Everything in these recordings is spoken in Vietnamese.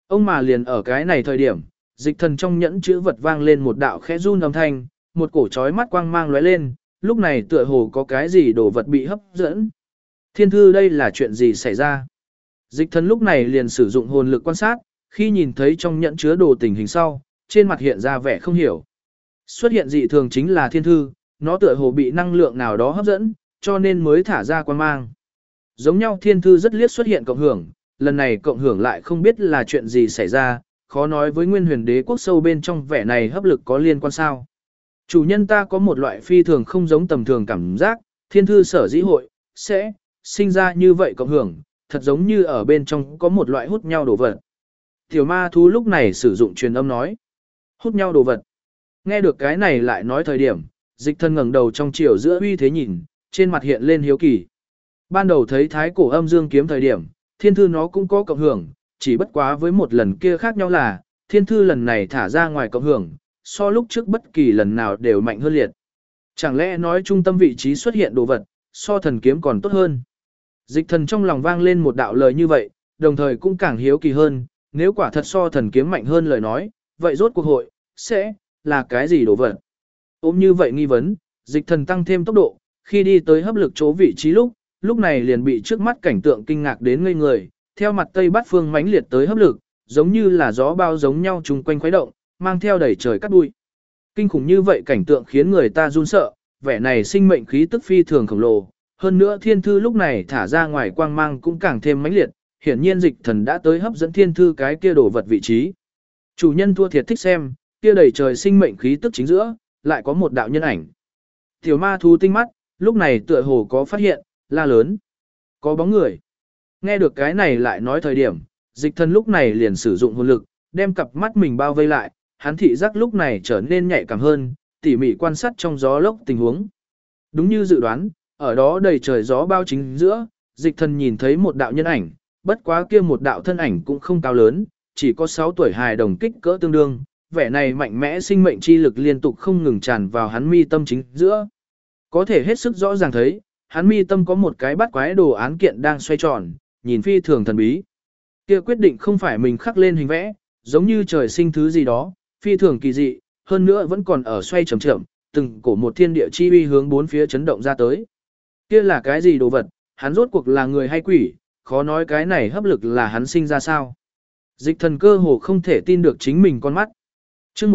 Ông mà liền ở cái này thời điểm, dịch thần trong nhẫn chữ vật vang lên một đạo khẽ run âm thanh, một cổ chói mắt quang mang lóe lên, lúc này tựa hồ có cái gì đồ vật bị hấp dẫn. Thiên thư đây là chuyện gì xảy ra? Dịch thần lúc này liền sử dụng hồn lực quan sát, khi nhìn thấy trong nhẫn chứa đồ tình hình sau, trên mặt hiện ra vẻ không hiểu. Xuất hiện dị thường chính là thiên thư, nó tựa hồ bị năng lượng nào đó hấp dẫn, cho nên mới thả ra quang mang. Giống nhau thiên thư rất liếc xuất hiện cộng hưởng, lần này cộng hưởng lại không biết là chuyện gì xảy ra, khó nói với nguyên huyền đế quốc sâu bên trong vẻ này hấp lực có liên quan sao. Chủ nhân ta có một loại phi thường không giống tầm thường cảm giác, thiên thư sở dĩ hội, sẽ, sinh ra như vậy cộng hưởng, thật giống như ở bên trong có một loại hút nhau đồ vật. Tiểu ma thú lúc này sử dụng truyền âm nói, hút nhau đồ vật. Nghe được cái này lại nói thời điểm, dịch thân ngẩng đầu trong chiều giữa uy thế nhìn, trên mặt hiện lên hiếu kỳ. Ban đầu thấy thái cổ âm dương kiếm thời điểm, thiên thư nó cũng có cộng hưởng, chỉ bất quá với một lần kia khác nhau là, thiên thư lần này thả ra ngoài cộng hưởng, so lúc trước bất kỳ lần nào đều mạnh hơn liệt. Chẳng lẽ nói trung tâm vị trí xuất hiện đồ vật, so thần kiếm còn tốt hơn. Dịch thần trong lòng vang lên một đạo lời như vậy, đồng thời cũng càng hiếu kỳ hơn, nếu quả thật so thần kiếm mạnh hơn lời nói, vậy rốt cuộc hội, sẽ, là cái gì đồ vật. Ôm như vậy nghi vấn, dịch thần tăng thêm tốc độ, khi đi tới hấp lực chỗ vị trí lúc này liền bị trước mắt cảnh tượng kinh ngạc đến ngây người, theo mặt tây bát phương mãnh liệt tới hấp lực, giống như là gió bao giống nhau chung quanh khuấy động, mang theo đẩy trời cắt đuôi. Kinh khủng như vậy cảnh tượng khiến người ta run sợ, vẻ này sinh mệnh khí tức phi thường khổng lồ, hơn nữa thiên thư lúc này thả ra ngoài quang mang cũng càng thêm mãnh liệt, hiển nhiên dịch thần đã tới hấp dẫn thiên thư cái kia đồ vật vị trí. Chủ nhân thua thiệt thích xem, kia đẩy trời sinh mệnh khí tức chính giữa, lại có một đạo nhân ảnh. Tiểu ma thú tinh mắt, lúc này tựa hồ có phát hiện, la lớn. Có bóng người. Nghe được cái này lại nói thời điểm, dịch thần lúc này liền sử dụng hồn lực, đem cặp mắt mình bao vây lại, hắn thị giác lúc này trở nên nhạy cảm hơn, tỉ mỉ quan sát trong gió lốc tình huống. Đúng như dự đoán, ở đó đầy trời gió bao chính giữa, dịch thần nhìn thấy một đạo nhân ảnh, bất quá kia một đạo thân ảnh cũng không cao lớn, chỉ có 6 tuổi hài đồng kích cỡ tương đương, vẻ này mạnh mẽ sinh mệnh chi lực liên tục không ngừng tràn vào hắn mi tâm chính giữa. Có thể hết sức rõ ràng thấy, hắn mi tâm có một cái bắt quái đồ án kiện đang xoay tròn, nhìn phi thường thần bí. Kia quyết định không phải mình khắc lên hình vẽ, giống như trời sinh thứ gì đó, phi thường kỳ dị, hơn nữa vẫn còn ở xoay chậm chậm, từng cổ một thiên địa chi uy hướng bốn phía chấn động ra tới. Kia là cái gì đồ vật, hắn rốt cuộc là người hay quỷ, khó nói cái này hấp lực là hắn sinh ra sao. Dịch thần cơ hồ không thể tin được chính mình con mắt. Chương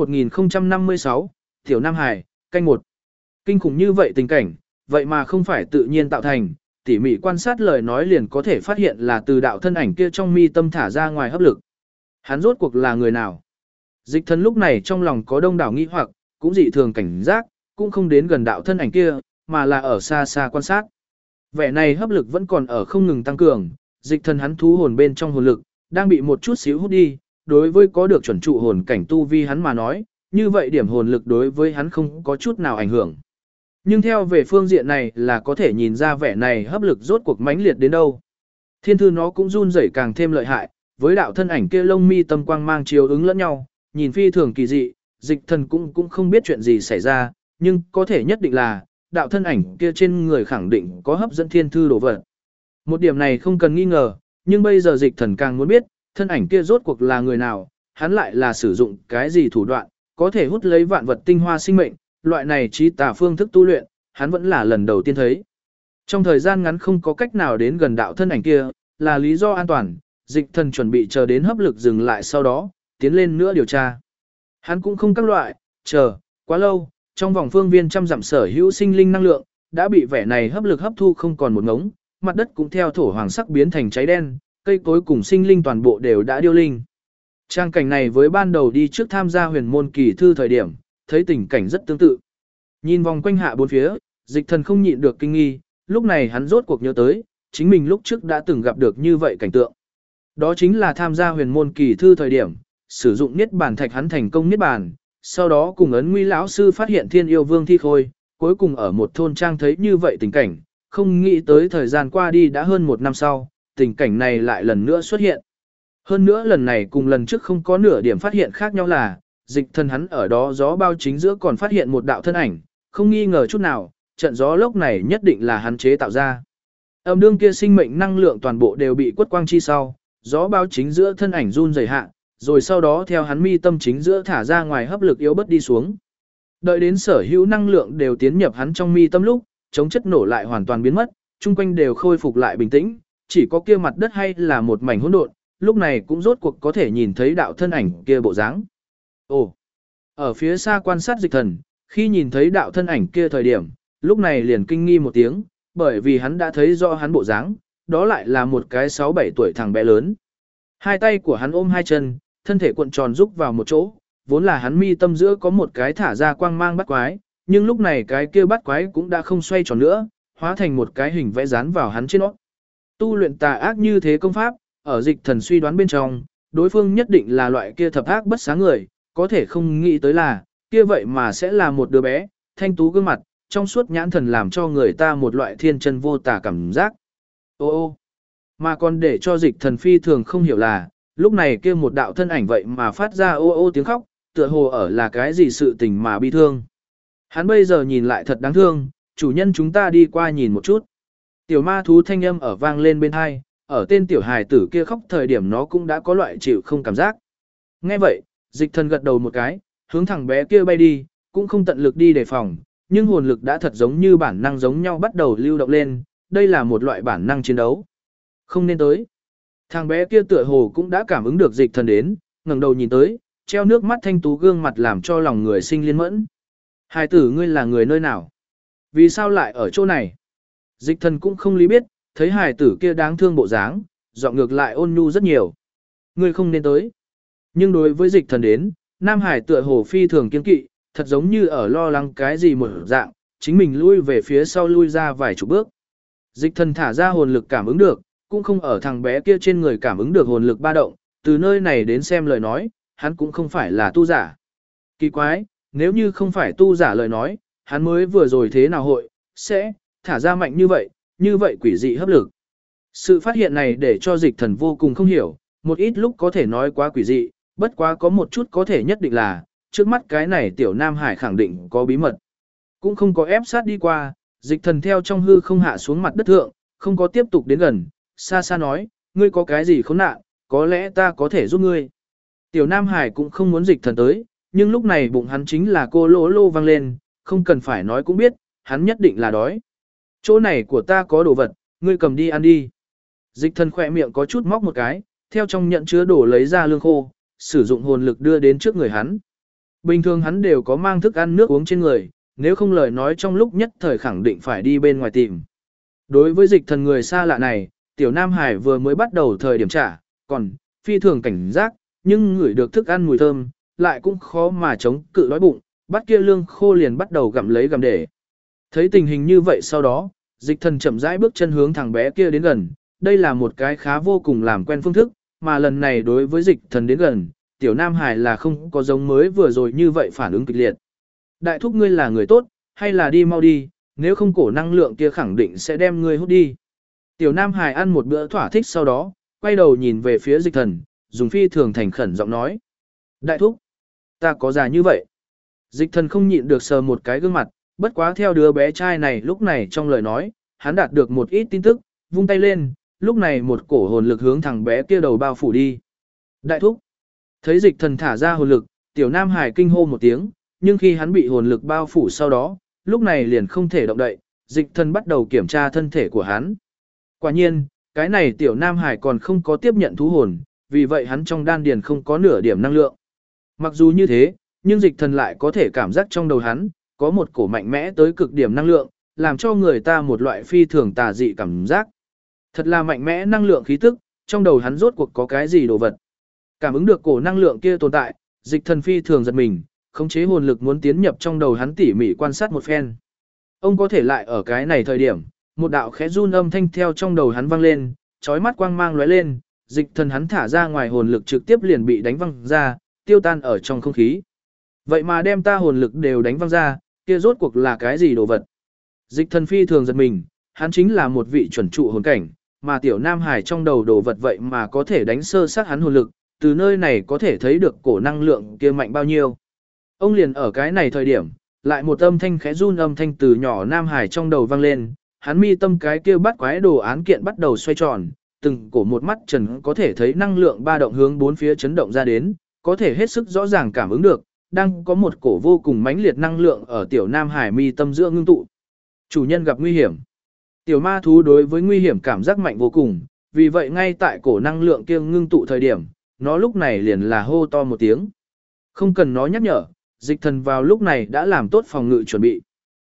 1056, Tiểu Nam Hải, canh 1. Kinh khủng như vậy tình cảnh, vậy mà không phải tự nhiên tạo thành, tỉ mỉ quan sát lời nói liền có thể phát hiện là từ đạo thân ảnh kia trong mi tâm thả ra ngoài hấp lực. Hắn rốt cuộc là người nào? Dịch thần lúc này trong lòng có đông đảo nghi hoặc, cũng dị thường cảnh giác, cũng không đến gần đạo thân ảnh kia, mà là ở xa xa quan sát. Vẻ này hấp lực vẫn còn ở không ngừng tăng cường, dịch thần hắn thú hồn bên trong hồn lực, đang bị một chút xíu hút đi, đối với có được chuẩn trụ hồn cảnh tu vi hắn mà nói, như vậy điểm hồn lực đối với hắn không có chút nào ảnh hưởng. Nhưng theo về phương diện này là có thể nhìn ra vẻ này hấp lực rốt cuộc mãnh liệt đến đâu. Thiên thư nó cũng run rẩy càng thêm lợi hại, với đạo thân ảnh kia lông mi tâm quang mang chiếu ứng lẫn nhau, nhìn phi thường kỳ dị, dịch thần cũng không biết chuyện gì xảy ra, nhưng có thể nhất định là, đạo thân ảnh kia trên người khẳng định có hấp dẫn thiên thư đồ vật. Một điểm này không cần nghi ngờ, nhưng bây giờ dịch thần càng muốn biết, thân ảnh kia rốt cuộc là người nào, hắn lại là sử dụng cái gì thủ đoạn, có thể hút lấy vạn vật tinh hoa sinh mệnh, loại này trí tà phương thức tu luyện, hắn vẫn là lần đầu tiên thấy. Trong thời gian ngắn không có cách nào đến gần đạo thân ảnh kia, là lý do an toàn, dịch thần chuẩn bị chờ đến hấp lực dừng lại sau đó, tiến lên nữa điều tra. Hắn cũng không các loại, chờ, quá lâu, trong vòng phương viên trăm dặm sở hữu sinh linh năng lượng, đã bị vẻ này hấp lực hấp thu không còn một ngống, mặt đất cũng theo thổ hoàng sắc biến thành cháy đen, cây cối cùng sinh linh toàn bộ đều đã điêu linh. Trang cảnh này với ban đầu đi trước tham gia huyền môn kỳ thư thời điểm, thấy tình cảnh rất tương tự. Nhìn vòng quanh hạ bốn phía, dịch thần không nhịn được kinh nghi, lúc này hắn rốt cuộc nhớ tới, chính mình lúc trước đã từng gặp được như vậy cảnh tượng. Đó chính là tham gia huyền môn kỳ thư thời điểm, sử dụng niết bàn thạch hắn thành công niết bàn, sau đó cùng ấn nguy lão sư phát hiện thiên yêu vương thi khôi, cuối cùng ở một thôn trang thấy như vậy tình cảnh, không nghĩ tới thời gian qua đi đã hơn một năm sau, tình cảnh này lại lần nữa xuất hiện. Hơn nữa lần này cùng lần trước không có nửa điểm phát hiện khác nhau là, dịch thần hắn ở đó gió bao chính giữa còn phát hiện một đạo thân ảnh, không nghi ngờ chút nào, trận gió lốc này nhất định là hắn chế tạo ra. Âm đương kia sinh mệnh năng lượng toàn bộ đều bị quất quang chi sau, gió bao chính giữa thân ảnh run rẩy hạ, rồi sau đó theo hắn mi tâm chính giữa thả ra ngoài hấp lực yếu bớt đi xuống. Đợi đến sở hữu năng lượng đều tiến nhập hắn trong mi tâm lúc, chống chất nổ lại hoàn toàn biến mất, chung quanh đều khôi phục lại bình tĩnh, chỉ có kia mặt đất hay là một mảnh hỗn độn, lúc này cũng rốt cuộc có thể nhìn thấy đạo thân ảnh kia bộ dáng. Ồ, ở phía xa quan sát Dịch Thần, khi nhìn thấy đạo thân ảnh kia thời điểm, lúc này liền kinh nghi một tiếng, bởi vì hắn đã thấy rõ hắn bộ dáng, đó lại là một cái 6-7 tuổi thằng bé lớn. Hai tay của hắn ôm hai chân, thân thể cuộn tròn rúc vào một chỗ, vốn là hắn mi tâm giữa có một cái thả ra quang mang bắt quái, nhưng lúc này cái kia bắt quái cũng đã không xoay tròn nữa, hóa thành một cái hình vẽ dán vào hắn trên nó. Tu luyện tà ác như thế công pháp, ở Dịch Thần suy đoán bên trong, đối phương nhất định là loại kia thập ác bất sáng người, có thể không nghĩ tới là, kia vậy mà sẽ là một đứa bé, thanh tú gương mặt, trong suốt nhãn thần làm cho người ta một loại thiên chân vô tà cảm giác. Ô ô, mà còn để cho Dịch Thần phi thường không hiểu là, lúc này kia một đạo thân ảnh vậy mà phát ra ô ô tiếng khóc, tựa hồ ở là cái gì sự tình mà bi thương. Hắn bây giờ nhìn lại thật đáng thương, chủ nhân chúng ta đi qua nhìn một chút. Tiểu ma thú thanh âm ở vang lên bên hai, ở tên tiểu hài tử kia khóc thời điểm nó cũng đã có loại chịu không cảm giác. Nghe vậy, Dịch Thần gật đầu một cái, hướng thằng bé kia bay đi, cũng không tận lực đi đề phòng, nhưng hồn lực đã thật giống như bản năng giống nhau bắt đầu lưu động lên, đây là một loại bản năng chiến đấu. Không nên tới. Thằng bé kia tựa hồ cũng đã cảm ứng được Dịch Thần đến, ngẩng đầu nhìn tới, treo nước mắt thanh tú gương mặt làm cho lòng người sinh liên mẫn. Hài tử ngươi là người nơi nào? Vì sao lại ở chỗ này? Dịch Thần cũng không lý biết, thấy hài tử kia đáng thương bộ dáng, giọng ngược lại ôn nhu rất nhiều. Ngươi không nên tới. Nhưng đối với Dịch Thần đến, Nam Hải tựa hồ phi thường kiên kỵ, thật giống như ở lo lắng cái gì một dạng, chính mình lui về phía sau lui ra vài chục bước. Dịch Thần thả ra hồn lực cảm ứng được, cũng không ở thằng bé kia trên người cảm ứng được hồn lực ba động, từ nơi này đến xem lời nói, hắn cũng không phải là tu giả. Kỳ quái, nếu như không phải tu giả lời nói, hắn mới vừa rồi thế nào hội, sẽ, thả ra mạnh như vậy quỷ dị hấp lực. Sự phát hiện này để cho Dịch Thần vô cùng không hiểu, một ít lúc có thể nói quá quỷ dị, bất quá có một chút có thể nhất định là, trước mắt cái này tiểu Nam Hải khẳng định có bí mật. Cũng không có ép sát đi qua, Dịch Thần theo trong hư không hạ xuống mặt đất thượng, không có tiếp tục đến gần, xa xa nói, ngươi có cái gì khốn nạn, có lẽ ta có thể giúp ngươi. Tiểu Nam Hải cũng không muốn Dịch Thần tới, nhưng lúc này bụng hắn chính là cô lỗ lô vang lên, không cần phải nói cũng biết, hắn nhất định là đói. Chỗ này của ta có đồ vật, ngươi cầm đi ăn đi. Dịch Thần khỏe miệng có chút móc một cái, theo trong nhận chứa đồ lấy ra lương khô, sử dụng hồn lực đưa đến trước người hắn. Bình thường hắn đều có mang thức ăn nước uống trên người, nếu không lời nói trong lúc nhất thời khẳng định phải đi bên ngoài tìm. Đối với Dịch Thần người xa lạ này, tiểu Nam Hải vừa mới bắt đầu thời điểm trả, còn phi thường cảnh giác, nhưng ngửi được thức ăn mùi thơm, lại cũng khó mà chống cự đói bụng, bắt kia lương khô liền bắt đầu gặm lấy gặm để. Thấy tình hình như vậy sau đó, Dịch Thần chậm rãi bước chân hướng thằng bé kia đến gần, đây là một cái khá vô cùng làm quen phương thức, mà lần này đối với Dịch Thần đến gần, tiểu Nam Hải là không có giống mới vừa rồi như vậy phản ứng kịch liệt. Đại thúc ngươi là người tốt, hay là đi mau đi, nếu không cổ năng lượng kia khẳng định sẽ đem ngươi hút đi. Tiểu Nam Hải ăn một bữa thỏa thích sau đó, quay đầu nhìn về phía Dịch Thần, dùng phi thường thành khẩn giọng nói. Đại thúc, ta có già như vậy. Dịch Thần không nhịn được sờ một cái gương mặt, bất quá theo đứa bé trai này lúc này trong lời nói, hắn đạt được một ít tin tức, vung tay lên, lúc này một cổ hồn lực hướng thằng bé kia đầu bao phủ đi. Đại thúc, thấy Dịch Thần thả ra hồn lực, tiểu Nam Hải kinh hô một tiếng, nhưng khi hắn bị hồn lực bao phủ sau đó, lúc này liền không thể động đậy, Dịch Thần bắt đầu kiểm tra thân thể của hắn. Quả nhiên, cái này tiểu Nam Hải còn không có tiếp nhận thú hồn, vì vậy hắn trong đan điền không có nửa điểm năng lượng. Mặc dù như thế, nhưng Dịch Thần lại có thể cảm giác trong đầu hắn, có một cổ mạnh mẽ tới cực điểm năng lượng, làm cho người ta một loại phi thường tà dị cảm giác. Thật là mạnh mẽ năng lượng khí tức, trong đầu hắn rốt cuộc có cái gì đồ vật. Cảm ứng được cổ năng lượng kia tồn tại, Dịch Thần phi thường giật mình, khống chế hồn lực muốn tiến nhập trong đầu hắn tỉ mỉ quan sát một phen. Ông có thể lại ở cái này thời điểm, một đạo khẽ run âm thanh theo trong đầu hắn vang lên, chói mắt quang mang lóe lên, Dịch Thần hắn thả ra ngoài hồn lực trực tiếp liền bị đánh văng ra, tiêu tan ở trong không khí. Vậy mà đem ta hồn lực đều đánh văng ra, kia rốt cuộc là cái gì đồ vật? Dịch Thần phi thường giật mình, hắn chính là một vị chuẩn trụ hồn cảnh, mà tiểu Nam Hải trong đầu đồ vật vậy mà có thể đánh sơ sát hắn hồn lực, từ nơi này có thể thấy được cổ năng lượng kia mạnh bao nhiêu. Ông liền ở cái này thời điểm, lại một âm thanh khẽ run âm thanh từ nhỏ Nam Hải trong đầu vang lên, hắn mi tâm cái kia bắt quái đồ án kiện bắt đầu xoay tròn, từng cổ một mắt trần có thể thấy năng lượng ba động hướng bốn phía chấn động ra đến, có thể hết sức rõ ràng cảm ứng được, đang có một cổ vô cùng mãnh liệt năng lượng ở tiểu Nam Hải mi tâm giữa ngưng tụ. Chủ nhân gặp nguy hiểm. Tiểu ma thú đối với nguy hiểm cảm giác mạnh vô cùng, vì vậy ngay tại cổ năng lượng kia ngưng tụ thời điểm, nó lúc này liền là hô to một tiếng. Không cần nó nhắc nhở, Dịch Thần vào lúc này đã làm tốt phòng ngự chuẩn bị.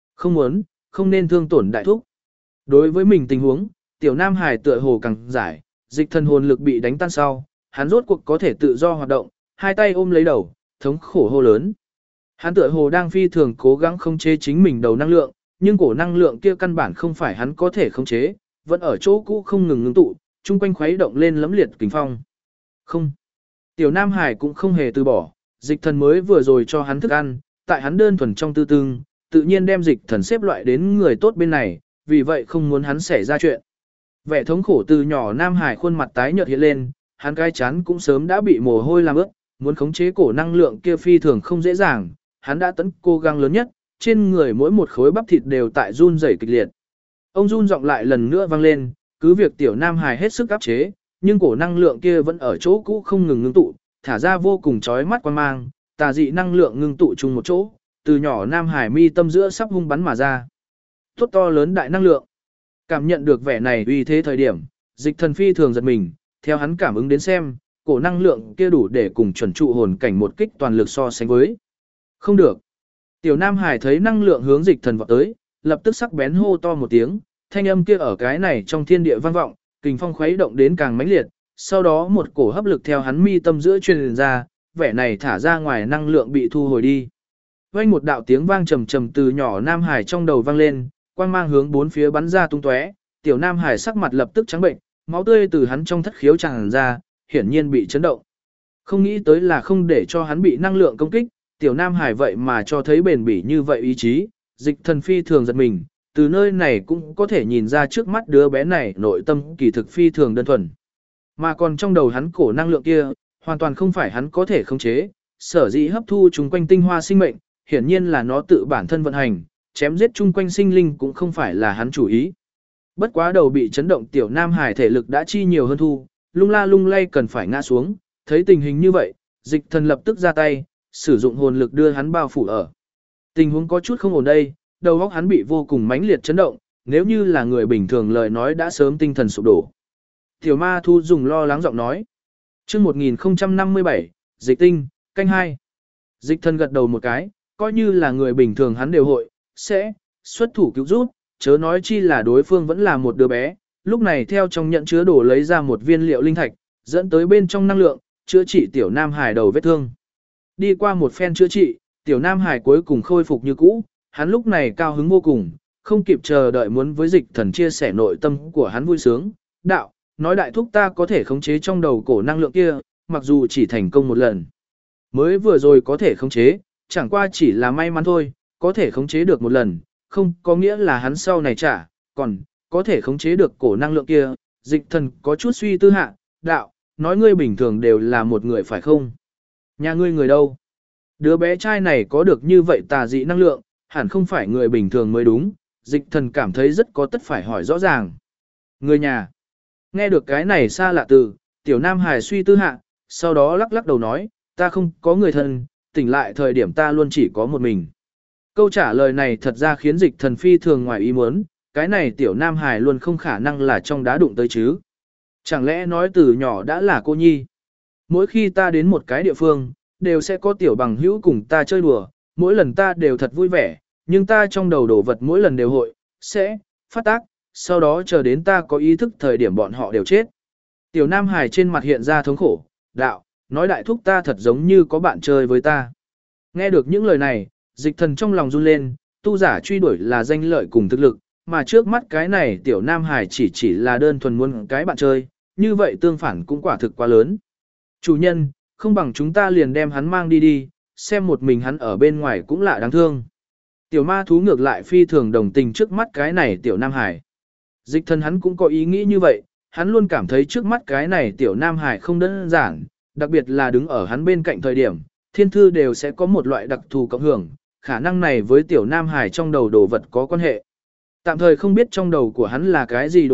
Không nên thương tổn đại thúc. Đối với mình tình huống, tiểu Nam Hải tựa hồ càng giải, Dịch Thần hồn lực bị đánh tan sau, hắn rốt cuộc có thể tự do hoạt động, hai tay ôm lấy đầu, thống khổ hô lớn. Hắn tựa hồ đang phi thường cố gắng khống chế chính mình đầu năng lượng, nhưng cổ năng lượng kia căn bản không phải hắn có thể khống chế, vẫn ở chỗ cũ không ngừng ngưng tụ, chung quanh khuấy động lên lẫm liệt kình phong. Không. Tiểu Nam Hải cũng không hề từ bỏ, Dịch Thần mới vừa rồi cho hắn thức ăn, tại hắn đơn thuần trong tư tương, tự nhiên đem Dịch Thần xếp loại đến người tốt bên này, vì vậy không muốn hắn xảy ra chuyện. Vẻ thống khổ từ nhỏ Nam Hải khuôn mặt tái nhợt hiện lên, hắn cái chán cũng sớm đã bị mồ hôi làm ướt, muốn khống chế cổ năng lượng kia phi thường không dễ dàng, hắn đã tận cố gắng lớn nhất, trên người mỗi một khối bắp thịt đều tại run rẩy kịch liệt. Ông run giọng lại lần nữa vang lên, cứ việc tiểu Nam Hải hết sức áp chế, nhưng cổ năng lượng kia vẫn ở chỗ cũ không ngừng ngưng tụ, thả ra vô cùng chói mắt quan mang, tà dị năng lượng ngưng tụ chung một chỗ, từ nhỏ Nam Hải mi tâm giữa sắp hung bắn mà ra. Tốt to lớn đại năng lượng. Cảm nhận được vẻ này uy thế thời điểm, Dịch Thần phi thường giật mình, theo hắn cảm ứng đến xem, cổ năng lượng kia đủ để cùng chuẩn trụ hồn cảnh một kích toàn lực so sánh với. Không được. Tiểu Nam Hải thấy năng lượng hướng Dịch Thần vọt tới, lập tức sắc bén hô to một tiếng, thanh âm kia ở cái này trong thiên địa vang vọng, kình phong khuấy động đến càng mãnh liệt, sau đó một cổ hấp lực theo hắn mi tâm giữa truyền ra, vẻ này thả ra ngoài năng lượng bị thu hồi đi. Vang một đạo tiếng vang trầm trầm từ nhỏ Nam Hải trong đầu vang lên, quang mang hướng bốn phía bắn ra tung tóe, tiểu Nam Hải sắc mặt lập tức trắng bệnh, máu tươi từ hắn trong thất khiếu tràn ra, hiển nhiên bị chấn động. Không nghĩ tới là không để cho hắn bị năng lượng công kích, tiểu Nam Hải vậy mà cho thấy bền bỉ như vậy ý chí, Dịch Thần phi thường giật mình, từ nơi này cũng có thể nhìn ra trước mắt đứa bé này nội tâm kỳ thực phi thường đơn thuần. Mà còn trong đầu hắn cổ năng lượng kia, hoàn toàn không phải hắn có thể khống chế, sở dĩ hấp thu chúng quanh tinh hoa sinh mệnh, hiển nhiên là nó tự bản thân vận hành, chém giết chung quanh sinh linh cũng không phải là hắn chủ ý. Bất quá đầu bị chấn động tiểu Nam Hải thể lực đã chi nhiều hơn thu, lung la lung lay cần phải ngã xuống, thấy tình hình như vậy, Dịch Thần lập tức ra tay, sử dụng hồn lực đưa hắn bao phủ ở. Tình huống có chút không ổn đây, đầu óc hắn bị vô cùng mãnh liệt chấn động, nếu như là người bình thường lời nói đã sớm tinh thần sụp đổ. Tiểu ma thu dùng lo lắng giọng nói. Chương 1057, Dịch Tinh, canh 2. Dịch Thần gật đầu một cái, coi như là người bình thường hắn đều hội, sẽ xuất thủ cứu giúp, chớ nói chi là đối phương vẫn là một đứa bé, lúc này theo trong nhận chứa đồ lấy ra một viên liệu linh thạch, dẫn tới bên trong năng lượng, chữa trị tiểu Nam Hải đầu vết thương. Đi qua một phen chữa trị, tiểu Nam Hải cuối cùng khôi phục như cũ, hắn lúc này cao hứng vô cùng, không kịp chờ đợi muốn với Dịch Thần chia sẻ nội tâm của hắn vui sướng. Đạo, nói đại thúc ta có thể khống chế trong đầu cổ năng lượng kia, mặc dù chỉ thành công một lần. Mới vừa rồi có thể khống chế, chẳng qua chỉ là may mắn thôi, có thể khống chế được một lần, không có nghĩa là hắn sau này trả, còn có thể khống chế được cổ năng lượng kia. Dịch Thần có chút suy tư hạ, đạo, nói ngươi bình thường đều là một người phải không? Nhà ngươi người đâu? Đứa bé trai này có được như vậy tà dị năng lượng, hẳn không phải người bình thường mới đúng, Dịch Thần cảm thấy rất có tất phải hỏi rõ ràng. Người nhà. Nghe được cái này xa lạ từ, tiểu Nam Hải suy tư hạ, sau đó lắc lắc đầu nói, ta không có người thân, tỉnh lại thời điểm ta luôn chỉ có một mình. Câu trả lời này thật ra khiến Dịch Thần phi thường ngoài ý muốn, cái này tiểu Nam Hải luôn không khả năng là trong đá đụng tới chứ. Chẳng lẽ nói từ nhỏ đã là cô nhi? Mỗi khi ta đến một cái địa phương, đều sẽ có tiểu bằng hữu cùng ta chơi đùa, mỗi lần ta đều thật vui vẻ, nhưng ta trong đầu đổ vật mỗi lần đều hội, sẽ, phát tác, sau đó chờ đến ta có ý thức thời điểm bọn họ đều chết. Tiểu Nam Hải trên mặt hiện ra thống khổ, đạo, nói đại thúc ta thật giống như có bạn chơi với ta. Nghe được những lời này, Dịch Thần trong lòng run lên, tu giả truy đuổi là danh lợi cùng thực lực, mà trước mắt cái này tiểu Nam Hải chỉ là đơn thuần muốn cái bạn chơi, như vậy tương phản cũng quả thực quá lớn. Chủ nhân, không bằng chúng ta liền đem hắn mang đi đi, xem một mình hắn ở bên ngoài cũng lạ đáng thương. Tiểu ma thú ngược lại phi thường đồng tình trước mắt cái này tiểu Nam Hải. Dịch Thần hắn cũng có ý nghĩ như vậy, hắn luôn cảm thấy trước mắt cái này tiểu Nam Hải không đơn giản, đặc biệt là đứng ở hắn bên cạnh thời điểm, thiên thư đều sẽ có một loại đặc thù cộng hưởng, khả năng này với tiểu Nam Hải trong đầu đồ vật có quan hệ. Tạm thời không biết trong đầu của hắn là cái gì đồ vật,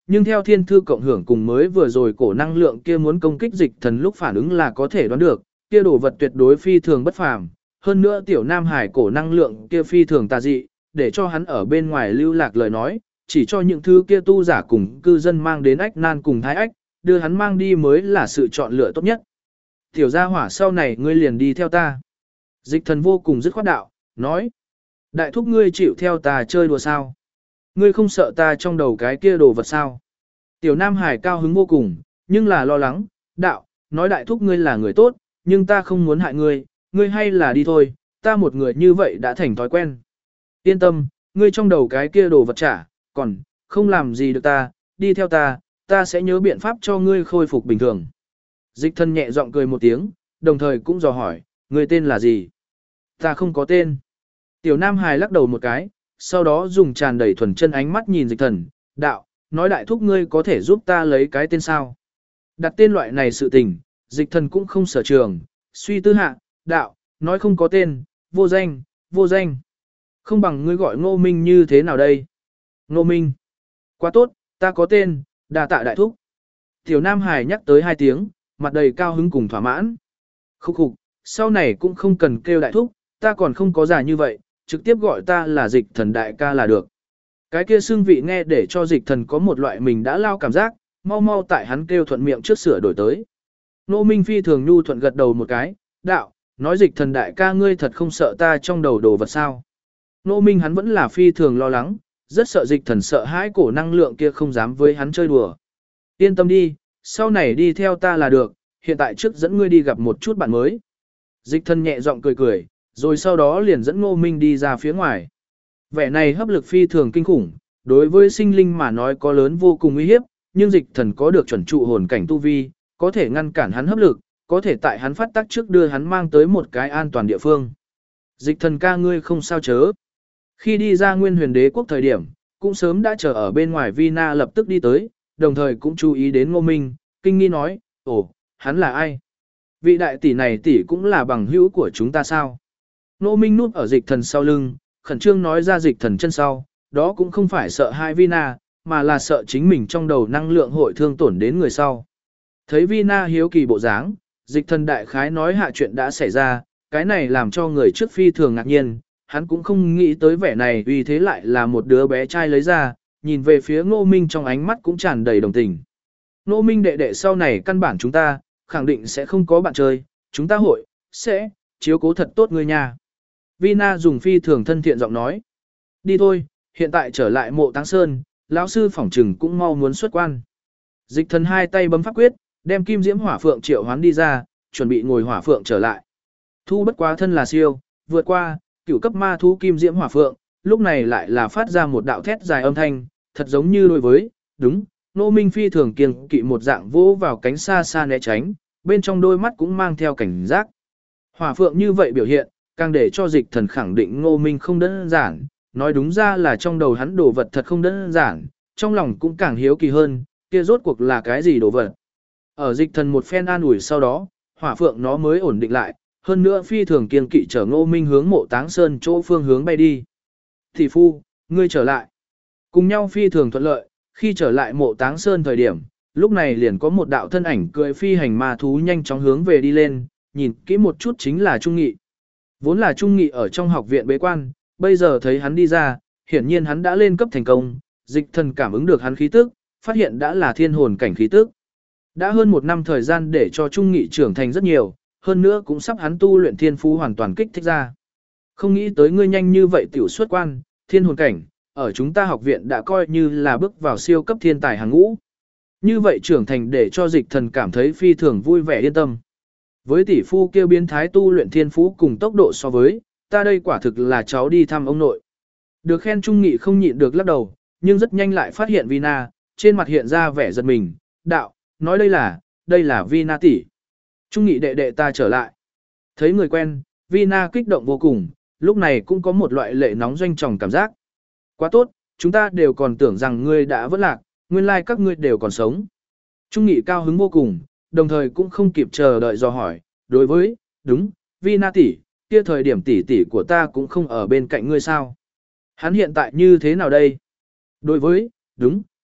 nhưng theo thiên thư cộng hưởng cùng mới vừa rồi cổ năng lượng kia muốn công kích dịch thần lúc phản ứng là có thể đoán được, kia đồ vật tuyệt đối phi thường bất phàm, hơn nữa tiểu Nam Hải cổ năng lượng kia phi thường tà dị, để cho hắn ở bên ngoài lưu lạc lời nói, chỉ cho những thứ kia tu giả cùng cư dân mang đến ách nan cùng thái ách, đưa hắn mang đi mới là sự chọn lựa tốt nhất. Tiểu gia hỏa sau này ngươi liền đi theo ta. Dịch thần vô cùng dứt khoát đạo, nói. Đại thúc ngươi chịu theo ta chơi đùa sao? Ngươi không sợ ta trong đầu cái kia đồ vật sao? Tiểu Nam Hải cao hứng vô cùng, nhưng là lo lắng, đạo, nói đại thúc ngươi là người tốt, nhưng ta không muốn hại ngươi, ngươi hay là đi thôi, ta một người như vậy đã thành thói quen. Yên tâm, ngươi trong đầu cái kia đồ vật trả, còn, không làm gì được ta, đi theo ta sẽ nhớ biện pháp cho ngươi khôi phục bình thường. Dịch thân nhẹ giọng cười một tiếng, đồng thời cũng dò hỏi, ngươi tên là gì? Ta không có tên. Tiểu Nam Hải lắc đầu một cái, sau đó dùng tràn đầy thuần chân ánh mắt nhìn dịch thần, đạo, nói đại thúc ngươi có thể giúp ta lấy cái tên sao? Đặt tên loại này sự tình, dịch thần cũng không sở trường, suy tư hạ, đạo, nói không có tên, vô danh. Không bằng ngươi gọi Ngô Minh như thế nào đây? Ngô Minh. Quá tốt, ta có tên, đà tạ đại thúc. Tiểu Nam Hải nhắc tới 2 tiếng, mặt đầy cao hứng cùng thỏa mãn. Khúc khục, sau này cũng không cần kêu đại thúc, ta còn không có già như vậy, trực tiếp gọi ta là dịch thần đại ca là được. Cái kia xưng vị nghe để cho dịch thần có một loại mình đã lao cảm giác, mau tại hắn kêu thuận miệng trước sửa đổi tới. Nô Minh phi thường nhu thuận gật đầu một cái, đạo, nói dịch thần đại ca ngươi thật không sợ ta trong đầu đồ vật sao. Nô Minh hắn vẫn là phi thường lo lắng, rất sợ dịch thần sợ hãi cổ năng lượng kia không dám với hắn chơi đùa. Yên tâm đi, sau này đi theo ta là được, hiện tại trước dẫn ngươi đi gặp một chút bạn mới. Dịch thần nhẹ giọng cười, rồi sau đó liền dẫn Ngô Minh đi ra phía ngoài. Vẻ này hấp lực phi thường kinh khủng, đối với sinh linh mà nói có lớn vô cùng uy hiếp, nhưng dịch thần có được chuẩn trụ hồn cảnh tu vi, có thể ngăn cản hắn hấp lực, có thể tại hắn phát tác trước đưa hắn mang tới một cái an toàn địa phương. Dịch thần ca ngươi không sao chớ. Khi đi ra Nguyên Huyền Đế quốc thời điểm, cũng sớm đã chờ ở bên ngoài Vina lập tức đi tới, đồng thời cũng chú ý đến Ngô Minh, kinh nghi nói, ồ, hắn là ai? Vị đại tỷ này tỷ cũng là bằng hữu của chúng ta sao? Ngô Minh núp ở dịch thần sau lưng, khẩn trương nói ra dịch thần chân sau, đó cũng không phải sợ hai Vina, mà là sợ chính mình trong đầu năng lượng hội thương tổn đến người sau. Thấy Vina hiếu kỳ bộ dáng, dịch thần đại khái nói hạ chuyện đã xảy ra, cái này làm cho người trước phi thường ngạc nhiên, hắn cũng không nghĩ tới vẻ này vì thế lại là một đứa bé trai lấy ra, nhìn về phía Ngô Minh trong ánh mắt cũng tràn đầy đồng tình. Ngô Minh đệ đệ sau này căn bản chúng ta, khẳng định sẽ không có bạn chơi, chúng ta sẽ chiếu cố thật tốt người nhà. Vina dùng phi thường thân thiện giọng nói. Đi thôi, hiện tại trở lại mộ Táng Sơn, lão sư phỏng trừng cũng mau muốn xuất quan. Dịch thần 2 tay bấm pháp quyết, đem kim diễm hỏa phượng triệu hoán đi ra, chuẩn bị ngồi hỏa phượng trở lại. Thu bất quá thân là siêu, vượt qua, cửu cấp ma thú kim diễm hỏa phượng, lúc này lại là phát ra một đạo thét dài âm thanh, thật giống như đối với, đúng, Ngô Minh phi thường kiêng kỵ một dạng vỗ vào cánh xa xa né tránh, bên trong đôi mắt cũng mang theo cảnh giác. Hỏa phượng như vậy biểu hiện, càng để cho dịch thần khẳng định Ngô Minh không đơn giản, nói đúng ra là trong đầu hắn đồ vật thật không đơn giản, trong lòng cũng càng hiếu kỳ hơn, kia rốt cuộc là cái gì đồ vật. Ở dịch thần một phen an ủi sau đó, hỏa phượng nó mới ổn định lại, hơn nữa phi thường kiên kỵ chở Ngô Minh hướng mộ Táng Sơn chỗ phương hướng bay đi. Thị phu, ngươi trở lại. Cùng nhau phi thường thuận lợi, khi trở lại mộ Táng Sơn thời điểm, lúc này liền có một đạo thân ảnh cưỡi phi hành ma thú nhanh chóng hướng về đi lên, nhìn kỹ một chút chính là Trung Nghị. Vốn là Trung Nghị ở trong học viện bế quan, bây giờ thấy hắn đi ra, hiển nhiên hắn đã lên cấp thành công, dịch thần cảm ứng được hắn khí tức, phát hiện đã là thiên hồn cảnh khí tức. Đã hơn 1 năm thời gian để cho Trung Nghị trưởng thành rất nhiều, hơn nữa cũng sắp hắn tu luyện thiên phú hoàn toàn kích thích ra. Không nghĩ tới ngươi nhanh như vậy tiểu xuất quan, thiên hồn cảnh, ở chúng ta học viện đã coi như là bước vào siêu cấp thiên tài hàng ngũ. Như vậy trưởng thành để cho dịch thần cảm thấy phi thường vui vẻ yên tâm. Với tỷ phu kêu biến thái tu luyện thiên phú cùng tốc độ so với, ta đây quả thực là cháu đi thăm ông nội. Được khen Trung Nghị không nhịn được lắc đầu, nhưng rất nhanh lại phát hiện Vina, trên mặt hiện ra vẻ giật mình, đạo, nói đây là Vina tỷ. Trung Nghị đệ đệ ta trở lại. Thấy người quen, Vina kích động vô cùng, lúc này cũng có một loại lệ nóng doanh tròng cảm giác. Quá tốt, chúng ta đều còn tưởng rằng ngươi đã vỡ lạc, nguyên lai các ngươi đều còn sống. Trung Nghị cao hứng vô cùng, đồng thời cũng không kịp chờ đợi dò hỏi, đối với, đúng, Vina tỷ, kia thời điểm tỷ tỷ của ta cũng không ở bên cạnh ngươi sao. Hắn hiện tại như thế nào đây? Đối với, đúng,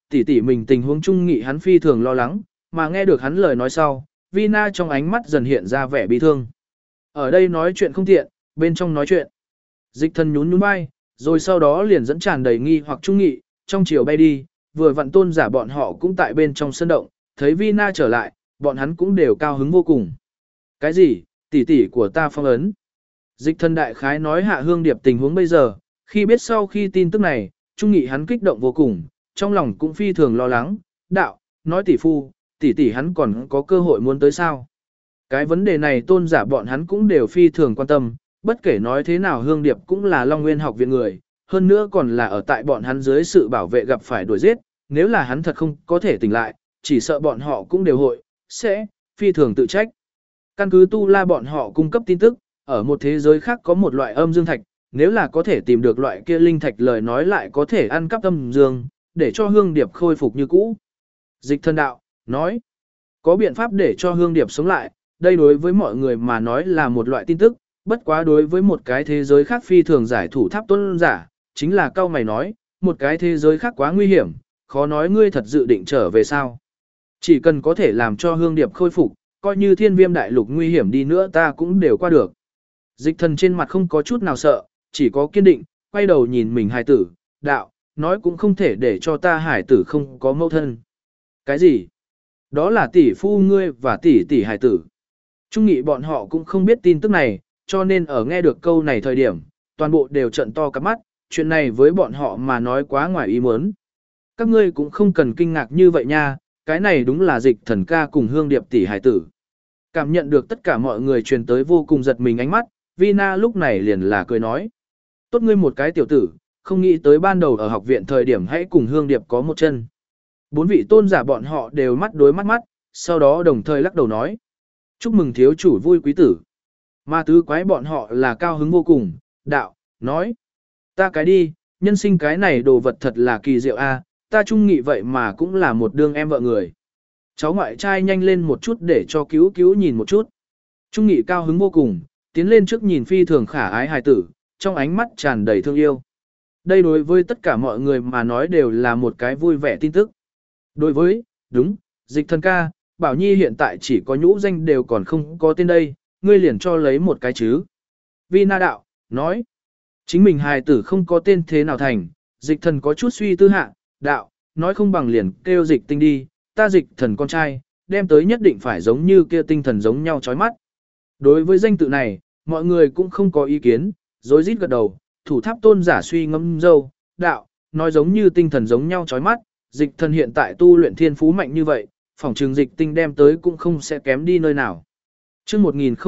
tỷ tỷ mình tình huống Trung Nghị hắn phi thường lo lắng, mà nghe được hắn lời nói sau, Vina trong ánh mắt dần hiện ra vẻ bi thương. Ở đây nói chuyện không tiện, bên trong nói chuyện. Dịch Thần nhún nhún vai, rồi sau đó liền dẫn tràn đầy nghi hoặc Trung Nghị, trong chiều bay đi, vừa vặn Tôn Giả bọn họ cũng tại bên trong sân động, thấy Vina trở lại, bọn hắn cũng đều cao hứng vô cùng. Cái gì, tỷ tỷ của ta phong ấn? Dịch Thần đại khái nói Hạ Hương Điệp tình huống bây giờ, khi biết sau khi tin tức này, Trung Nghị hắn kích động vô cùng, trong lòng cũng phi thường lo lắng, đạo, nói tỷ phu, tỷ tỷ hắn còn có cơ hội muốn tới sao? Cái vấn đề này Tôn Giả bọn hắn cũng đều phi thường quan tâm, bất kể nói thế nào Hương Điệp cũng là Long Nguyên học viện người, hơn nữa còn là ở tại bọn hắn dưới sự bảo vệ gặp phải đuổi giết, nếu là hắn thật không có thể tỉnh lại, chỉ sợ bọn họ cũng đều sẽ phi thường tự trách. Căn cứ Tu La bọn họ cung cấp tin tức, ở một thế giới khác có một loại âm dương thạch, nếu là có thể tìm được loại kia linh thạch lời nói lại có thể ăn cắp âm dương, để cho Hương Điệp khôi phục như cũ. Dịch Thần đạo, nói, có biện pháp để cho Hương Điệp sống lại, đây đối với mọi người mà nói là một loại tin tức, bất quá đối với một cái thế giới khác phi thường giải thủ tháp Tôn Giả, chính là cao mày nói, một cái thế giới khác quá nguy hiểm, khó nói ngươi thật dự định trở về sao. Chỉ cần có thể làm cho Hương Điệp khôi phục, coi như Thiên Viêm đại lục nguy hiểm đi nữa ta cũng đều qua được. Dịch Thần trên mặt không có chút nào sợ, chỉ có kiên định, quay đầu nhìn mình hài tử, đạo, nói cũng không thể để cho ta hài tử không có mẫu thân. Cái gì? Đó là tỷ phu ngươi và tỷ tỷ hài tử. Trung Nghị bọn họ cũng không biết tin tức này, cho nên ở nghe được câu này thời điểm, toàn bộ đều trợn to cắp mắt, chuyện này với bọn họ mà nói quá ngoài ý muốn. Các ngươi cũng không cần kinh ngạc như vậy nha, cái này đúng là Dịch Thần ca cùng Hương Điệp tỷ hài tử. Cảm nhận được tất cả mọi người truyền tới vô cùng giật mình ánh mắt, Vina lúc này liền là cười nói. Tốt ngươi một cái tiểu tử, không nghĩ tới ban đầu ở học viện thời điểm hãy cùng Hương Điệp có một chân. Bốn vị Tôn Giả bọn họ đều mắt đối mắt, sau đó đồng thời lắc đầu nói. Chúc mừng thiếu chủ vui quý tử. Ma tứ quái bọn họ là cao hứng vô cùng, đạo, nói. Ta cái đi, nhân sinh cái này đồ vật thật là kỳ diệu a, ta Trung Nghị vậy mà cũng là một đương em vợ người. Cháu ngoại trai nhanh lên một chút để cho cứu cứu nhìn một chút. Trung Nghị cao hứng vô cùng, tiến lên trước nhìn phi thường khả ái hài tử, trong ánh mắt tràn đầy thương yêu. Đây đối với tất cả mọi người mà nói đều là một cái vui vẻ tin tức. Đối với, đúng, Dịch Thần ca, Bảo Nhi hiện tại chỉ có nhũ danh đều còn không có tên đây, ngươi liền cho lấy một cái chứ. Vina đạo, nói, chính mình hài tử không có tên thế nào thành, Dịch Thần có chút suy tư hạ, đạo, nói không bằng liền kêu Dịch Tinh đi, ta Dịch Thần con trai, đem tới nhất định phải giống như kia tinh thần giống nhau chói mắt. Đối với danh tự này, mọi người cũng không có ý kiến, rối rít gật đầu, thủ tháp Tôn Giả suy ngẫm dâu, đạo, nói giống như tinh thần giống nhau chói mắt, Dịch Thần hiện tại tu luyện thiên phú mạnh như vậy, phỏng trường Dịch Tinh đem tới cũng không sẽ kém đi nơi nào. Chương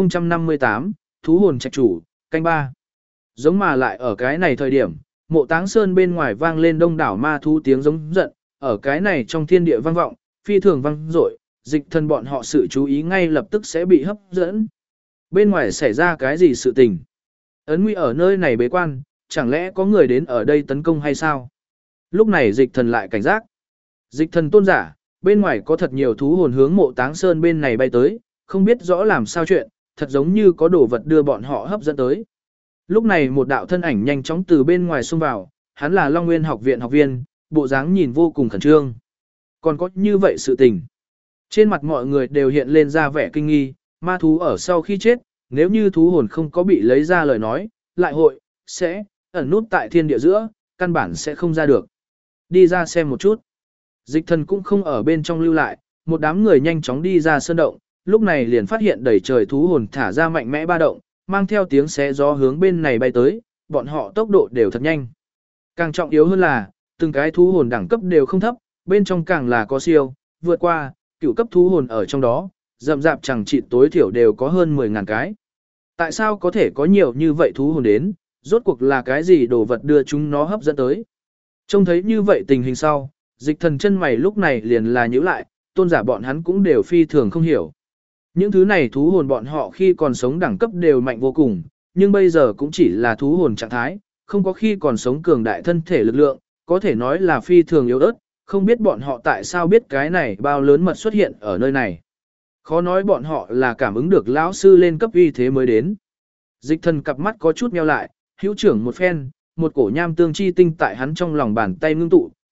1058, Thú hồn trạch chủ, canh 3. Giống mà lại ở cái này thời điểm, Mộ Táng Sơn bên ngoài vang lên đông đảo ma thú tiếng giống giận, ở cái này trong thiên địa vang vọng, phi thường vang dội, Dịch Thần bọn họ sự chú ý ngay lập tức sẽ bị hấp dẫn. Bên ngoài xảy ra cái gì sự tình? Ấn Nguy ở nơi này bế quan, chẳng lẽ có người đến ở đây tấn công hay sao? Lúc này Dịch Thần lại cảnh giác. Dịch Thần Tôn Giả, bên ngoài có thật nhiều thú hồn hướng Mộ Táng Sơn bên này bay tới, không biết rõ làm sao chuyện, thật giống như có đồ vật đưa bọn họ hấp dẫn tới. Lúc này một đạo thân ảnh nhanh chóng từ bên ngoài xông vào, hắn là Long Nguyên học viện học viên, bộ dáng nhìn vô cùng khẩn trương. Còn có như vậy sự tình. Trên mặt mọi người đều hiện lên ra vẻ kinh nghi, ma thú ở sau khi chết, nếu như thú hồn không có bị lấy ra lời nói, lại sẽ ẩn nút tại thiên địa giữa, căn bản sẽ không ra được. Đi ra xem một chút. Dịch Thần cũng không ở bên trong lưu lại, một đám người nhanh chóng đi ra sơn động, lúc này liền phát hiện đầy trời thú hồn thả ra mạnh mẽ ba động, mang theo tiếng xé gió hướng bên này bay tới, bọn họ tốc độ đều thật nhanh. Càng trọng yếu hơn là, từng cái thú hồn đẳng cấp đều không thấp, bên trong càng là có siêu, vượt qua, cựu cấp thú hồn ở trong đó, rậm rạp chẳng trị tối thiểu đều có hơn 10.000 cái. Tại sao có thể có nhiều như vậy thú hồn đến, rốt cuộc là cái gì đồ vật đưa chúng nó hấp dẫn tới. Trông thấy như vậy tình hình sau, Dịch Thần chân mày lúc này liền là nhíu lại, Tôn Giả bọn hắn cũng đều phi thường không hiểu. Những thứ này thú hồn bọn họ khi còn sống đẳng cấp đều mạnh vô cùng, nhưng bây giờ cũng chỉ là thú hồn trạng thái, không có khi còn sống cường đại thân thể lực lượng, có thể nói là phi thường yếu ớt, không biết bọn họ tại sao biết cái này bao lớn mật xuất hiện ở nơi này. Khó nói bọn họ là cảm ứng được lão sư lên cấp uy thế mới đến. Dịch Thần cặp mắt có chút nheo lại, hữu trưởng một phen, một cổ nham tương chi tinh tại hắn trong lòng bàn tay ngưng tụ,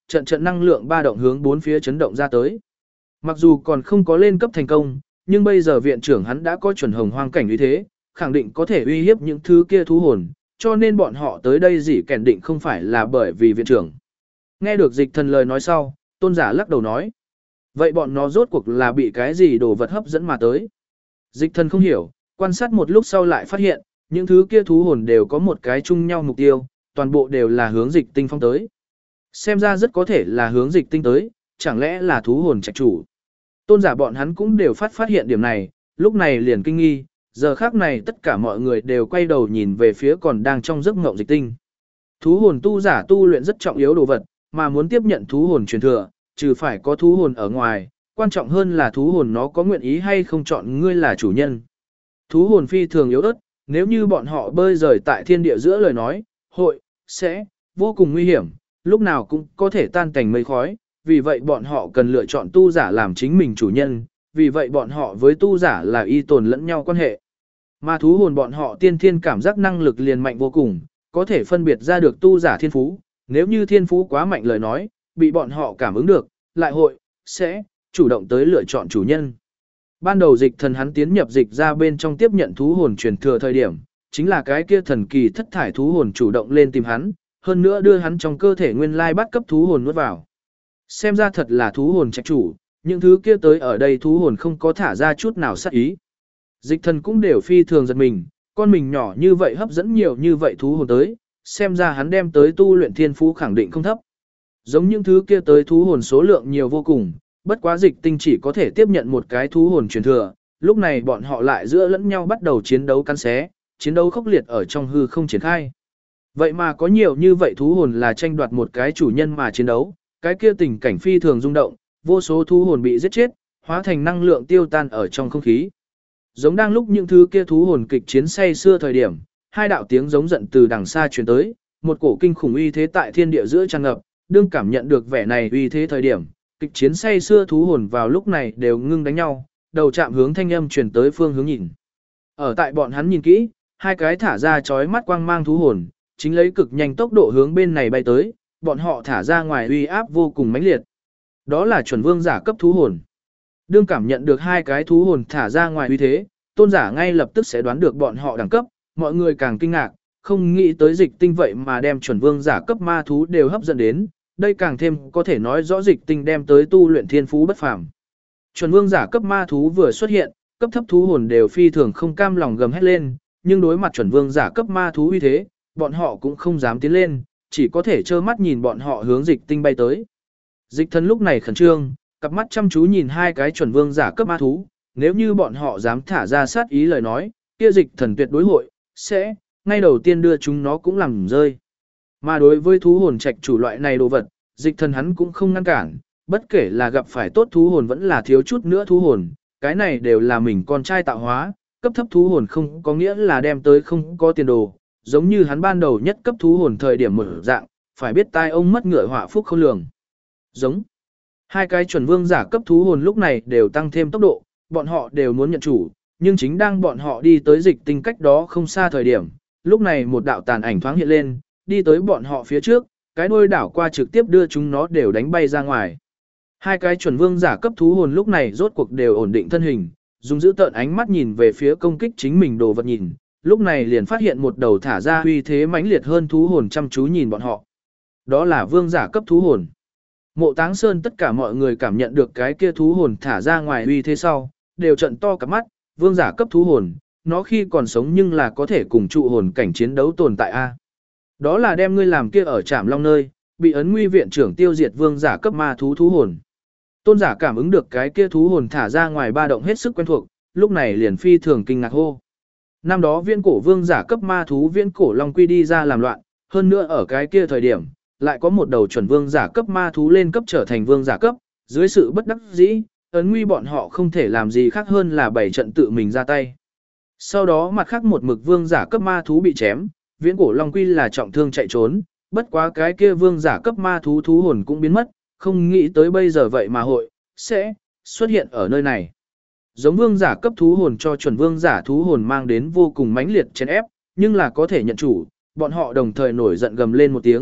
trận trận năng lượng ba động hướng bốn phía chấn động ra tới. Mặc dù còn không có lên cấp thành công, nhưng bây giờ viện trưởng hắn đã có chuẩn hồng hoang cảnh uy thế, khẳng định có thể uy hiếp những thứ kia thú hồn, cho nên bọn họ tới đây gì kèn định không phải là bởi vì viện trưởng. Nghe được dịch thần lời nói sau, tôn giả lắc đầu nói. Vậy bọn nó rốt cuộc là bị cái gì đồ vật hấp dẫn mà tới? Dịch thần không hiểu, quan sát một lúc sau lại phát hiện, những thứ kia thú hồn đều có một cái chung nhau mục tiêu, toàn bộ đều là hướng dịch tinh phong tới. Xem ra rất có thể là hướng dịch tinh tới, chẳng lẽ là thú hồn trạch chủ. Tôn giả bọn hắn cũng đều phát hiện điểm này, lúc này liền kinh nghi, giờ khác này tất cả mọi người đều quay đầu nhìn về phía còn đang trong giấc mộng dịch tinh. Thú hồn tu giả tu luyện rất trọng yếu đồ vật, mà muốn tiếp nhận thú hồn truyền thừa, trừ phải có thú hồn ở ngoài, quan trọng hơn là thú hồn nó có nguyện ý hay không chọn ngươi là chủ nhân. Thú hồn phi thường yếu ớt, nếu như bọn họ bơi rời tại thiên địa giữa lời nói, hội, sẽ, vô cùng nguy hiểm, lúc nào cũng có thể tan cảnh mây khói, vì vậy bọn họ cần lựa chọn tu giả làm chính mình chủ nhân, vì vậy bọn họ với tu giả là y tồn lẫn nhau quan hệ. Mà thú hồn bọn họ tiên thiên cảm giác năng lực liền mạnh vô cùng, có thể phân biệt ra được tu giả thiên phú, nếu như thiên phú quá mạnh lời nói, bị bọn họ cảm ứng được, lại hội, sẽ, chủ động tới lựa chọn chủ nhân. Ban đầu dịch thần hắn tiến nhập dịch ra bên trong tiếp nhận thú hồn truyền thừa thời điểm, chính là cái kia thần kỳ thất thải thú hồn chủ động lên tìm hắn, hơn nữa đưa hắn trong cơ thể nguyên lai bắt cấp thú hồn nuốt vào. Xem ra thật là thú hồn trạch chủ, những thứ kia tới ở đây thú hồn không có thả ra chút nào sát ý. Dịch thần cũng đều phi thường giật mình, con mình nhỏ như vậy hấp dẫn nhiều như vậy thú hồn tới, xem ra hắn đem tới tu luyện thiên phú khẳng định không thấp. Giống những thứ kia tới thú hồn số lượng nhiều vô cùng, bất quá dịch tinh chỉ có thể tiếp nhận một cái thú hồn truyền thừa, lúc này bọn họ lại giữa lẫn nhau bắt đầu chiến đấu cắn xé, chiến đấu khốc liệt ở trong hư không triển khai. Vậy mà có nhiều như vậy thú hồn là tranh đoạt một cái chủ nhân mà chiến đấu, cái kia tình cảnh phi thường rung động, vô số thú hồn bị giết chết, hóa thành năng lượng tiêu tan ở trong không khí. Giống đang lúc những thứ kia thú hồn kịch chiến say xưa thời điểm, hai đạo tiếng giống giận từ đằng xa truyền tới, một cổ kinh khủng uy thế tại thiên địa giữa tràn ngập, đương cảm nhận được vẻ này uy thế thời điểm, kịch chiến say xưa thú hồn vào lúc này đều ngưng đánh nhau, đầu chạm hướng thanh âm truyền tới phương hướng nhìn. Ở tại bọn hắn nhìn kỹ, hai cái thả ra chói mắt quang mang thú hồn, chính lấy cực nhanh tốc độ hướng bên này bay tới, bọn họ thả ra ngoài uy áp vô cùng mãnh liệt. Đó là chuẩn vương giả cấp thú hồn. Đương cảm nhận được hai cái thú hồn thả ra ngoài uy thế, tôn giả ngay lập tức sẽ đoán được bọn họ đẳng cấp, mọi người càng kinh ngạc, không nghĩ tới dịch tinh vậy mà đem chuẩn vương giả cấp ma thú đều hấp dẫn đến, đây càng thêm có thể nói rõ dịch tinh đem tới tu luyện thiên phú bất phàm. Chuẩn vương giả cấp ma thú vừa xuất hiện, cấp thấp thú hồn đều phi thường không cam lòng gầm hét lên, nhưng đối mặt chuẩn vương giả cấp ma thú uy thế, bọn họ cũng không dám tiến lên, chỉ có thể trơ mắt nhìn bọn họ hướng dịch tinh bay tới. Dịch thần lúc này khẩn trương, cặp mắt chăm chú nhìn hai cái chuẩn vương giả cấp ma thú, nếu như bọn họ dám thả ra sát ý lời nói, kia dịch thần tuyệt đối hội, sẽ, ngay đầu tiên đưa chúng nó cũng làm rơi. Mà đối với thú hồn trạch chủ loại này đồ vật, dịch thần hắn cũng không ngăn cản, bất kể là gặp phải tốt thú hồn vẫn là thiếu chút nữa thú hồn, cái này đều là mình con trai tạo hóa, cấp thấp thú hồn không có nghĩa là đem tới không có tiền đồ, giống như hắn ban đầu nhất cấp thú hồn thời điểm mở dạng, phải biết tai ông mất ngựa họa phúc không lường. Giống. Hai cái chuẩn vương giả cấp thú hồn lúc này đều tăng thêm tốc độ, bọn họ đều muốn nhận chủ, nhưng chính đang bọn họ đi tới dịch tinh cách đó không xa thời điểm, lúc này một đạo tàn ảnh thoáng hiện lên, đi tới bọn họ phía trước, cái đuôi đảo qua trực tiếp đưa chúng nó đều đánh bay ra ngoài. Hai cái chuẩn vương giả cấp thú hồn lúc này rốt cuộc đều ổn định thân hình, dùng giữ tợn ánh mắt nhìn về phía công kích chính mình đồ vật nhìn, lúc này liền phát hiện một đầu thả ra uy thế mãnh liệt hơn thú hồn chăm chú nhìn bọn họ. Đó là vương giả cấp thú hồn. Mộ Táng Sơn tất cả mọi người cảm nhận được cái kia thú hồn thả ra ngoài uy thế sau, đều trận to cả mắt, vương giả cấp thú hồn, nó khi còn sống nhưng là có thể cùng trụ hồn cảnh chiến đấu tồn tại a. Đó là đem ngươi làm kia ở Trảm Long nơi, bị ấn nguy viện trưởng tiêu diệt vương giả cấp ma thú thú hồn. Tôn giả cảm ứng được cái kia thú hồn thả ra ngoài ba động hết sức quen thuộc, lúc này liền phi thường kinh ngạc hô. Năm đó viễn cổ vương giả cấp ma thú viễn cổ long quy đi ra làm loạn, hơn nữa ở cái kia thời điểm, lại có một đầu chuẩn vương giả cấp ma thú lên cấp trở thành vương giả cấp, dưới sự bất đắc dĩ, ấn nguy bọn họ không thể làm gì khác hơn là bày trận tự mình ra tay. Sau đó mặt khác một mực vương giả cấp ma thú bị chém, viễn cổ long quy là trọng thương chạy trốn, bất quá cái kia vương giả cấp ma thú thú hồn cũng biến mất, không nghĩ tới bây giờ vậy mà hội, sẽ, xuất hiện ở nơi này. Giống vương giả cấp thú hồn cho chuẩn vương giả thú hồn mang đến vô cùng mãnh liệt chèn ép, nhưng là có thể nhận chủ, bọn họ đồng thời nổi giận gầm lên một tiếng,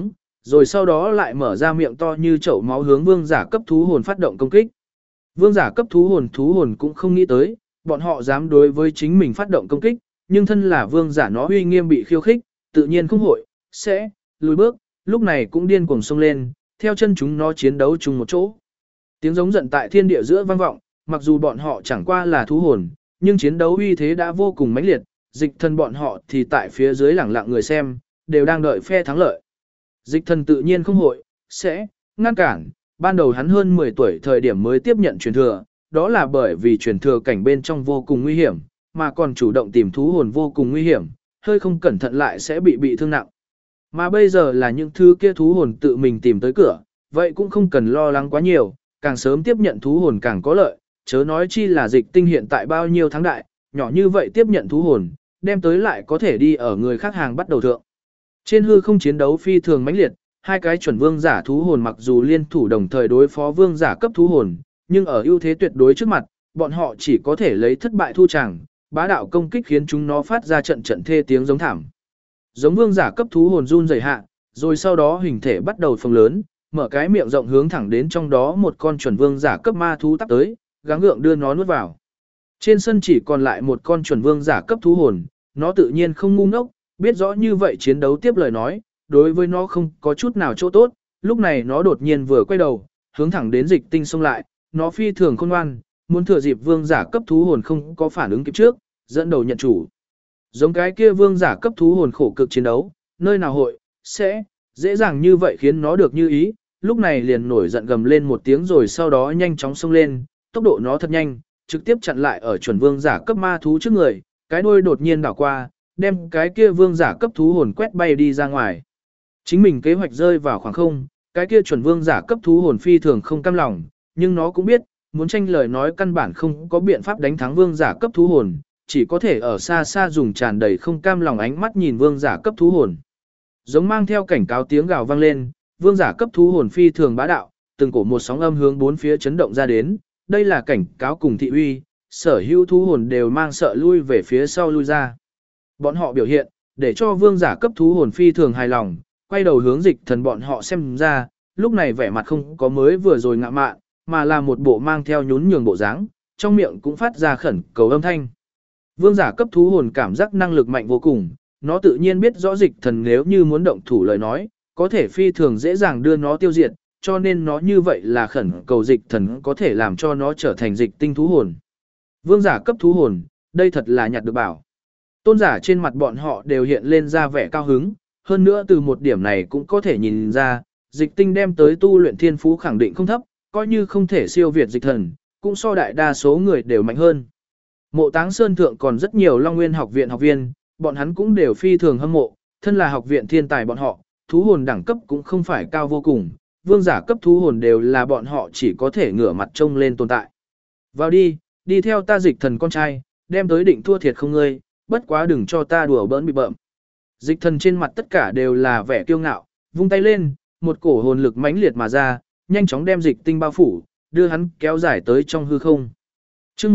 rồi sau đó lại mở ra miệng to như chậu máu hướng vương giả cấp thú hồn phát động công kích. Vương giả cấp thú hồn cũng không nghĩ tới, bọn họ dám đối với chính mình phát động công kích, nhưng thân là vương giả nó uy nghiêm bị khiêu khích, tự nhiên không hội, sẽ, lùi bước, lúc này cũng điên cuồng xông lên, theo chân chúng nó chiến đấu chung một chỗ. Tiếng giống giận tại thiên địa giữa vang vọng, mặc dù bọn họ chẳng qua là thú hồn, nhưng chiến đấu uy thế đã vô cùng mãnh liệt, dịch thần bọn họ thì tại phía dưới lẳng lặng người xem, đều đang đợi phe thắng lợi. Dịch thần tự nhiên không hội, sẽ, ngăn cản, ban đầu hắn hơn 10 tuổi thời điểm mới tiếp nhận truyền thừa, đó là bởi vì truyền thừa cảnh bên trong vô cùng nguy hiểm, mà còn chủ động tìm thú hồn vô cùng nguy hiểm, hơi không cẩn thận lại sẽ bị thương nặng. Mà bây giờ là những thứ kia thú hồn tự mình tìm tới cửa, vậy cũng không cần lo lắng quá nhiều, càng sớm tiếp nhận thú hồn càng có lợi, chớ nói chi là dịch tinh hiện tại bao nhiêu tháng đại, nhỏ như vậy tiếp nhận thú hồn, đem tới lại có thể đi ở người khác hàng bắt đầu thượng. Trên hư không chiến đấu phi thường mãnh liệt, hai cái chuẩn vương giả thú hồn mặc dù liên thủ đồng thời đối phó vương giả cấp thú hồn, nhưng ở ưu thế tuyệt đối trước mặt, bọn họ chỉ có thể lấy thất bại thu chẳng, bá đạo công kích khiến chúng nó phát ra trận trận thê tiếng giống thảm. Giống vương giả cấp thú hồn run rẩy hạ, rồi sau đó hình thể bắt đầu phồng lớn, mở cái miệng rộng hướng thẳng đến trong đó một con chuẩn vương giả cấp ma thú tắp tới, gắng gượng đưa nó nuốt vào. Trên sân chỉ còn lại một con chuẩn vương giả cấp thú hồn, nó tự nhiên không ngu ngốc, biết rõ như vậy chiến đấu tiếp lời nói, đối với nó không có chút nào chỗ tốt, lúc này nó đột nhiên vừa quay đầu, hướng thẳng đến dịch tinh xông lại, nó phi thường khôn ngoan, muốn thừa dịp vương giả cấp thú hồn không có phản ứng kịp trước, dẫn đầu nhận chủ. Giống cái kia vương giả cấp thú hồn khổ cực chiến đấu, nơi nào hội, sẽ, dễ dàng như vậy khiến nó được như ý, lúc này liền nổi giận gầm lên một tiếng rồi sau đó nhanh chóng xông lên, tốc độ nó thật nhanh, trực tiếp chặn lại ở chuẩn vương giả cấp ma thú trước người, cái đuôi đột nhiên đảo qua, đem cái kia vương giả cấp thú hồn quét bay đi ra ngoài. Chính mình kế hoạch rơi vào khoảng không, cái kia chuẩn vương giả cấp thú hồn phi thường không cam lòng, nhưng nó cũng biết, muốn tranh lời nói căn bản không có biện pháp đánh thắng vương giả cấp thú hồn, chỉ có thể ở xa xa dùng tràn đầy không cam lòng ánh mắt nhìn vương giả cấp thú hồn. Giống mang theo cảnh cáo tiếng gào vang lên, vương giả cấp thú hồn phi thường bá đạo, từng cổ một sóng âm hướng bốn phía chấn động ra đến, đây là cảnh cáo cùng thị uy, sở hữu thú hồn đều mang sợ lui về phía sau lui ra. Bọn họ biểu hiện, để cho vương giả cấp thú hồn phi thường hài lòng, quay đầu hướng dịch thần bọn họ xem ra, lúc này vẻ mặt không có mới vừa rồi ngạ mạn, mà là một bộ mang theo nhún nhường bộ dáng, trong miệng cũng phát ra khẩn cầu âm thanh. Vương giả cấp thú hồn cảm giác năng lực mạnh vô cùng, nó tự nhiên biết rõ dịch thần nếu như muốn động thủ lời nói, có thể phi thường dễ dàng đưa nó tiêu diệt, cho nên nó như vậy là khẩn cầu dịch thần có thể làm cho nó trở thành dịch tinh thú hồn. Vương giả cấp thú hồn, đây thật là nhặt được bảo. Tôn giả trên mặt bọn họ đều hiện lên ra vẻ cao hứng, hơn nữa từ một điểm này cũng có thể nhìn ra, dịch tinh đem tới tu luyện thiên phú khẳng định không thấp, coi như không thể siêu việt dịch thần, cũng so đại đa số người đều mạnh hơn. Mộ Táng Sơn Thượng còn rất nhiều Long Nguyên học viện học viên, bọn hắn cũng đều phi thường hâm mộ, thân là học viện thiên tài bọn họ, thú hồn đẳng cấp cũng không phải cao vô cùng, vương giả cấp thú hồn đều là bọn họ chỉ có thể ngửa mặt trông lên tồn tại. Vào đi, đi theo ta dịch thần con trai, đem tới định thua thiệt không ngươi, bất quá đừng cho ta đùa bỡn bị bợm. Dịch thần trên mặt tất cả đều là vẻ kiêu ngạo, vung tay lên, một cổ hồn lực mãnh liệt mà ra, nhanh chóng đem dịch tinh bao phủ, đưa hắn kéo dài tới trong hư không. Chương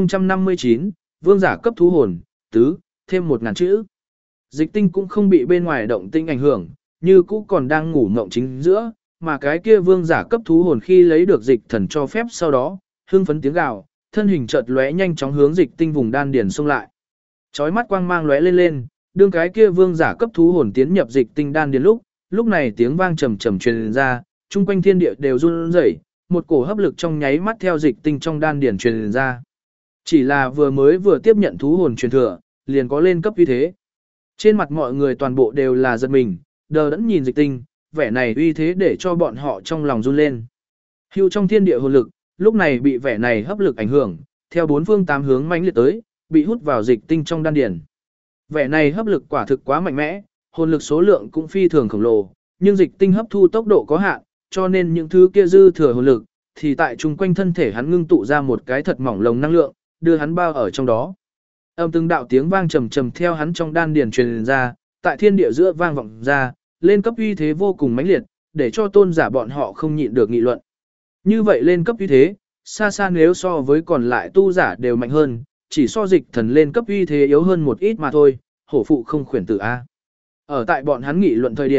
1059, vương giả cấp thú hồn, tứ, thêm 1000 chữ. Dịch tinh cũng không bị bên ngoài động tinh ảnh hưởng, như cũ còn đang ngủ mộng chính giữa, mà cái kia vương giả cấp thú hồn khi lấy được dịch thần cho phép sau đó, hưng phấn tiếng gào, thân hình chợt lóe nhanh chóng hướng dịch tinh vùng đan điền xông lại. Chói mắt quang mang lóe lên lên, đương cái kia vương giả cấp thú hồn tiến nhập dịch tinh đan điền lúc này tiếng vang trầm trầm truyền ra, chung quanh thiên địa đều run rẩy, một cổ hấp lực trong nháy mắt theo dịch tinh trong đan điền truyền ra. Chỉ là vừa tiếp nhận thú hồn truyền thừa, liền có lên cấp uy thế. Trên mặt mọi người toàn bộ đều là giật mình, đờ đẫn nhìn dịch tinh, vẻ này uy thế để cho bọn họ trong lòng run lên. Hưu trong thiên địa hồn lực, lúc này bị vẻ này hấp lực ảnh hưởng, theo bốn phương tám hướng mãnh liệt tới, bị hút vào dịch tinh trong đan điền. Vẻ này hấp lực quả thực quá mạnh mẽ, hồn lực số lượng cũng phi thường khổng lồ, nhưng dịch tinh hấp thu tốc độ có hạn, cho nên những thứ kia dư thừa hồn lực thì tại chung quanh thân thể hắn ngưng tụ ra một cái thật mỏng lồng năng lượng, đưa hắn bao ở trong đó. Âm từng đạo tiếng vang trầm trầm theo hắn trong đan điền truyền ra, tại thiên địa giữa vang vọng ra, lên cấp uy thế vô cùng mãnh liệt, để cho tôn giả bọn họ không nhịn được nghị luận. Như vậy lên cấp uy thế, xa xa nếu so với còn lại tu giả đều mạnh hơn, chỉ so dịch thần lên cấp uy thế yếu hơn một ít mà thôi, hổ phụ không khuyển tử A. Ở tại bọn hắn nghị luận thời điểm,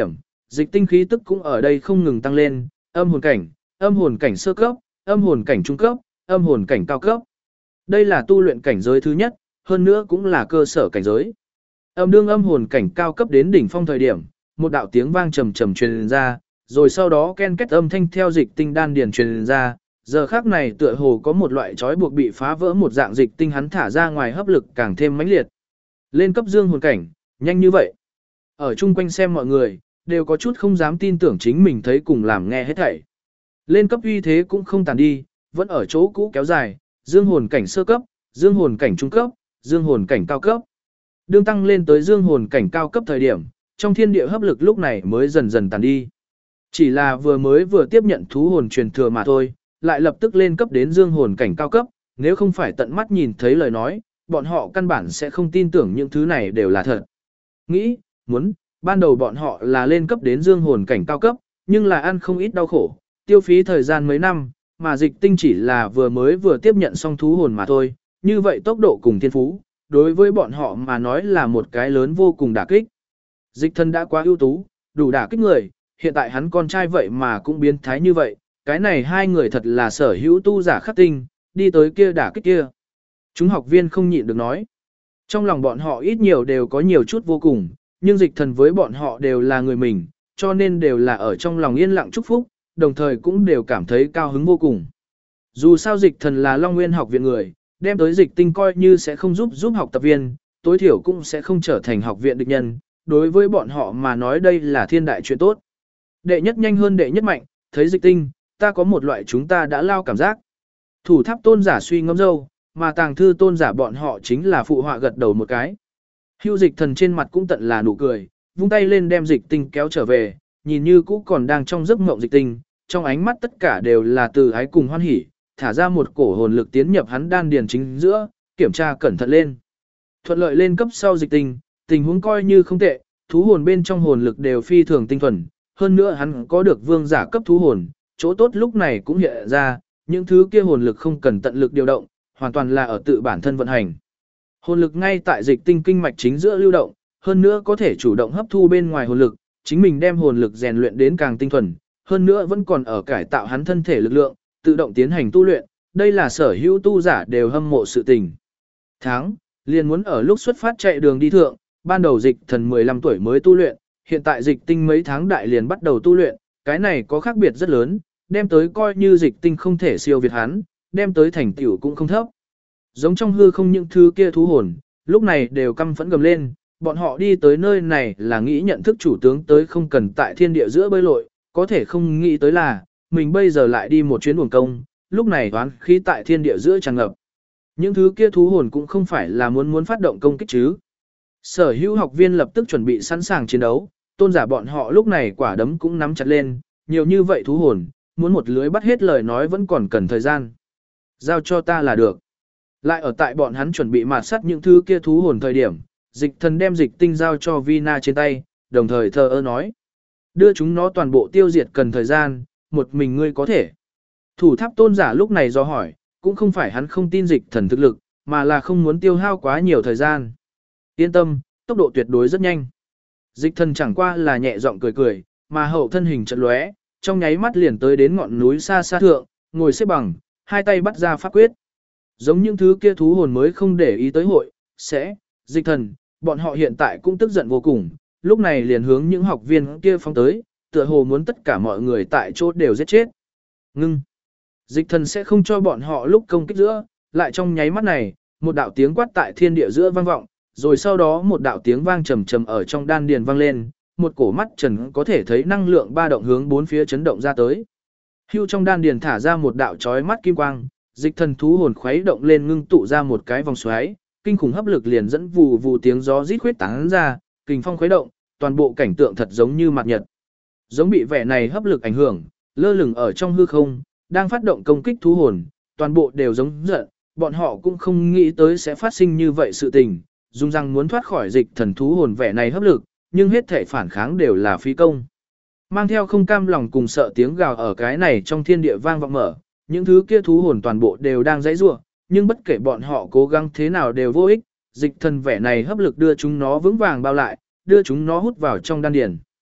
dịch tinh khí tức cũng ở đây không ngừng tăng lên, âm hồn cảnh sơ cấp, âm hồn cảnh trung cấp, âm hồn cảnh cao cấp. Đây là tu luyện cảnh giới thứ nhất, hơn nữa cũng là cơ sở cảnh giới. Đương âm hồn cảnh cao cấp đến đỉnh phong thời điểm, một đạo tiếng vang trầm trầm truyền ra, rồi sau đó ken két âm thanh theo dịch tinh đan điền truyền ra, giờ khắc này tựa hồ có một loại trói buộc bị phá vỡ một dạng dịch tinh hắn thả ra ngoài hấp lực càng thêm mãnh liệt. Lên cấp dương hồn cảnh, nhanh như vậy. Ở chung quanh xem mọi người, đều có chút không dám tin tưởng chính mình thấy cùng làm nghe hết thảy. Lên cấp uy thế cũng không tàn đi, vẫn ở chỗ cũ kéo dài, dương hồn cảnh sơ cấp, dương hồn cảnh trung cấp, dương hồn cảnh cao cấp. Đương tăng lên tới dương hồn cảnh cao cấp thời điểm, trong thiên địa hấp lực lúc này mới dần dần tàn đi. Chỉ là vừa tiếp nhận thú hồn truyền thừa mà thôi, lại lập tức lên cấp đến dương hồn cảnh cao cấp, nếu không phải tận mắt nhìn thấy lời nói, bọn họ căn bản sẽ không tin tưởng những thứ này đều là thật. Ban đầu bọn họ là lên cấp đến dương hồn cảnh cao cấp, nhưng là ăn không ít đau khổ, tiêu phí thời gian mấy năm, mà dịch tinh chỉ là vừa tiếp nhận xong thú hồn mà thôi, như vậy tốc độ cùng thiên phú, đối với bọn họ mà nói là một cái lớn vô cùng đả kích. Dịch thần đã quá ưu tú, đủ đả kích người, hiện tại hắn con trai vậy mà cũng biến thái như vậy, cái này hai người thật là sở hữu tu giả khắc tinh, đi tới kia đả kích kia. Chúng học viên không nhịn được nói. Trong lòng bọn họ ít nhiều đều có nhiều chút vô cùng, nhưng dịch thần với bọn họ đều là người mình, cho nên đều là ở trong lòng yên lặng chúc phúc, đồng thời cũng đều cảm thấy cao hứng vô cùng. Dù sao dịch thần là Long Nguyên học viện người, đem tới dịch tinh coi như sẽ không giúp học tập viên, tối thiểu cũng sẽ không trở thành học viện địch nhân, đối với bọn họ mà nói đây là thiên đại chuyện tốt. Đệ nhất nhanh hơn đệ nhất mạnh, thấy dịch tinh, ta có một loại chúng ta đã lao cảm giác. Thủ tháp tôn giả suy ngẫm dâu, mà tàng thư tôn giả bọn họ chính là phụ họa gật đầu một cái. Hưu dịch thần trên mặt cũng tận là nụ cười, vung tay lên đem dịch tinh kéo trở về, nhìn như cũ còn đang trong giấc mộng dịch tinh, trong ánh mắt tất cả đều là từ ái cùng hoan hỉ, thả ra một cổ hồn lực tiến nhập hắn đan điền chính giữa, kiểm tra cẩn thận lên. Thuận lợi lên cấp sau dịch tinh, tình huống coi như không tệ, thú hồn bên trong hồn lực đều phi thường tinh thuần, hơn nữa hắn có được vương giả cấp thú hồn, chỗ tốt lúc này cũng hiện ra, những thứ kia hồn lực không cần tận lực điều động, hoàn toàn là ở tự bản thân vận hành. Hồn lực ngay tại dịch tinh kinh mạch chính giữa lưu động, hơn nữa có thể chủ động hấp thu bên ngoài hồn lực, chính mình đem hồn lực rèn luyện đến càng tinh thuần, hơn nữa vẫn còn ở cải tạo hắn thân thể lực lượng, tự động tiến hành tu luyện, đây là sở hữu tu giả đều hâm mộ sự tình. Liền muốn ở lúc xuất phát chạy đường đi thượng, ban đầu dịch thần 15 tuổi mới tu luyện, hiện tại dịch tinh mấy tháng đại liền bắt đầu tu luyện, cái này có khác biệt rất lớn, đem tới coi như dịch tinh không thể siêu việt hắn, đem tới thành tựu cũng không thấp. Giống trong hư không những thứ kia thú hồn, lúc này đều căm phẫn gầm lên, bọn họ đi tới nơi này là nghĩ nhận thức chủ tướng tới không cần tại thiên địa giữa bơi lội, có thể không nghĩ tới là, mình bây giờ lại đi một chuyến uổng công, lúc này toán khí tại thiên địa giữa tràn ngập. Những thứ kia thú hồn cũng không phải là muốn phát động công kích chứ. Sở hữu học viên lập tức chuẩn bị sẵn sàng chiến đấu, tôn giả bọn họ lúc này quả đấm cũng nắm chặt lên, nhiều như vậy thú hồn, muốn một lưới bắt hết lời nói vẫn còn cần thời gian. Giao cho ta là được. Lại ở tại bọn hắn chuẩn bị mạt sắt những thứ kia thú hồn thời điểm, dịch thần đem dịch tinh giao cho Vina trên tay, đồng thời thờ ơ nói. Đưa chúng nó toàn bộ tiêu diệt cần thời gian, một mình ngươi có thể. Thủ tháp tôn giả lúc này do hỏi, cũng không phải hắn không tin dịch thần thực lực, mà là không muốn tiêu hao quá nhiều thời gian. Yên tâm, tốc độ tuyệt đối rất nhanh. Dịch thần chẳng qua là nhẹ giọng cười cười, mà hậu thân hình chợt lóe, trong nháy mắt liền tới đến ngọn núi xa xa thượng, ngồi xếp bằng, hai tay bắt ra pháp quyết. Giống những thứ kia thú hồn mới không để ý tới dịch thần, bọn họ hiện tại cũng tức giận vô cùng, lúc này liền hướng những học viên kia phóng tới, tựa hồ muốn tất cả mọi người tại chỗ đều giết chết. Ngưng. Dịch thần sẽ không cho bọn họ lúc công kích giữa, lại trong nháy mắt này, một đạo tiếng quát tại thiên địa giữa vang vọng, rồi sau đó một đạo tiếng vang trầm trầm ở trong đan điền vang lên, một cổ mắt trần có thể thấy năng lượng ba động hướng bốn phía chấn động ra tới. Hưu trong đan điền thả ra một đạo chói mắt kim quang, dịch thần thú hồn khuấy động lên ngưng tụ ra một cái vòng xoáy, kinh khủng hấp lực liền dẫn vù vù tiếng gió rít khuyết tán ra, kình phong khuấy động, toàn bộ cảnh tượng thật giống như mặt nhật. Giống bị vẻ này hấp lực ảnh hưởng, lơ lửng ở trong hư không, đang phát động công kích thú hồn, toàn bộ đều giống giận, bọn họ cũng không nghĩ tới sẽ phát sinh như vậy sự tình, dùng rằng muốn thoát khỏi dịch thần thú hồn vẻ này hấp lực, nhưng hết thể phản kháng đều là phí công. Mang theo không cam lòng cùng sợ tiếng gào ở cái này trong thiên địa vang vọng mở, những thứ kia thú hồn toàn bộ đều đang giãy giụa, nhưng bất kể bọn họ cố gắng thế nào đều vô ích, dịch thần vẻ này hấp lực đưa chúng nó vững vàng bao lại, đưa chúng nó hút vào trong đan điền.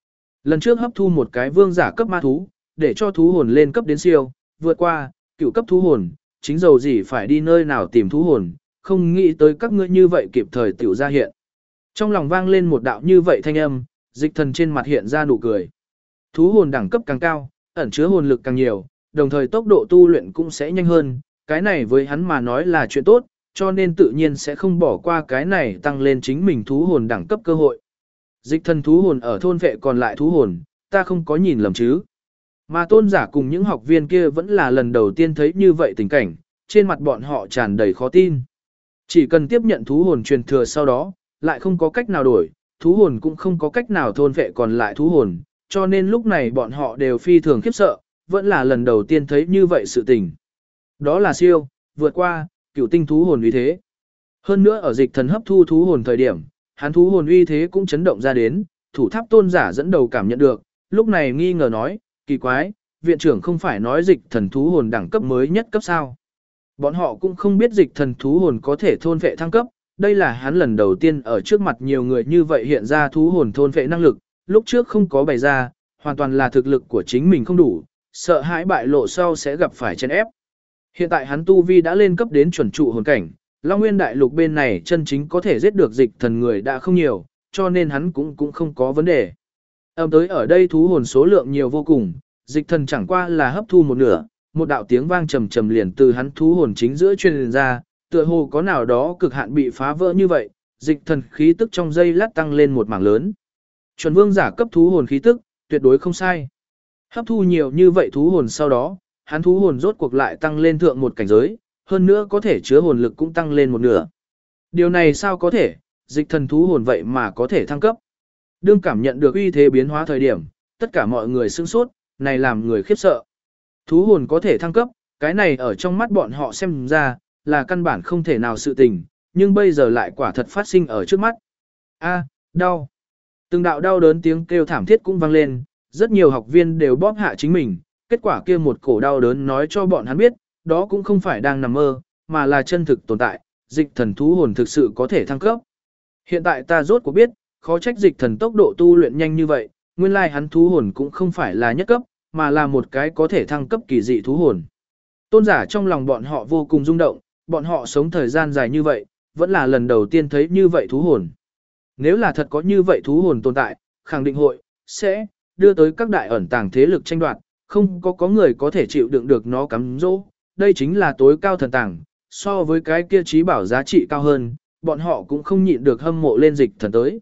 Lần trước hấp thu một cái vương giả cấp ma thú, để cho thú hồn lên cấp đến siêu, vượt qua, cựu cấp thú hồn, chính dầu gì phải đi nơi nào tìm thú hồn, không nghĩ tới các ngươi như vậy kịp thời tiểu ra hiện. Trong lòng vang lên một đạo như vậy thanh âm, Dịch Thần trên mặt hiện ra nụ cười. Thú hồn đẳng cấp càng cao, ẩn chứa hồn lực càng nhiều, đồng thời tốc độ tu luyện cũng sẽ nhanh hơn, cái này với hắn mà nói là chuyện tốt, cho nên tự nhiên sẽ không bỏ qua cái này tăng lên chính mình thú hồn đẳng cấp cơ hội. Dịch Thần thú hồn ở thôn vệ còn lại thú hồn, ta không có nhìn lầm chứ. Mà tôn giả cùng những học viên kia vẫn là lần đầu tiên thấy như vậy tình cảnh, trên mặt bọn họ tràn đầy khó tin. Chỉ cần tiếp nhận thú hồn truyền thừa sau đó, lại không có cách nào đổi, thú hồn cũng không có cách nào thôn vệ còn lại thú hồn, cho nên lúc này bọn họ đều phi thường khiếp sợ, vẫn là lần đầu tiên thấy như vậy sự tình. Đó là siêu, vượt qua, cửu tinh thú hồn uy thế. Hơn nữa ở Dịch Thần hấp thu thú hồn thời điểm, hắn thú hồn uy thế cũng chấn động ra đến, thủ tháp tôn giả dẫn đầu cảm nhận được, lúc này nghi ngờ nói, kỳ quái, viện trưởng không phải nói Dịch Thần thú hồn đẳng cấp mới nhất cấp sao. Bọn họ cũng không biết Dịch Thần thú hồn có thể thôn vệ thăng cấp, đây là hắn lần đầu tiên ở trước mặt nhiều người như vậy hiện ra thú hồn thôn vệ năng lực, lúc trước không có bày ra, hoàn toàn là thực lực của chính mình không đủ, sợ hãi bại lộ sau sẽ gặp phải chèn ép. Hiện tại hắn tu vi đã lên cấp đến chuẩn trụ hồn cảnh, Long Nguyên đại lục bên này chân chính có thể giết được Dịch Thần người đã không nhiều, cho nên hắn cũng không có vấn đề. Tới ở đây thú hồn số lượng nhiều vô cùng, Dịch Thần chẳng qua là hấp thu một nửa, một đạo tiếng vang trầm trầm liền từ hắn thú hồn chính giữa truyền ra, tựa hồ có nào đó cực hạn bị phá vỡ như vậy, Dịch Thần khí tức trong giây lát tăng lên một mảng lớn. Chuẩn vương giả cấp thú hồn khí tức, tuyệt đối không sai. Hấp thu nhiều như vậy thú hồn sau đó, hắn thú hồn rốt cuộc lại tăng lên thượng một cảnh giới, hơn nữa có thể chứa hồn lực cũng tăng lên một nửa. Điều này sao có thể, Dịch Thần thú hồn vậy mà có thể thăng cấp. Đương cảm nhận được uy thế biến hóa thời điểm, tất cả mọi người sửng sốt, này làm người khiếp sợ. Thú hồn có thể thăng cấp, cái này ở trong mắt bọn họ xem ra, là căn bản không thể nào sự tình, nhưng bây giờ lại quả thật phát sinh ở trước mắt. A, đau. Từng đạo đau đớn tiếng kêu thảm thiết cũng vang lên, rất nhiều học viên đều bóp hạ chính mình, kết quả kia một cổ đau đớn nói cho bọn hắn biết, đó cũng không phải đang nằm mơ, mà là chân thực tồn tại, Dịch Thần thú hồn thực sự có thể thăng cấp. Hiện tại ta rốt cuộc biết, khó trách Dịch Thần tốc độ tu luyện nhanh như vậy, nguyên lai hắn thú hồn cũng không phải là nhất cấp, mà là một cái có thể thăng cấp kỳ dị thú hồn. Tôn giả trong lòng bọn họ vô cùng rung động, bọn họ sống thời gian dài như vậy, vẫn là lần đầu tiên thấy như vậy thú hồn. Nếu là thật có như vậy thú hồn tồn tại, khẳng định hội, sẽ, đưa tới các đại ẩn tàng thế lực tranh đoạt, không có người có thể chịu đựng được nó cắm dỗ. Đây chính là tối cao thần tàng, so với cái kia trí bảo giá trị cao hơn, bọn họ cũng không nhịn được hâm mộ lên Dịch Thần tới.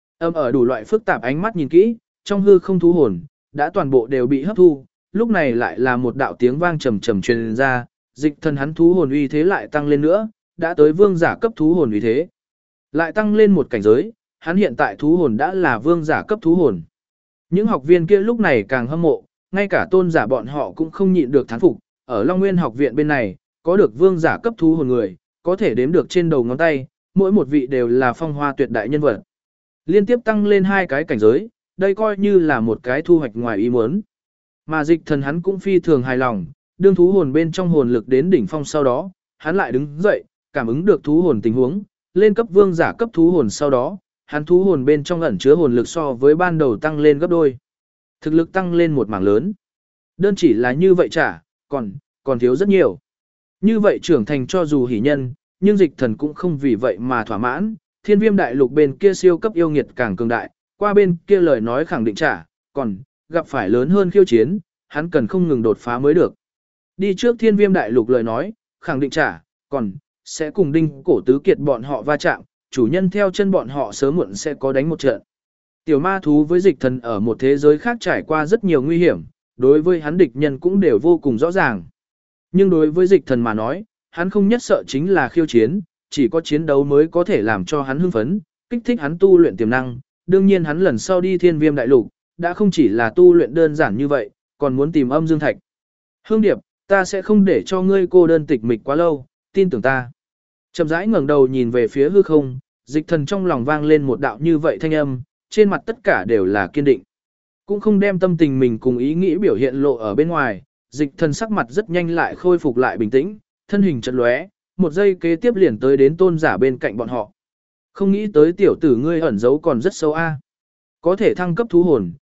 Ở đủ loại phức tạp ánh mắt nhìn kỹ, trong hư không thú hồn, đã toàn bộ đều bị hấp thu, lúc này lại là một đạo tiếng vang trầm trầm truyền ra, Dịch Thần hắn thú hồn uy thế lại tăng lên nữa, đã tới vương giả cấp thú hồn uy thế. Lại tăng lên một cảnh giới, hắn hiện tại thú hồn đã là vương giả cấp thú hồn. Những học viên kia lúc này càng hâm mộ, ngay cả tôn giả bọn họ cũng không nhịn được thán phục, ở Long Nguyên học viện bên này, có được vương giả cấp thú hồn người, có thể đếm được trên đầu ngón tay, mỗi một vị đều là phong hoa tuyệt đại nhân vật. Liên tiếp tăng lên 2 cái cảnh giới, đây coi như là một cái thu hoạch ngoài ý muốn. Mà Dịch Thần hắn cũng phi thường hài lòng, đương thú hồn bên trong hồn lực đến đỉnh phong sau đó, hắn lại đứng dậy, cảm ứng được thú hồn tình huống, lên cấp vương giả cấp thú hồn sau đó, hắn thú hồn bên trong ẩn chứa hồn lực so với ban đầu tăng lên gấp đôi. Thực lực tăng lên một mảng lớn. Đơn chỉ là như vậy chả, còn thiếu rất nhiều. Như vậy trưởng thành cho dù hỷ nhân, nhưng Dịch Thần cũng không vì vậy mà thỏa mãn, Thiên Viêm đại lục bên kia siêu cấp yêu nghiệt càng cường đại, qua bên kia lời nói khẳng định chả, còn gặp phải lớn hơn khiêu chiến, hắn cần không ngừng đột phá mới được. Đi trước Thiên Viêm đại lục lời nói, khẳng định chả, còn sẽ cùng Đinh Cổ Tứ Kiệt bọn họ va chạm, chủ nhân theo chân bọn họ sớm muộn sẽ có đánh một trận. Tiểu ma thú với Dịch Thần ở một thế giới khác trải qua rất nhiều nguy hiểm, đối với hắn địch nhân cũng đều vô cùng rõ ràng. Nhưng đối với Dịch Thần mà nói, hắn không nhất sợ chính là khiêu chiến, chỉ có chiến đấu mới có thể làm cho hắn hưng phấn, kích thích hắn tu luyện tiềm năng. Đương nhiên hắn lần sau đi Thiên Viêm đại lục, đã không chỉ là tu luyện đơn giản như vậy, còn muốn tìm âm dương thạch. Hương Điệp, ta sẽ không để cho ngươi cô đơn tịch mịch quá lâu, tin tưởng ta. Chậm rãi ngẩng đầu nhìn về phía hư không, Dịch Thần trong lòng vang lên một đạo như vậy thanh âm, trên mặt tất cả đều là kiên định. Cũng không đem tâm tình mình cùng ý nghĩ biểu hiện lộ ở bên ngoài, Dịch Thần sắc mặt rất nhanh lại khôi phục lại bình tĩnh, thân hình chợt lóe, một giây kế tiếp liền tới đến tôn giả bên cạnh bọn họ. Không nghĩ tới tiểu tử ngươi ẩn giấu còn rất sâu a. Có thể thăng cấp thú hồn,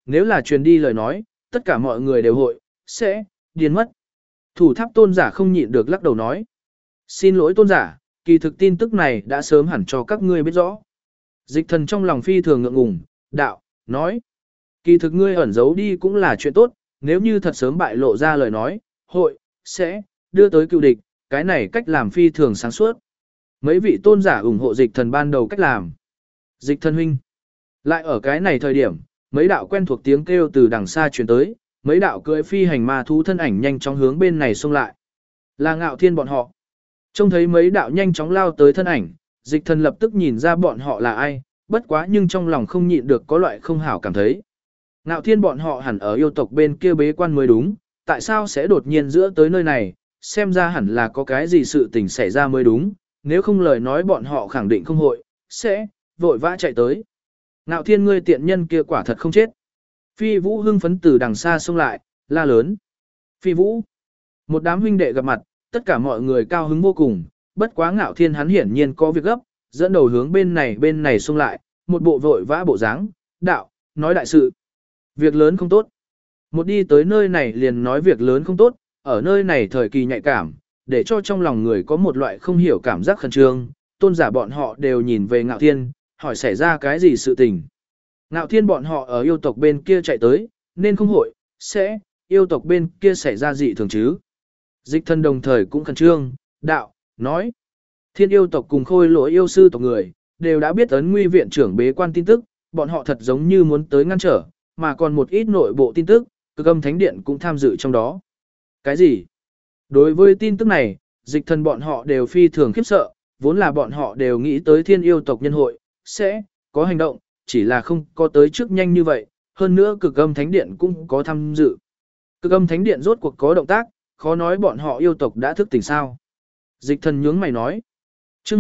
nếu là truyền đi lời nói, tất cả mọi người đều hội, sẽ, điên mất. Thủ tháp tôn giả không nhịn được lắc đầu nói. Xin lỗi tôn giả, kỳ thực tin tức này đã sớm hẳn cho các ngươi biết rõ. Dịch thần trong lòng phi thường ngượng ngùng, đạo, nói. Kỳ thực ngươi ẩn giấu đi cũng là chuyện tốt, nếu như thật sớm bại lộ ra lời nói, hội, sẽ, đưa tới cựu địch, cái này cách làm phi thường sáng suốt. Mấy vị tôn giả ủng hộ dịch thần ban đầu cách làm. Dịch thần huynh. Lại ở cái này thời điểm, mấy đạo quen thuộc tiếng kêu từ đằng xa truyền tới, mấy đạo cưỡi phi hành ma thú thân ảnh nhanh chóng hướng bên này xông lại. Là Ngạo Thiên bọn họ. Trông thấy mấy đạo nhanh chóng lao tới thân ảnh, dịch thần lập tức nhìn ra bọn họ là ai, bất quá nhưng trong lòng không nhịn được có loại không hảo cảm thấy. Ngạo Thiên bọn họ hẳn ở yêu tộc bên kia bế quan mới đúng, tại sao sẽ đột nhiên giữa tới nơi này, xem ra hẳn là có cái gì sự tình xảy ra mới đúng, nếu không lời nói bọn họ khẳng định không hội, sẽ, vội vã chạy tới. Ngạo Thiên ngươi tiện nhân kia quả thật không chết. Phi Vũ hưng phấn từ đằng xa xông lại, la lớn. Phi Vũ. Một đám huynh đệ gặp mặt, tất cả mọi người cao hứng vô cùng, bất quá Ngạo Thiên hắn hiển nhiên có việc gấp, dẫn đầu hướng bên này xông lại, một bộ vội vã bộ dáng, đạo, nói đại sự. Việc lớn không tốt. Một đi tới nơi này liền nói việc lớn không tốt, ở nơi này thời kỳ nhạy cảm, để cho trong lòng người có một loại không hiểu cảm giác khẩn trương, tôn giả bọn họ đều nhìn về Ngạo Thiên, hỏi xảy ra cái gì sự tình. Ngạo Thiên bọn họ ở yêu tộc bên kia chạy tới, nên không hội, sẽ, yêu tộc bên kia xảy ra dị thường chứ. Dịch thân đồng thời cũng khẩn trương, đạo, nói. Thiên yêu tộc cùng Khôi Lỗi yêu sư tộc người, đều đã biết ấn nguy viện trưởng bế quan tin tức, bọn họ thật giống như muốn tới ngăn trở, mà còn một ít nội bộ tin tức, Cực Âm Thánh Điện cũng tham dự trong đó. Cái gì? Đối với tin tức này, dịch thần bọn họ đều phi thường khiếp sợ, vốn là bọn họ đều nghĩ tới thiên yêu tộc nhân hội, sẽ có hành động, chỉ là không có tới trước nhanh như vậy, hơn nữa Cực Âm Thánh Điện cũng có tham dự. Cực Âm Thánh Điện rốt cuộc có động tác, khó nói bọn họ yêu tộc đã thức tỉnh sao. Dịch thần nhướng mày nói. Chương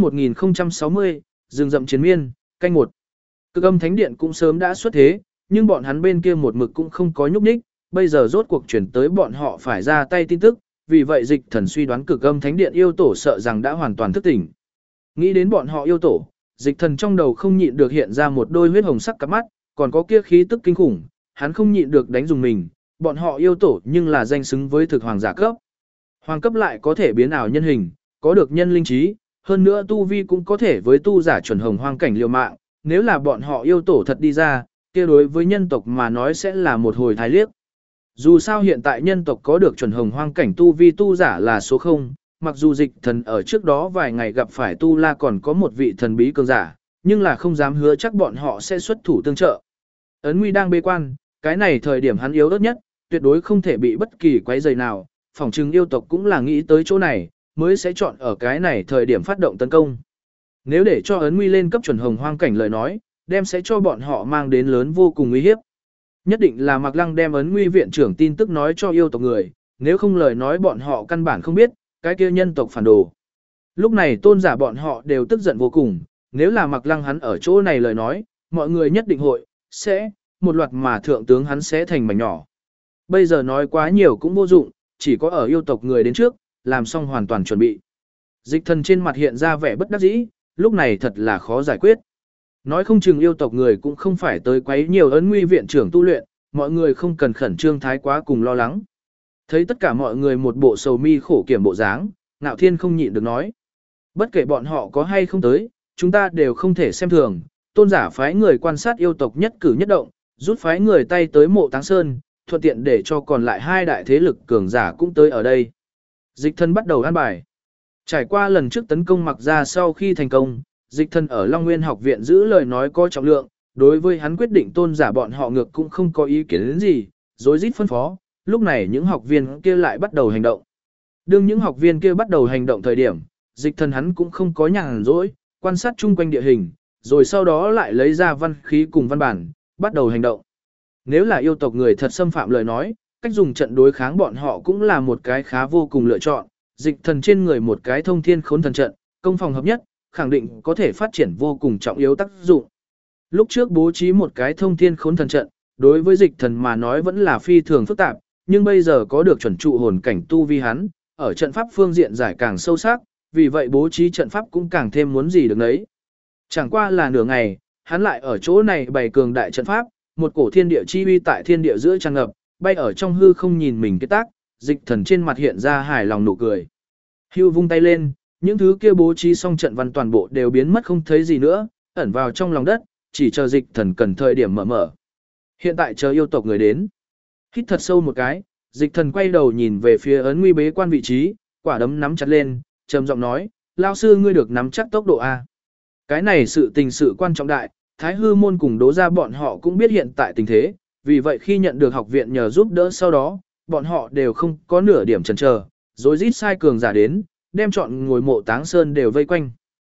1060, rừng rậm chiến miên, canh 1. Cực Âm Thánh Điện cũng sớm đã xuất thế, nhưng bọn hắn bên kia một mực cũng không có nhúc nhích, bây giờ rốt cuộc chuyển tới bọn họ phải ra tay tin tức, vì vậy dịch thần suy đoán Cực Âm Thánh Điện yêu tổ sợ rằng đã hoàn toàn thức tỉnh. Nghĩ đến bọn họ yêu tổ, dịch thần trong đầu không nhịn được hiện ra một đôi huyết hồng sắc cặp mắt, còn có kia khí tức kinh khủng, hắn không nhịn được đánh dùng mình, bọn họ yêu tổ nhưng là danh xứng với thực hoàng giả cấp. Hoàng cấp lại có thể biến ảo nhân hình, có được nhân linh trí, hơn nữa tu vi cũng có thể với tu giả chuẩn hồng hoang cảnh liều mạng, nếu là bọn họ yêu tổ thật đi ra, kia đối với nhân tộc mà nói sẽ là một hồi thái liếc. Dù sao hiện tại nhân tộc có được chuẩn hồng hoang cảnh tu vi tu giả là số 0, mặc dù dịch thần ở trước đó vài ngày gặp phải tu la còn có một vị thần bí cường giả, nhưng là không dám hứa chắc bọn họ sẽ xuất thủ tương trợ. Ấn Nguy đang bế quan, cái này thời điểm hắn yếu ớt nhất, tuyệt đối không thể bị bất kỳ quấy rầy nào, phỏng chừng yêu tộc cũng là nghĩ tới chỗ này, mới sẽ chọn ở cái này thời điểm phát động tấn công. Nếu để cho Ấn Nguy lên cấp chuẩn hồng hoang cảnh lời nói, đem sẽ cho bọn họ mang đến lớn vô cùng uy hiếp. Nhất định là Mạc Lăng đem Ấn Nguy viện trưởng tin tức nói cho yêu tộc người, nếu không lời nói bọn họ căn bản không biết, cái kia nhân tộc phản đồ. Lúc này tôn giả bọn họ đều tức giận vô cùng, nếu là Mạc Lăng hắn ở chỗ này lời nói, mọi người nhất định hội, sẽ, một loạt mà thượng tướng hắn sẽ thành mảnh nhỏ. Bây giờ nói quá nhiều cũng vô dụng, chỉ có ở yêu tộc người đến trước, làm xong hoàn toàn chuẩn bị. Dịch thần trên mặt hiện ra vẻ bất đắc dĩ, lúc này thật là khó giải quyết. Nói không chừng yêu tộc người cũng không phải tới quấy nhiều Ấn Nguy viện trưởng tu luyện, mọi người không cần khẩn trương thái quá cùng lo lắng. Thấy tất cả mọi người một bộ sầu mi khổ kiểm bộ dáng, Ngạo Thiên không nhịn được nói. Bất kể bọn họ có hay không tới, chúng ta đều không thể xem thường, tôn giả phái người quan sát yêu tộc nhất cử nhất động, rút phái người tay tới mộ Táng Sơn, thuận tiện để cho còn lại hai đại thế lực cường giả cũng tới ở đây. Dịch thân bắt đầu an bài. Trải qua lần trước tấn công Mặc Gia sau khi thành công, dịch thân ở Long Nguyên học viện giữ lời nói có trọng lượng, đối với hắn quyết định tôn giả bọn họ ngược cũng không có ý kiến đến gì, rối rít phân phó, lúc này những học viên kia lại bắt đầu hành động. Đương những học viên kia bắt đầu hành động thời điểm, dịch thân hắn cũng không có nhàn rỗi, quan sát chung quanh địa hình, rồi sau đó lại lấy ra văn khí cùng văn bản, bắt đầu hành động. Nếu là yêu tộc người thật xâm phạm lời nói, cách dùng trận đối kháng bọn họ cũng là một cái khá vô cùng lựa chọn, dịch thần trên người một cái thông thiên khốn thần trận, công phòng hợp nhất, khẳng định có thể phát triển vô cùng trọng yếu tác dụng. Lúc trước bố trí một cái thông thiên khốn thần trận, đối với dịch thần mà nói vẫn là phi thường phức tạp, nhưng bây giờ có được chuẩn trụ hồn cảnh tu vi hắn, ở trận pháp phương diện giải càng sâu sắc, vì vậy bố trí trận pháp cũng càng thêm muốn gì được nấy. Chẳng qua là nửa ngày, hắn lại ở chỗ này bày cường đại trận pháp, một cổ thiên địa chi uy tại thiên địa giữa tràn ngập, bay ở trong hư không nhìn mình cái tác, Dịch Thần trên mặt hiện ra hài lòng nụ cười. Hưu vung tay lên, những thứ kia bố trí xong trận văn toàn bộ đều biến mất không thấy gì nữa, ẩn vào trong lòng đất, chỉ chờ Dịch Thần cần thời điểm mở. Hiện tại chờ yêu tộc người đến. Hít thật sâu một cái, Dịch Thần quay đầu nhìn về phía ấn nguy bế quan vị trí, quả đấm nắm chặt lên, trầm giọng nói, lao sư ngươi được nắm chắc tốc độ A. Cái này sự tình sự quan trọng đại, Thái Hư môn cùng Đỗ gia bọn họ cũng biết hiện tại tình thế, vì vậy khi nhận được học viện nhờ giúp đỡ sau đó, bọn họ đều không có nửa điểm chần chờ, rồi rít sai cường giả đến, đem chọn ngồi mộ Táng Sơn đều vây quanh.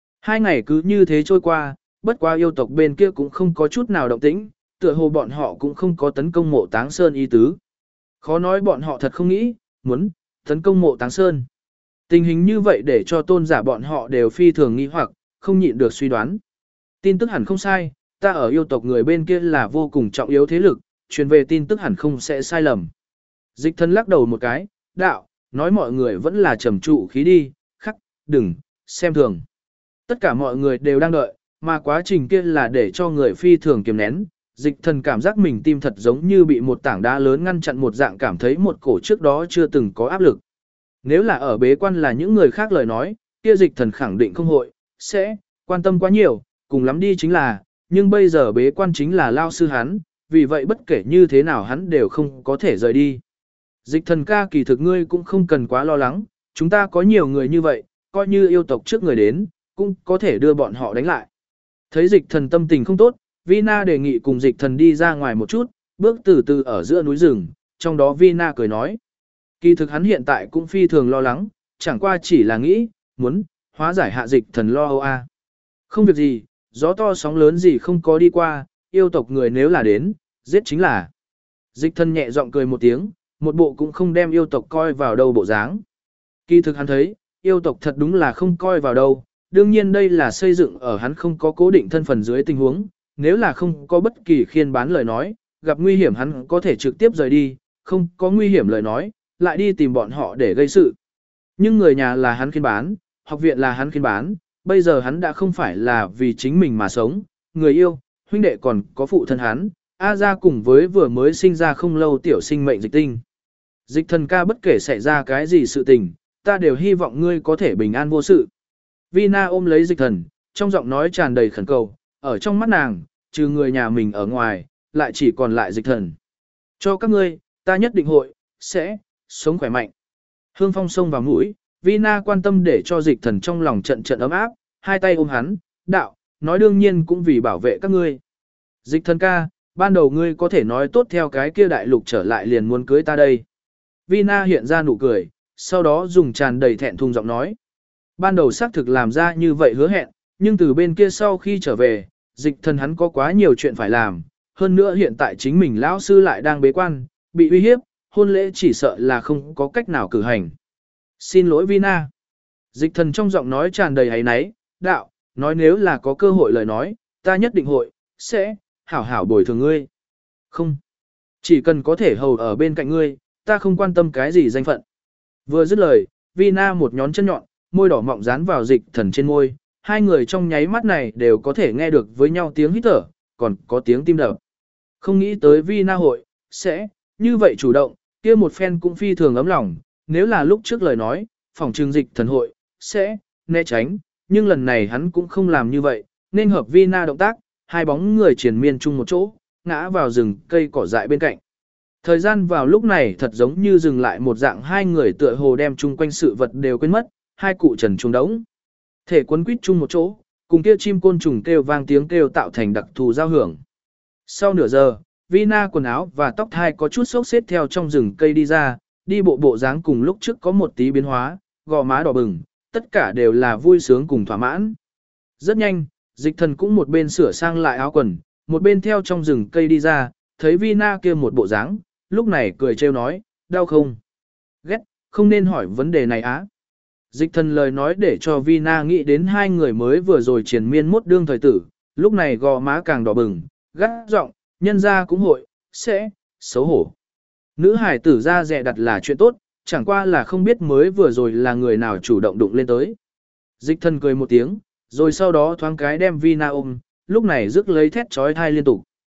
2 ngày cứ như thế trôi qua, bất quá yêu tộc bên kia cũng không có chút nào động tĩnh, tựa hồ bọn họ cũng không có tấn công mộ Táng Sơn ý tứ. Khó nói bọn họ thật không nghĩ, muốn tấn công mộ Táng Sơn. Tình hình như vậy để cho tôn giả bọn họ đều phi thường nghi hoặc, không nhịn được suy đoán. Tin tức hẳn không sai, ta ở yêu tộc người bên kia là vô cùng trọng yếu thế lực, truyền về tin tức hẳn không sẽ sai lầm. Dịch Thần lắc đầu một cái, đạo, nói mọi người vẫn là trầm trụ khí đi, khắc, đừng, xem thường. Tất cả mọi người đều đang đợi, mà quá trình kia là để cho người phi thường kiềm nén. Dịch Thần cảm giác mình tim thật giống như bị một tảng đá lớn ngăn chặn một dạng, cảm thấy một cổ trước đó chưa từng có áp lực. Nếu là ở bế quan là những người khác lời nói, kia Dịch Thần khẳng định không hội, sẽ quan tâm quá nhiều, cùng lắm đi chính là, nhưng bây giờ bế quan chính là lao sư hắn, vì vậy bất kể như thế nào hắn đều không có thể rời đi. Dịch Thần ca, kỳ thực ngươi cũng không cần quá lo lắng, chúng ta có nhiều người như vậy, coi như yêu tộc trước người đến, cũng có thể đưa bọn họ đánh lại. Thấy Dịch Thần tâm tình không tốt, Vina đề nghị cùng Dịch Thần đi ra ngoài một chút, bước từ từ ở giữa núi rừng, trong đó Vina cười nói. Kỳ thực hắn hiện tại cũng phi thường lo lắng, chẳng qua chỉ là nghĩ, muốn hóa giải hạ Dịch Thần lo âu a. Không việc gì, gió to sóng lớn gì không có đi qua, yêu tộc người nếu là đến, giết chính là. Dịch Thần nhẹ giọng cười một tiếng, một bộ cũng không đem yêu tộc coi vào đâu bộ dáng. Kỳ thực hắn thấy, yêu tộc thật đúng là không coi vào đâu, đương nhiên đây là xây dựng ở hắn không có cố định thân phận dưới tình huống, nếu là không có bất kỳ khiên bán lời nói, gặp nguy hiểm hắn có thể trực tiếp rời đi, không có nguy hiểm lời nói, lại đi tìm bọn họ để gây sự. Nhưng người nhà là hắn khiên bán, học viện là hắn khiên bán, bây giờ hắn đã không phải là vì chính mình mà sống, người yêu, huynh đệ còn có phụ thân hắn, A gia cùng với vừa mới sinh ra không lâu tiểu sinh mệnh Dịch Tinh. Dịch Thần ca, bất kể xảy ra cái gì sự tình, ta đều hy vọng ngươi có thể bình an vô sự. Vina ôm lấy Dịch Thần, trong giọng nói tràn đầy khẩn cầu, ở trong mắt nàng, trừ người nhà mình ở ngoài, lại chỉ còn lại Dịch Thần. Cho các ngươi, ta nhất định hội, sẽ, sống khỏe mạnh. Hương phong sông vào mũi, Vina quan tâm để cho Dịch Thần trong lòng trận trận ấm áp, hai tay ôm hắn, đạo, nói đương nhiên cũng vì bảo vệ các ngươi. Dịch Thần ca, ban đầu ngươi có thể nói tốt theo cái kia đại lục trở lại liền muốn cưới ta đây. Vina hiện ra nụ cười, sau đó dùng tràn đầy thẹn thùng giọng nói. Ban đầu xác thực làm ra như vậy hứa hẹn, nhưng từ bên kia sau khi trở về, Dịch Thần hắn có quá nhiều chuyện phải làm, hơn nữa hiện tại chính mình lão sư lại đang bế quan, bị uy hiếp, hôn lễ chỉ sợ là không có cách nào cử hành. Xin lỗi Vina. Dịch Thần trong giọng nói tràn đầy áy náy, đạo, nói nếu là có cơ hội lời nói, ta nhất định hội, sẽ, hảo hảo bồi thường ngươi. Không. Chỉ cần có thể hầu ở bên cạnh ngươi, ta không quan tâm cái gì danh phận. Vừa dứt lời, Vina một nhón chân nhọn, môi đỏ mọng dán vào Dịch Thần trên môi, hai người trong nháy mắt này đều có thể nghe được với nhau tiếng hít thở, còn có tiếng tim đập. Không nghĩ tới Vina hội, sẽ, như vậy chủ động, kia một phen cũng phi thường ấm lòng, nếu là lúc trước lời nói, phòng trường Dịch Thần hội, sẽ, né tránh, nhưng lần này hắn cũng không làm như vậy, nên hợp Vina động tác, hai bóng người triền miên chung một chỗ, ngã vào rừng cây cỏ dại bên cạnh. Thời gian vào lúc này thật giống như dừng lại một dạng, hai người tựa hồ đem chung quanh sự vật đều quên mất, hai cụ trần trùng đống. Thể quấn quýt chung một chỗ, cùng kia chim côn trùng kêu vang tiếng kêu tạo thành đặc thù giao hưởng. Sau nửa giờ, Vina quần áo và tóc thai có chút xốc xếp theo trong rừng cây đi ra, đi bộ bộ dáng cùng lúc trước có một tí biến hóa, gò má đỏ bừng, tất cả đều là vui sướng cùng thỏa mãn. Rất nhanh, Dịch Thần cũng một bên sửa sang lại áo quần, một bên theo trong rừng cây đi ra, thấy Vina kia một bộ dáng, lúc này cười trêu nói, đau không? Ghét, không nên hỏi vấn đề này á. Dịch Thần lời nói để cho Vina nghĩ đến hai người mới vừa rồi triền miên mốt đương thời tử, lúc này gò má càng đỏ bừng, gắt giọng, nhân ra cũng hội, sẽ, xấu hổ. Nữ hải tử ra dè đặt là chuyện tốt, chẳng qua là không biết mới vừa rồi là người nào chủ động đụng lên tới. Dịch Thần cười một tiếng, rồi sau đó thoáng cái đem Vina ôm, lúc này rước lấy thét trói thai liên tục.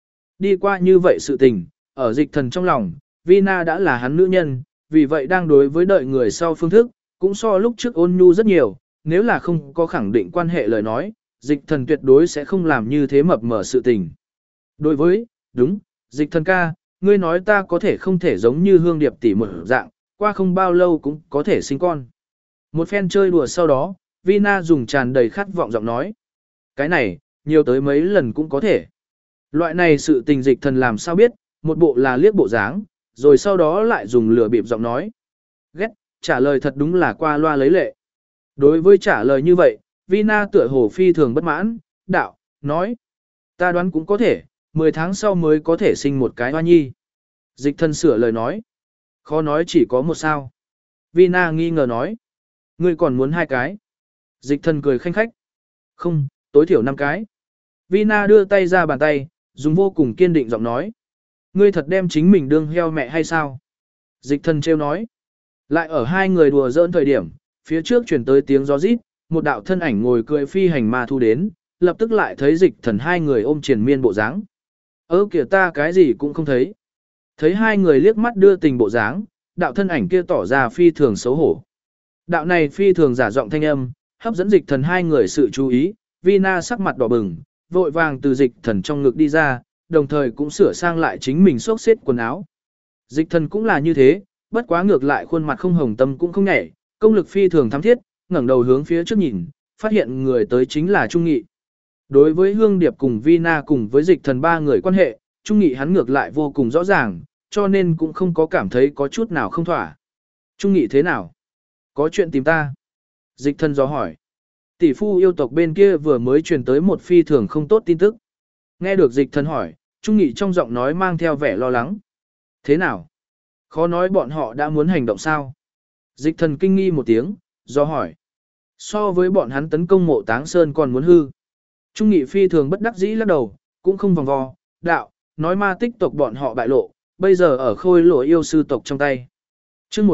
đi qua như vậy sự tình, ở dịch thần trong lòng, Vina đã là hắn nữ nhân, vì vậy đang đối với đợi người sau phương thức, cũng so lúc trước ôn nhu rất nhiều, nếu là không có khẳng định quan hệ lời nói, dịch thần tuyệt đối sẽ không làm như thế mập mờ sự tình. Đối với, đúng, dịch thần ca, ngươi nói ta có thể không thể giống như hương điệp tỷ một dạng, qua không bao lâu cũng có thể sinh con. Một phen chơi đùa sau đó, Vina dùng tràn đầy khát vọng giọng nói. Cái này, nhiều tới mấy lần cũng có thể. Loại này sự tình dịch thần làm sao biết, một bộ là liếc bộ dáng, rồi sau đó lại dùng lửa bịp giọng nói. Ghét, trả lời thật đúng là qua loa lấy lệ. Đối với trả lời như vậy, Vina tựa hồ phi thường bất mãn, đạo, nói. Ta đoán cũng có thể, 10 tháng sau mới có thể sinh một cái hoa nhi. Dịch thần sửa lời nói. Khó nói chỉ có một sao. Vina nghi ngờ nói. Ngươi còn muốn 2 cái. Dịch thần cười khanh khách. Không, tối thiểu 5 cái. Vina đưa tay ra bàn tay, dùng vô cùng kiên định giọng nói. Ngươi thật đem chính mình đương heo mẹ hay sao? Dịch thần trêu nói. Lại ở hai người đùa giỡn thời điểm, phía trước chuyển tới tiếng gió rít, một đạo thân ảnh ngồi cười phi hành ma thu đến, lập tức lại thấy dịch thần hai người ôm triền miên bộ dáng. Kìa ta cái gì cũng không thấy. Thấy hai người liếc mắt đưa tình bộ dáng, đạo thân ảnh kia tỏ ra phi thường xấu hổ. Đạo này phi thường giả giọng thanh âm, hấp dẫn dịch thần hai người sự chú ý, Vina sắc mặt đỏ bừng, vội vàng từ dịch thần trong ngực đi ra, đồng thời cũng sửa sang lại chính mình xốc xếp quần áo. Dịch thần cũng là như thế, bất quá ngược lại khuôn mặt không hồng tâm cũng không nhảy, công lực phi thường thắm thiết, ngẩng đầu hướng phía trước nhìn, phát hiện người tới chính là Trung Nghị. Đối với Hương Điệp cùng Vina cùng với dịch thần ba người quan hệ, Trung Nghị hắn ngược lại vô cùng rõ ràng, cho nên cũng không có cảm thấy có chút nào không thỏa. Trung Nghị thế nào? Có chuyện tìm ta? Dịch thần dò hỏi. Tỷ phu yêu tộc bên kia vừa mới truyền tới một phi thường không tốt tin tức. Nghe được dịch thần hỏi, Trung Nghị trong giọng nói mang theo vẻ lo lắng. Thế nào? Khó nói bọn họ đã muốn hành động sao? Dịch thần kinh nghi một tiếng, do hỏi. So với bọn hắn tấn công Mộ Táng Sơn còn muốn hư. Trung Nghị phi thường bất đắc dĩ lắc đầu, cũng không vòng vo, đạo, nói ma tích tộc bọn họ bại lộ, bây giờ ở khôi lỗi yêu sư tộc trong tay. Chương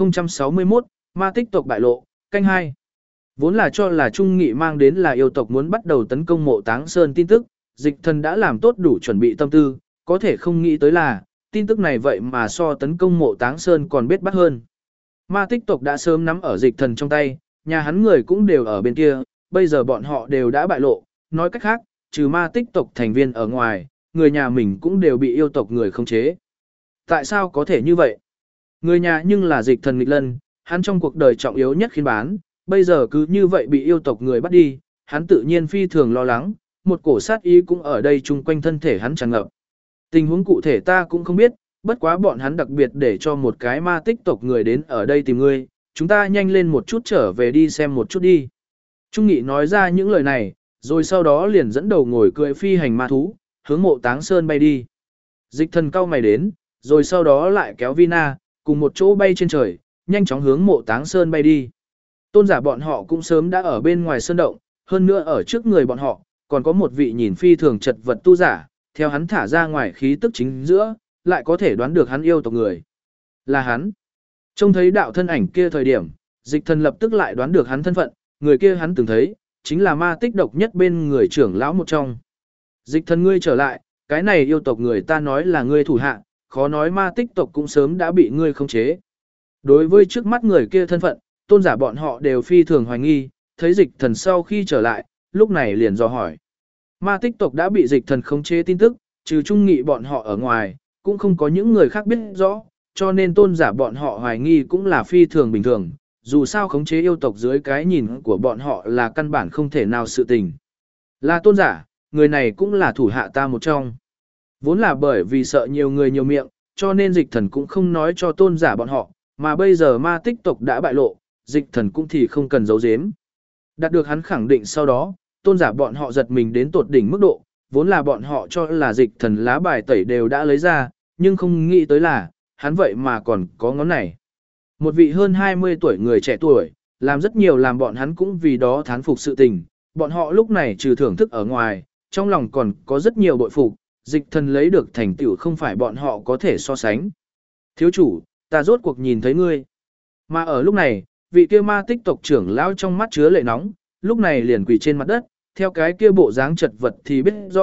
1061, ma tích tộc bại lộ, canh 2. Vốn là cho là Trung Nghị mang đến là yêu tộc muốn bắt đầu tấn công Mộ Táng Sơn tin tức, dịch thần đã làm tốt đủ chuẩn bị tâm tư, có thể không nghĩ tới là, tin tức này vậy mà so tấn công Mộ Táng Sơn còn biết bắt hơn. Ma tích tộc đã sớm nắm ở dịch thần trong tay, nhà hắn người cũng đều ở bên kia, bây giờ bọn họ đều đã bại lộ, nói cách khác, trừ ma tích tộc thành viên ở ngoài, người nhà mình cũng đều bị yêu tộc người khống chế. Tại sao có thể như vậy? Người nhà nhưng là dịch thần nghịch lân, hắn trong cuộc đời trọng yếu nhất khiến bán, bây giờ cứ như vậy bị yêu tộc người bắt đi, hắn tự nhiên phi thường lo lắng, một cổ sát ý cũng ở đây chung quanh thân thể hắn tràn ngập. Tình huống cụ thể ta cũng không biết, bất quá bọn hắn đặc biệt để cho một cái ma tích tộc người đến ở đây tìm ngươi, chúng ta nhanh lên một chút trở về đi xem một chút đi. Trung Nghị nói ra những lời này, rồi sau đó liền dẫn đầu ngồi cưỡi phi hành ma thú, hướng Mộ Táng Sơn bay đi. Dịch thần cao mày đến, rồi sau đó lại kéo Vina, cùng một chỗ bay trên trời, nhanh chóng hướng Mộ Táng Sơn bay đi. Tôn giả bọn họ cũng sớm đã ở bên ngoài sơn động, hơn nữa ở trước người bọn họ, còn có một vị nhìn phi thường chật vật tu giả, theo hắn thả ra ngoài khí tức chính giữa, lại có thể đoán được hắn yêu tộc người. Là hắn. Trông thấy đạo thân ảnh kia thời điểm, dịch thần lập tức lại đoán được hắn thân phận, người kia hắn từng thấy, chính là ma tích độc nhất bên người trưởng lão một trong. Dịch thần ngươi trở lại, cái này yêu tộc người ta nói là ngươi thủ hạ, khó nói ma tích tộc cũng sớm đã bị ngươi khống chế. Đối với trước mắt người kia thân phận, tôn giả bọn họ đều phi thường hoài nghi, thấy dịch thần sau khi trở lại, lúc này liền dò hỏi. Ma tích tộc đã bị dịch thần khống chế tin tức, trừ Trung Nghị bọn họ ở ngoài, cũng không có những người khác biết rõ, cho nên tôn giả bọn họ hoài nghi cũng là phi thường bình thường, dù sao khống chế yêu tộc dưới cái nhìn của bọn họ là căn bản không thể nào sự tình. Là tôn giả, người này cũng là thủ hạ ta một trong. Vốn là bởi vì sợ nhiều người nhiều miệng, cho nên dịch thần cũng không nói cho tôn giả bọn họ, mà bây giờ ma tích tộc đã bại lộ, dịch thần cũng thì không cần giấu giếm. Đạt được hắn khẳng định sau đó, tôn giả bọn họ giật mình đến tột đỉnh mức độ, vốn là bọn họ cho là dịch thần lá bài tẩy đều đã lấy ra, nhưng không nghĩ tới là, hắn vậy mà còn có ngón này. Một vị hơn 20 tuổi người trẻ tuổi, làm rất nhiều làm bọn hắn cũng vì đó thán phục sự tình, bọn họ lúc này trừ thưởng thức ở ngoài, trong lòng còn có rất nhiều bội phục, dịch thần lấy được thành tựu không phải bọn họ có thể so sánh. Thiếu chủ, ta rốt cuộc nhìn thấy ngươi. Mà ở lúc này, vị kia ma tích tộc trưởng lão trong mắt chứa lệ nóng, lúc này liền quỳ trên mặt đất, theo cái kia bộ dáng chật vật thì biết rõ,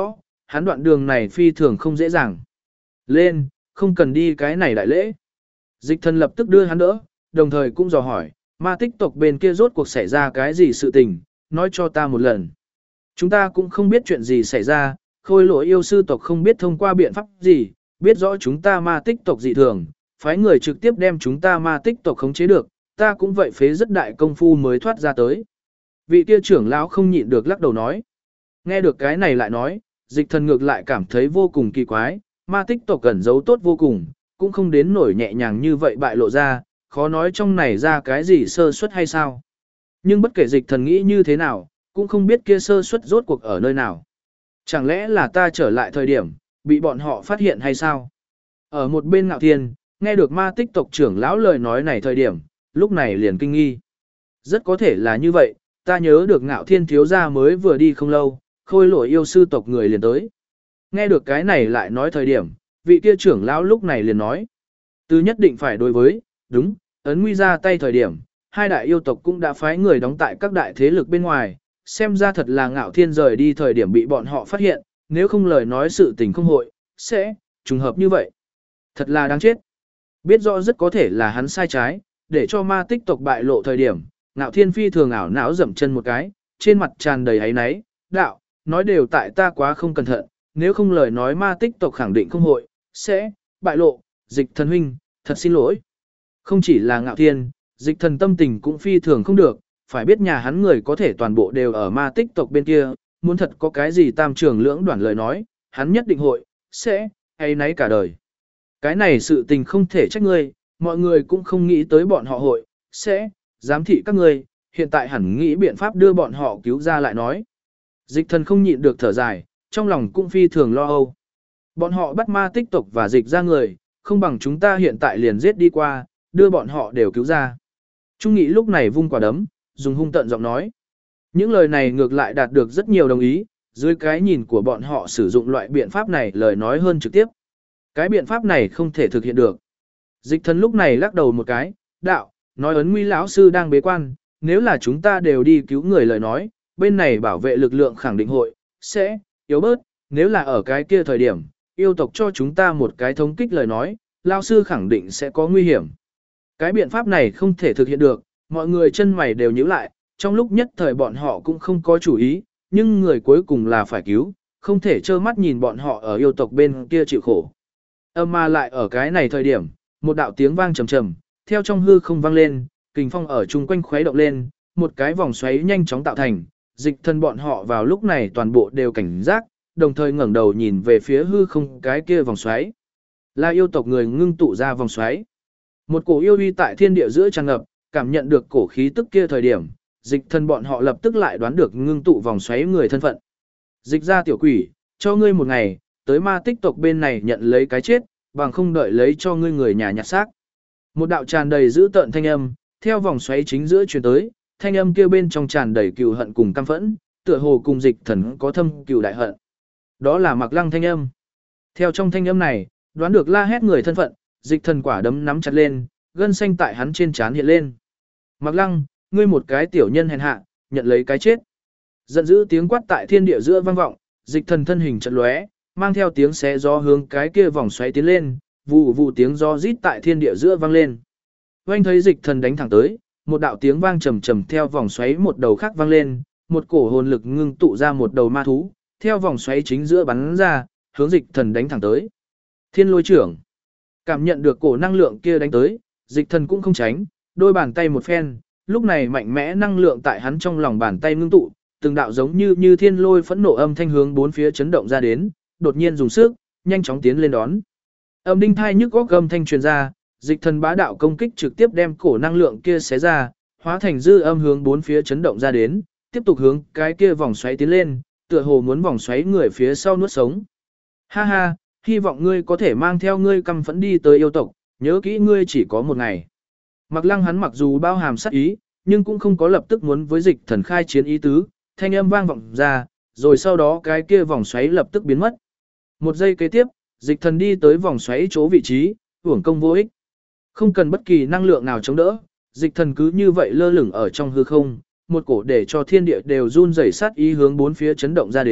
hắn đoạn đường này phi thường không dễ dàng. Lên, không cần đi cái này đại lễ. Dịch thần lập tức đưa hắn đỡ, đồng thời cũng dò hỏi, ma tích tộc bên kia rốt cuộc xảy ra cái gì sự tình, nói cho ta một lần. Chúng ta cũng không biết chuyện gì xảy ra, khôi lỗi yêu sư tộc không biết thông qua biện pháp gì, biết rõ chúng ta ma tích tộc dị thường, phái người trực tiếp đem chúng ta ma tích tộc khống chế được, ta cũng vậy phế rất đại công phu mới thoát ra tới. Vị kia trưởng lão không nhịn được lắc đầu nói. Nghe được cái này lại nói, dịch thần ngược lại cảm thấy vô cùng kỳ quái, ma tích tộc cẩn giấu tốt vô cùng, cũng không đến nổi nhẹ nhàng như vậy bại lộ ra, khó nói trong này ra cái gì sơ suất hay sao. Nhưng bất kể dịch thần nghĩ như thế nào, cũng không biết kia sơ suất rốt cuộc ở nơi nào. Chẳng lẽ là ta trở lại thời điểm, bị bọn họ phát hiện hay sao? Ở một bên Ngạo Thiên, nghe được ma tích tộc trưởng lão lời nói này thời điểm, lúc này liền kinh nghi. Rất có thể là như vậy, ta nhớ được Ngạo Thiên thiếu gia mới vừa đi không lâu, khôi lỗi yêu sư tộc người liền tới. Nghe được cái này lại nói thời điểm, vị kia trưởng lão lúc này liền nói. Từ nhất định phải đối với, đúng, ấn nguy ra tay thời điểm, hai đại yêu tộc cũng đã phái người đóng tại các đại thế lực bên ngoài, xem ra thật là Ngạo Thiên rời đi thời điểm bị bọn họ phát hiện, nếu không lời nói sự tình không hội, sẽ, trùng hợp như vậy. Thật là đáng chết. Biết rõ rất có thể là hắn sai trái, để cho ma tích tộc bại lộ thời điểm, Ngạo Thiên phi thường ảo não dậm chân một cái, trên mặt tràn đầy áy náy, đạo, nói đều tại ta quá không cẩn thận, nếu không lời nói ma tích tộc khẳng định không hội, sẽ, bại lộ, dịch thần huynh, thật xin lỗi. Không chỉ là Ngạo Thiên, dịch thần tâm tình cũng phi thường không được, phải biết nhà hắn người có thể toàn bộ đều ở ma tích tộc bên kia, muốn thật có cái gì tam trường lưỡng đoạn lời nói, hắn nhất định hội, sẽ, áy náy cả đời. Cái này sự tình không thể trách ngươi, mọi người cũng không nghĩ tới bọn họ hội, sẽ, giám thị các ngươi, hiện tại hẳn nghĩ biện pháp đưa bọn họ cứu ra lại nói. Dịch thần không nhịn được thở dài, trong lòng cũng phi thường lo âu. Bọn họ bắt ma tích tộc và dịch ra người, không bằng chúng ta hiện tại liền giết đi qua, đưa bọn họ đều cứu ra. Trung Nghị lúc này vung quả đấm, dùng hung tận giọng nói. Những lời này ngược lại đạt được rất nhiều đồng ý, dưới cái nhìn của bọn họ sử dụng loại biện pháp này lời nói hơn trực tiếp. Cái biện pháp này không thể thực hiện được. Dịch thần lúc này lắc đầu một cái, đạo, nói ấn nguy lão sư đang bế quan, nếu là chúng ta đều đi cứu người lời nói, bên này bảo vệ lực lượng khẳng định hội, sẽ, yếu bớt, nếu là ở cái kia thời điểm, yêu tộc cho chúng ta một cái thống kích lời nói, lão sư khẳng định sẽ có nguy hiểm. Cái biện pháp này không thể thực hiện được, mọi người chân mày đều nhíu lại, trong lúc nhất thời bọn họ cũng không có chủ ý, nhưng người cuối cùng là phải cứu, không thể trơ mắt nhìn bọn họ ở yêu tộc bên kia chịu khổ. Mà lại ở cái này thời điểm, một đạo tiếng vang trầm trầm, theo trong hư không vang lên, kình phong ở chung quanh khuấy động lên, một cái vòng xoáy nhanh chóng tạo thành, dịch thân bọn họ vào lúc này toàn bộ đều cảnh giác, đồng thời ngẩng đầu nhìn về phía hư không cái kia vòng xoáy. Là yêu tộc người ngưng tụ ra vòng xoáy. Một cổ yêu uy tại thiên địa giữa tràn ngập, cảm nhận được cổ khí tức kia thời điểm, dịch thân bọn họ lập tức lại đoán được ngưng tụ vòng xoáy người thân phận. Dịch ra tiểu quỷ, cho ngươi một ngày, tới ma tích tộc bên này nhận lấy cái chết, bằng không đợi lấy cho ngươi người nhà nhặt xác. Một đạo tràn đầy dữ tợn thanh âm, theo vòng xoáy chính giữa truyền tới, thanh âm kia bên trong tràn đầy cừu hận cùng căm phẫn, tựa hồ cùng dịch thần có thâm cừu đại hận. Đó là Mạc Lăng thanh âm. Theo trong thanh âm này, đoán được la hét người thân phận, dịch thần quả đấm nắm chặt lên, gân xanh tại hắn trên trán hiện lên. Mạc Lăng, ngươi một cái tiểu nhân hèn hạ, nhận lấy cái chết. Giận dữ tiếng quát tại thiên địa giữa vang vọng, dịch thần thân hình chợt lóe, mang theo tiếng xé gió hướng cái kia vòng xoáy tiến lên, vụ vụ tiếng gió rít tại thiên địa giữa vang lên. Oanh thấy dịch thần đánh thẳng tới, một đạo tiếng vang trầm trầm theo vòng xoáy một đầu khác vang lên, một cổ hồn lực ngưng tụ ra một đầu ma thú, theo vòng xoáy chính giữa bắn ra, hướng dịch thần đánh thẳng tới. Thiên lôi trưởng. Cảm nhận được cổ năng lượng kia đánh tới, dịch thần cũng không tránh, đôi bàn tay một phen, lúc này mạnh mẽ năng lượng tại hắn trong lòng bàn tay ngưng tụ, từng đạo giống như thiên lôi phẫn nộ âm thanh hướng bốn phía chấn động ra đến, đột nhiên dùng sức, nhanh chóng tiến lên đón. Âm đinh thai nhức góc âm thanh truyền ra, dịch thần bá đạo công kích trực tiếp đem cổ năng lượng kia xé ra, hóa thành dư âm hướng bốn phía chấn động ra đến, tiếp tục hướng cái kia vòng xoáy tiến lên, tựa hồ muốn vòng xoáy người phía sau nuốt sống. Ha ha, hy vọng ngươi có thể mang theo ngươi căm phẫn đi tới yêu tộc, nhớ kỹ ngươi chỉ có một ngày. Mạc Lăng hắn mặc dù bao hàm sát ý, nhưng cũng không có lập tức muốn với dịch thần khai chiến ý tứ, thanh âm vang vọng ra, rồi sau đó cái kia vòng xoáy lập tức biến mất. Một giây kế tiếp, dịch thần đi tới vòng xoáy chỗ vị trí, uổng công vô ích. Không cần bất kỳ năng lượng nào chống đỡ, dịch thần cứ như vậy lơ lửng ở trong hư không, một cổ để cho thiên địa đều run rẩy sát ý hướng bốn phía chấn động ra đến,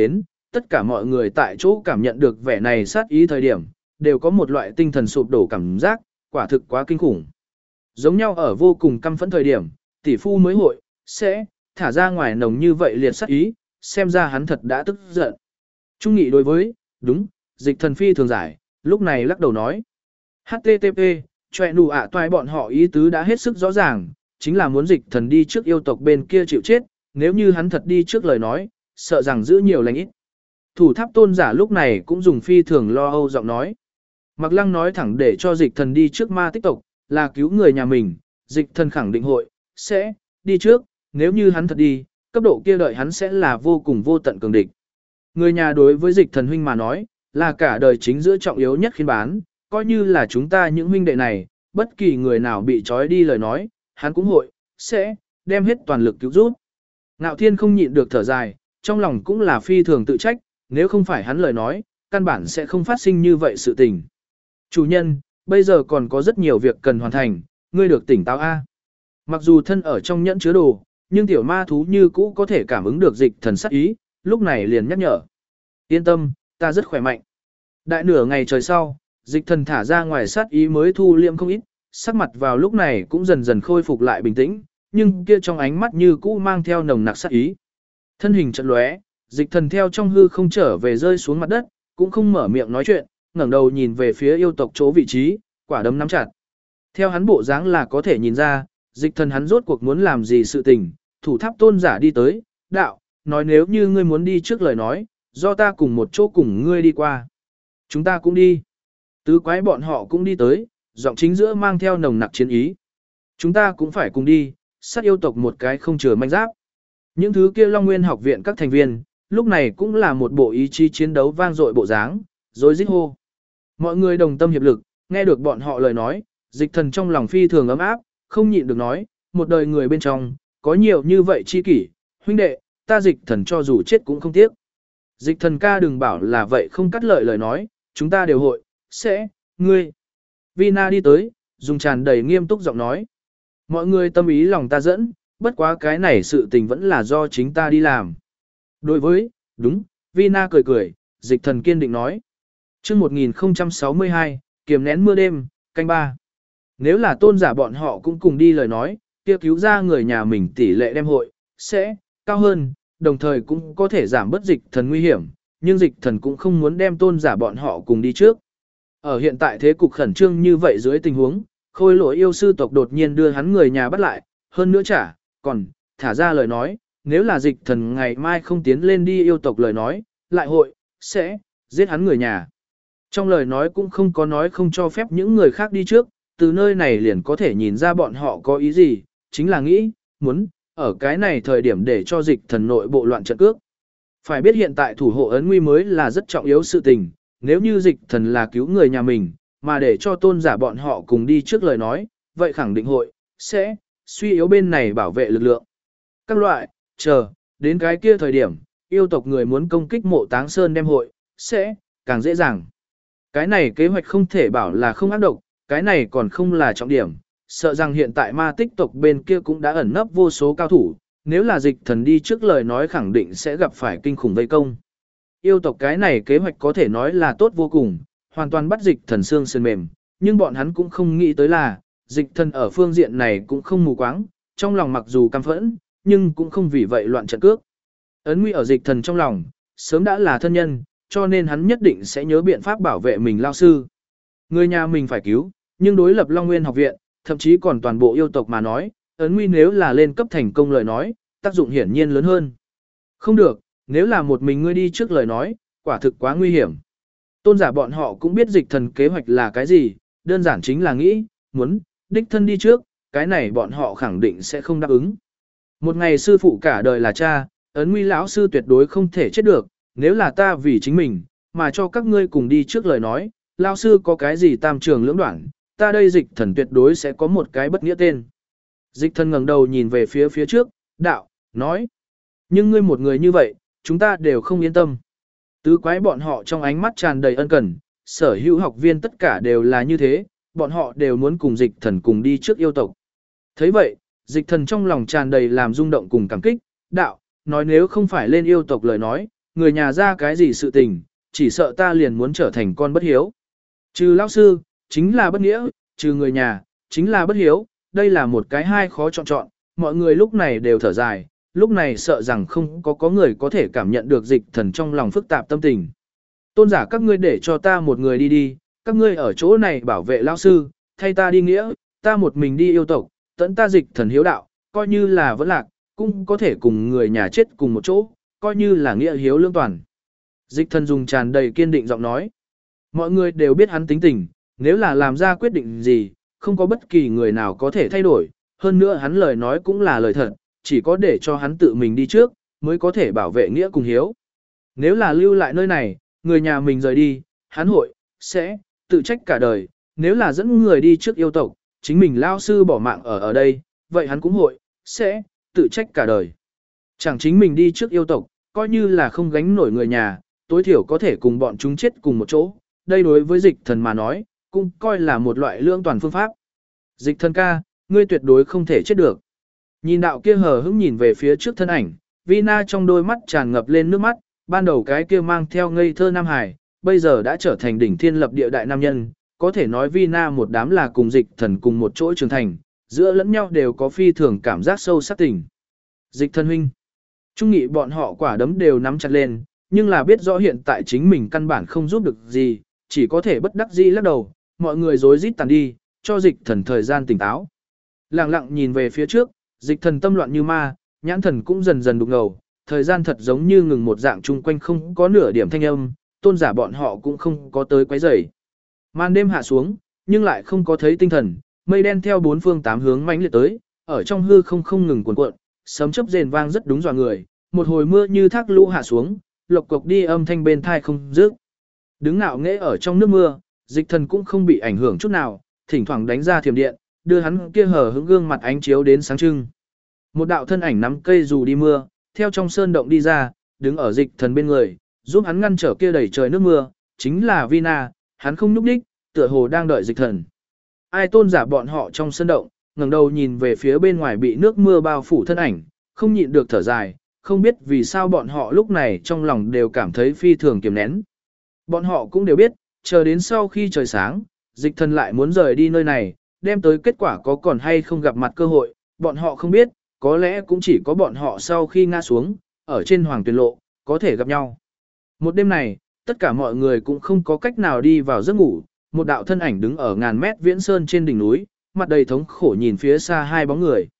tất cả mọi người tại chỗ cảm nhận được vẻ này sát ý thời điểm, đều có một loại tinh thần sụp đổ cảm giác, quả thực quá kinh khủng. Giống nhau ở vô cùng căm phẫn thời điểm, tỷ phu mới hội, sẽ, thả ra ngoài nồng như vậy liệt sát ý, xem ra hắn thật đã tức giận. Trung nghị đối với, đúng, dịch thần phi thường giải, lúc này lắc đầu nói. HTTP, chòe nụ ạ toài bọn họ ý tứ đã hết sức rõ ràng, chính là muốn dịch thần đi trước yêu tộc bên kia chịu chết, nếu như hắn thật đi trước lời nói, sợ rằng giữ nhiều lành ít. Thủ tháp tôn giả lúc này cũng dùng phi thường lo âu giọng nói. Mạc Lăng nói thẳng để cho dịch thần đi trước ma tích tộc, là cứu người nhà mình, dịch thần khẳng định hội, sẽ, đi trước, nếu như hắn thật đi, cấp độ kia đợi hắn sẽ là vô cùng vô tận cường địch. Người nhà đối với dịch thần huynh mà nói, là cả đời chính giữa trọng yếu nhất khiến bán, coi như là chúng ta những huynh đệ này, bất kỳ người nào bị trói đi lời nói, hắn cũng hội, sẽ, đem hết toàn lực cứu giúp. Ngạo Thiên không nhịn được thở dài, trong lòng cũng là phi thường tự trách, nếu không phải hắn lời nói, căn bản sẽ không phát sinh như vậy sự tình. Chủ nhân, bây giờ còn có rất nhiều việc cần hoàn thành, ngươi được tỉnh táo A. Mặc dù thân ở trong nhẫn chứa đồ, nhưng tiểu ma thú như cũ có thể cảm ứng được dịch thần sát ý, lúc này liền nhắc nhở. Yên tâm, ta rất khỏe mạnh. Đại nửa ngày trời sau, dịch thần thả ra ngoài sát ý mới thu liệm không ít, sắc mặt vào lúc này cũng dần dần khôi phục lại bình tĩnh, nhưng kia trong ánh mắt như cũ mang theo nồng nặc sát ý. Thân hình chợt lóe, dịch thần theo trong hư không trở về rơi xuống mặt đất, cũng không mở miệng nói chuyện, ngẩng đầu nhìn về phía yêu tộc chỗ vị trí, quả đấm nắm chặt. Theo hắn bộ dáng là có thể nhìn ra, dịch thần hắn rốt cuộc muốn làm gì sự tình, thủ tháp tôn giả đi tới, đạo, nói nếu như ngươi muốn đi trước lời nói, do ta cùng một chỗ cùng ngươi đi qua. Chúng ta cũng đi. Tứ quái bọn họ cũng đi tới, giọng chính giữa mang theo nồng nặc chiến ý. Chúng ta cũng phải cùng đi, sát yêu tộc một cái không chừa manh giáp. Những thứ kia Long Nguyên học viện các thành viên, lúc này cũng là một bộ ý chí chiến đấu vang dội bộ dáng, rồi rít hô. Mọi người đồng tâm hiệp lực, nghe được bọn họ lời nói, dịch thần trong lòng phi thường ấm áp, không nhịn được nói, một đời người bên trong, có nhiều như vậy chi kỷ, huynh đệ, ta dịch thần cho dù chết cũng không tiếc. Dịch thần ca đừng bảo là vậy không cắt lợi lời nói, chúng ta đều hội, sẽ, ngươi. Vina đi tới, dùng tràn đầy nghiêm túc giọng nói. Mọi người tâm ý lòng ta dẫn, bất quá cái này sự tình vẫn là do chính ta đi làm. Đối với, đúng, Vina cười cười, dịch thần kiên định nói. Chương 1062, kiềm nén mưa đêm, canh ba. Nếu là tôn giả bọn họ cũng cùng đi lời nói, kia cứu ra người nhà mình tỷ lệ đem hội, sẽ, cao hơn, đồng thời cũng có thể giảm bớt dịch thần nguy hiểm, nhưng dịch thần cũng không muốn đem tôn giả bọn họ cùng đi trước. Ở hiện tại thế cục khẩn trương như vậy dưới tình huống, khôi lỗi yêu sư tộc đột nhiên đưa hắn người nhà bắt lại, hơn nữa còn, thả ra lời nói, nếu là dịch thần ngày mai không tiến lên đi yêu tộc lời nói, lại hội, sẽ, giết hắn người nhà. Trong lời nói cũng không có nói không cho phép những người khác đi trước, từ nơi này liền có thể nhìn ra bọn họ có ý gì, chính là nghĩ, muốn, ở cái này thời điểm để cho dịch thần nội bộ loạn trận cước. Phải biết hiện tại thủ hộ ấn nguy mới là rất trọng yếu sự tình, nếu như dịch thần là cứu người nhà mình, mà để cho tôn giả bọn họ cùng đi trước lời nói, vậy khẳng định hội, sẽ, suy yếu bên này bảo vệ lực lượng. Các loại, chờ, đến cái kia thời điểm, yêu tộc người muốn công kích mộ táng sơn đem hội, sẽ, càng dễ dàng. Cái này kế hoạch không thể bảo là không ác độc, cái này còn không là trọng điểm, sợ rằng hiện tại ma tích tộc bên kia cũng đã ẩn nấp vô số cao thủ, nếu là dịch thần đi trước lời nói khẳng định sẽ gặp phải kinh khủng vây công. Yêu tộc cái này kế hoạch có thể nói là tốt vô cùng, hoàn toàn bắt dịch thần xương sườn mềm, nhưng bọn hắn cũng không nghĩ tới là, dịch thần ở phương diện này cũng không mù quáng, trong lòng mặc dù căm phẫn, nhưng cũng không vì vậy loạn trận cước. Ấn nguy ở dịch thần trong lòng, sớm đã là thân nhân, cho nên hắn nhất định sẽ nhớ biện pháp bảo vệ mình lao sư. Người nhà mình phải cứu, nhưng đối lập Long Nguyên học viện, thậm chí còn toàn bộ yêu tộc mà nói, ấn nguy nếu là lên cấp thành công lời nói, tác dụng hiển nhiên lớn hơn. Không được, nếu là một mình ngươi đi trước lời nói, quả thực quá nguy hiểm. Tôn giả bọn họ cũng biết dịch thần kế hoạch là cái gì, đơn giản chính là nghĩ, muốn, đích thân đi trước, cái này bọn họ khẳng định sẽ không đáp ứng. Một ngày sư phụ cả đời là cha, ấn nguy lão sư tuyệt đối không thể chết được, nếu là ta vì chính mình, mà cho các ngươi cùng đi trước lời nói, lão sư có cái gì tam trường lưỡng đoạn, ta đây dịch thần tuyệt đối sẽ có một cái bất nghĩa tên. Dịch thần ngẩng đầu nhìn về phía trước, đạo, nói, nhưng ngươi một người như vậy, chúng ta đều không yên tâm. Tứ quái bọn họ trong ánh mắt tràn đầy ân cần, sở hữu học viên tất cả đều là như thế, bọn họ đều muốn cùng dịch thần cùng đi trước yêu tộc. Thấy vậy, dịch thần trong lòng tràn đầy làm rung động cùng cảm kích, đạo, nói nếu không phải lên yêu tộc lời nói, người nhà ra cái gì sự tình, chỉ sợ ta liền muốn trở thành con bất hiếu. Trừ lão sư, chính là bất nghĩa, trừ người nhà, chính là bất hiếu, đây là một cái hai khó chọn, mọi người lúc này đều thở dài, lúc này sợ rằng không có người có thể cảm nhận được Dịch Thần trong lòng phức tạp tâm tình. Tôn giả các ngươi để cho ta một người đi đi, các ngươi ở chỗ này bảo vệ lão sư, thay ta đi nghĩa, ta một mình đi yêu tộc, tận ta Dịch Thần hiếu đạo, coi như là vẫn lạc, cũng có thể cùng người nhà chết cùng một chỗ, coi như là nghĩa hiếu lương toàn. Dịch Thần dùng tràn đầy kiên định giọng nói. Mọi người đều biết hắn tính tình, nếu là làm ra quyết định gì, không có bất kỳ người nào có thể thay đổi, hơn nữa hắn lời nói cũng là lời thật, chỉ có để cho hắn tự mình đi trước, mới có thể bảo vệ nghĩa cùng hiếu. Nếu là lưu lại nơi này, người nhà mình rời đi, hắn sẽ tự trách cả đời, nếu là dẫn người đi trước yêu tộc, chính mình lao sư bỏ mạng ở đây, vậy hắn cũng sẽ tự trách cả đời. Chẳng chính mình đi trước yêu tộc, coi như là không gánh nổi người nhà, tối thiểu có thể cùng bọn chúng chết cùng một chỗ, đây đối với Dịch Thần mà nói, cũng coi là một loại lương toàn phương pháp. Dịch Thần ca, ngươi tuyệt đối không thể chết được. Nhìn đạo kia hờ hững nhìn về phía trước thân ảnh, Vina trong đôi mắt tràn ngập lên nước mắt, ban đầu cái kia mang theo ngây thơ Nam Hải, bây giờ đã trở thành đỉnh thiên lập địa đại nam nhân, có thể nói Vina một đám là cùng Dịch Thần cùng một chỗ trưởng thành, giữa lẫn nhau đều có phi thường cảm giác sâu sắc tình. Dịch Thần huynh, trung nghị bọn họ quả đấm đều nắm chặt lên, nhưng là biết rõ hiện tại chính mình căn bản không giúp được gì, chỉ có thể bất đắc dĩ lắc đầu, mọi người rối rít tàn đi, cho Dịch Thần thời gian tỉnh táo. Lặng lặng nhìn về phía trước, Dịch Thần tâm loạn như ma, nhãn thần cũng dần dần đục ngầu, thời gian thật giống như ngừng một dạng chung quanh không có nửa điểm thanh âm, tôn giả bọn họ cũng không có tới quấy rầy. Màn đêm hạ xuống, nhưng lại không có thấy tinh thần, mây đen theo bốn phương tám hướng mãnh liệt tới, ở trong hư không ngừng cuộn cuộn, sấm chớp rền vang rất đúng dọa người, một hồi mưa như thác lũ hạ xuống, lộc cộc đi âm thanh bên thai không dứt. Đứng ngạo nghễ ở trong nước mưa, Dịch Thần cũng không bị ảnh hưởng chút nào, thỉnh thoảng đánh ra thiểm điện, đưa hắn kia hở hững gương mặt ánh chiếu đến sáng trưng. Một đạo thân ảnh nắm cây dù đi mưa, theo trong sơn động đi ra, đứng ở Dịch Thần bên người, giúp hắn ngăn trở kia đẩy trời nước mưa, chính là Vina, hắn không nhúc nhích, tựa hồ đang đợi Dịch Thần. Ai tôn giả bọn họ trong sơn động, ngẩng đầu nhìn về phía bên ngoài bị nước mưa bao phủ thân ảnh, không nhịn được thở dài, không biết vì sao bọn họ lúc này trong lòng đều cảm thấy phi thường kiềm nén. Bọn họ cũng đều biết, chờ đến sau khi trời sáng, Dịch Thần lại muốn rời đi nơi này, đem tới kết quả có còn hay không gặp mặt cơ hội, bọn họ không biết, có lẽ cũng chỉ có bọn họ sau khi ngã xuống, ở trên hoàng tuyển lộ, có thể gặp nhau. Một đêm này, tất cả mọi người cũng không có cách nào đi vào giấc ngủ, một đạo thân ảnh đứng ở ngàn mét viễn sơn trên đỉnh núi, mặt đầy thống khổ nhìn phía xa hai bóng người.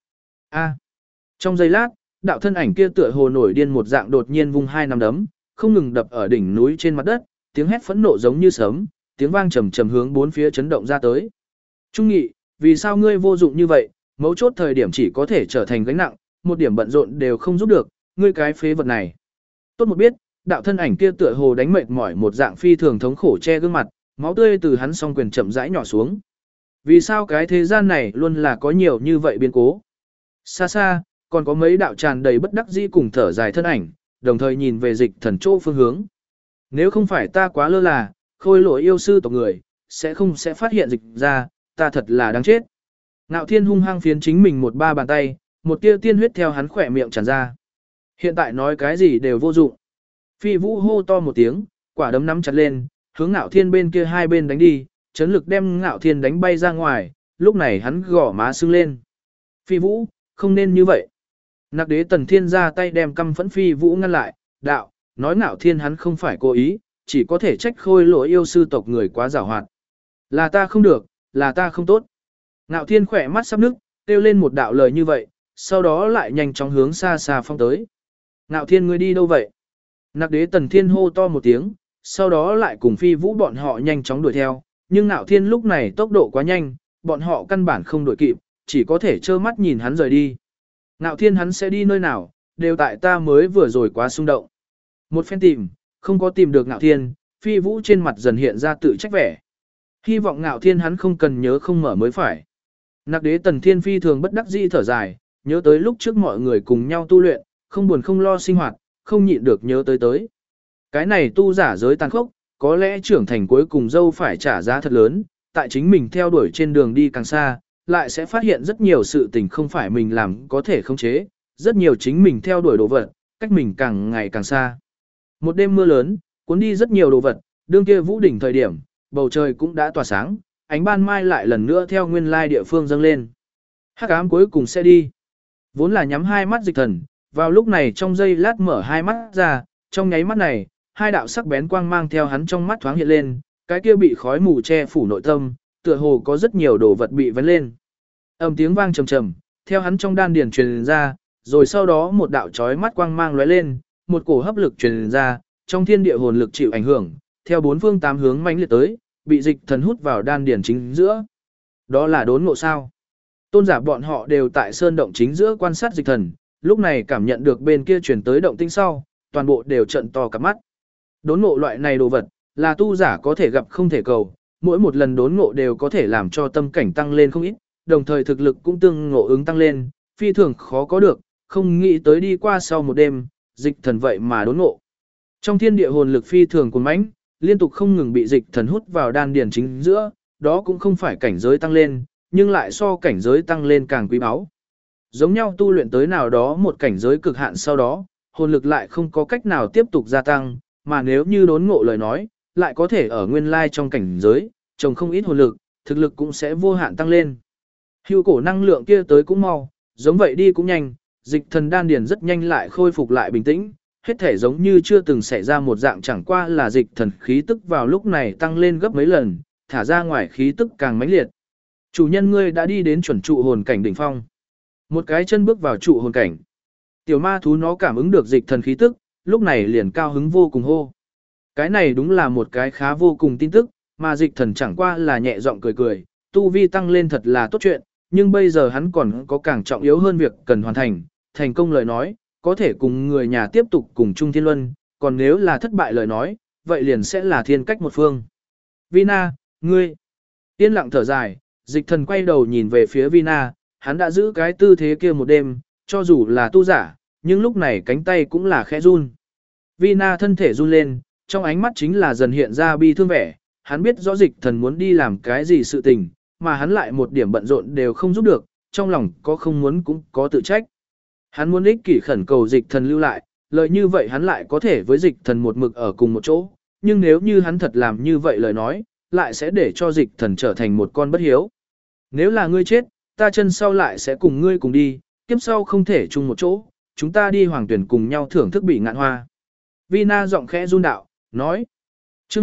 Trong giây lát, đạo thân ảnh kia tựa hồ nổi điên một dạng đột nhiên vung hai nắm đấm, không ngừng đập ở đỉnh núi trên mặt đất, tiếng hét phẫn nộ giống như sấm, tiếng vang trầm trầm hướng bốn phía chấn động ra tới. Trung Nghị, vì sao ngươi vô dụng như vậy, mấu chốt thời điểm chỉ có thể trở thành gánh nặng, một điểm bận rộn đều không giúp được, ngươi cái phế vật này. Tốt một biết, đạo thân ảnh kia tựa hồ đánh mệt mỏi một dạng phi thường thống khổ che gương mặt, máu tươi từ hắn song quyền chậm rãi nhỏ xuống. Vì sao cái thế gian này luôn là có nhiều như vậy biến cố? Xa xa, còn có mấy đạo tràn đầy bất đắc dĩ cùng thở dài thân ảnh, đồng thời nhìn về Dịch Thần chỗ phương hướng. Nếu không phải ta quá lơ là, khôi lỗi yêu sư tộc người, sẽ phát hiện dịch ra, ta thật là đáng chết. Ngạo Thiên hung hăng phiến chính mình một ba bàn tay, một tia tiên huyết theo hắn khỏe miệng tràn ra. Hiện tại nói cái gì đều vô dụng. Phi Vũ hô to một tiếng, quả đấm nắm chặt lên, hướng Ngạo Thiên bên kia hai bên đánh đi, chấn lực đem Ngạo Thiên đánh bay ra ngoài, lúc này hắn gõ má sưng lên. Phi Vũ, không nên như vậy. Nặc Đế Tần Thiên ra tay đem căm phẫn Phi Vũ ngăn lại, đạo, nói Ngạo Thiên hắn không phải cố ý, chỉ có thể trách khôi lỗi yêu sư tộc người quá giàu hoạt. Là ta không được, là ta không tốt. Ngạo Thiên khỏe mắt sắp nức, kêu lên một đạo lời như vậy, sau đó lại nhanh chóng hướng xa xa phong tới. Ngạo Thiên ngươi đi đâu vậy? Nặc Đế Tần Thiên hô to một tiếng, sau đó lại cùng Phi Vũ bọn họ nhanh chóng đuổi theo, nhưng Ngạo Thiên lúc này tốc độ quá nhanh, bọn họ căn bản không đuổi kịp, chỉ có thể trơ mắt nhìn hắn rời đi. Ngạo Thiên hắn sẽ đi nơi nào, đều tại ta mới vừa rồi quá xung động. Một phen tìm, không có tìm được Ngạo Thiên, Phi Vũ trên mặt dần hiện ra tự trách vẻ. Hy vọng Ngạo Thiên hắn không cần nhớ không mở mới phải. Nặc Đế Tần Thiên phi thường bất đắc dĩ thở dài, nhớ tới lúc trước mọi người cùng nhau tu luyện, không buồn không lo sinh hoạt, không nhịn được nhớ tới. Cái này tu giả giới tàn khốc, có lẽ trưởng thành cuối cùng dâu phải trả giá thật lớn, tại chính mình theo đuổi trên đường đi càng xa, lại sẽ phát hiện rất nhiều sự tình không phải mình làm có thể khống chế, rất nhiều chính mình theo đuổi đồ vật, cách mình càng ngày càng xa. Một đêm mưa lớn, cuốn đi rất nhiều đồ vật, đương kia vũ đỉnh thời điểm, bầu trời cũng đã tỏa sáng, ánh ban mai lại lần nữa theo nguyên lai địa phương dâng lên. Hắc ám cuối cùng sẽ đi. Vốn là nhắm hai mắt Dịch Thần, vào lúc này trong giây lát mở hai mắt ra, trong nháy mắt này, hai đạo sắc bén quang mang theo hắn trong mắt thoáng hiện lên, cái kia bị khói mù che phủ nội tâm, tựa hồ có rất nhiều đồ vật bị vấn lên. Âm tiếng vang trầm trầm, theo hắn trong đan điền truyền ra, rồi sau đó một đạo chói mắt quang mang lóe lên, một cổ hấp lực truyền ra, trong thiên địa hồn lực chịu ảnh hưởng, theo bốn phương tám hướng mãnh liệt tới, bị Dịch Thần hút vào đan điền chính giữa. Đó là đốn ngộ sao? Tôn giả bọn họ đều tại sơn động chính giữa quan sát Dịch Thần, lúc này cảm nhận được bên kia truyền tới động tĩnh sau, toàn bộ đều trợn to cả mắt. Đốn ngộ loại này đồ vật, là tu giả có thể gặp không thể cầu, mỗi một lần đốn ngộ đều có thể làm cho tâm cảnh tăng lên không ít, đồng thời thực lực cũng tương ngộ ứng tăng lên, phi thường khó có được, không nghĩ tới đi qua sau một đêm, Dịch Thần vậy mà đốn ngộ. Trong thiên địa hồn lực phi thường cuồn mãnh, liên tục không ngừng bị Dịch Thần hút vào đan điền chính giữa, đó cũng không phải cảnh giới tăng lên, nhưng lại so cảnh giới tăng lên càng quý báu. Giống nhau tu luyện tới nào đó một cảnh giới cực hạn sau đó, hồn lực lại không có cách nào tiếp tục gia tăng, mà nếu như đốn ngộ lời nói, lại có thể ở nguyên lai trong cảnh giới, trồng không ít hồn lực, thực lực cũng sẽ vô hạn tăng lên. Hưu cổ năng lượng kia tới cũng mau, giống vậy đi cũng nhanh, Dịch Thần đan điền rất nhanh lại khôi phục lại bình tĩnh, hết thể giống như chưa từng xảy ra một dạng, chẳng qua là Dịch Thần khí tức vào lúc này tăng lên gấp mấy lần, thả ra ngoài khí tức càng mãnh liệt. Chủ nhân ngươi đã đi đến chuẩn trụ hồn cảnh đỉnh phong. Một cái chân bước vào trụ hồn cảnh. Tiểu ma thú nó cảm ứng được Dịch Thần khí tức, lúc này liền cao hứng vô cùng hô. Cái này đúng là một cái khá vô cùng tin tức, mà Dịch Thần chẳng qua là nhẹ giọng cười cười, tu vi tăng lên thật là tốt chuyện, nhưng bây giờ hắn còn có càng trọng yếu hơn việc cần hoàn thành, thành công lời nói, có thể cùng người nhà tiếp tục cùng chung thiên luân, còn nếu là thất bại lời nói, vậy liền sẽ là thiên cách một phương. Vina, ngươi, yên lặng thở dài, Dịch Thần quay đầu nhìn về phía Vina, hắn đã giữ cái tư thế kia một đêm, cho dù là tu giả, nhưng lúc này cánh tay cũng là khẽ run. Vina thân thể run lên, trong ánh mắt chính là dần hiện ra bi thương vẻ, hắn biết rõ Dịch Thần muốn đi làm cái gì sự tình, mà hắn lại một điểm bận rộn đều không giúp được, trong lòng có không muốn cũng có tự trách. Hắn muốn ích kỷ khẩn cầu Dịch Thần lưu lại, lời như vậy hắn lại có thể với Dịch Thần một mực ở cùng một chỗ, nhưng nếu như hắn thật làm như vậy lời nói, lại sẽ để cho Dịch Thần trở thành một con bất hiếu. Nếu là ngươi chết, ta chân sau lại sẽ cùng ngươi cùng đi, kiếp sau không thể chung một chỗ, chúng ta đi hoàng tuyển cùng nhau thưởng thức bị ngạn hoa. Vina giọng khẽ run đạo, nói. Chương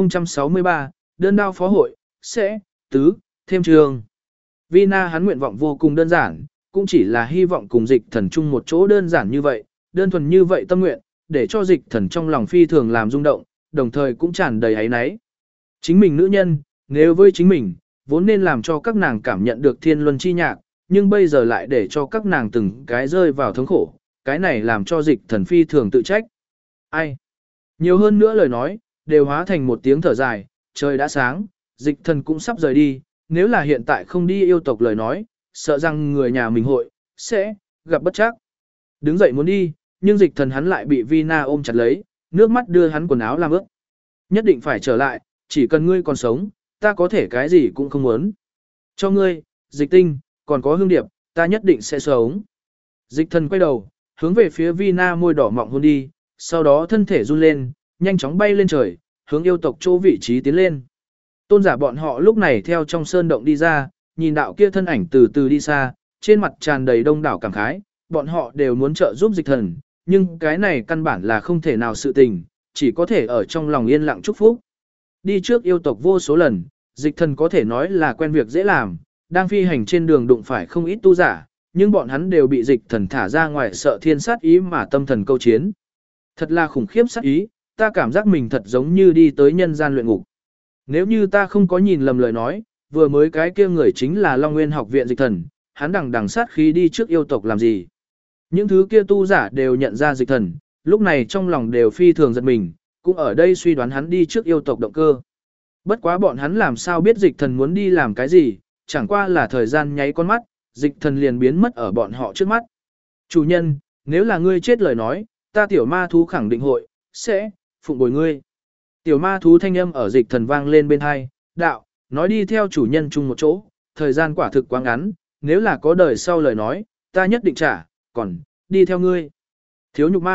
1063, đơn đao phó hội, sẽ, tứ, thêm trường. Vina hắn nguyện vọng vô cùng đơn giản, cũng chỉ là hy vọng cùng Dịch Thần chung một chỗ đơn giản như vậy, đơn thuần như vậy tâm nguyện, để cho Dịch Thần trong lòng phi thường làm rung động, đồng thời cũng tràn đầy áy náy. Chính mình nữ nhân, nếu với chính mình, vốn nên làm cho các nàng cảm nhận được thiên luân chi nhạc, nhưng bây giờ lại để cho các nàng từng cái rơi vào thống khổ, cái này làm cho Dịch Thần phi thường tự trách. Ai? Nhiều hơn nữa lời nói, đều hóa thành một tiếng thở dài, trời đã sáng, Dịch Thần cũng sắp rời đi, nếu là hiện tại không đi yêu tộc lời nói, sợ rằng người nhà mình hội, sẽ, gặp bất trắc. Đứng dậy muốn đi, nhưng Dịch Thần hắn lại bị Vina ôm chặt lấy, nước mắt đưa hắn quần áo làm ướt. Nhất định phải trở lại, chỉ cần ngươi còn sống, ta có thể cái gì cũng không muốn. Cho ngươi, Dịch Tinh, còn có Hương Điệp, ta nhất định sẽ sống. Dịch Thần quay đầu, hướng về phía Vina môi đỏ mọng hôn đi, sau đó thân thể run lên, nhanh chóng bay lên trời, hướng yêu tộc chỗ vị trí tiến lên. Tôn giả bọn họ lúc này theo trong sơn động đi ra, nhìn đạo kia thân ảnh từ từ đi xa, trên mặt tràn đầy đông đảo cảm khái, bọn họ đều muốn trợ giúp Dịch Thần, nhưng cái này căn bản là không thể nào sự tình, chỉ có thể ở trong lòng yên lặng chúc phúc. Đi trước yêu tộc vô số lần, Dịch Thần có thể nói là quen việc dễ làm, đang phi hành trên đường đụng phải không ít tu giả, nhưng bọn hắn đều bị Dịch Thần thả ra ngoài sợ thiên sát ý mà tâm thần câu chiến. Thật là khủng khiếp sát ý, ta cảm giác mình thật giống như đi tới nhân gian luyện ngục. Nếu như ta không có nhìn lầm lời nói, vừa mới cái kia người chính là Long Nguyên học viện Dịch Thần, hắn đằng sát khí đi trước yêu tộc làm gì. Những thứ kia tu giả đều nhận ra Dịch Thần, lúc này trong lòng đều phi thường giật mình, cũng ở đây suy đoán hắn đi trước yêu tộc động cơ. Bất quá bọn hắn làm sao biết Dịch Thần muốn đi làm cái gì, chẳng qua là thời gian nháy con mắt, Dịch Thần liền biến mất ở bọn họ trước mắt. Chủ nhân, nếu là ngươi chết lời nói, ta tiểu ma thú khẳng định hội, sẽ, phụng bồi ngươi. Tiểu ma thú thanh âm ở Dịch Thần vang lên bên hai, đạo, nói đi theo chủ nhân chung một chỗ, thời gian quả thực quá ngắn, nếu là có đời sau lời nói, ta nhất định trả, còn, đi theo ngươi. Thiếu nhục ma,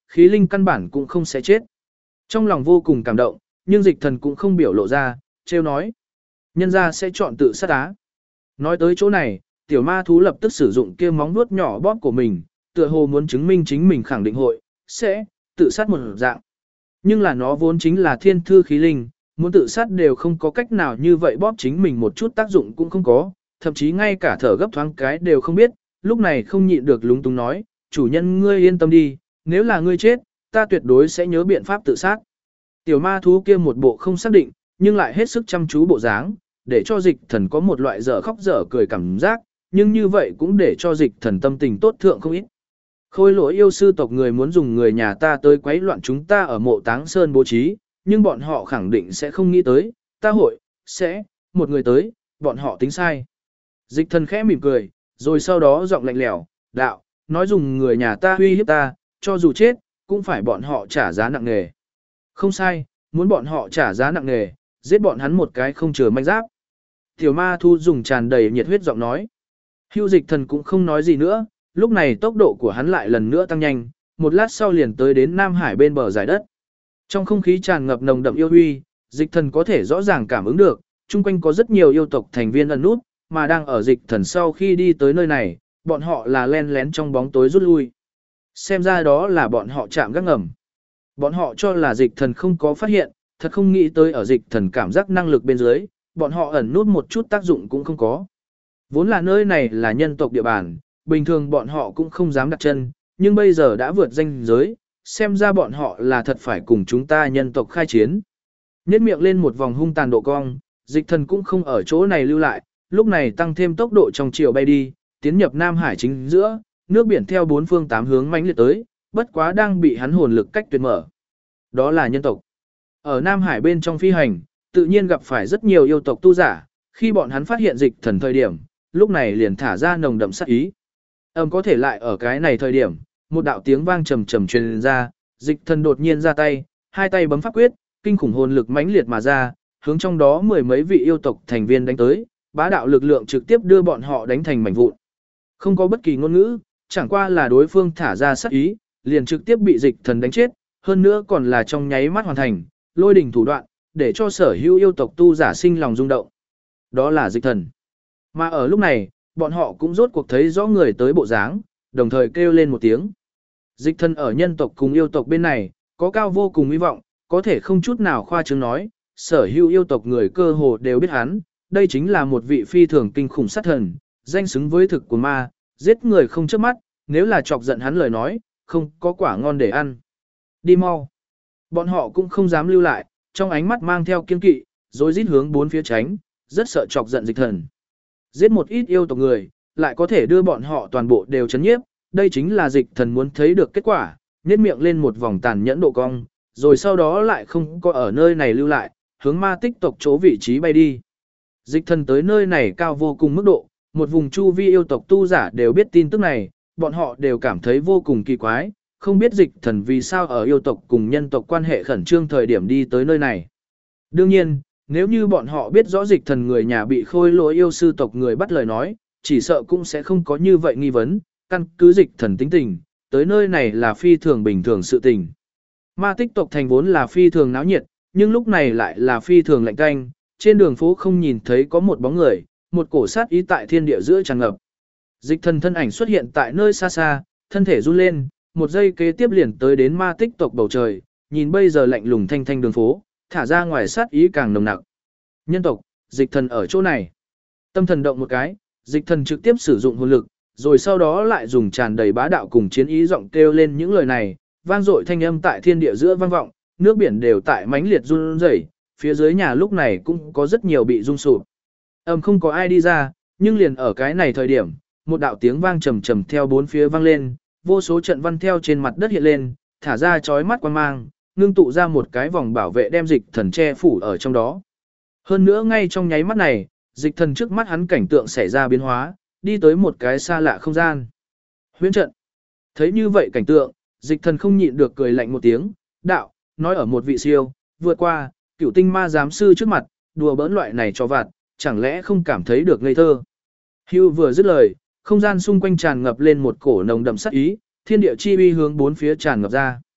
khí linh căn bản cũng không sẽ chết. Trong lòng vô cùng cảm động, nhưng dịch thần cũng không biểu lộ ra, trêu nói. Nhân ra sẽ chọn tự sát á. Nói tới chỗ này, tiểu ma thú lập tức sử dụng kia móng vuốt nhỏ bóp của mình, tựa hồ muốn chứng minh chính mình khẳng định hội, sẽ tự sát một dạng. Nhưng là nó vốn chính là thiên thư khí linh, muốn tự sát đều không có cách nào như vậy bóp chính mình một chút tác dụng cũng không có, thậm chí ngay cả thở gấp thoáng cái đều không biết, lúc này không nhịn được lúng túng nói, chủ nhân ngươi yên tâm đi, nếu là ngươi chết, ta tuyệt đối sẽ nhớ biện pháp tự sát. Tiểu ma thú kia một bộ không xác định, nhưng lại hết sức chăm chú bộ dáng, để cho dịch thần có một loại dở khóc dở cười cảm giác, nhưng như vậy cũng để cho dịch thần tâm tình tốt thượng không ít. Khôi lỗi yêu sư tộc người muốn dùng người nhà ta tới quấy loạn chúng ta ở mộ Táng Sơn bố trí, nhưng bọn họ khẳng định sẽ không nghĩ tới, ta hội, sẽ, một người tới, bọn họ tính sai. Dịch thần khẽ mỉm cười, rồi sau đó giọng lạnh lẽo, đạo, nói dùng người nhà ta uy hiếp ta, cho dù chết, cũng phải bọn họ trả giá nặng nề. Không sai, muốn bọn họ trả giá nặng nề, giết bọn hắn một cái không chừa manh giáp. Tiểu ma thu dùng tràn đầy nhiệt huyết giọng nói. Hưu dịch thần cũng không nói gì nữa, lúc này tốc độ của hắn lại lần nữa tăng nhanh, một lát sau liền tới đến Nam Hải bên bờ giải đất. Trong không khí tràn ngập nồng đậm yêu huy, dịch thần có thể rõ ràng cảm ứng được, chung quanh có rất nhiều yêu tộc thành viên ẩn nút, mà đang ở dịch thần sau khi đi tới nơi này, bọn họ là len lén trong bóng tối rút lui. Xem ra đó là bọn họ chạm gác ngầm. Bọn họ cho là dịch thần không có phát hiện, thật không nghĩ tới ở dịch thần cảm giác năng lực bên dưới, bọn họ ẩn nút một chút tác dụng cũng không có. Vốn là nơi này là nhân tộc địa bàn, bình thường bọn họ cũng không dám đặt chân, nhưng bây giờ đã vượt ranh giới, xem ra bọn họ là thật phải cùng chúng ta nhân tộc khai chiến. Nhét miệng lên một vòng hung tàn độ cong, dịch thần cũng không ở chỗ này lưu lại, lúc này tăng thêm tốc độ trong chiều bay đi, tiến nhập Nam Hải chính giữa, nước biển theo bốn phương tám hướng mãnh liệt tới, bất quá đang bị hắn hồn lực cách tuyệt mở. Đó là nhân tộc. Ở Nam Hải bên trong phi hành, tự nhiên gặp phải rất nhiều yêu tộc tu giả, khi bọn hắn phát hiện dịch thần thời điểm, lúc này liền thả ra nồng đậm sát ý. Có thể lại ở cái này thời điểm, một đạo tiếng vang trầm trầm truyền ra, dịch thần đột nhiên ra tay, hai tay bấm pháp quyết, kinh khủng hồn lực mãnh liệt mà ra, hướng trong đó mười mấy vị yêu tộc thành viên đánh tới, bá đạo lực lượng trực tiếp đưa bọn họ đánh thành mảnh vụn. Không có bất kỳ ngôn ngữ, chẳng qua là đối phương thả ra sát ý, liền trực tiếp bị dịch thần đánh chết, hơn nữa còn là trong nháy mắt hoàn thành, lôi đỉnh thủ đoạn, để cho sở hữu yêu tộc tu giả sinh lòng rung động. Đó là dịch thần. Mà ở lúc này, bọn họ cũng rốt cuộc thấy rõ người tới bộ dáng, đồng thời kêu lên một tiếng. Dịch thần ở nhân tộc cùng yêu tộc bên này, có cao vô cùng hy vọng, có thể không chút nào khoa trương nói, sở hữu yêu tộc người cơ hồ đều biết hắn, đây chính là một vị phi thường kinh khủng sát thần, danh xứng với thực của ma, giết người không chớp mắt, nếu là chọc giận hắn lời nói, không có quả ngon để ăn. Đi mau. Bọn họ cũng không dám lưu lại, trong ánh mắt mang theo kiên kỵ, rồi rít hướng bốn phía tránh, rất sợ chọc giận dịch thần. Giết một ít yêu tộc người, lại có thể đưa bọn họ toàn bộ đều chấn nhiếp, đây chính là dịch thần muốn thấy được kết quả, nhếch miệng lên một vòng tàn nhẫn độ cong, rồi sau đó lại không có ở nơi này lưu lại, hướng ma tích tộc chỗ vị trí bay đi. Dịch thần tới nơi này cao vô cùng mức độ, một vùng chu vi yêu tộc tu giả đều biết tin tức này, bọn họ đều cảm thấy vô cùng kỳ quái, không biết dịch thần vì sao ở yêu tộc cùng nhân tộc quan hệ khẩn trương thời điểm đi tới nơi này. Đương nhiên, nếu như bọn họ biết rõ dịch thần người nhà bị khôi lỗi yêu sư tộc người bắt lời nói, chỉ sợ cũng sẽ không có như vậy nghi vấn, căn cứ dịch thần tính tình, tới nơi này là phi thường bình thường sự tình. Ma tích tộc thành vốn là phi thường náo nhiệt, nhưng lúc này lại là phi thường lạnh canh, trên đường phố không nhìn thấy có một bóng người, một cổ sát ý tại thiên địa giữa tràn ngập. Dịch thần thân ảnh xuất hiện tại nơi xa xa, thân thể run lên, một giây kế tiếp liền tới đến ma tích tộc bầu trời, nhìn bây giờ lạnh lùng thanh thanh đường phố, thả ra ngoài sát ý càng nồng nặc. Nhân tộc, dịch thần ở chỗ này. Tâm thần động một cái, dịch thần trực tiếp sử dụng hồn lực, rồi sau đó lại dùng tràn đầy bá đạo cùng chiến ý giọng kêu lên những lời này, vang dội thanh âm tại thiên địa giữa vang vọng, nước biển đều tại mãnh liệt run rẩy, phía dưới nhà lúc này cũng có rất nhiều bị rung sụp. Không có ai đi ra, nhưng liền ở cái này thời điểm, một đạo tiếng vang trầm trầm theo bốn phía vang lên, vô số trận văn theo trên mặt đất hiện lên, thả ra chói mắt quang mang, ngưng tụ ra một cái vòng bảo vệ đem dịch thần che phủ ở trong đó. Hơn nữa ngay trong nháy mắt này, dịch thần trước mắt hắn cảnh tượng xảy ra biến hóa, đi tới một cái xa lạ không gian. Huyễn trận. Thấy như vậy cảnh tượng, dịch thần không nhịn được cười lạnh một tiếng, đạo, nói ở một vị siêu, vượt qua, cửu tinh ma giám sư trước mặt, đùa bỡn loại này cho vặt, chẳng lẽ không cảm thấy được ngây thơ. Hưu vừa dứt lời, không gian xung quanh tràn ngập lên một cổ nồng đậm sát ý, thiên địa chi uy hướng bốn phía tràn ngập ra.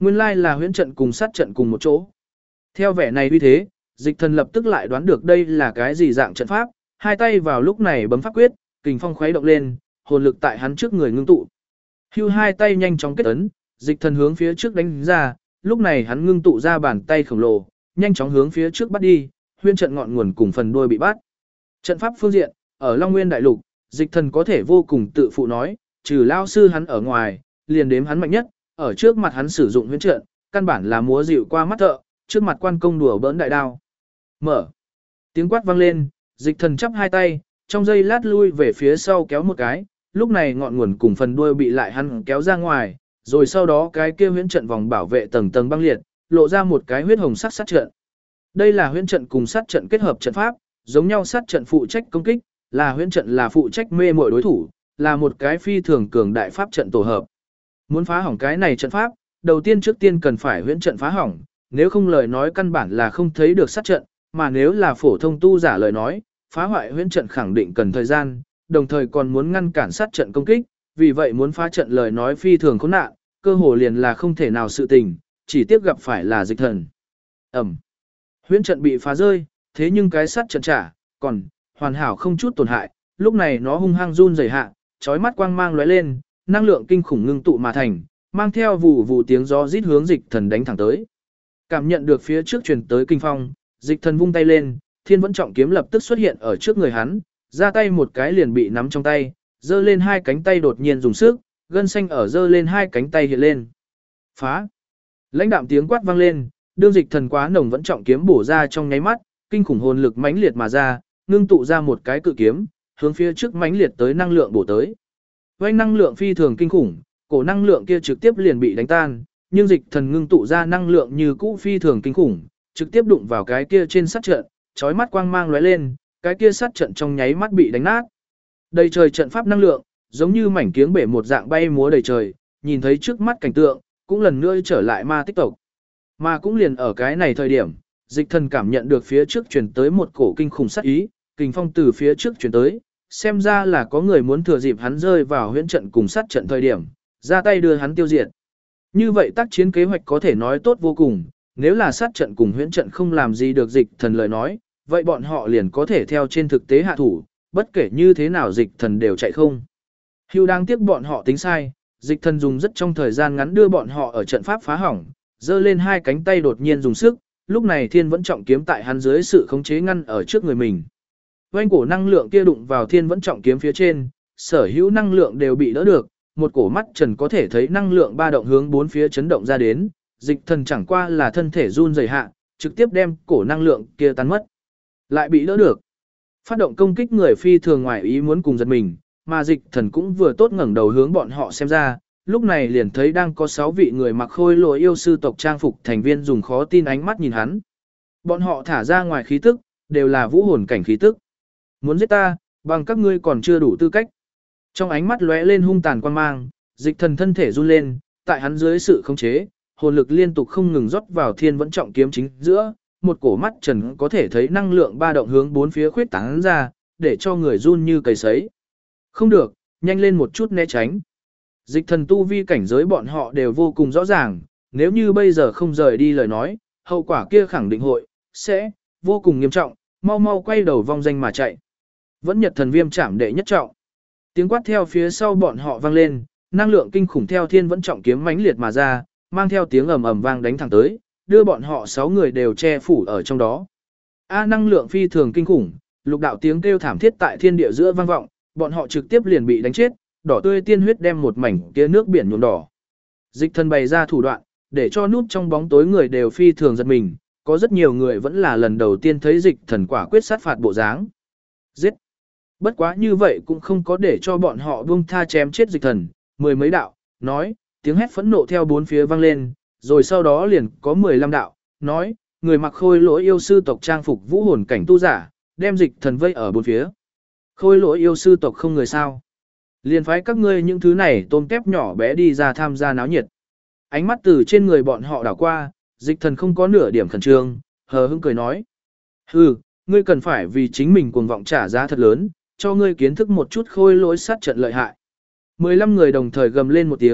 Nguyên lai là huyễn trận cùng sát trận cùng một chỗ. Theo vẻ này uy thế, Dịch Thần lập tức lại đoán được đây là cái gì dạng trận pháp, hai tay vào lúc này bấm pháp quyết, kình phong khuấy động lên, hồn lực tại hắn trước người ngưng tụ. Hưu hai tay nhanh chóng kết ấn, Dịch Thần hướng phía trước đánh ra, lúc này hắn ngưng tụ ra bàn tay khổng lồ, nhanh chóng hướng phía trước bắt đi, huyễn trận ngọn nguồn cùng phần đuôi bị bắt. Trận pháp phương diện, ở Long Nguyên đại lục, Dịch Thần có thể vô cùng tự phụ nói, trừ lao sư hắn ở ngoài, liền đếm hắn mạnh nhất, ở trước mặt hắn sử dụng huyễn trận, căn bản là múa dịu qua mắt thợ, trước mặt quan công đùa bỡn đại đao. Mở. Tiếng quát vang lên, Dịch Thần chắp hai tay, trong giây lát lui về phía sau kéo một cái, lúc này ngọn nguồn cùng phần đuôi bị lại hắn kéo ra ngoài, rồi sau đó cái kia huyễn trận vòng bảo vệ tầng tầng băng liệt, lộ ra một cái huyết hồng sắc sát trận. Đây là huyễn trận cùng sát trận kết hợp trận pháp, giống nhau sát trận phụ trách công kích, là huyễn trận là phụ trách mê mội đối thủ, là một cái phi thường cường đại pháp trận tổ hợp. Muốn phá hỏng cái này trận pháp, đầu tiên trước tiên cần phải huyễn trận phá hỏng, nếu không lời nói căn bản là không thấy được sát trận, mà nếu là phổ thông tu giả lời nói, phá hoại huyễn trận khẳng định cần thời gian, đồng thời còn muốn ngăn cản sát trận công kích, vì vậy muốn phá trận lời nói phi thường khốn nạn, cơ hồ liền là không thể nào sự tình, chỉ tiếc gặp phải là Dịch Thần. Ẩm. Huyễn trận bị phá rơi, thế nhưng cái sát trận trả, còn hoàn hảo không chút tổn hại, lúc này nó hung hăng run rẩy hạ, chói mắt quang mang lóe lên, năng lượng kinh khủng ngưng tụ mà thành, mang theo vụ vụ tiếng gió rít hướng Dịch Thần đánh thẳng tới. Cảm nhận được phía trước truyền tới kinh phong, Dịch Thần vung tay lên, Thiên Vẫn Trọng kiếm lập tức xuất hiện ở trước người hắn, ra tay một cái liền bị nắm trong tay, giơ lên hai cánh tay đột nhiên dùng sức, gân xanh ở giơ lên hai cánh tay hiện lên. Phá! Lãnh đạm tiếng quát vang lên, đương Dịch Thần quá nồng vẫn trọng kiếm bổ ra trong nháy mắt, kinh khủng hồn lực mãnh liệt mà ra, ngưng tụ ra một cái cự kiếm, hướng phía trước mãnh liệt tới năng lượng bổ tới. Vành năng lượng phi thường kinh khủng, cổ năng lượng kia trực tiếp liền bị đánh tan, nhưng Dịch Thần ngưng tụ ra năng lượng như cũ phi thường kinh khủng, trực tiếp đụng vào cái kia trên sát trận, chói mắt quang mang lóe lên, cái kia sát trận trong nháy mắt bị đánh nát. Đầy trời trận pháp năng lượng, giống như mảnh kiếng bể một dạng bay múa đầy trời, nhìn thấy trước mắt cảnh tượng, cũng lần nữa trở lại ma tích tộc. Mà cũng liền ở cái này thời điểm, Dịch Thần cảm nhận được phía trước truyền tới một cổ kinh khủng sát ý, kình phong từ phía trước truyền tới, xem ra là có người muốn thừa dịp hắn rơi vào huyễn trận cùng sát trận thời điểm, ra tay đưa hắn tiêu diệt. Như vậy tác chiến kế hoạch có thể nói tốt vô cùng, nếu là sát trận cùng huyễn trận không làm gì được Dịch Thần lời nói, vậy bọn họ liền có thể theo trên thực tế hạ thủ, bất kể như thế nào Dịch Thần đều chạy không. Hưu đang tiếc bọn họ tính sai, Dịch Thần dùng rất trong thời gian ngắn đưa bọn họ ở trận pháp phá hỏng, giơ lên hai cánh tay đột nhiên dùng sức, lúc này Thiên Vẫn Trọng kiếm tại hắn dưới sự khống chế ngăn ở trước người mình. Oanh cổ năng lượng kia đụng vào Thiên Vẫn Trọng kiếm phía trên, sở hữu năng lượng đều bị đỡ được, một cổ mắt trần có thể thấy năng lượng ba động hướng bốn phía chấn động ra đến, Dịch Thần chẳng qua là thân thể run rẩy hạ, trực tiếp đem cổ năng lượng kia tan mất. Lại bị đỡ được. Phát động công kích người phi thường ngoài ý muốn cùng giật mình, mà Dịch Thần cũng vừa tốt ngẩng đầu hướng bọn họ xem ra, lúc này liền thấy đang có 6 vị người mặc khôi lỗi yêu sư tộc trang phục thành viên dùng khó tin ánh mắt nhìn hắn. Bọn họ thả ra ngoài khí tức, đều là vũ hồn cảnh khí tức. Muốn giết ta, bằng các ngươi còn chưa đủ tư cách. Trong ánh mắt lóe lên hung tàn quan mang, Dịch Thần thân thể run lên, tại hắn dưới sự khống chế, hồn lực liên tục không ngừng rót vào Thiên Vẫn Trọng kiếm chính giữa, một cổ mắt trần có thể thấy năng lượng ba động hướng bốn phía khuyết tán ra, để cho người run như cầy sấy. Không được, nhanh lên một chút né tránh. Dịch Thần tu vi cảnh giới bọn họ đều vô cùng rõ ràng, nếu như bây giờ không rời đi lời nói, hậu quả kia khẳng định sẽ vô cùng nghiêm trọng, mau mau quay đầu vong danh mà chạy. Vẫn Nhật Thần Viêm chạm đệ nhất trọng. Tiếng quát theo phía sau bọn họ vang lên, năng lượng kinh khủng theo Thiên Vẫn Trọng kiếm mãnh liệt mà ra, mang theo tiếng ầm ầm vang đánh thẳng tới, đưa bọn họ 6 người đều che phủ ở trong đó. Năng lượng phi thường kinh khủng, lục đạo tiếng kêu thảm thiết tại thiên địa giữa vang vọng, bọn họ trực tiếp liền bị đánh chết, đỏ tươi tiên huyết đem một mảnh kia nước biển nhuộm đỏ. Dịch Thần bày ra thủ đoạn, để cho núp trong bóng tối người đều phi thường giật mình, có rất nhiều người vẫn là lần đầu tiên thấy Dịch Thần quả quyết sát phạt bộ dáng. Giết! Bất quá như vậy cũng không có để cho bọn họ buông tha chém chết Dịch Thần, mười mấy đạo, nói, tiếng hét phẫn nộ theo bốn phía vang lên, rồi sau đó liền có 15 đạo, nói, người mặc khôi lỗi yêu sư tộc trang phục vũ hồn cảnh tu giả, đem Dịch Thần vây ở bốn phía. Khôi lỗi yêu sư tộc không người sao. Liền phái các ngươi những thứ này tôm tép nhỏ bé đi ra tham gia náo nhiệt. Ánh mắt từ trên người bọn họ đảo qua, Dịch Thần không có nửa điểm khẩn trương, hờ hững cười nói. Hừ, ngươi cần phải vì chính mình cuồng vọng trả giá thật lớn, cho ngươi kiến thức một chút khôi lỗi sát trận lợi hại. 15 người đồng thời gầm lên một tiếng,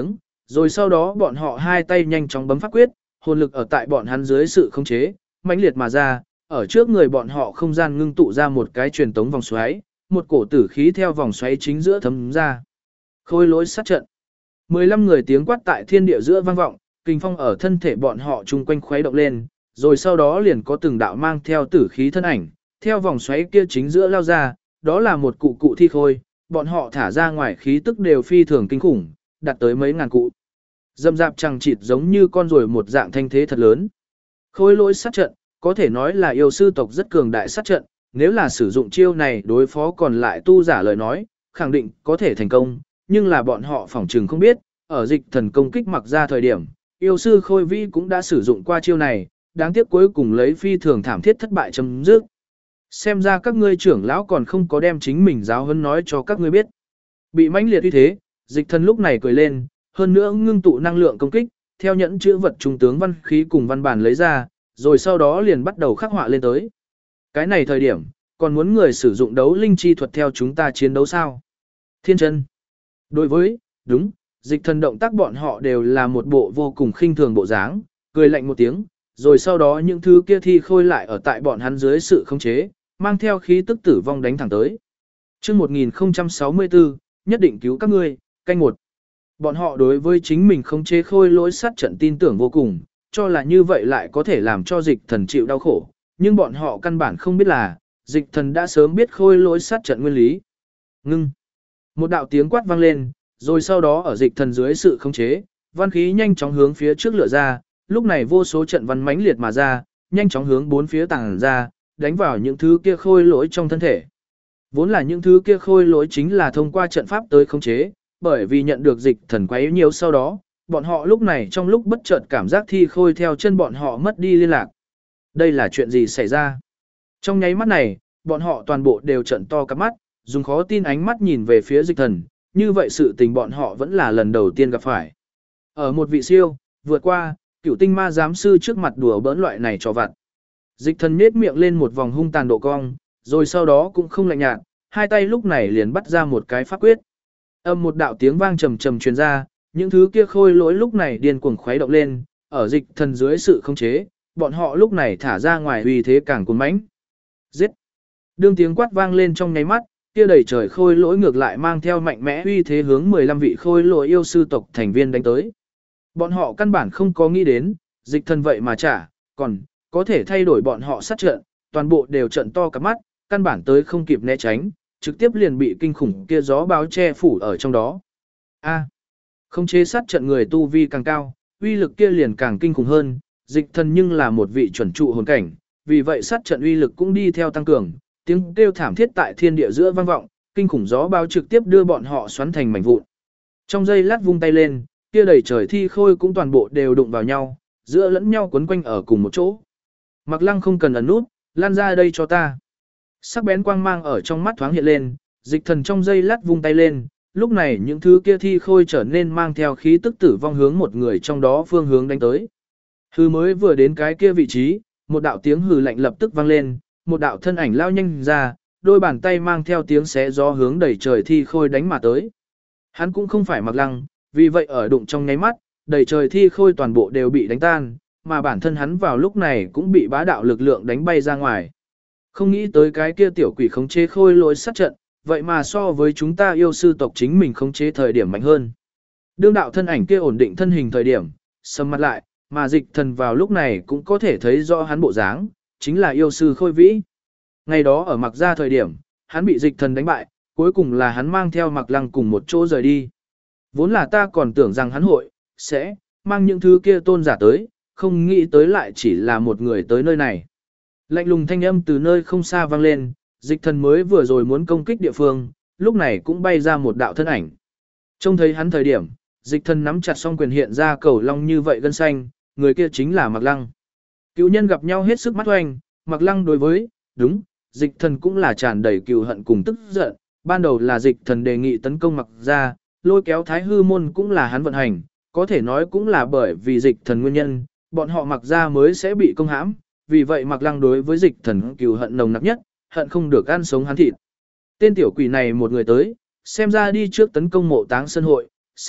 Rồi sau đó bọn họ hai tay nhanh chóng bấm pháp quyết, hồn lực ở tại bọn hắn dưới sự khống chế, mãnh liệt mà ra, ở trước người bọn họ không gian ngưng tụ ra một cái truyền tống vòng xoáy, một cổ tử khí theo vòng xoáy chính giữa thấm ra. Khôi lỗi sát trận. 15 người tiếng quát tại thiên địa giữa vang vọng, kinh phong ở thân thể bọn họ chung quanh khuấy động lên, rồi sau đó liền có từng đạo mang theo tử khí thân ảnh, theo vòng xoáy kia chính giữa lao ra, đó là một cụ cụ thi khôi, bọn họ thả ra ngoài khí tức đều phi thường kinh khủng, đạt tới mấy ngàn cụ. Dâm dạp chẳng chịt giống như con ruồi một dạng thanh thế thật lớn. Khôi lỗi sát trận, có thể nói là yêu sư tộc rất cường đại sát trận, nếu là sử dụng chiêu này đối phó còn lại tu giả lời nói, khẳng định có thể thành công, nhưng là bọn họ phỏng chừng không biết, ở dịch thần công kích mặc ra thời điểm, yêu sư Khôi Vĩ cũng đã sử dụng qua chiêu này, đáng tiếc cuối cùng lấy phi thường thảm thiết thất bại chấm dứt. Xem ra các ngươi trưởng lão còn không có đem chính mình giáo huấn nói cho các ngươi biết. Bị mãnh liệt như thế, dịch thần lúc này cười lên, hơn nữa ngưng tụ năng lượng công kích, theo nhẫn chữ vật trung tướng văn khí cùng văn bản lấy ra, rồi sau đó liền bắt đầu khắc họa lên tới. Cái này thời điểm, còn muốn người sử dụng đấu linh chi thuật theo chúng ta chiến đấu sao? Thiên chân. Đối với, đúng, dịch thần động tác bọn họ đều là một bộ vô cùng khinh thường bộ dáng, cười lạnh một tiếng, rồi sau đó những thứ kia thi khôi lại ở tại bọn hắn dưới sự khống chế, mang theo khí tức tử vong đánh thẳng tới. Chương 1064, nhất định cứu các ngươi, canh một. Bọn họ đối với chính mình khống chế khôi lỗi sát trận tin tưởng vô cùng, cho là như vậy lại có thể làm cho dịch thần chịu đau khổ, nhưng bọn họ căn bản không biết là, dịch thần đã sớm biết khôi lỗi sát trận nguyên lý. Ngưng. Một đạo tiếng quát vang lên, rồi sau đó ở dịch thần dưới sự khống chế, văn khí nhanh chóng hướng phía trước lựa ra, lúc này vô số trận văn mãnh liệt mà ra, nhanh chóng hướng bốn phía tàng ra, đánh vào những thứ kia khôi lỗi trong thân thể. Vốn là những thứ kia khôi lỗi chính là thông qua trận pháp tới khống chế, bởi vì nhận được dịch thần quấy nhiều sau đó, bọn họ lúc này trong lúc bất chợt cảm giác thi khôi theo chân bọn họ mất đi liên lạc. Đây là chuyện gì xảy ra? Trong nháy mắt này, bọn họ toàn bộ đều trợn to cặp mắt, dùng khó tin ánh mắt nhìn về phía dịch thần, như vậy sự tình bọn họ vẫn là lần đầu tiên gặp phải. Ở một vị siêu, vượt qua, cửu tinh ma giám sư trước mặt đùa bỡn loại này trò vặt. Dịch thần nết miệng lên một vòng hung tàn độ cong, rồi sau đó cũng không lạnh nhạt, hai tay lúc này liền bắt ra một cái pháp quyết. Âm một đạo tiếng vang trầm trầm truyền ra, những thứ kia khôi lỗi lúc này điên cuồng khuấy động lên, ở dịch thần dưới sự khống chế, bọn họ lúc này thả ra ngoài uy thế càng cuồn mãnh. Giết! Đương tiếng quát vang lên trong nháy mắt, kia đầy trời khôi lỗi ngược lại mang theo mạnh mẽ uy thế hướng 15 vị khôi lỗi yêu sư tộc thành viên đánh tới. Bọn họ căn bản không có nghĩ đến, dịch thần vậy mà trả, còn có thể thay đổi bọn họ sát trận, toàn bộ đều trận to cặp mắt, căn bản tới không kịp né tránh, trực tiếp liền bị kinh khủng kia gió báo che phủ ở trong đó. A, không chế sát trận người tu vi càng cao, uy lực kia liền càng kinh khủng hơn, dịch thần nhưng là một vị chuẩn trụ hồn cảnh, vì vậy sát trận uy lực cũng đi theo tăng cường, tiếng kêu thảm thiết tại thiên địa giữa vang vọng, kinh khủng gió báo trực tiếp đưa bọn họ xoắn thành mảnh vụn. Trong giây lát vung tay lên, kia đầy trời thi khôi cũng toàn bộ đều đụng vào nhau, giữa lẫn nhau quấn quanh ở cùng một chỗ. Mặc Lăng không cần ẩn nút, lan ra đây cho ta. Sắc bén quang mang ở trong mắt thoáng hiện lên, dịch thần trong giây lát vung tay lên, lúc này những thứ kia thi khôi trở nên mang theo khí tức tử vong hướng một người trong đó phương hướng đánh tới. Hừ mới vừa đến cái kia vị trí, một đạo tiếng hừ lạnh lập tức vang lên, một đạo thân ảnh lao nhanh ra, đôi bàn tay mang theo tiếng xé gió hướng đầy trời thi khôi đánh mà tới. Hắn cũng không phải Mặc Lăng, vì vậy ở đụng trong nháy mắt, đầy trời thi khôi toàn bộ đều bị đánh tan, mà bản thân hắn vào lúc này cũng bị bá đạo lực lượng đánh bay ra ngoài. Không nghĩ tới cái kia tiểu quỷ khống chế khôi lỗi sát trận, vậy mà so với chúng ta yêu sư tộc chính mình khống chế thời điểm mạnh hơn. Đương đạo thân ảnh kia ổn định thân hình thời điểm, sầm mặt lại, mà dịch thần vào lúc này cũng có thể thấy rõ hắn bộ dáng, chính là yêu sư Khôi Vĩ. Ngày đó ở Mặc Gia thời điểm, hắn bị dịch thần đánh bại, cuối cùng là hắn mang theo Mặc Lăng cùng một chỗ rời đi. Vốn là ta còn tưởng rằng hắn sẽ mang những thứ kia tôn giả tới, không nghĩ tới lại chỉ là một người tới nơi này. Lạnh lùng thanh âm từ nơi không xa vang lên, dịch thần mới vừa rồi muốn công kích địa phương, lúc này cũng bay ra một đạo thân ảnh. Trông thấy hắn thời điểm, dịch thần nắm chặt song quyền hiện ra cầu long như vậy gân xanh, người kia chính là Mặc Lăng. Cựu nhân gặp nhau hết sức mắt oanh, Mặc Lăng đối với, đúng, dịch thần cũng là tràn đầy cừu hận cùng tức giận, ban đầu là dịch thần đề nghị tấn công Mặc Gia, lôi kéo Thái Hư môn cũng là hắn vận hành, có thể nói cũng là bởi vì dịch thần nguyên nhân, bọn họ Mặc Gia mới sẽ bị công hãm, vì vậy Mặc Lăng đối với dịch thần cừu hận nồng nặc nhất, hận không được ăn sống hắn thịt. Tên tiểu quỷ này một người tới, xem ra đi trước tấn công Mộ Táng Sơn hội, sẽ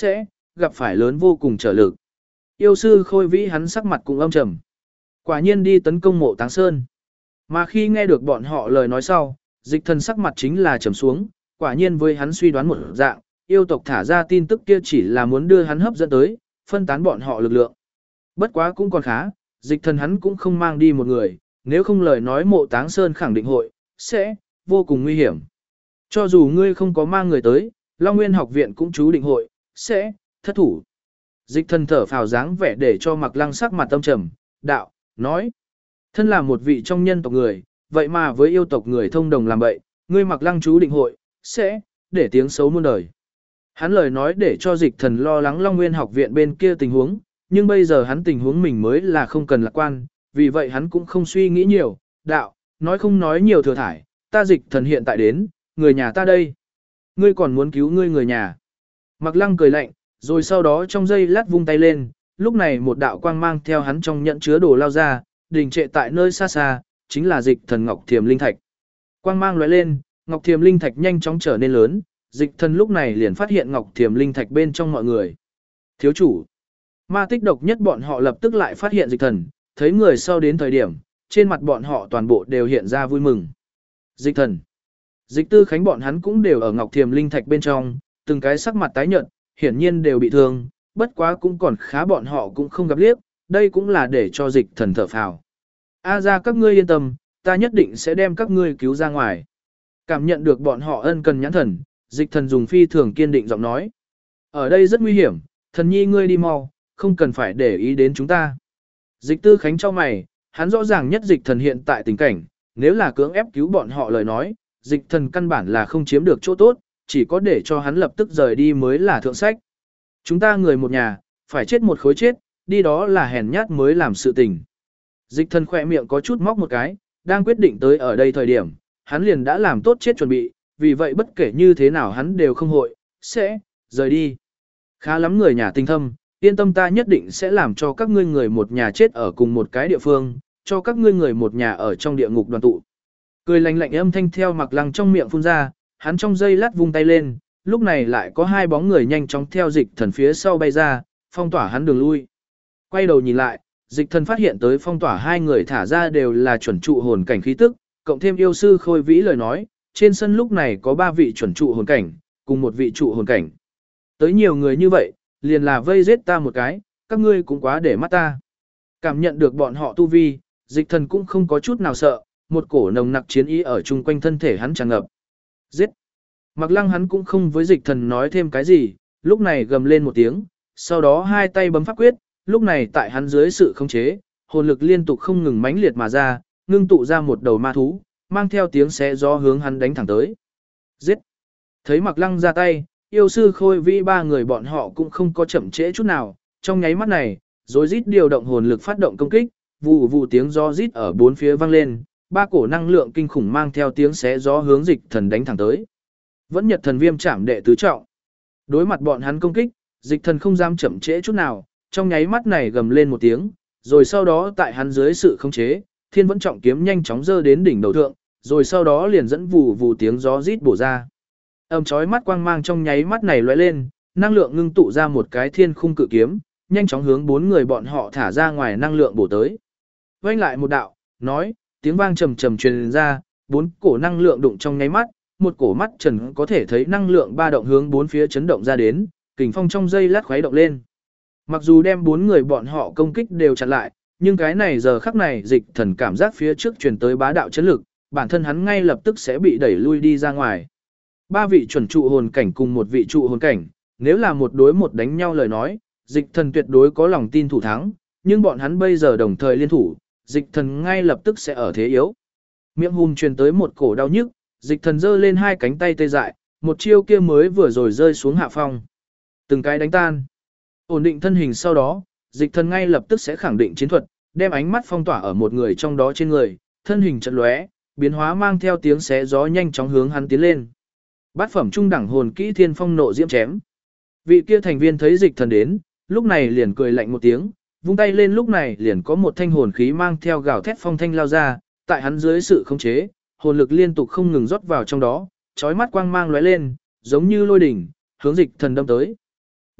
gặp phải lớn vô cùng trở lực. Yêu sư Khôi Vĩ hắn sắc mặt cũng âm trầm. Quả nhiên đi tấn công Mộ Táng Sơn. Mà khi nghe được bọn họ lời nói sau, Dịch Thần sắc mặt chính là trầm xuống, quả nhiên với hắn suy đoán một dạng, yêu tộc thả ra tin tức kia chỉ là muốn đưa hắn hấp dẫn tới, phân tán bọn họ lực lượng. Bất quá cũng còn khá, Dịch Thần hắn cũng không mang đi một người, nếu không lời nói Mộ Táng Sơn khẳng định hội sẽ vô cùng nguy hiểm. Cho dù ngươi không có mang người tới, Long Nguyên học viện cũng chú định hội sẽ thất thủ. Dịch Thần thở phào dáng vẻ để cho Mạc Lăng sắc mặt tâm trầm, đạo, nói: thân là một vị trong nhân tộc người, vậy mà với yêu tộc người thông đồng làm bậy, ngươi Mạc Lăng chú định hội sẽ để tiếng xấu muôn đời. Hắn lời nói để cho Dịch Thần lo lắng Long Nguyên học viện bên kia tình huống, nhưng bây giờ hắn tình huống mình mới là không cần lạc quan, vì vậy hắn cũng không suy nghĩ nhiều, đạo, nói không nói nhiều thừa thải, ta Dịch Thần hiện tại đến, người nhà ta đây. Ngươi còn muốn cứu ngươi người nhà. Mạc Lăng cười lạnh, rồi sau đó trong giây lát vung tay lên, lúc này một đạo quang mang theo hắn trong nhận chứa đồ lao ra, đình trệ tại nơi xa xa, chính là Dịch Thần Ngọc Thiềm Linh Thạch. Quang mang lóe lên, Ngọc Thiềm Linh Thạch nhanh chóng trở nên lớn, Dịch Thần lúc này liền phát hiện Ngọc Thiềm Linh Thạch bên trong mọi người. Thiếu chủ, ma tích độc nhất bọn họ lập tức lại phát hiện Dịch Thần, thấy người sau đến thời điểm, trên mặt bọn họ toàn bộ đều hiện ra vui mừng. Dịch Thần, Dịch Tư Khánh bọn hắn cũng đều ở Ngọc Thiềm Linh Thạch bên trong, từng cái sắc mặt tái nhợt, hiển nhiên đều bị thương, bất quá cũng còn khá bọn họ cũng không gặp liếc, đây cũng là để cho Dịch Thần thở phào. A ra các ngươi yên tâm, ta nhất định sẽ đem các ngươi cứu ra ngoài. Cảm nhận được bọn họ ân cần nhãn thần, Dịch Thần dùng phi thường kiên định giọng nói. Ở đây rất nguy hiểm, thần nhi ngươi đi mau, không cần phải để ý đến chúng ta. Dịch Tư Khánh cho mày, hắn rõ ràng nhất Dịch Thần hiện tại tình cảnh, nếu là cưỡng ép cứu bọn họ lời nói, Dịch Thần căn bản là không chiếm được chỗ tốt, chỉ có để cho hắn lập tức rời đi mới là thượng sách. Chúng ta người một nhà, phải chết một khối chết, đi đó là hèn nhát mới làm sự tình. Dịch Thần khỏe miệng có chút móc một cái, đang quyết định tới ở đây thời điểm, hắn liền đã làm tốt chết chuẩn bị, vì vậy bất kể như thế nào hắn đều không hội, sẽ, rời đi. Khá lắm người nhà tinh thâm, yên tâm ta nhất định sẽ làm cho các ngươi người một nhà chết ở cùng một cái địa phương, cho các ngươi người một nhà ở trong địa ngục đoàn tụ. Cười lạnh lạnh âm thanh theo Mạc Lăng trong miệng phun ra, hắn trong giây lát vung tay lên, lúc này lại có hai bóng người nhanh chóng theo Dịch Thần phía sau bay ra, phong tỏa hắn đường lui. Quay đầu nhìn lại, Dịch Thần phát hiện tới phong tỏa hai người thả ra đều là chuẩn trụ hồn cảnh khí tức, cộng thêm yêu sư Khôi Vĩ lời nói, trên sân lúc này có 3 vị chuẩn trụ hồn cảnh, cùng một vị trụ hồn cảnh. Tới nhiều người như vậy, liền là vây giết ta một cái, các ngươi cũng quá để mắt ta. Cảm nhận được bọn họ tu vi, Dịch Thần cũng không có chút nào sợ, một cổ nồng nặc chiến ý ở chung quanh thân thể hắn tràn ngập. Giết! Mạc Lăng hắn cũng không với Dịch Thần nói thêm cái gì, lúc này gầm lên một tiếng, sau đó hai tay bấm pháp quyết, lúc này tại hắn dưới sự khống chế, hồn lực liên tục không ngừng mãnh liệt mà ra, ngưng tụ ra một đầu ma thú, mang theo tiếng xé gió hướng hắn đánh thẳng tới. Giết! Thấy Mạc Lăng ra tay, yêu sư Khôi Vĩ 3 người bọn họ cũng không có chậm trễ chút nào, trong nháy mắt này, rối rít điều động hồn lực phát động công kích, vù vù tiếng gió rít ở bốn phía vang lên, 3 cổ năng lượng kinh khủng mang theo tiếng xé gió hướng Dịch Thần đánh thẳng tới. Vẫn Nhật Thần Viêm Trảm đệ tứ trọng. Đối mặt bọn hắn công kích, Dịch Thần không dám chậm trễ chút nào, trong nháy mắt này gầm lên một tiếng, rồi sau đó tại hắn dưới sự khống chế, Thiên Vẫn Trọng kiếm nhanh chóng giơ đến đỉnh đầu thượng, rồi sau đó liền dẫn vù vù tiếng gió rít bổ ra. Chói mắt quang mang trong nháy mắt này lóe lên, năng lượng ngưng tụ ra một cái thiên khung cự kiếm, nhanh chóng hướng 4 người bọn họ thả ra ngoài năng lượng bổ tới. Vang lại một đạo, nói, tiếng vang trầm trầm truyền ra, 4 cổ năng lượng đụng trong nháy mắt, một cổ mắt trần có thể thấy năng lượng ba động hướng 4 phía chấn động ra đến, kình phong trong giây lát khuấy động lên. Mặc dù đem 4 người bọn họ công kích đều chặn lại, nhưng cái này giờ khắc này Dịch Thần cảm giác phía trước truyền tới bá đạo chấn lực, bản thân hắn ngay lập tức sẽ bị đẩy lui đi ra ngoài. 3 vị chuẩn trụ hồn cảnh cùng một vị trụ hồn cảnh, nếu là một đối một đánh nhau lời nói, Dịch Thần tuyệt đối có lòng tin thủ thắng, nhưng bọn hắn bây giờ đồng thời liên thủ, Dịch Thần ngay lập tức sẽ ở thế yếu. Miệng hùm truyền tới một cổ đau nhức, Dịch Thần giơ lên hai cánh tay tê dại, một chiêu kia mới vừa rồi rơi xuống hạ phong. Từng cái đánh tan. Ổn định thân hình sau đó, Dịch Thần ngay lập tức sẽ khẳng định chiến thuật, đem ánh mắt phong tỏa ở một người trong đó trên người, thân hình chợt lóe, biến hóa mang theo tiếng xé gió nhanh chóng hướng hắn tiến lên. Bát phẩm trung đẳng hồn kỹ Thiên Phong nộ diễm chém. Vị kia thành viên thấy Dịch Thần đến, lúc này liền cười lạnh một tiếng, vung tay lên lúc này liền có một thanh hồn khí mang theo gào thét phong thanh lao ra, tại hắn dưới sự khống chế, hồn lực liên tục không ngừng rót vào trong đó, chói mắt quang mang lóe lên, giống như lôi đỉnh, hướng Dịch Thần đâm tới.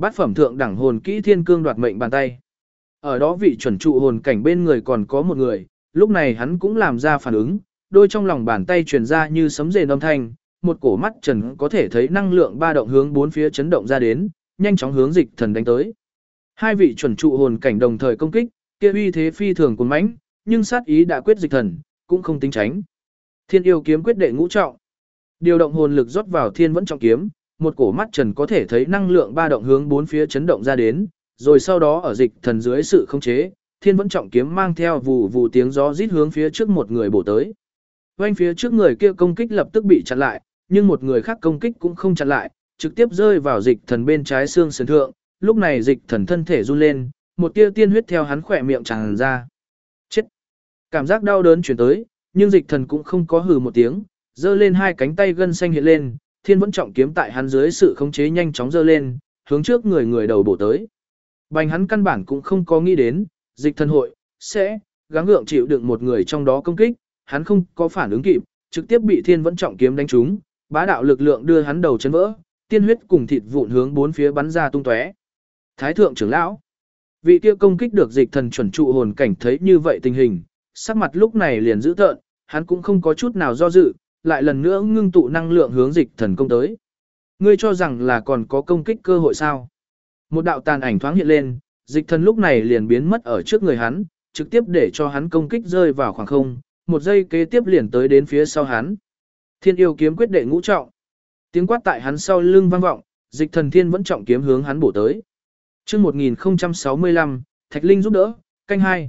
Bát phẩm thượng đẳng hồn kỹ thiên cương đoạt mệnh bàn tay. Ở đó vị chuẩn trụ hồn cảnh bên người còn có một người, lúc này hắn cũng làm ra phản ứng, đôi trong lòng bàn tay truyền ra như sấm rền âm thanh, một cổ mắt trần có thể thấy năng lượng ba động hướng bốn phía chấn động ra đến, nhanh chóng hướng Dịch Thần đánh tới. Hai vị chuẩn trụ hồn cảnh đồng thời công kích, kia uy thế phi thường cuồn mãnh, nhưng sát ý đã quyết Dịch Thần, cũng không tính tránh. Thiên yêu kiếm quyết đệ ngũ trọng. Điều động hồn lực rót vào thiên vẫn trọng kiếm, một cổ mắt trần có thể thấy năng lượng ba động hướng bốn phía chấn động ra đến, rồi sau đó ở Dịch Thần dưới sự khống chế, thiên vẫn trọng kiếm mang theo vù vù tiếng gió rít hướng phía trước một người bổ tới. Quanh phía trước người kia công kích lập tức bị chặn lại, nhưng một người khác công kích cũng không chặn lại, trực tiếp rơi vào Dịch Thần bên trái xương sườn thượng, lúc này Dịch Thần thân thể run lên, một tia tiên huyết theo hắn khỏe miệng tràn ra. Chết! Cảm giác đau đớn chuyển tới, nhưng Dịch Thần cũng không có hừ một tiếng, giơ lên hai cánh tay gân xanh hiện lên, thiên vẫn trọng kiếm tại hắn dưới sự khống chế nhanh chóng giơ lên, hướng trước người đầu bổ tới. Bành hắn căn bản cũng không có nghĩ đến, Dịch Thần hội sẽ gắng gượng chịu đựng một người trong đó công kích, hắn không có phản ứng kịp, trực tiếp bị thiên vẫn trọng kiếm đánh trúng, bá đạo lực lượng đưa hắn đầu chấn vỡ, tiên huyết cùng thịt vụn hướng bốn phía bắn ra tung tóe. Thái thượng trưởng lão, vị kia công kích được Dịch Thần chuẩn trụ hồn cảnh thấy như vậy tình hình, sắc mặt lúc này liền dữ tợn, hắn cũng không có chút nào do dự, lại lần nữa ngưng tụ năng lượng hướng Dịch Thần công tới. Ngươi cho rằng là còn có công kích cơ hội sao? Một đạo tàn ảnh thoáng hiện lên, Dịch Thần lúc này liền biến mất ở trước người hắn, trực tiếp để cho hắn công kích rơi vào khoảng không, một giây kế tiếp liền tới đến phía sau hắn. Thiên yêu kiếm quyết đệ ngũ trọng. Tiếng quát tại hắn sau lưng vang vọng, Dịch Thần thiên vẫn trọng kiếm hướng hắn bổ tới. Chương 1065, Thạch Linh giúp đỡ, canh 2.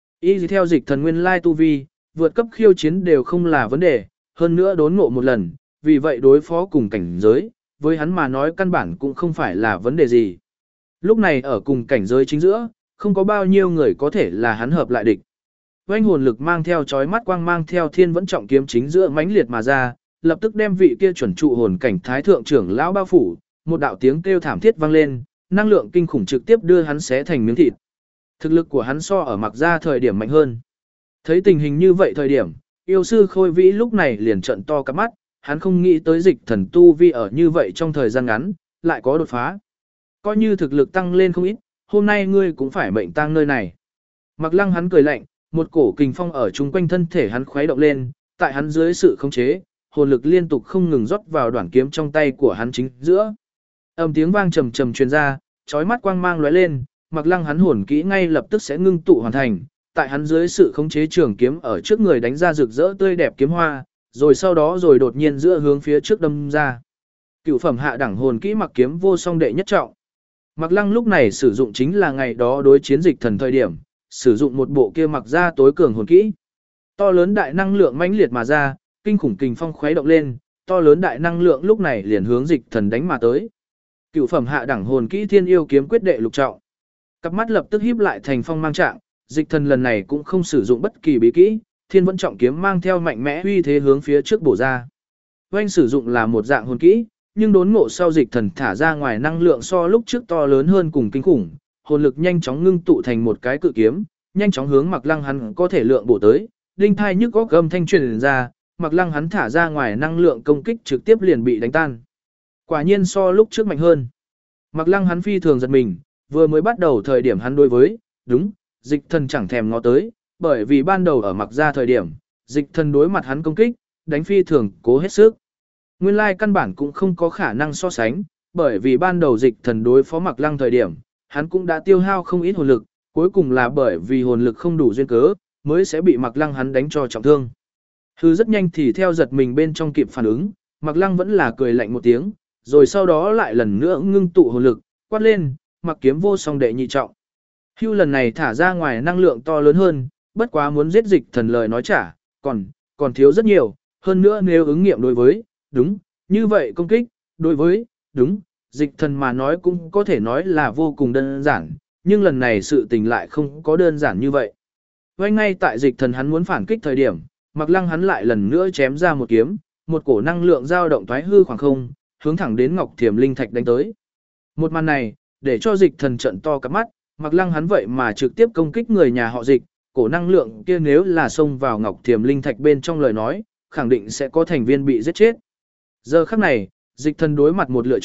Y theo Dịch Thần nguyên lai tu vi, vượt cấp khiêu chiến đều không là vấn đề, hơn nữa đốn ngộ một lần, vì vậy đối phó cùng cảnh giới, với hắn mà nói căn bản cũng không phải là vấn đề gì. Lúc này ở cùng cảnh giới chính giữa, không có bao nhiêu người có thể là hắn hợp lại địch. Oanh hồn lực mang theo chói mắt quang mang theo thiên vẫn trọng kiếm chính giữa mãnh liệt mà ra, lập tức đem vị kia chuẩn trụ hồn cảnh thái thượng trưởng lão bao phủ, một đạo tiếng kêu thảm thiết vang lên, năng lượng kinh khủng trực tiếp đưa hắn xé thành miếng thịt. Thực lực của hắn so ở Mặc Gia thời điểm mạnh hơn. Thấy tình hình như vậy thời điểm, yêu sư Khôi Vĩ lúc này liền trợn to cắp mắt, hắn không nghĩ tới Dịch Thần tu vi ở như vậy trong thời gian ngắn, lại có đột phá. Coi như thực lực tăng lên không ít, hôm nay ngươi cũng phải mệnh tang nơi này. Mặc Lăng hắn cười lạnh, một cổ kình phong ở chung quanh thân thể hắn khuấy động lên, tại hắn dưới sự khống chế, hồn lực liên tục không ngừng rót vào đoạn kiếm trong tay của hắn chính giữa. Âm tiếng vang trầm trầm truyền ra, chói mắt quang mang lóe lên, Mặc Lăng hắn hồn kỹ ngay lập tức sẽ ngưng tụ hoàn thành, tại hắn dưới sự khống chế trường kiếm ở trước người đánh ra rực rỡ tươi đẹp kiếm hoa, rồi sau đó rồi đột nhiên giữa hướng phía trước đâm ra. Cửu phẩm hạ đẳng hồn kỹ Mặc kiếm vô song đệ nhất trọng. Mặc Lăng lúc này sử dụng chính là ngày đó đối chiến Dịch Thần thời điểm, sử dụng một bộ kia Mặc ra tối cường hồn kỹ. To lớn đại năng lượng mãnh liệt mà ra, kinh khủng kình phong khuấy động lên, to lớn đại năng lượng lúc này liền hướng Dịch Thần đánh mà tới. Cửu phẩm hạ đẳng hồn kỹ Thiên yêu kiếm quyết đệ lục trọng. Cặp mắt lập tức híp lại thành phong mang trạng, Dịch Thần lần này cũng không sử dụng bất kỳ bí kỹ, thiên vẫn trọng kiếm mang theo mạnh mẽ uy thế hướng phía trước bổ ra. Oanh sử dụng là một dạng hồn kỹ, nhưng đốn ngộ sau Dịch Thần thả ra ngoài năng lượng so lúc trước to lớn hơn cùng kinh khủng, hồn lực nhanh chóng ngưng tụ thành một cái cự kiếm, nhanh chóng hướng Mặc Lăng hắn có thể lượng bổ tới, đinh thai nhức góc âm thanh truyền ra, Mặc Lăng hắn thả ra ngoài năng lượng công kích trực tiếp liền bị đánh tan. Quả nhiên so lúc trước mạnh hơn. Mặc Lăng hắn phi thường giật mình, vừa mới bắt đầu thời điểm hắn đối với, đúng, Dịch Thần chẳng thèm ngó tới, bởi vì ban đầu ở Mặc Gia thời điểm, Dịch Thần đối mặt hắn công kích, đánh phi thường cố hết sức. Nguyên lai căn bản cũng không có khả năng so sánh, bởi vì ban đầu Dịch Thần đối phó Mặc Lăng thời điểm, hắn cũng đã tiêu hao không ít hồn lực, cuối cùng là bởi vì hồn lực không đủ duyên cớ, mới sẽ bị Mặc Lăng hắn đánh cho trọng thương. Hư rất nhanh thì theo giật mình bên trong kịp phản ứng, Mặc Lăng vẫn là cười lạnh một tiếng, rồi sau đó lại lần nữa ngưng tụ hồn lực, quát lên, Mặc kiếm vô song đệ nhị trọng. Hưu lần này thả ra ngoài năng lượng to lớn hơn, bất quá muốn giết Dịch Thần lời nói trả, còn thiếu rất nhiều, hơn nữa nếu ứng nghiệm đối với, đúng, như vậy công kích, đối với, đúng, Dịch Thần mà nói cũng có thể nói là vô cùng đơn giản, nhưng lần này sự tình lại không có đơn giản như vậy. Ngay ngay tại Dịch Thần hắn muốn phản kích thời điểm, Mặc Lăng hắn lại lần nữa chém ra một kiếm, một cổ năng lượng dao động thoái hư khoảng không, hướng thẳng đến Ngọc Thiềm Linh Thạch đánh tới. Một màn này, để cho Dịch Thần trận to cả mắt, Mặc Lăng hắn vậy mà trực tiếp công kích người nhà họ Dịch, cổ năng lượng kia nếu là xông vào Ngọc Thiềm Linh Thạch bên trong lời nói, khẳng định sẽ có thành viên bị giết chết. Giờ khắc này, Dịch Thần đối mặt một lựa chọn,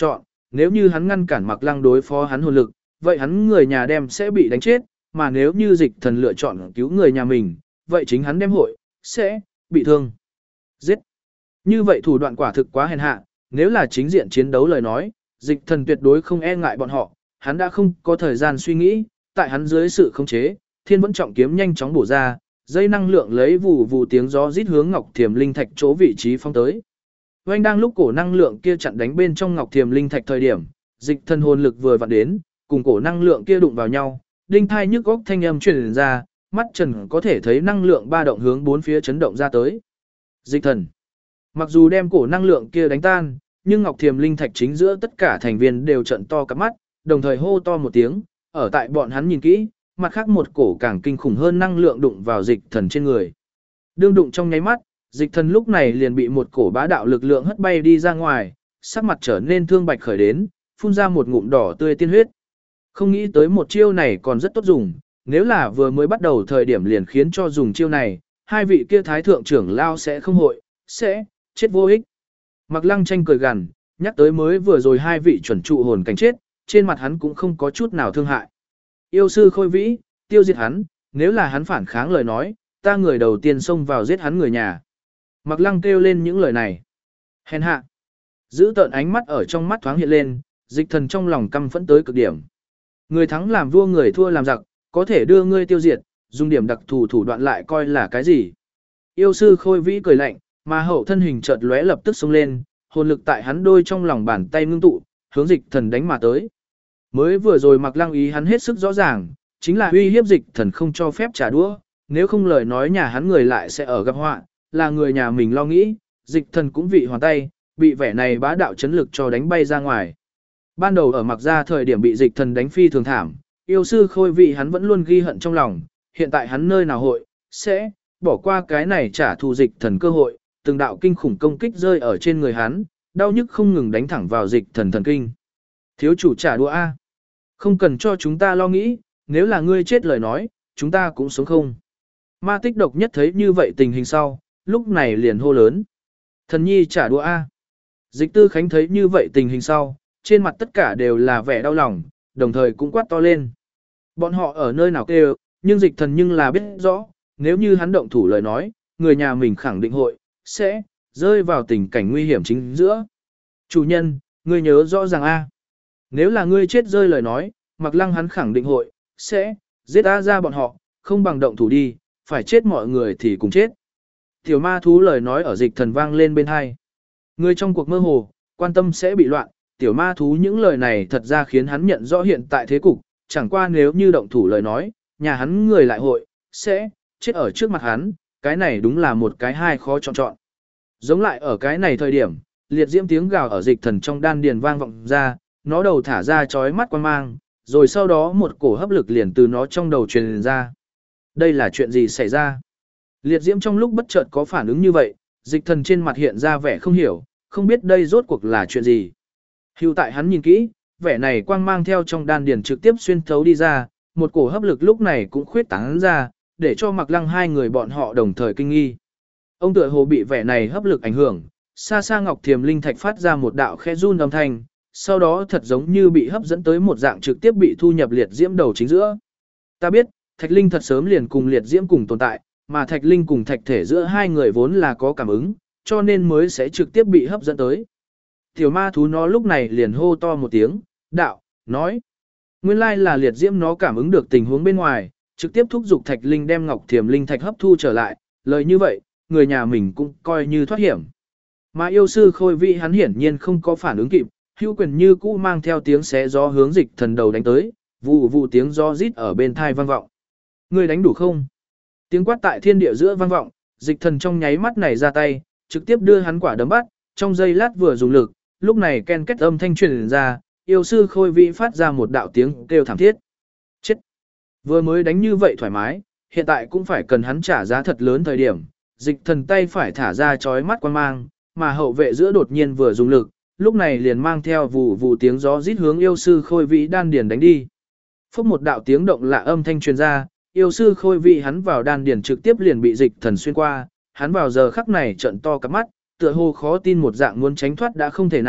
nếu như hắn ngăn cản Mạc Lăng đối phó hắn hồn lực, vậy hắn người nhà đem sẽ bị đánh chết, mà nếu như dịch thần lựa chọn cứu người nhà mình, vậy chính hắn đem hội, sẽ bị thương. Giết. Như vậy thủ đoạn quả thực quá hèn hạ, nếu là chính diện chiến đấu lời nói, dịch thần tuyệt đối không e ngại bọn họ, hắn đã không có thời gian suy nghĩ, tại hắn dưới sự khống chế, thiên vẫn trọng kiếm nhanh chóng bổ ra, dây năng lượng lấy vù vù tiếng gió rít hướng Ngọc Thiềm Linh Thạch chỗ vị trí phong tới. Oanh đang lúc cổ năng lượng kia chặn đánh bên trong Ngọc Thiềm Linh Thạch thời điểm, dịch thần hồn lực vừa vặn đến, cùng cổ năng lượng kia đụng vào nhau, đinh thai nhức góc thanh âm truyền ra, mắt Trần có thể thấy năng lượng ba động hướng bốn phía chấn động ra tới. Dịch thần. Mặc dù đem cổ năng lượng kia đánh tan, nhưng Ngọc Thiềm Linh Thạch chính giữa tất cả thành viên đều trợn to cặp mắt, đồng thời hô to một tiếng, ở tại bọn hắn nhìn kỹ, mặt khác một cổ càng kinh khủng hơn năng lượng đụng vào dịch thần trên người. Đương đụng trong nháy mắt, dịch thần lúc này liền bị một cổ bá đạo lực lượng hất bay đi ra ngoài, sắc mặt trở nên thương bạch khởi đến, phun ra một ngụm đỏ tươi tiên huyết. Không nghĩ tới một chiêu này còn rất tốt dùng, nếu là vừa mới bắt đầu thời điểm liền khiến cho dùng chiêu này, hai vị kia thái thượng trưởng lao sẽ không hội, sẽ chết vô ích. Mạc Lăng Tranh cười gằn, nhắc tới mới vừa rồi hai vị chuẩn trụ hồn cảnh chết, trên mặt hắn cũng không có chút nào thương hại. Yêu sư Khôi Vĩ, tiêu diệt hắn, nếu là hắn phản kháng lời nói, ta người đầu tiên xông vào giết hắn người nhà. Mạc Lăng kêu lên những lời này. Hèn hạ. Giữ tợn ánh mắt ở trong mắt thoáng hiện lên, dịch thần trong lòng căm phẫn tới cực điểm. Người thắng làm vua người thua làm giặc, có thể đưa ngươi tiêu diệt, dùng điểm đặc thù thủ đoạn lại coi là cái gì. Yêu sư Khôi Vĩ cười lạnh, mà hậu thân hình chợt lóe lập tức xông lên, hồn lực tại hắn đôi trong lòng bàn tay ngưng tụ, hướng dịch thần đánh mà tới. Mới vừa rồi Mạc Lăng ý hắn hết sức rõ ràng, chính là uy hiếp dịch thần không cho phép trả đũa, nếu không lời nói nhà hắn người lại sẽ ở gặp họa, là người nhà mình lo nghĩ, dịch thần cũng vị hoàn tay, bị vẻ này bá đạo chấn lực cho đánh bay ra ngoài. Ban đầu ở Mạc Gia thời điểm bị dịch thần đánh phi thường thảm, yêu sư Khôi Vị hắn vẫn luôn ghi hận trong lòng, hiện tại hắn nơi nào hội, sẽ bỏ qua cái này trả thù dịch thần cơ hội, từng đạo kinh khủng công kích rơi ở trên người hắn, đau nhức không ngừng đánh thẳng vào dịch thần thần kinh. Thiếu chủ trả đũa A. Không cần cho chúng ta lo nghĩ, nếu là ngươi chết lời nói, chúng ta cũng sống không. Ma Tích Độc Nhất thấy như vậy tình hình sau, lúc này liền hô lớn. Thần nhi trả đũa A. Dịch Tư Khánh thấy như vậy tình hình sau, trên mặt tất cả đều là vẻ đau lòng, đồng thời cũng quát to lên. Bọn họ ở nơi nào kêu, nhưng dịch thần nhưng là biết rõ, nếu như hắn động thủ lời nói, người nhà mình khẳng định hội, sẽ rơi vào tình cảnh nguy hiểm chính giữa. Chủ nhân, ngươi nhớ rõ ràng A. Nếu là ngươi chết rơi lời nói, Mạc Lăng hắn khẳng định hội, sẽ giết A ra bọn họ, không bằng động thủ đi, phải chết mọi người thì cùng chết. Tiểu ma thú lời nói ở dịch thần vang lên bên hai. Người trong cuộc mơ hồ, quan tâm sẽ bị loạn, tiểu ma thú những lời này thật ra khiến hắn nhận rõ hiện tại thế cục, chẳng qua nếu như động thủ lời nói, nhà hắn người lại hội, sẽ chết ở trước mặt hắn, cái này đúng là một cái hai khó chọn. Giống lại ở cái này thời điểm, liệt diễm tiếng gào ở dịch thần trong đan điền vang vọng ra, nó đầu thả ra chói mắt quan mang, rồi sau đó một cổ hấp lực liền từ nó trong đầu truyền ra. Đây là chuyện gì xảy ra? Liệt diễm trong lúc bất chợt có phản ứng như vậy, dịch thần trên mặt hiện ra vẻ không hiểu, không biết đây rốt cuộc là chuyện gì. Hưu tại hắn nhìn kỹ, vẻ này quang mang theo trong đan điền trực tiếp xuyên thấu đi ra, một cổ hấp lực lúc này cũng khuyết tán ra, để cho Mạc Lăng hai người bọn họ đồng thời kinh nghi. Ông tựa hồ bị vẻ này hấp lực ảnh hưởng, xa xa Ngọc Thiềm Linh Thạch phát ra một đạo khẽ run âm thanh, sau đó thật giống như bị hấp dẫn tới một dạng trực tiếp bị thu nhập liệt diễm đầu chính giữa. Ta biết, Thạch Linh thật sớm liền cùng liệt diễm cùng tồn tại, mà Thạch Linh cùng Thạch Thể giữa hai người vốn là có cảm ứng, cho nên mới sẽ trực tiếp bị hấp dẫn tới. Tiểu ma thú nó lúc này liền hô to một tiếng, đạo, nói. Nguyên lai là liệt diễm nó cảm ứng được tình huống bên ngoài, trực tiếp thúc giục Thạch Linh đem Ngọc Thiềm Linh Thạch hấp thu trở lại, lời như vậy, người nhà mình cũng coi như thoát hiểm. Mà yêu sư Khôi Vĩ hắn hiển nhiên không có phản ứng kịp, hữu quyền như cũ mang theo tiếng xé gió hướng dịch thần đầu đánh tới, vụ vụ tiếng gió rít ở bên thai vang vọng. Người đánh đủ không? Tiếng quát tại thiên địa giữa vang vọng, dịch thần trong nháy mắt này ra tay, trực tiếp đưa hắn quả đấm bắt, trong giây lát vừa dùng lực, lúc này ken kết âm thanh truyền ra, yêu sư Khôi Vĩ phát ra một đạo tiếng kêu thảm thiết. Chết! Vừa mới đánh như vậy thoải mái, hiện tại cũng phải cần hắn trả giá thật lớn thời điểm, dịch thần tay phải thả ra chói mắt quan mang, mà hậu vệ giữa đột nhiên vừa dùng lực, lúc này liền mang theo vụ vụ tiếng gió rít hướng yêu sư Khôi Vĩ đan điền đánh đi. Phốc một đạo tiếng động lạ âm thanh truyền ra, yêu sư Khôi Vĩ hắn vào đan điền trực tiếp liền bị dịch thần xuyên qua, hắn vào giờ khắc này trợn to cặp mắt, tựa hồ khó tin một dạng muốn tránh thoát đã không thể nào,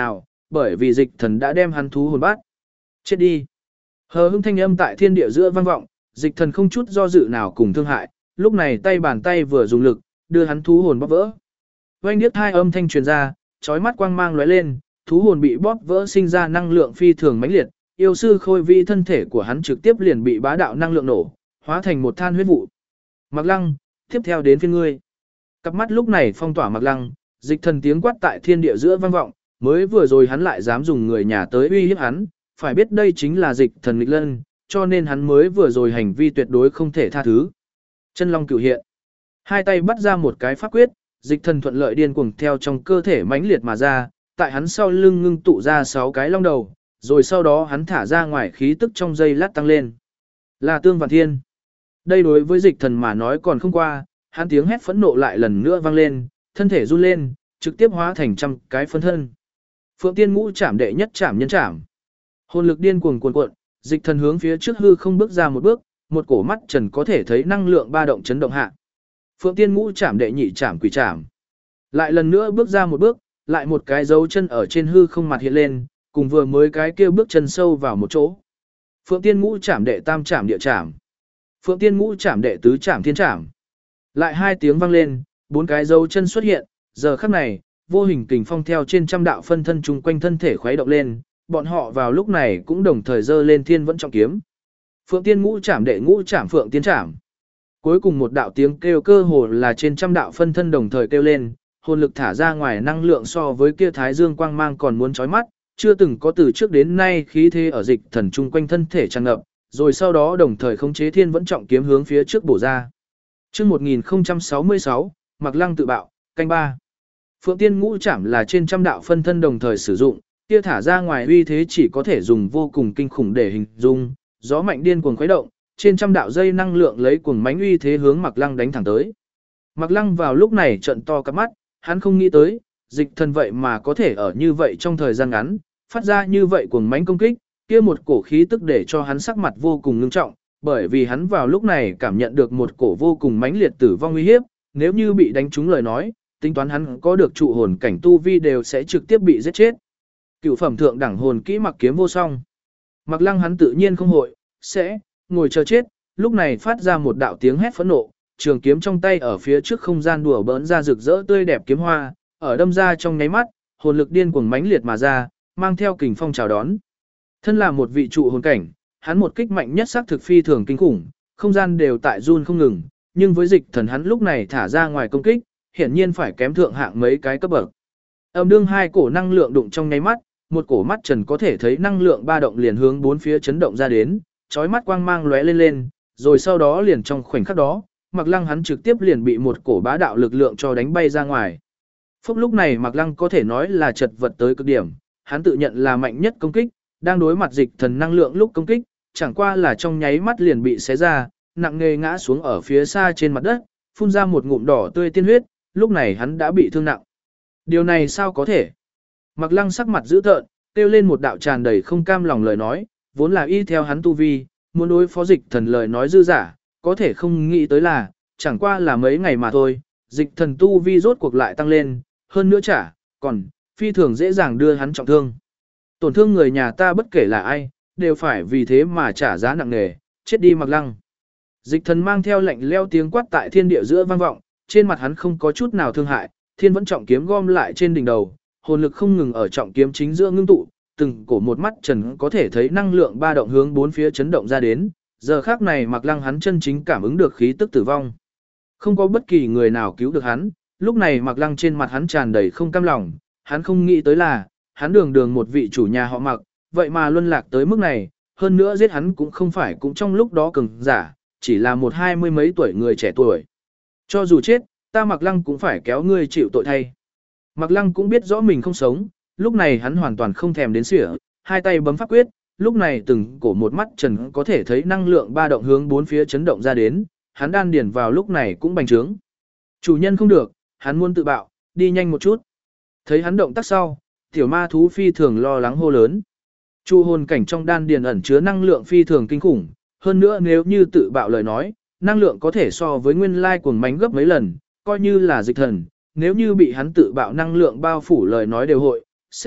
bởi vì dịch thần đã đem hắn thú hồn bắt. Chết đi. Hờ hững thanh âm tại thiên địa giữa vang vọng, dịch thần không chút do dự nào cùng thương hại, lúc này tay bàn tay vừa dùng lực, đưa hắn thú hồn bóp vỡ. Oanh điếc hai âm thanh truyền ra, chói mắt quang mang lóe lên, thú hồn bị bóp vỡ sinh ra năng lượng phi thường mãnh liệt, yêu sư khôi vi thân thể của hắn trực tiếp liền bị bá đạo năng lượng nổ, hóa thành một than huyết vụ. Mạc Lăng, tiếp theo đến phiên ngươi. Cặp mắt lúc này phong tỏa Mạc Lăng, dịch thần tiếng quát tại thiên địa giữa vang vọng, mới vừa rồi hắn lại dám dùng người nhà tới uy hiếp hắn, phải biết đây chính là dịch thần nghịch lân, cho nên hắn mới vừa rồi hành vi tuyệt đối không thể tha thứ. Chân long cửu hiện. Hai tay bắt ra một cái pháp quyết, dịch thần thuận lợi điên cuồng theo trong cơ thể mãnh liệt mà ra, tại hắn sau lưng ngưng tụ ra 6 cái long đầu, rồi sau đó hắn thả ra ngoài khí tức trong giây lát tăng lên. Là Tương Vạn Thiên. Đây đối với dịch thần mà nói còn không qua, hắn tiếng hét phẫn nộ lại lần nữa vang lên, thân thể run lên, trực tiếp hóa thành trăm cái phân thân. Phượng Tiên Ngũ Trảm đệ nhất trảm nhân trảm. Hồn lực điên cuồng cuồn cuộn, dịch thần hướng phía trước hư không bước ra một bước, một cổ mắt trần có thể thấy năng lượng ba động chấn động hạ. Phượng Tiên Ngũ Trảm đệ nhị trảm quỷ trảm. Lại lần nữa bước ra một bước, lại một cái dấu chân ở trên hư không mặt hiện lên, cùng vừa mới cái kia bước chân sâu vào một chỗ. Phượng Tiên Ngũ Trảm đệ tam trảm địa trảm. Phượng Tiên Ngũ Trảm đệ tứ trảm thiên trảm. Lại hai tiếng vang lên, 4 cái dấu chân xuất hiện, giờ khắc này, vô hình kình phong theo trên trăm đạo phân thân chung quanh thân thể khuấy động lên, bọn họ vào lúc này cũng đồng thời giơ lên thiên vẫn trọng kiếm. Phượng Tiên Ngũ Trảm đệ ngũ trảm Phượng Tiên trảm. Cuối cùng một đạo tiếng kêu cơ hồ là trên trăm đạo phân thân đồng thời kêu lên, hồn lực thả ra ngoài năng lượng so với kia thái dương quang mang còn muốn chói mắt, chưa từng có từ trước đến nay khí thế ở dịch thần chung quanh thân thể tràn ngập, rồi sau đó đồng thời khống chế thiên vẫn trọng kiếm hướng phía trước bổ ra. Chương 1066, Mạc Lăng tự bạo, canh 3. Phượng Tiên Ngũ Trảm là trên trăm đạo phân thân đồng thời sử dụng, kia thả ra ngoài uy thế chỉ có thể dùng vô cùng kinh khủng để hình dung, gió mạnh điên cuồng khuấy động, trên trăm đạo dây năng lượng lấy cuồng mãnh uy thế hướng Mạc Lăng đánh thẳng tới. Mạc Lăng vào lúc này trợn to cặp mắt, hắn không nghĩ tới, dịch thần vậy mà có thể ở như vậy trong thời gian ngắn, phát ra như vậy cuồng mãnh công kích, kia một cổ khí tức để cho hắn sắc mặt vô cùng ngưng trọng, bởi vì hắn vào lúc này cảm nhận được một cổ vô cùng mãnh liệt tử vong uy hiếp, nếu như bị đánh trúng lời nói, tính toán hắn có được trụ hồn cảnh tu vi đều sẽ trực tiếp bị giết chết. Cửu phẩm thượng đẳng hồn kỹ Mặc Kiếm Vô Song. Mạc Lăng hắn tự nhiên không hội, sẽ ngồi chờ chết, lúc này phát ra một đạo tiếng hét phẫn nộ, trường kiếm trong tay ở phía trước không gian đùa bỡn ra rực rỡ tươi đẹp kiếm hoa, ở đâm ra trong nháy mắt, hồn lực điên cuồng mãnh liệt mà ra, mang theo kình phong chào đón. Thân là một vị trụ hồn cảnh, hắn một kích mạnh nhất xác thực phi thường kinh khủng, không gian đều tại run không ngừng, nhưng với dịch thần hắn lúc này thả ra ngoài công kích, hiển nhiên phải kém thượng hạng mấy cái cấp bậc. Âm đương hai cổ năng lượng đụng trong nháy mắt, một cổ mắt trần có thể thấy năng lượng ba động liền hướng bốn phía chấn động ra đến, chói mắt quang mang lóe lên lên, rồi sau đó liền trong khoảnh khắc đó, Mạc Lăng hắn trực tiếp liền bị một cổ bá đạo lực lượng cho đánh bay ra ngoài. Phúc lúc này Mạc Lăng có thể nói là chật vật tới cực điểm, hắn tự nhận là mạnh nhất công kích, đang đối mặt dịch thần năng lượng lúc công kích, chẳng qua là trong nháy mắt liền bị xé ra, nặng nề ngã xuống ở phía xa trên mặt đất, phun ra một ngụm đỏ tươi tiên huyết, lúc này hắn đã bị thương nặng. Điều này sao có thể? Mạc Lăng sắc mặt dữ tợn, kêu lên một đạo tràn đầy không cam lòng lời nói, vốn là y theo hắn tu vi, muốn đối phó dịch thần lời nói dư giả, có thể không nghĩ tới là, chẳng qua là mấy ngày mà thôi, dịch thần tu vi rốt cuộc lại tăng lên, hơn nữa còn, phi thường dễ dàng đưa hắn trọng thương. Tổn thương người nhà ta bất kể là ai, đều phải vì thế mà trả giá nặng nề, chết đi Mạc Lăng. Dịch thần mang theo lệnh leo tiếng quát tại thiên địa giữa vang vọng, trên mặt hắn không có chút nào thương hại, thiên vẫn trọng kiếm gom lại trên đỉnh đầu, hồn lực không ngừng ở trọng kiếm chính giữa ngưng tụ, từng cổ một mắt trần có thể thấy năng lượng ba động hướng bốn phía chấn động ra đến, giờ khác này Mạc Lăng hắn chân chính cảm ứng được khí tức tử vong. Không có bất kỳ người nào cứu được hắn, lúc này Mạc Lăng trên mặt hắn tràn đầy không cam lòng, hắn không nghĩ tới là, hắn đường đường một vị chủ nhà họ Mạc, vậy mà luân lạc tới mức này, hơn nữa giết hắn cũng không phải cũng trong lúc đó cường giả, chỉ là một 20 mấy tuổi người trẻ tuổi. Cho dù chết, ta Mạc Lăng cũng phải kéo ngươi chịu tội thay. Mạc Lăng cũng biết rõ mình không sống, lúc này hắn hoàn toàn không thèm đến sỉa, hai tay bấm pháp quyết, lúc này từng cổ một mắt trần có thể thấy năng lượng ba động hướng bốn phía chấn động ra đến, hắn đan điền vào lúc này cũng bành trướng. Chủ nhân không được, hắn muốn tự bạo, đi nhanh một chút. Thấy hắn động tác sau, tiểu ma thú phi thường lo lắng hô lớn. Trụ hồn cảnh trong đan điền ẩn chứa năng lượng phi thường kinh khủng, hơn nữa nếu như tự bạo lời nói, năng lượng có thể so với nguyên lai cuồng mánh gấp mấy lần, coi như là dịch thần, nếu như bị hắn tự bạo năng lượng bao phủ lời nói đều hội, sẽ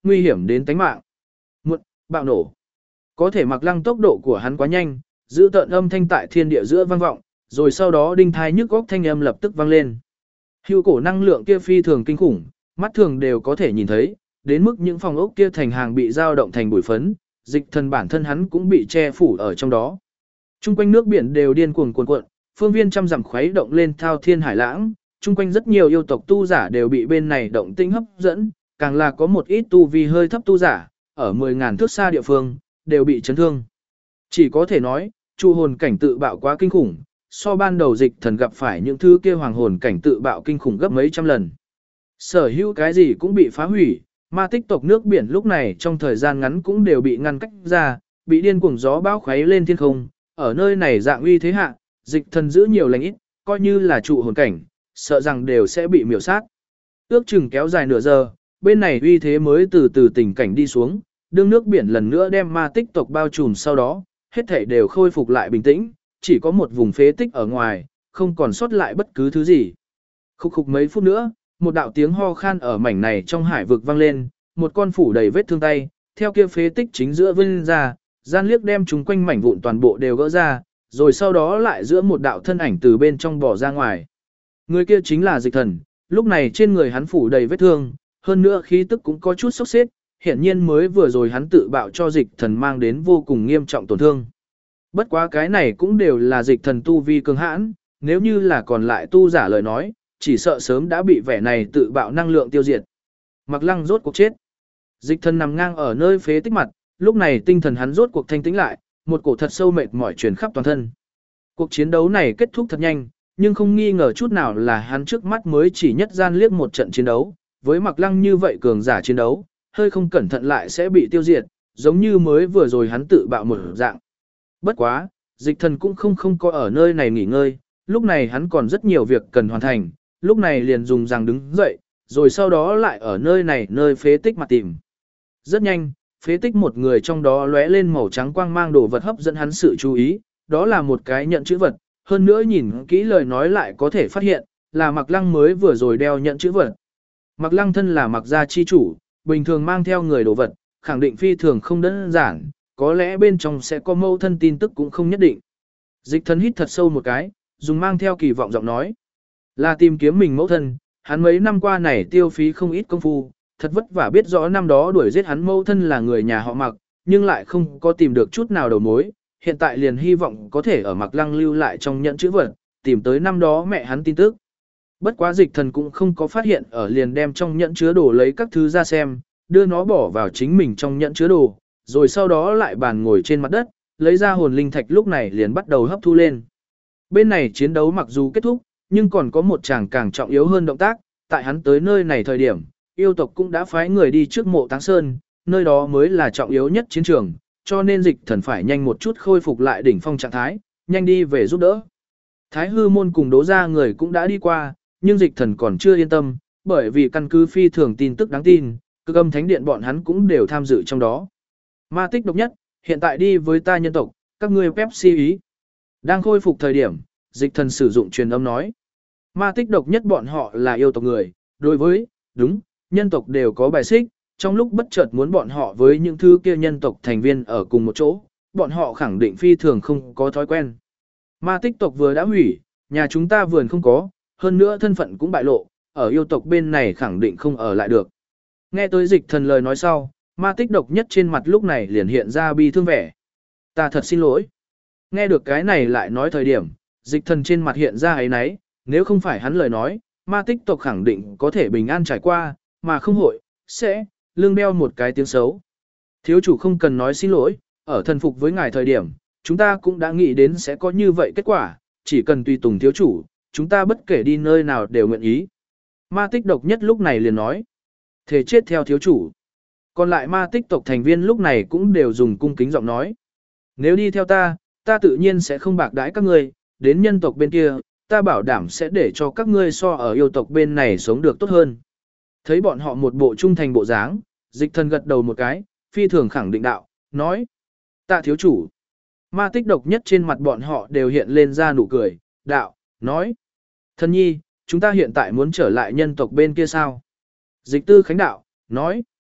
nguy hiểm đến tính mạng. Muộn, bạo nổ. Có thể Mạc Lăng tốc độ của hắn quá nhanh, giữ tợn âm thanh tại thiên địa giữa vang vọng, rồi sau đó đinh thai nhức góc thanh âm lập tức vang lên. Hưu cổ năng lượng kia phi thường kinh khủng, mắt thường đều có thể nhìn thấy, đến mức những phòng ốc kia thành hàng bị dao động thành bụi phấn, dịch thần bản thân hắn cũng bị che phủ ở trong đó. Trung quanh nước biển đều điên cuồng cuồn cuộn, phương viên trăm dặm khuấy động lên thao thiên hải lãng, trung quanh rất nhiều yêu tộc tu giả đều bị bên này động tĩnh hấp dẫn, càng là có một ít tu vi hơi thấp tu giả, ở 10.000 thước xa địa phương, đều bị chấn thương. Chỉ có thể nói, trụ hồn cảnh tự bạo quá kinh khủng, so ban đầu dịch thần gặp phải những thứ kia hoàng hồn cảnh tự bạo kinh khủng gấp mấy trăm lần. Sở hữu cái gì cũng bị phá hủy, ma tích tộc nước biển lúc này trong thời gian ngắn cũng đều bị ngăn cách ra, bị điên cuồng gió bão khuấy lên thiên không, ở nơi này dạng uy thế hạ, dịch thần giữ nhiều lành ít, coi như là trụ hồn cảnh, sợ rằng đều sẽ bị miểu sát. Ước chừng kéo dài nửa giờ, bên này uy thế mới từ từ tình cảnh đi xuống, đương nước biển lần nữa đem ma tích tộc bao trùm sau đó, hết thảy đều khôi phục lại bình tĩnh, chỉ có một vùng phế tích ở ngoài, không còn sót lại bất cứ thứ gì. Khúc khục mấy phút nữa, một đạo tiếng ho khan ở mảnh này trong hải vực vang lên, một con phủ đầy vết thương tay, theo kia phế tích chính giữa vươn ra, gian liếc đem chúng quanh mảnh vụn toàn bộ đều gỡ ra, rồi sau đó lại giữa một đạo thân ảnh từ bên trong bỏ ra ngoài. Người kia chính là dịch thần, lúc này trên người hắn phủ đầy vết thương, hơn nữa khí tức cũng có chút sốc xếp, hiển nhiên mới vừa rồi hắn tự bạo cho dịch thần mang đến vô cùng nghiêm trọng tổn thương. Bất quá cái này cũng đều là dịch thần tu vi cường hãn, nếu như là còn lại tu giả lời nói, chỉ sợ sớm đã bị vẻ này tự bạo năng lượng tiêu diệt. Mạc Lăng rốt cuộc chết. Dịch thần nằm ngang ở nơi phế tích mặt, lúc này tinh thần hắn rốt cuộc thanh tĩnh lại, một cổ thật sâu mệt mỏi truyền khắp toàn thân. Cuộc chiến đấu này kết thúc thật nhanh, nhưng không nghi ngờ chút nào là hắn trước mắt mới chỉ nhất gian liếc một trận chiến đấu, với Mạc Lăng như vậy cường giả chiến đấu, hơi không cẩn thận lại sẽ bị tiêu diệt, giống như mới vừa rồi hắn tự bạo một dạng. Bất quá, dịch thần cũng không có ở nơi này nghỉ ngơi, lúc này hắn còn rất nhiều việc cần hoàn thành, lúc này liền dùng rằng đứng dậy, rồi sau đó lại ở nơi này nơi phế tích mà tìm. Rất nhanh, phế tích một người trong đó lóe lên màu trắng quang mang đồ vật hấp dẫn hắn sự chú ý, đó là một cái nhận chữ vật, hơn nữa nhìn kỹ lời nói lại có thể phát hiện, là Mạc Lăng mới vừa rồi đeo nhận chữ vật. Mạc Lăng thân là Mạc gia chi chủ, bình thường mang theo người đồ vật, khẳng định phi thường không đơn giản, có lẽ bên trong sẽ có mâu thân tin tức cũng không nhất định. Dịch thần hít thật sâu một cái, dùng mang theo kỳ vọng giọng nói. Là tìm kiếm mình mẫu thân, hắn mấy năm qua này tiêu phí không ít công phu, thật vất vả biết rõ năm đó đuổi giết hắn mẫu thân là người nhà họ Mạc, nhưng lại không có tìm được chút nào đầu mối, hiện tại liền hy vọng có thể ở Mạc Lăng lưu lại trong nhận chữ vật, tìm tới năm đó mẹ hắn tin tức. Bất quá dịch thần cũng không có phát hiện ở liền đem trong nhẫn chứa đồ lấy các thứ ra xem, đưa nó bỏ vào chính mình trong nhẫn chứa đồ, rồi sau đó lại bàn ngồi trên mặt đất, lấy ra hồn linh thạch lúc này liền bắt đầu hấp thu lên. Bên này chiến đấu mặc dù kết thúc, nhưng còn có một chàng càng trọng yếu hơn động tác, tại hắn tới nơi này thời điểm, yêu tộc cũng đã phái người đi trước mộ Táng Sơn, nơi đó mới là trọng yếu nhất chiến trường, cho nên dịch thần phải nhanh một chút khôi phục lại đỉnh phong trạng thái, nhanh đi về giúp đỡ. Thái hư môn cùng Đỗ gia người cũng đã đi qua, nhưng dịch thần còn chưa yên tâm, bởi vì căn cứ phi thường tin tức đáng tin, Cực Âm Thánh Điện bọn hắn cũng đều tham dự trong đó. Ma tích độc nhất, hiện tại đi với ta nhân tộc, các ngươi Pepsi ý. Đang khôi phục thời điểm, dịch thần sử dụng truyền âm nói. Ma tích độc nhất bọn họ là yêu tộc người, đối với, đúng, nhân tộc đều có bài xích, trong lúc bất chợt muốn bọn họ với những thứ kia nhân tộc thành viên ở cùng một chỗ, bọn họ khẳng định phi thường không có thói quen. Ma tích tộc vừa đã hủy, nhà chúng ta vườn không có, hơn nữa thân phận cũng bại lộ, ở yêu tộc bên này khẳng định không ở lại được. Nghe tới dịch thần lời nói sau, ma tích độc nhất trên mặt lúc này liền hiện ra bi thương vẻ. Ta thật xin lỗi. Nghe được cái này lại nói thời điểm, dịch thần trên mặt hiện ra ấy nấy, nếu không phải hắn lời nói, ma tích tộc khẳng định có thể bình an trải qua, mà không hội, sẽ, lương đeo một cái tiếng xấu. Thiếu chủ không cần nói xin lỗi, ở thần phục với ngài thời điểm, chúng ta cũng đã nghĩ đến sẽ có như vậy kết quả, chỉ cần tùy tùng thiếu chủ, chúng ta bất kể đi nơi nào đều nguyện ý. Ma tích độc nhất lúc này liền nói, thề chết theo thiếu chủ. Còn lại ma tích tộc thành viên lúc này cũng đều dùng cung kính giọng nói. Nếu đi theo ta, ta tự nhiên sẽ không bạc đãi các ngươi, đến nhân tộc bên kia, ta bảo đảm sẽ để cho các ngươi so ở yêu tộc bên này sống được tốt hơn. Thấy bọn họ một bộ trung thành bộ dáng, dịch thần gật đầu một cái, phi thường khẳng định đạo, nói. Tạ thiếu chủ. Ma tích độc nhất trên mặt bọn họ đều hiện lên ra nụ cười, đạo, nói. Thần nhi, chúng ta hiện tại muốn trở lại nhân tộc bên kia sao? Dịch tư khánh đạo, nói.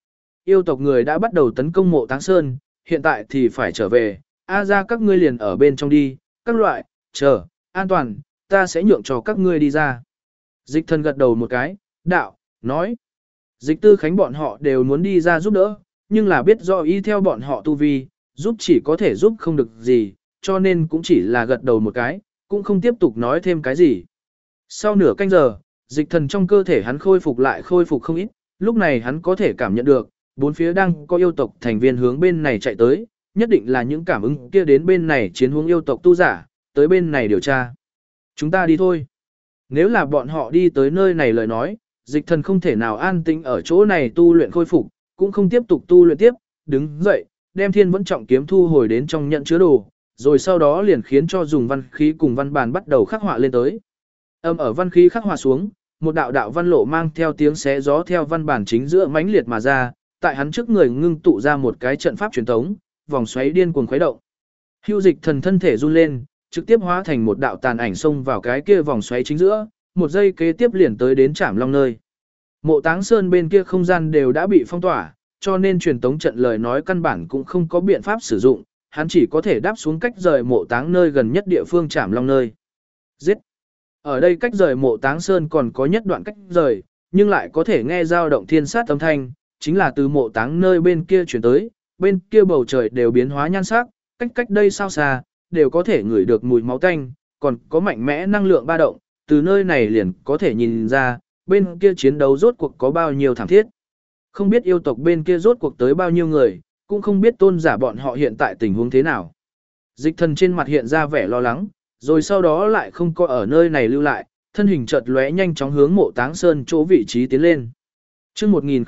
yêu tộc người đã bắt đầu tấn công mộ Táng Sơn, hiện tại thì phải trở về, ra các ngươi liền ở bên trong đi, các loại, chờ, an toàn, ta sẽ nhượng cho các ngươi đi ra. Dịch thần gật đầu một cái, đạo, nói. Dịch tư khánh bọn họ đều muốn đi ra giúp đỡ, nhưng là biết rõ y theo bọn họ tu vi, giúp chỉ có thể giúp không được gì, cho nên cũng chỉ là gật đầu một cái, cũng không tiếp tục nói thêm cái gì. Sau nửa canh giờ, dịch thần trong cơ thể hắn khôi phục không ít, lúc này hắn có thể cảm nhận được, bốn phía đang có yêu tộc thành viên hướng bên này chạy tới, nhất định là những cảm ứng kia đến bên này chiến hướng yêu tộc tu giả, tới bên này điều tra. Chúng ta đi thôi. Nếu là bọn họ đi tới nơi này lời nói, dịch thần không thể nào an tĩnh ở chỗ này tu luyện khôi phục, cũng không tiếp tục tu luyện tiếp, đứng dậy, đem thiên vẫn trọng kiếm thu hồi đến trong nhận chứa đồ, rồi sau đó liền khiến cho dùng văn khí cùng văn bàn bắt đầu khắc họa lên tới. Ở văn khí khắc họa xuống, một đạo đạo văn lộ mang theo tiếng xé gió theo văn bản chính giữa mãnh liệt mà ra, tại hắn trước người ngưng tụ ra một cái trận pháp truyền thống, vòng xoáy điên cuồng khuấy động. Hưu dịch thần thân thể run lên, trực tiếp hóa thành một đạo tàn ảnh xông vào cái kia vòng xoáy chính giữa, một giây kế tiếp liền tới đến Trảm Long nơi. Mộ Táng Sơn bên kia không gian đều đã bị phong tỏa, cho nên truyền tống trận lời nói căn bản cũng không có biện pháp sử dụng, hắn chỉ có thể đáp xuống cách rời Mộ Táng nơi gần nhất địa phương Trảm Long nơi. Giết! Ở đây cách rời Mộ Táng Sơn còn có nhất đoạn cách rời, nhưng lại có thể nghe dao động thiên sát âm thanh, chính là từ Mộ Táng nơi bên kia chuyển tới, bên kia bầu trời đều biến hóa nhan sắc, cách đây sao xa, đều có thể ngửi được mùi máu tanh, còn có mạnh mẽ năng lượng ba động, từ nơi này liền có thể nhìn ra, bên kia chiến đấu rốt cuộc có bao nhiêu thảm thiết. Không biết yêu tộc bên kia rốt cuộc tới bao nhiêu người, cũng không biết tôn giả bọn họ hiện tại tình huống thế nào. Dịch thần trên mặt hiện ra vẻ lo lắng, rồi sau đó lại không có ở nơi này lưu lại, thân hình chợt lóe nhanh chóng hướng Mộ Táng Sơn chỗ vị trí tiến lên. Chương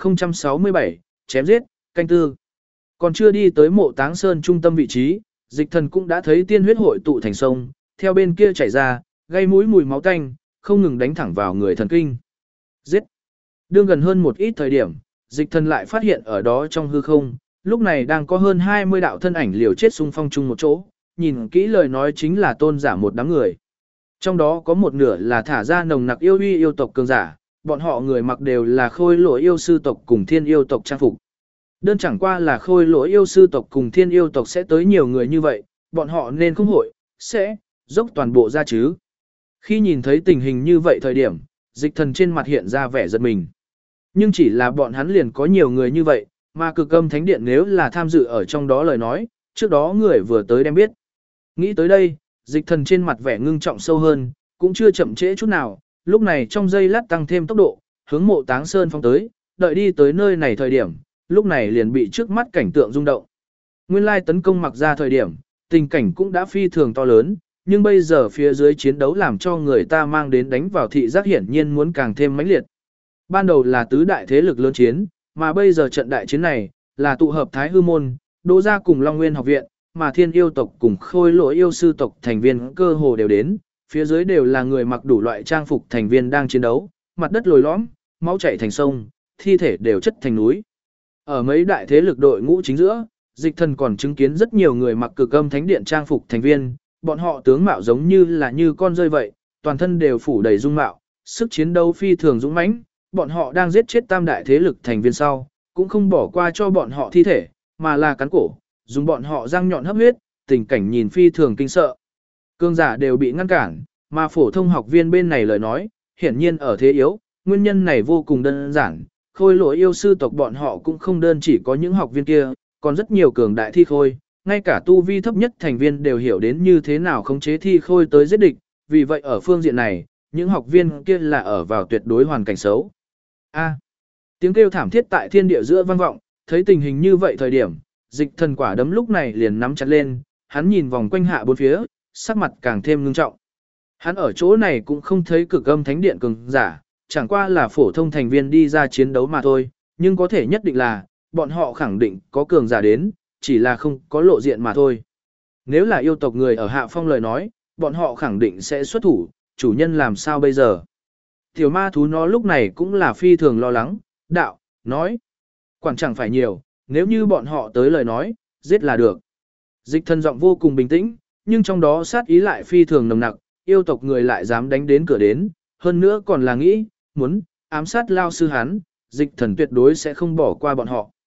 1067, chém giết, canh tư. Còn chưa đi tới Mộ Táng Sơn trung tâm vị trí, dịch thần cũng đã thấy tiên huyết hội tụ thành sông, theo bên kia chảy ra, gây mũi mùi máu tanh, không ngừng đánh thẳng vào người thần kinh. Giết! Đương gần hơn một ít thời điểm, dịch thần lại phát hiện ở đó trong hư không, lúc này đang có hơn 20 đạo thân ảnh liều chết xung phong chung một chỗ, nhìn kỹ lời nói chính là tôn giả một đám người. Trong đó có một nửa là thả ra nồng nặc yêu uy yêu tộc cường giả, bọn họ người mặc đều là khôi lỗi yêu sư tộc cùng thiên yêu tộc trang phục. Đơn chẳng qua là khôi lỗi yêu sư tộc cùng thiên yêu tộc sẽ tới nhiều người như vậy, bọn họ nên không hội, sẽ, dốc toàn bộ ra chứ. Khi nhìn thấy tình hình như vậy thời điểm, dịch thần trên mặt hiện ra vẻ giật mình. Nhưng chỉ là bọn hắn liền có nhiều người như vậy, mà Cực Âm Thánh Điện nếu là tham dự ở trong đó lời nói, trước đó người vừa tới đem biết. Nghĩ tới đây, dịch thần trên mặt vẻ ngưng trọng sâu hơn, cũng chưa chậm trễ chút nào, lúc này trong giây lát tăng thêm tốc độ, hướng Mộ Táng Sơn phóng tới, đợi đi tới nơi này thời điểm, lúc này liền bị trước mắt cảnh tượng rung động. Nguyên lai tấn công mặc ra thời điểm, tình cảnh cũng đã phi thường to lớn, nhưng bây giờ phía dưới chiến đấu làm cho người ta mang đến đánh vào thị giác hiển nhiên muốn càng thêm mãnh liệt. Ban đầu là tứ đại thế lực lớn chiến, mà bây giờ trận đại chiến này, là tụ hợp Thái Hư Môn, Đỗ Gia cùng Long Nguyên học viện, mà Thiên yêu tộc cùng Khôi lỗi yêu sư tộc thành viên cơ hồ đều đến, phía dưới đều là người mặc đủ loại trang phục thành viên đang chiến đấu, mặt đất lồi lõm, máu chảy thành sông, thi thể đều chất thành núi. Ở mấy đại thế lực đội ngũ chính giữa, dịch thần còn chứng kiến rất nhiều người mặc Cực Âm Thánh Điện trang phục thành viên, bọn họ tướng mạo giống như là như con rơi vậy, toàn thân đều phủ đầy dung mạo, sức chiến đấu phi thường dũng mãnh, bọn họ đang giết chết tam đại thế lực thành viên sau, cũng không bỏ qua cho bọn họ thi thể, mà là cắn cổ, dùng bọn họ răng nhọn hấp huyết, tình cảnh nhìn phi thường kinh sợ. Cương giả đều bị ngăn cản, mà phổ thông học viên bên này lời nói, hiển nhiên ở thế yếu, nguyên nhân này vô cùng đơn giản, khôi lỗi yêu sư tộc bọn họ cũng không đơn chỉ có những học viên kia, còn rất nhiều cường đại thi khôi, ngay cả tu vi thấp nhất thành viên đều hiểu đến như thế nào khống chế thi khôi tới giết địch, vì vậy ở phương diện này, những học viên kia là ở vào tuyệt đối hoàn cảnh xấu. Tiếng kêu thảm thiết tại thiên địa giữa vang vọng, thấy tình hình như vậy thời điểm, dịch thần quả đấm lúc này liền nắm chặt lên, hắn nhìn vòng quanh hạ bốn phía, sắc mặt càng thêm ngưng trọng. Hắn ở chỗ này cũng không thấy Cực Âm Thánh Điện cường giả, chẳng qua là phổ thông thành viên đi ra chiến đấu mà thôi, nhưng có thể nhất định là, bọn họ khẳng định có cường giả đến, chỉ là không có lộ diện mà thôi. Nếu là yêu tộc người ở hạ phong lời nói, bọn họ khẳng định sẽ xuất thủ, chủ nhân làm sao bây giờ? Tiểu ma thú nó lúc này cũng là phi thường lo lắng, đạo, nói. Quản chẳng phải nhiều, nếu như bọn họ tới lời nói, giết là được. Dịch thần giọng vô cùng bình tĩnh, nhưng trong đó sát ý lại phi thường nồng nặc, yêu tộc người lại dám đánh đến cửa đến, hơn nữa còn là nghĩ, muốn, ám sát lao sư hắn, dịch thần tuyệt đối sẽ không bỏ qua bọn họ.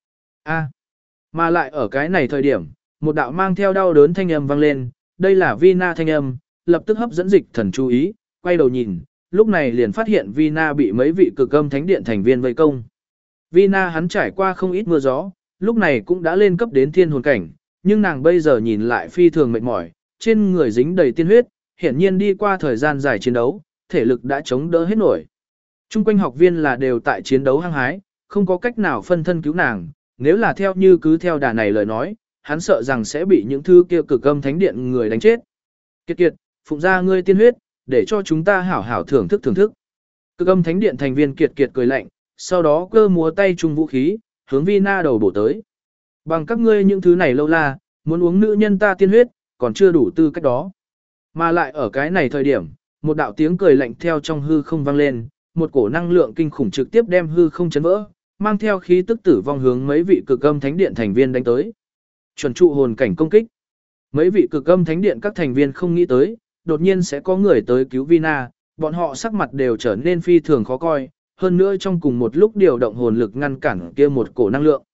A. Mà lại ở cái này thời điểm, một đạo mang theo đau đớn thanh âm vang lên, đây là Vina thanh âm, lập tức hấp dẫn Dịch Thần chú ý, quay đầu nhìn, lúc này liền phát hiện Vina bị mấy vị cực âm thánh điện thành viên vây công. Vina hắn trải qua không ít mưa gió, lúc này cũng đã lên cấp đến thiên hồn cảnh, nhưng nàng bây giờ nhìn lại phi thường mệt mỏi, trên người dính đầy tiên huyết, hiển nhiên đi qua thời gian dài chiến đấu, thể lực đã chống đỡ hết nổi. Trung quanh học viên là đều tại chiến đấu hăng hái, không có cách nào phân thân cứu nàng, nếu là theo như cứ theo đà này lời nói, hắn sợ rằng sẽ bị những thứ kia cực âm thánh điện người đánh chết. Kiệt kiệt, phụng ra ngươi tiên huyết, để cho chúng ta hảo hảo thưởng thức thưởng thức. Cực âm thánh điện thành viên kiệt kiệt cười lạnh, sau đó cơ múa tay chung vũ khí, hướng Vina đầu bổ tới. Bằng các ngươi những thứ này lâu la, muốn uống nữ nhân ta tiên huyết, còn chưa đủ tư cách đó. Mà lại ở cái này thời điểm, một đạo tiếng cười lạnh theo trong hư không vang lên, một cổ năng lượng kinh khủng trực tiếp đem hư không chấn vỡ, mang theo khí tức tử vong hướng mấy vị cực âm thánh điện thành viên đánh tới. Chuẩn trụ hồn cảnh công kích. Mấy vị cực âm thánh điện các thành viên không nghĩ tới, đột nhiên sẽ có người tới cứu Vina, bọn họ sắc mặt đều trở nên phi thường khó coi, hơn nữa trong cùng một lúc điều động hồn lực ngăn cản kia một cổ năng lượng.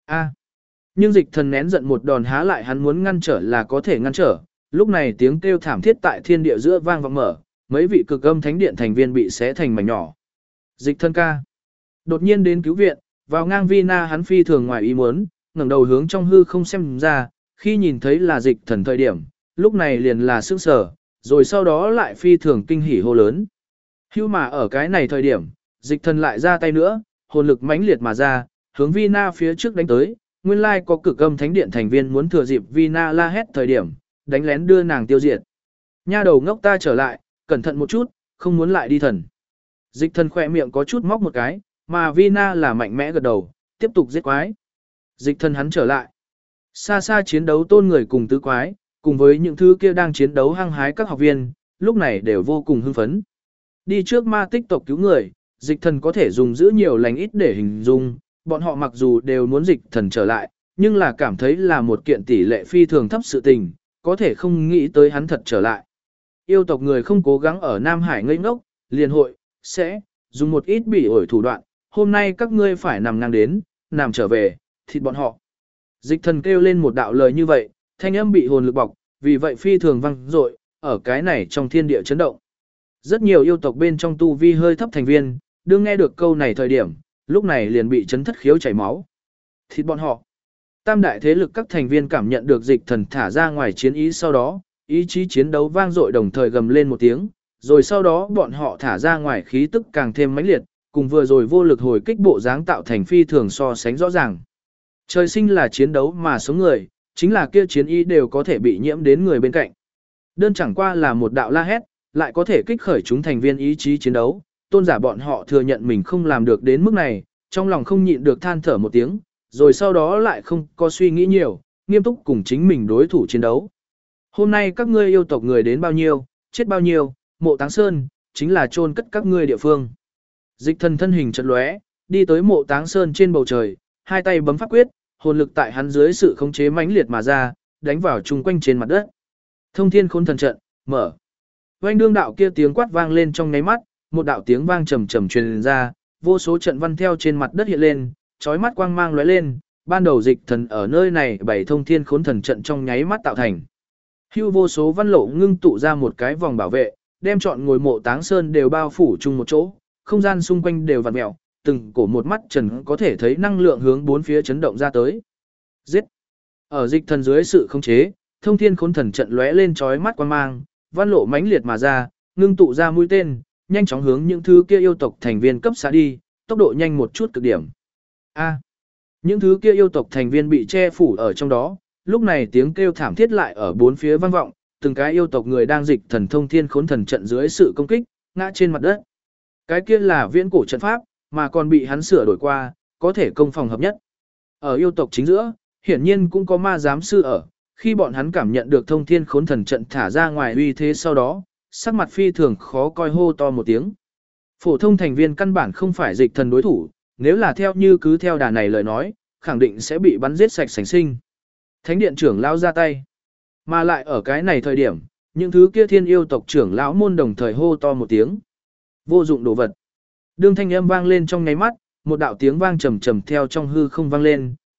Nhưng Dịch Thần nén giận một đòn há lại hắn muốn ngăn trở là có thể ngăn trở, lúc này tiếng kêu thảm thiết tại thiên địa giữa vang vọng mở, mấy vị cực âm thánh điện thành viên bị xé thành mảnh nhỏ. Dịch Thần ca đột nhiên đến cứu viện, vào ngang Vina hắn phi thường ngoài ý muốn, ngẩng đầu hướng trong hư không xem ra, khi nhìn thấy là Dịch Thần thời điểm, lúc này liền là sững sờ, rồi sau đó lại phi thường kinh hỉ hô lớn. Hưu mà ở cái này thời điểm, Dịch Thần lại ra tay nữa, hồn lực mãnh liệt mà ra, hướng Vina phía trước đánh tới, nguyên lai có cực âm thánh điện thành viên muốn thừa dịp Vina la hét thời điểm, đánh lén đưa nàng tiêu diệt. Nha đầu ngốc ta trở lại, cẩn thận một chút, không muốn lại đi thần. Dịch Thần khỏe miệng có chút móc một cái, mà Vina là mạnh mẽ gật đầu, tiếp tục giết quái. Dịch Thần hắn trở lại. Xa xa chiến đấu tôn người cùng tứ quái, cùng với những thứ kia đang chiến đấu hăng hái các học viên, lúc này đều vô cùng hưng phấn. Đi trước ma tích tộc cứu người, Dịch Thần có thể dùng giữ nhiều lành ít để hình dung, bọn họ mặc dù đều muốn Dịch Thần trở lại, nhưng là cảm thấy là một kiện tỷ lệ phi thường thấp sự tình, có thể không nghĩ tới hắn thật trở lại. Yêu tộc người không cố gắng ở Nam Hải ngây ngốc, liền hội, sẽ, dùng một ít bị ổi thủ đoạn, hôm nay các ngươi phải nằm ngang đến, nằm trở về, thịt bọn họ. Dịch Thần kêu lên một đạo lời như vậy, thanh âm bị hồn lực bọc, vì vậy phi thường vang dội, ở cái này trong thiên địa chấn động. Rất nhiều yêu tộc bên trong tu vi hơi thấp thành viên, đương nghe được câu này thời điểm, lúc này liền bị chấn thất khiếu chảy máu. Thịt bọn họ. Tam đại thế lực các thành viên cảm nhận được Dịch Thần thả ra ngoài chiến ý sau đó, ý chí chiến đấu vang dội đồng thời gầm lên một tiếng, rồi sau đó bọn họ thả ra ngoài khí tức càng thêm mãnh liệt, cùng vừa rồi vô lực hồi kích bộ dáng tạo thành phi thường so sánh rõ ràng. Trời sinh là chiến đấu mà sống người, chính là kia chiến ý đều có thể bị nhiễm đến người bên cạnh. Đơn chẳng qua là một đạo la hét, lại có thể kích khởi chúng thành viên ý chí chiến đấu, tôn giả bọn họ thừa nhận mình không làm được đến mức này, trong lòng không nhịn được than thở một tiếng, rồi sau đó lại không có suy nghĩ nhiều, nghiêm túc cùng chính mình đối thủ chiến đấu. Hôm nay các ngươi yêu tộc người đến bao nhiêu, chết bao nhiêu, mộ Táng Sơn, chính là chôn cất các ngươi địa phương. Dịch Thần thân hình chợt lóe, đi tới mộ Táng Sơn trên bầu trời, hai tay bấm pháp quyết, hồn lực tại hắn dưới sự khống chế mãnh liệt mà ra, đánh vào chung quanh trên mặt đất. Thông Thiên Khôn Thần Trận, mở. Oanh đương đạo kia tiếng quát vang lên trong nháy mắt, một đạo tiếng vang trầm trầm truyền ra, vô số trận văn theo trên mặt đất hiện lên, chói mắt quang mang lóe lên, ban đầu Dịch Thần ở nơi này bảy Thông Thiên Khôn Thần Trận trong nháy mắt tạo thành. Hưu vô số văn lộ ngưng tụ ra một cái vòng bảo vệ, đem trọn ngôi mộ Táng Sơn đều bao phủ chung một chỗ, không gian xung quanh đều vặn mèo, từng cổ một mắt trần có thể thấy năng lượng hướng bốn phía chấn động ra tới. Giết! Ở Dịch Thần dưới sự khống chế, Thông Thiên Khôn Thần Trận lóe lên chói mắt quang mang, văn lộ mãnh liệt mà ra, ngưng tụ ra mũi tên, nhanh chóng hướng những thứ kia yêu tộc thành viên cấp xã đi, tốc độ nhanh một chút cực điểm. Những thứ kia yêu tộc thành viên bị che phủ ở trong đó, lúc này tiếng kêu thảm thiết lại ở bốn phía vang vọng, từng cái yêu tộc người đang Dịch Thần Thông Thiên Khôn Thần Trận dưới sự công kích, ngã trên mặt đất. Cái kia là viễn cổ trận pháp, mà còn bị hắn sửa đổi qua, có thể công phòng hợp nhất. Ở yêu tộc chính giữa, hiển nhiên cũng có ma giám sư ở, khi bọn hắn cảm nhận được Thông Thiên Khôn Thần Trận thả ra ngoài uy thế sau đó, sắc mặt phi thường khó coi hô to một tiếng. Phổ thông thành viên căn bản không phải Dịch Thần đối thủ, nếu là theo như cứ theo đà này lời nói, khẳng định sẽ bị bắn giết sạch sành sinh. Thánh điện trưởng lão ra tay. Mà lại ở cái này thời điểm, những thứ kia thiên yêu tộc trưởng lão môn đồng thời hô to một tiếng. Vô dụng đồ vật. Đương thanh âm vang lên trong nháy mắt, một đạo tiếng vang trầm trầm theo trong hư không vang lên,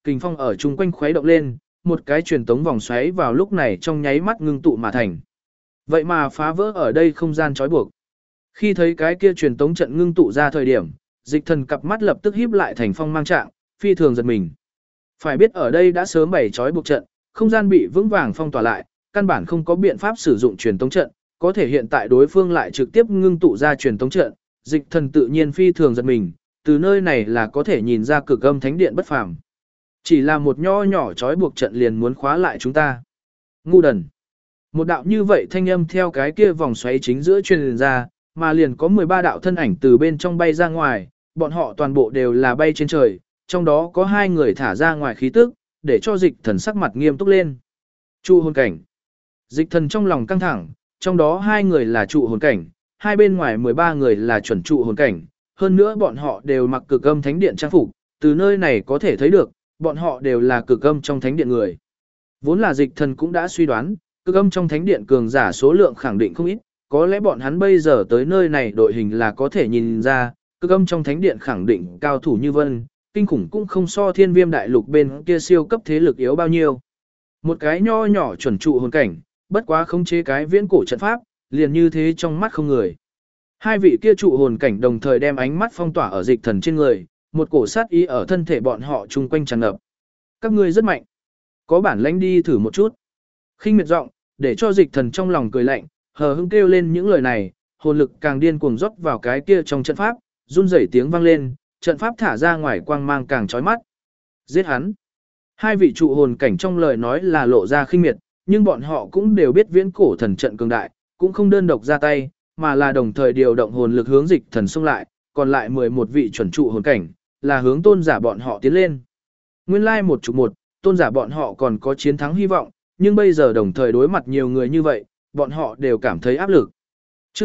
kình phong ở chung quanh khuấy động lên, một cái truyền tống vòng xoáy vào lúc này trong nháy mắt ngưng tụ mà thành. Vậy mà phá vỡ ở đây không gian trói buộc. Khi thấy cái kia truyền tống trận ngưng tụ ra thời điểm, Dịch Thần cặp mắt lập tức híp lại thành phong mang trạng, phi thường giật mình. Phải biết ở đây đã sớm bày trói buộc trận, không gian bị vững vàng phong tỏa lại, căn bản không có biện pháp sử dụng truyền tống trận, có thể hiện tại đối phương lại trực tiếp ngưng tụ ra truyền tống trận, Dịch Thần tự nhiên phi thường giật mình, từ nơi này là có thể nhìn ra cực âm thánh điện bất phàm. Chỉ là một nho nhỏ trói buộc trận liền muốn khóa lại chúng ta. Ngu đần. Một đạo như vậy thanh âm theo cái kia vòng xoáy chính giữa truyền ra, mà liền có 13 đạo thân ảnh từ bên trong bay ra ngoài, bọn họ toàn bộ đều là bay trên trời, trong đó có 2 người thả ra ngoài khí tức, để cho Dịch Thần sắc mặt nghiêm túc lên. Trụ hồn cảnh. Dịch Thần trong lòng căng thẳng, trong đó 2 người là trụ hồn cảnh, hai bên ngoài 13 người là chuẩn trụ hồn cảnh, hơn nữa bọn họ đều mặc cực âm thánh điện trang phục, từ nơi này có thể thấy được, bọn họ đều là cực âm trong thánh điện người. Vốn là Dịch Thần cũng đã suy đoán, cực âm trong thánh điện cường giả số lượng khẳng định không ít, có lẽ bọn hắn bây giờ tới nơi này đội hình là có thể nhìn ra, cực âm trong thánh điện khẳng định cao thủ như vân, kinh khủng cũng không so thiên viêm đại lục bên kia siêu cấp thế lực yếu bao nhiêu. Một cái nho nhỏ chuẩn trụ hồn cảnh, bất quá khống chế cái viễn cổ trận pháp, liền như thế trong mắt không người. 2 vị kia trụ hồn cảnh đồng thời đem ánh mắt phong tỏa ở Dịch Thần trên người, một cổ sát ý ở thân thể bọn họ chung quanh tràn ngập. Các ngươi rất mạnh, có bản lĩnh đi thử một chút. Khinh miệt giọng, để cho Dịch Thần trong lòng cười lạnh, hờ hững kêu lên những lời này, hồn lực càng điên cuồng rót vào cái kia trong trận pháp, run rẩy tiếng vang lên, trận pháp thả ra ngoài quang mang càng chói mắt. Giết hắn. 2 vị trụ hồn cảnh trong lời nói là lộ ra khinh miệt, nhưng bọn họ cũng đều biết viễn cổ thần trận cường đại, cũng không đơn độc ra tay, mà là đồng thời điều động hồn lực hướng Dịch Thần xông lại, còn lại 11 vị chuẩn trụ hồn cảnh, là hướng tôn giả bọn họ tiến lên. Nguyên lai một chục một, tôn giả bọn họ còn có chiến thắng hy vọng, nhưng bây giờ đồng thời đối mặt nhiều người như vậy, bọn họ đều cảm thấy áp lực. Trước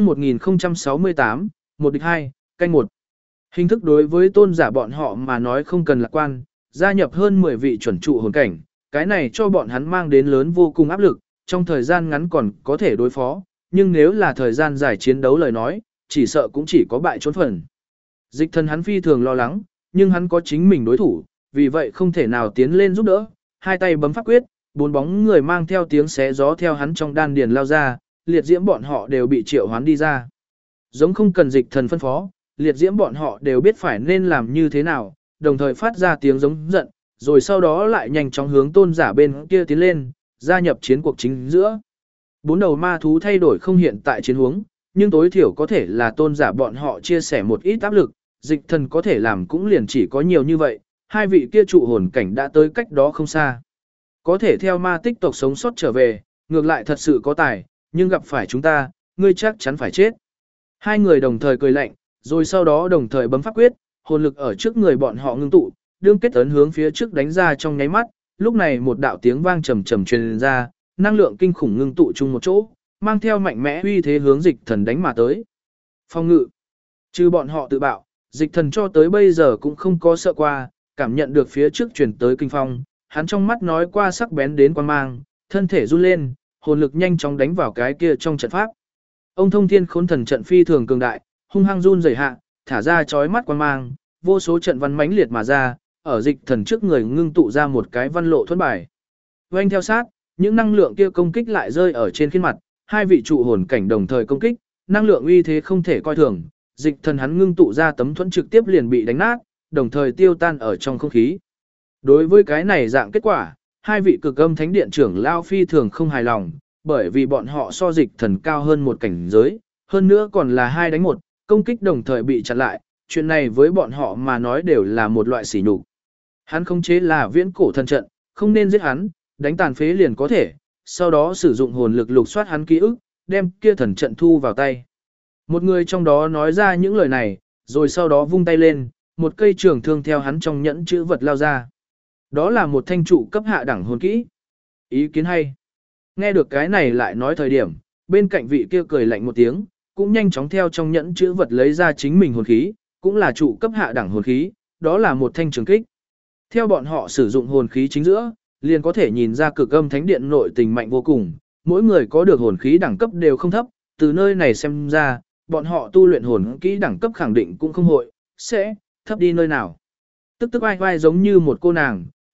1068, 1 địch 2, canh 1. Hình thức đối với tôn giả bọn họ mà nói không cần lạc quan, gia nhập hơn 10 vị chuẩn trụ hồn cảnh, cái này cho bọn hắn mang đến lớn vô cùng áp lực, trong thời gian ngắn còn có thể đối phó, nhưng nếu là thời gian dài chiến đấu lời nói, chỉ sợ cũng chỉ có bại trốn phần. Dịch Thần hắn phi thường lo lắng, nhưng hắn có chính mình đối thủ, vì vậy không thể nào tiến lên giúp đỡ, hai tay bấm pháp quyết, 4 bóng người mang theo tiếng xé gió theo hắn trong đan điền lao ra, liệt diễm bọn họ đều bị triệu hoán đi ra. Giống không cần Dịch Thần phân phó, liệt diễm bọn họ đều biết phải nên làm như thế nào, đồng thời phát ra tiếng giống giận, rồi sau đó lại nhanh chóng hướng tôn giả bên kia tiến lên, gia nhập chiến cuộc chính giữa. 4 đầu ma thú thay đổi không hiện tại chiến huống, nhưng tối thiểu có thể là tôn giả bọn họ chia sẻ một ít áp lực, Dịch Thần có thể làm cũng liền chỉ có nhiều như vậy, 2 vị kia trụ hồn cảnh đã tới cách đó không xa. Có thể theo ma tích tộc sống sót trở về, ngược lại thật sự có tài, nhưng gặp phải chúng ta, ngươi chắc chắn phải chết. 2 người đồng thời cười lạnh, rồi sau đó đồng thời bấm pháp quyết, hồn lực ở trước người bọn họ ngưng tụ, đương kết ấn hướng phía trước đánh ra trong nháy mắt, lúc này một đạo tiếng vang trầm trầm truyền ra, năng lượng kinh khủng ngưng tụ chung một chỗ, mang theo mạnh mẽ uy thế hướng Dịch Thần đánh mà tới. Phong ngự. Trừ bọn họ tự bạo, Dịch Thần cho tới bây giờ cũng không có sợ qua, cảm nhận được phía trước truyền tới kinh phong, hắn trong mắt nói qua sắc bén đến quan mang, thân thể run lên, hồn lực nhanh chóng đánh vào cái kia trong trận pháp. Ông Thông Thiên Khốn Thần trận phi thường cường đại, hung hăng run rẩy hạ, thả ra chói mắt quan mang, vô số trận văn mãnh liệt mà ra, ở Dịch Thần trước người ngưng tụ ra một cái văn lộ thuẫn bài. Oanh theo sát, những năng lượng kia công kích lại rơi ở trên khuôn mặt, 2 vị trụ hồn cảnh đồng thời công kích, năng lượng uy thế không thể coi thường, Dịch Thần hắn ngưng tụ ra tấm thuẫn trực tiếp liền bị đánh nát, đồng thời tiêu tan ở trong không khí. Đối với cái này dạng kết quả, 2 vị cực âm thánh điện trưởng lao phi thường không hài lòng, bởi vì bọn họ so Dịch Thần cao hơn một cảnh giới, hơn nữa còn là 2 đánh 1, công kích đồng thời bị chặn lại, chuyện này với bọn họ mà nói đều là một loại sỉ nhục. Hắn khống chế là viễn cổ thần trận, không nên giết hắn, đánh tàn phế liền có thể, sau đó sử dụng hồn lực lục soát hắn ký ức, đem kia thần trận thu vào tay. Một người trong đó nói ra những lời này, rồi sau đó vung tay lên, một cây trường thương theo hắn trong nhẫn chữ vật lao ra. Đó là một thanh trụ cấp hạ đẳng hồn kỹ. Ý kiến hay. Nghe được cái này lại nói thời điểm, bên cạnh vị kia cười lạnh một tiếng, cũng nhanh chóng theo trong nhẫn chữ vật lấy ra chính mình hồn khí, cũng là trụ cấp hạ đẳng hồn khí, đó là một thanh trường kích. Theo bọn họ sử dụng hồn khí chính giữa, liền có thể nhìn ra cực âm thánh điện nội tình mạnh vô cùng, mỗi người có được hồn khí đẳng cấp đều không thấp, từ nơi này xem ra, bọn họ tu luyện hồn kỹ đẳng cấp khẳng định cũng không sẽ thấp đi nơi nào. Tức tức vai vai giống như một cô nàng,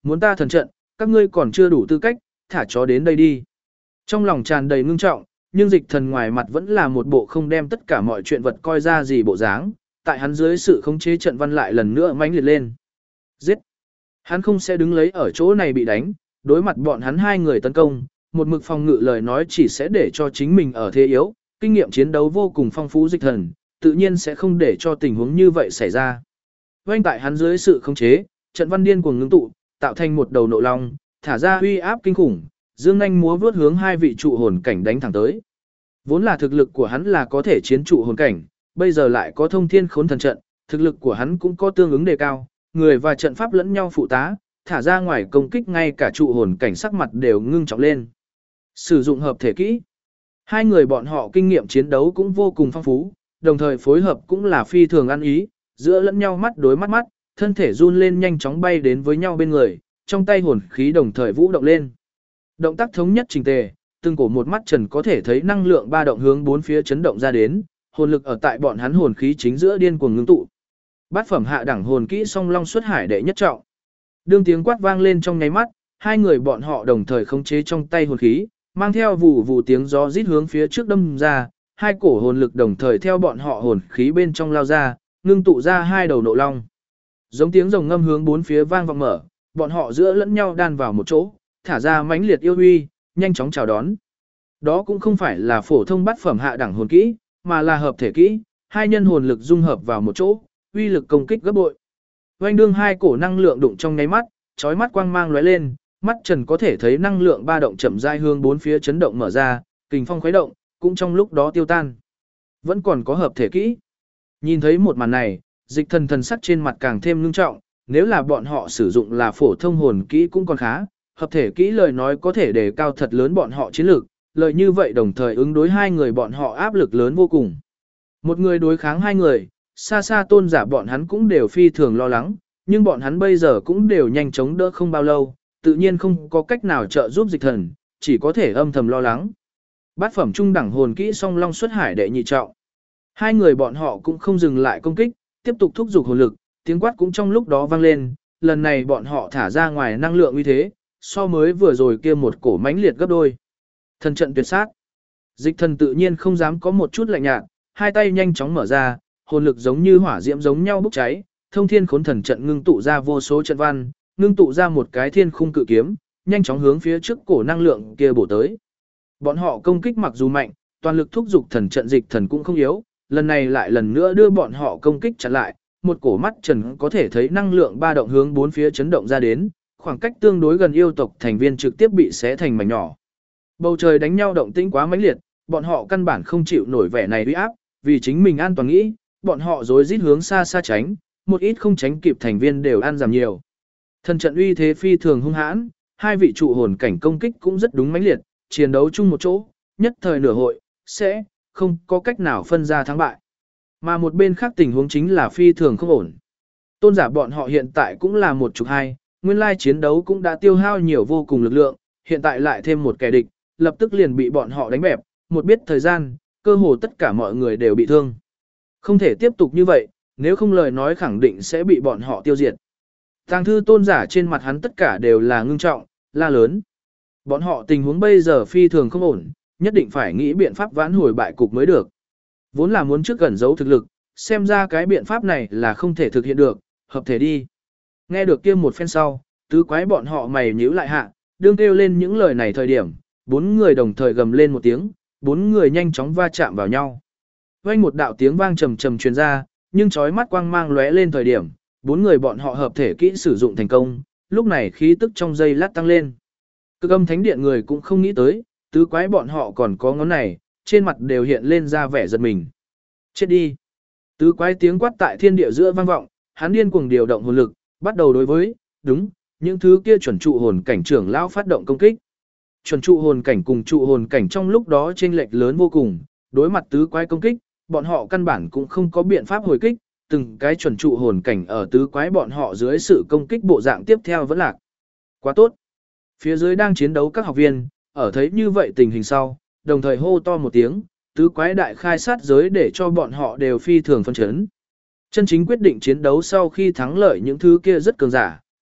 muốn ta thần trận, các ngươi còn chưa đủ tư cách, thả chó đến đây đi. Trong lòng tràn đầy ngưng trọng, nhưng dịch thần ngoài mặt vẫn là một bộ không đem tất cả mọi chuyện vật coi ra gì bộ dáng, tại hắn dưới sự khống chế trận văn lại lần nữa mãnh liệt lên. Giết! Hắn không sẽ đứng lấy ở chỗ này bị đánh, đối mặt bọn hắn hai người tấn công, một mực phòng ngự lời nói chỉ sẽ để cho chính mình ở thế yếu, kinh nghiệm chiến đấu vô cùng phong phú dịch thần, tự nhiên sẽ không để cho tình huống như vậy xảy ra. Vành tại hắn dưới sự khống chế, trận văn điên cuồng ngưng tụ, tạo thành một đầu nộ long, thả ra uy áp kinh khủng, dương nhanh múa vướt hướng hai vị trụ hồn cảnh đánh thẳng tới. Vốn là thực lực của hắn là có thể chiến trụ hồn cảnh, bây giờ lại có thông thiên khốn thần trận, thực lực của hắn cũng có tương ứng đề cao, người và trận pháp lẫn nhau phụ tá, thả ra ngoài công kích ngay cả trụ hồn cảnh sắc mặt đều ngưng trọng lên. Sử dụng hợp thể kỹ. Hai người bọn họ kinh nghiệm chiến đấu cũng vô cùng phong phú, đồng thời phối hợp cũng là phi thường ăn ý, giữa lẫn nhau mắt đối mắt mắt, thân thể run lên nhanh chóng bay đến với nhau bên người, trong tay hồn khí đồng thời vũ động lên. Động tác thống nhất chỉnh tề, từng cổ một mắt trần có thể thấy năng lượng ba động hướng bốn phía chấn động ra đến, hồn lực ở tại bọn hắn hồn khí chính giữa điên cuồng ngưng tụ. Bát phẩm hạ đẳng hồn kỹ song long xuất hải đệ nhất trọng. Đương tiếng quát vang lên trong nháy mắt, hai người bọn họ đồng thời khống chế trong tay hồn khí, mang theo vụ vụ tiếng gió rít hướng phía trước đâm ra, hai cổ hồn lực đồng thời theo bọn họ hồn khí bên trong lao ra, ngưng tụ ra hai đầu nộ long. Giống tiếng rồng ngâm hướng bốn phía vang vọng mở, bọn họ giữa lẫn nhau đan vào một chỗ, thả ra mãnh liệt yêu uy, nhanh chóng chào đón. Đó cũng không phải là phổ thông bát phẩm hạ đẳng hồn kỹ, mà là hợp thể kỹ, hai nhân hồn lực dung hợp vào một chỗ, uy lực công kích gấp bội. Oanh đương hai cổ năng lượng đụng trong nháy mắt, chói mắt quang mang lóe lên, mắt trần có thể thấy năng lượng ba động chậm rãi hướng bốn phía chấn động mở ra, kình phong khuấy động, cũng trong lúc đó tiêu tan. Vẫn còn có hợp thể kỹ. Nhìn thấy một màn này, dịch thần thần sắc trên mặt càng thêm ngưng trọng, nếu là bọn họ sử dụng là phổ thông hồn kỹ cũng còn khá, hợp thể kỹ lời nói có thể đề cao thật lớn bọn họ chiến lược, lời như vậy đồng thời ứng đối hai người bọn họ áp lực lớn vô cùng. Một người đối kháng hai người, xa xa tôn giả bọn hắn cũng đều phi thường lo lắng, nhưng bọn hắn bây giờ cũng đều nhanh chóng đỡ không bao lâu, tự nhiên không có cách nào trợ giúp dịch thần, chỉ có thể âm thầm lo lắng. Bát phẩm trung đẳng hồn kỹ song long xuất hải đệ nhị trọng. Hai người bọn họ cũng không dừng lại công kích, tiếp tục thúc giục hồn lực, tiếng quát cũng trong lúc đó vang lên, lần này bọn họ thả ra ngoài năng lượng uy thế, so mới vừa rồi kia một cổ mãnh liệt gấp đôi. Thần trận tuyệt sát. Dịch thần tự nhiên không dám có một chút lạnh nhạt, hai tay nhanh chóng mở ra, hồn lực giống như hỏa diễm giống nhau bốc cháy, thông thiên khốn thần trận ngưng tụ ra vô số trận văn, ngưng tụ ra một cái thiên khung cự kiếm, nhanh chóng hướng phía trước cổ năng lượng kia bổ tới. Bọn họ công kích mặc dù mạnh, toàn lực thúc giục thần trận dịch thần cũng không yếu, lần này lại lần nữa đưa bọn họ công kích chặn lại, một cổ mắt trần có thể thấy năng lượng ba động hướng bốn phía chấn động ra đến, khoảng cách tương đối gần yêu tộc thành viên trực tiếp bị xé thành mảnh nhỏ. Bầu trời đánh nhau động tĩnh quá mãnh liệt, bọn họ căn bản không chịu nổi vẻ này uy áp, vì chính mình an toàn nghĩ, bọn họ rối rít hướng xa xa tránh, một ít không tránh kịp thành viên đều ăn giảm nhiều. Thần trận uy thế phi thường hung hãn, hai vị trụ hồn cảnh công kích cũng rất đúng mãnh liệt, chiến đấu chung một chỗ, nhất thời nửa hội, sẽ không có cách nào phân ra thắng bại. Mà một bên khác tình huống chính là phi thường không ổn. Tôn giả bọn họ hiện tại cũng là một chục hai, nguyên lai chiến đấu cũng đã tiêu hao nhiều vô cùng lực lượng, hiện tại lại thêm một kẻ địch, lập tức liền bị bọn họ đánh bẹp, một biết thời gian, cơ hồ tất cả mọi người đều bị thương. Không thể tiếp tục như vậy, nếu không lời nói khẳng định sẽ bị bọn họ tiêu diệt. Tàng thư tôn giả trên mặt hắn tất cả đều là ngưng trọng, la lớn. Bọn họ tình huống bây giờ phi thường không ổn, nhất định phải nghĩ biện pháp vãn hồi bại cục mới được. Vốn là muốn trước gần giấu thực lực, xem ra cái biện pháp này là không thể thực hiện được, hợp thể đi. Nghe được kia một phen sau, tứ quái bọn họ mày nhíu lại hạ, đương kêu lên những lời này thời điểm, bốn người đồng thời gầm lên một tiếng, bốn người nhanh chóng va chạm vào nhau. Vang một đạo tiếng vang trầm trầm truyền ra, nhưng chói mắt quang mang lóe lên thời điểm, bốn người bọn họ hợp thể kỹ sử dụng thành công, lúc này khí tức trong giây lát tăng lên. Cực âm thánh điện người cũng không nghĩ tới, tứ quái bọn họ còn có ngón này, trên mặt đều hiện lên ra vẻ giật mình. Chết đi! Tứ quái tiếng quát tại thiên địa giữa vang vọng, hắn điên cuồng điều động hồn lực, bắt đầu đối với, đúng, những thứ kia chuẩn trụ hồn cảnh trưởng lão phát động công kích. Chuẩn trụ hồn cảnh cùng trụ hồn cảnh trong lúc đó chênh lệch lớn vô cùng, đối mặt tứ quái công kích, bọn họ căn bản cũng không có biện pháp hồi kích, từng cái chuẩn trụ hồn cảnh ở tứ quái bọn họ dưới sự công kích bộ dạng tiếp theo vẫn lạc. Quá tốt! Phía dưới đang chiến đấu các học viên, ở thấy như vậy tình hình sau, đồng thời hô to một tiếng, tứ quái đại khai sát giới để cho bọn họ đều phi thường phân chấn. Chân chính quyết định chiến đấu sau khi thắng lợi những thứ kia rất cường giả,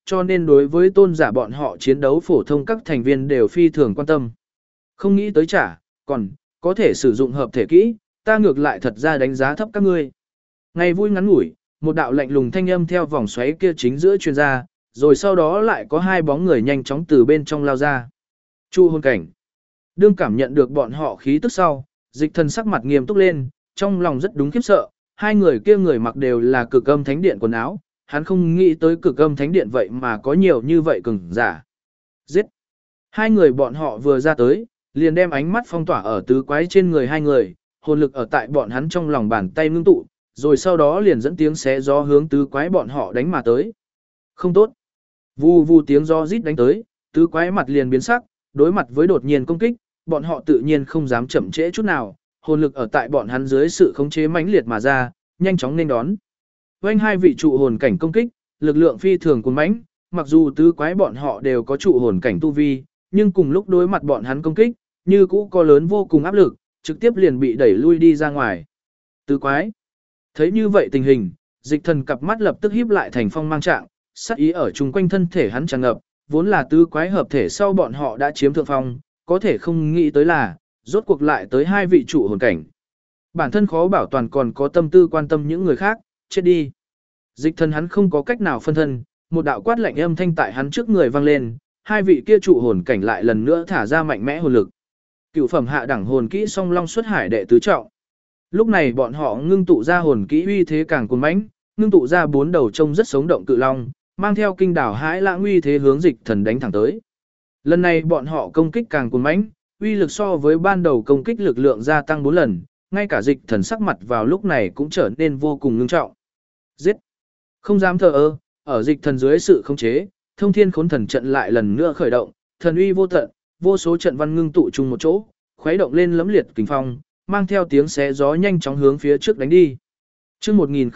cho nên đối với tôn giả bọn họ chiến đấu phổ thông các thành viên đều phi thường quan tâm. Không nghĩ tới còn có thể sử dụng hợp thể kỹ, ta ngược lại thật ra đánh giá thấp các ngươi. Ngày vui ngắn ngủi, một đạo lạnh lùng thanh âm theo vòng xoáy kia chính giữa truyền ra, rồi sau đó lại có hai bóng người nhanh chóng từ bên trong lao ra. Trụ hồn cảnh. Đương cảm nhận được bọn họ khí tức sau, Dịch Thần sắc mặt nghiêm túc lên, trong lòng rất đúng khiếp sợ, hai người kia người mặc đều là Cực Âm Thánh Điện quần áo, hắn không nghĩ tới Cực Âm Thánh Điện vậy mà có nhiều như vậy cường giả. Giết! Hai người bọn họ vừa ra tới, liền đem ánh mắt phong tỏa ở tứ quái trên người hai người, hồn lực ở tại bọn hắn trong lòng bàn tay ngưng tụ, rồi sau đó liền dẫn tiếng xé gió hướng tứ quái bọn họ đánh mà tới. Không tốt! Vù vù tiếng gió rít đánh tới, tứ quái mặt liền biến sắc, đối mặt với đột nhiên công kích, bọn họ tự nhiên không dám chậm trễ chút nào, hồn lực ở tại bọn hắn dưới sự khống chế mãnh liệt mà ra, nhanh chóng nên đón. Vành hai vị trụ hồn cảnh công kích, lực lượng phi thường cuồng mãnh, mặc dù tứ quái bọn họ đều có trụ hồn cảnh tu vi, nhưng cùng lúc đối mặt bọn hắn công kích, như cũ có lớn vô cùng áp lực, trực tiếp liền bị đẩy lui đi ra ngoài. Tứ quái. Thấy như vậy tình hình, Dịch Thần cặp mắt lập tức híp lại thành phong mang trạng, sát ý ở chung quanh thân thể hắn tràn ngập, vốn là tứ quái hợp thể sau bọn họ đã chiếm thượng phong, có thể không nghĩ tới là, rốt cuộc lại tới hai vị trụ hồn cảnh. Bản thân khó bảo toàn còn có tâm tư quan tâm những người khác, chết đi. Dịch Thần hắn không có cách nào phân thân, một đạo quát lạnh âm thanh tại hắn trước người vang lên, hai vị kia trụ hồn cảnh lại lần nữa thả ra mạnh mẽ hồn lực. Cửu phẩm hạ đẳng hồn kỹ Song Long xuất hải đệ tứ trọng. Lúc này bọn họ ngưng tụ ra hồn kỹ uy thế càng cuồng mãnh, ngưng tụ ra bốn đầu trông rất sống động cự long, mang theo kinh đảo hãi lãng uy thế hướng Dịch Thần đánh thẳng tới. Lần này bọn họ công kích càng cuồng mãnh, uy lực so với ban đầu công kích lực lượng gia tăng 4 lần, ngay cả Dịch Thần sắc mặt vào lúc này cũng trở nên vô cùng ngưng trọng. Giết! Không dám thờ ơ, ở Dịch Thần dưới sự khống chế, Thông Thiên Khốn Thần trận lại lần nữa khởi động, thần uy vô tận, vô số trận văn ngưng tụ chung một chỗ, khuấy động lên lẫm liệt kình phong, mang theo tiếng xé gió nhanh chóng hướng phía trước đánh đi. Chương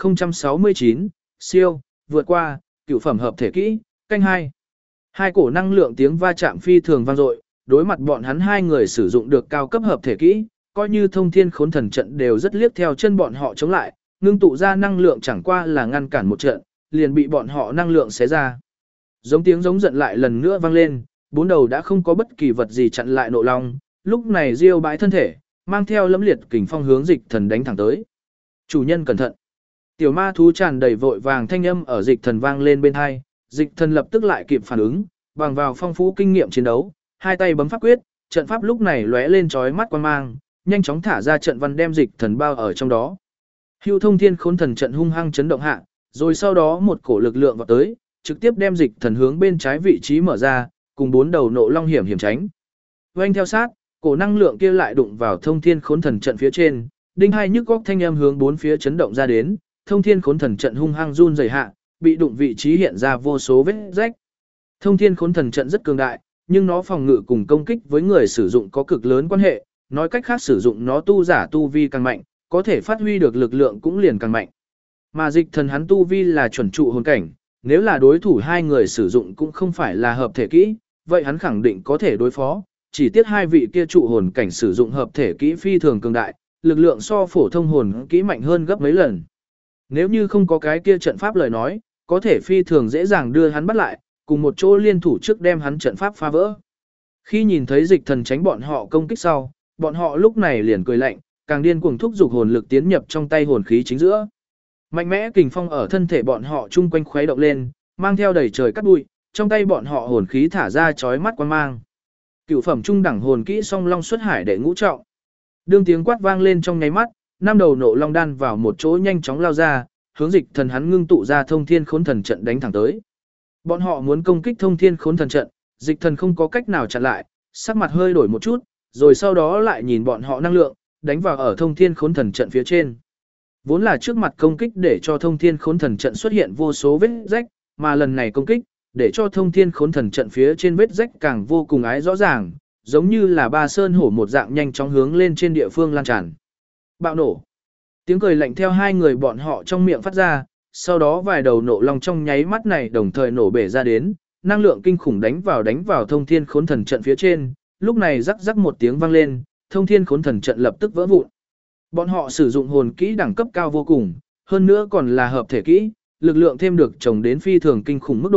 1069, siêu, vượt qua, cửu phẩm hợp thể kỹ, canh 2. Hai cổ năng lượng tiếng va chạm phi thường vang dội, đối mặt bọn hắn hai người sử dụng được cao cấp hợp thể kỹ, coi như Thông Thiên Khốn Thần trận đều rất liếc theo chân bọn họ chống lại, ngưng tụ ra năng lượng chẳng qua là ngăn cản một trận, liền bị bọn họ năng lượng xé ra. Giống tiếng giống giận lại lần nữa vang lên, bốn đầu đã không có bất kỳ vật gì chặn lại nộ long, lúc này Diêu bãi thân thể, mang theo lẫm liệt kình phong hướng Dịch Thần đánh thẳng tới. Chủ nhân cẩn thận. Tiểu ma thú tràn đầy vội vàng thanh âm ở Dịch Thần vang lên bên tai, Dịch Thần lập tức lại kịp phản ứng, bằng vào phong phú kinh nghiệm chiến đấu, hai tay bấm pháp quyết, trận pháp lúc này lóe lên chói mắt quang mang, nhanh chóng thả ra trận văn đem Dịch Thần bao ở trong đó. Hưu Thông Thiên Khốn Thần trận hung hăng chấn động hạ, rồi sau đó một cổ lực lượng vọt tới, trực tiếp đem Dịch Thần hướng bên trái vị trí mở ra, cùng bốn đầu nộ long hiểm tránh. Oanh theo sát, cổ năng lượng kia lại đụng vào Thông Thiên Khốn Thần trận phía trên, đinh hai nhức góc thanh âm hướng bốn phía chấn động ra đến, Thông Thiên Khốn Thần trận hung hăng run rẩy hạ, bị đụng vị trí hiện ra vô số vết rách. Thông Thiên Khốn Thần trận rất cường đại, nhưng nó phòng ngự cùng công kích với người sử dụng có cực lớn quan hệ, nói cách khác sử dụng nó tu giả tu vi càng mạnh, có thể phát huy được lực lượng cũng liền càng mạnh. Mà Dịch Thần hắn tu vi là chuẩn trụ hồn cảnh, nếu là đối thủ hai người sử dụng cũng không phải là hợp thể kỹ, vậy hắn khẳng định có thể đối phó, chỉ tiếc hai vị kia trụ hồn cảnh sử dụng hợp thể kỹ phi thường cường đại, lực lượng so phổ thông hồn kỹ mạnh hơn gấp mấy lần. Nếu như không có cái kia trận pháp lời nói, có thể phi thường dễ dàng đưa hắn bắt lại, cùng một chỗ liên thủ trước đem hắn trận pháp phá vỡ. Khi nhìn thấy Dịch Thần tránh bọn họ công kích sau, bọn họ lúc này liền cười lạnh, càng điên cuồng thúc giục hồn lực tiến nhập trong tay hồn khí chính giữa. Mạnh mẽ kình phong ở thân thể bọn họ chung quanh khuấy động lên, mang theo đầy trời cát bụi, trong tay bọn họ hồn khí thả ra chói mắt quang mang. Cửu phẩm trung đẳng hồn kỹ Song Long xuất hải đệ ngũ trọng. Đương tiếng quát vang lên trong nháy mắt, năm đầu nộ long đan vào một chỗ nhanh chóng lao ra, hướng Dịch Thần hắn ngưng tụ ra Thông Thiên Khốn Thần trận đánh thẳng tới. Bọn họ muốn công kích Thông Thiên Khốn Thần trận, Dịch Thần không có cách nào chặn lại, sắc mặt hơi đổi một chút, rồi sau đó lại nhìn bọn họ năng lượng, đánh vào ở Thông Thiên Khốn Thần trận phía trên. Vốn là trước mặt công kích để cho Thông Thiên Khốn Thần trận xuất hiện vô số vết rách, mà lần này công kích để cho Thông Thiên Khốn Thần trận phía trên vết rách càng vô cùng ái rõ ràng, giống như là ba sơn hổ một dạng nhanh chóng hướng lên trên địa phương lan tràn. Bạo nổ. Tiếng cười lạnh theo hai người bọn họ trong miệng phát ra, sau đó vài đầu nộ long trong nháy mắt này đồng thời nổ bể ra đến, năng lượng kinh khủng đánh vào Thông Thiên Khốn Thần trận phía trên, lúc này rắc rắc một tiếng vang lên, Thông Thiên Khốn Thần trận lập tức vỡ vụn. Bọn họ sử dụng hồn kỹ đẳng cấp cao vô cùng, hơn nữa còn là hợp thể kỹ, lực lượng thêm được trồng đến phi thường kinh khủng mức độ,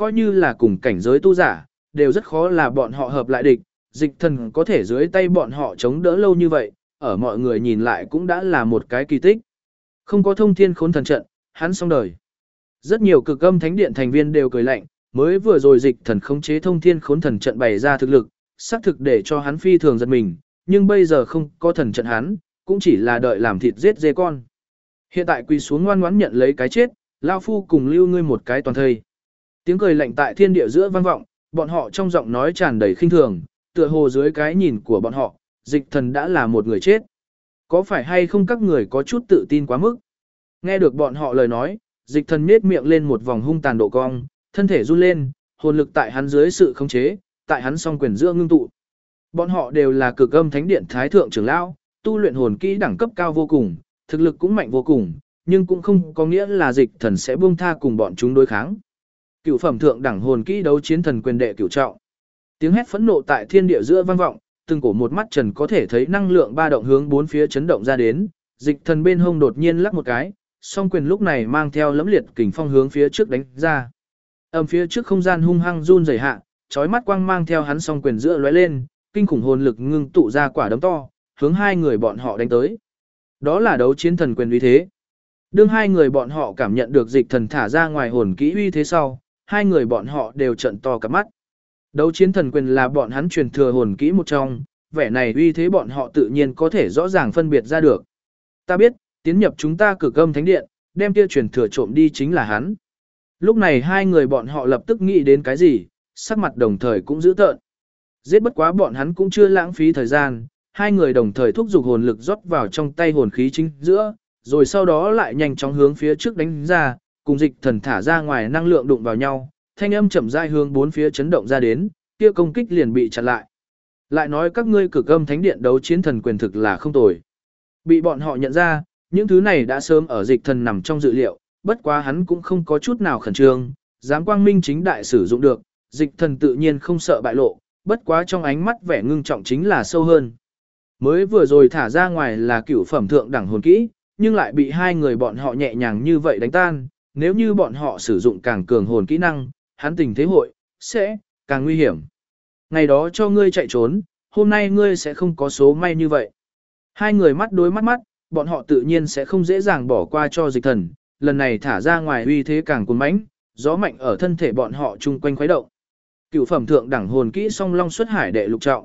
coi như là cùng cảnh giới tu giả, đều rất khó là bọn họ hợp lại địch, dịch thần có thể dưới tay bọn họ chống đỡ lâu như vậy, ở mọi người nhìn lại cũng đã là một cái kỳ tích. Không có thông thiên khốn thần trận, hắn xong đời. Rất nhiều cực âm thánh điện thành viên đều cười lạnh, mới vừa rồi dịch thần khống chế thông thiên khốn thần trận bày ra thực lực, xác thực để cho hắn phi thường giật mình, nhưng bây giờ không có thần trận hắn, cũng chỉ là đợi làm thịt giết dê con. Hiện tại quỳ xuống ngoan ngoãn nhận lấy cái chết, lao phu cùng lưu ngươi một cái toàn thây. Tiếng cười lạnh tại thiên địa giữa vang vọng, bọn họ trong giọng nói tràn đầy khinh thường, tựa hồ dưới cái nhìn của bọn họ, dịch thần đã là một người chết. Có phải hay không các người có chút tự tin quá mức? Nghe được bọn họ lời nói, dịch thần nhếch miệng lên một vòng hung tàn độ cong, thân thể run lên, hồn lực tại hắn dưới sự khống chế, tại hắn song quyền giữa ngưng tụ. Bọn họ đều là cực âm thánh điện thái thượng trưởng lão, tu luyện hồn kỹ đẳng cấp cao vô cùng, thực lực cũng mạnh vô cùng, nhưng cũng không có nghĩa là dịch thần sẽ buông tha cùng bọn chúng đối kháng. Cửu phẩm thượng đẳng hồn kỹ đấu chiến thần quyền đệ cửu trọng. Tiếng hét phẫn nộ tại thiên địa giữa vang vọng, từng cổ một mắt trần có thể thấy năng lượng ba động hướng bốn phía chấn động ra đến, dịch thần bên hông đột nhiên lắc một cái, song quyền lúc này mang theo lẫm liệt kình phong hướng phía trước đánh ra. Phía trước không gian hung hăng run rẩy hạ, chói mắt quang mang theo hắn song quyền giữa lóe lên, kinh khủng hồn lực ngưng tụ ra quả đấm to, hướng hai người bọn họ đánh tới. Đó là đấu chiến thần quyền uy thế. Đương hai người bọn họ cảm nhận được dịch thần thả ra ngoài hồn kỹ uy thế sau, hai người bọn họ đều trợn to cả mắt. Đấu chiến thần quyền là bọn hắn truyền thừa hồn kỹ một trong, vẻ này uy thế bọn họ tự nhiên có thể rõ ràng phân biệt ra được. Ta biết, tiến nhập chúng ta cực âm thánh điện, đem kia truyền thừa trộm đi chính là hắn. Lúc này hai người bọn họ lập tức nghĩ đến cái gì, sắc mặt đồng thời cũng giữ tợn. Giết bất quá bọn hắn cũng chưa lãng phí thời gian, hai người đồng thời thúc giục hồn lực rót vào trong tay hồn khí chính giữa, rồi sau đó lại nhanh chóng hướng phía trước đánh ra, cùng dịch thần thả ra ngoài năng lượng đụng vào nhau, thanh âm chậm rãi hướng bốn phía chấn động ra đến, kia công kích liền bị chặn lại. Lại nói các ngươi cực âm thánh điện đấu chiến thần quyền thực là không tồi. Bị bọn họ nhận ra, những thứ này đã sớm ở dịch thần nằm trong dự liệu, bất quá hắn cũng không có chút nào khẩn trương, dám quang minh chính đại sử dụng được, dịch thần tự nhiên không sợ bại lộ, bất quá trong ánh mắt vẻ ngưng trọng chính là sâu hơn. Mới vừa rồi thả ra ngoài là cửu phẩm thượng đẳng hồn kỹ, nhưng lại bị hai người bọn họ nhẹ nhàng như vậy đánh tan, nếu như bọn họ sử dụng càng cường hồn kỹ năng, hắn tình thế hội, sẽ, càng nguy hiểm. Ngày đó cho ngươi chạy trốn, hôm nay ngươi sẽ không có số may như vậy. Hai người mắt đối mắt, bọn họ tự nhiên sẽ không dễ dàng bỏ qua cho dịch thần, lần này thả ra ngoài uy thế càng cuốn mãnh, gió mạnh ở thân thể bọn họ chung quanh khuấy động. Cửu phẩm thượng đẳng hồn kỹ song long xuất hải đệ lục trọng.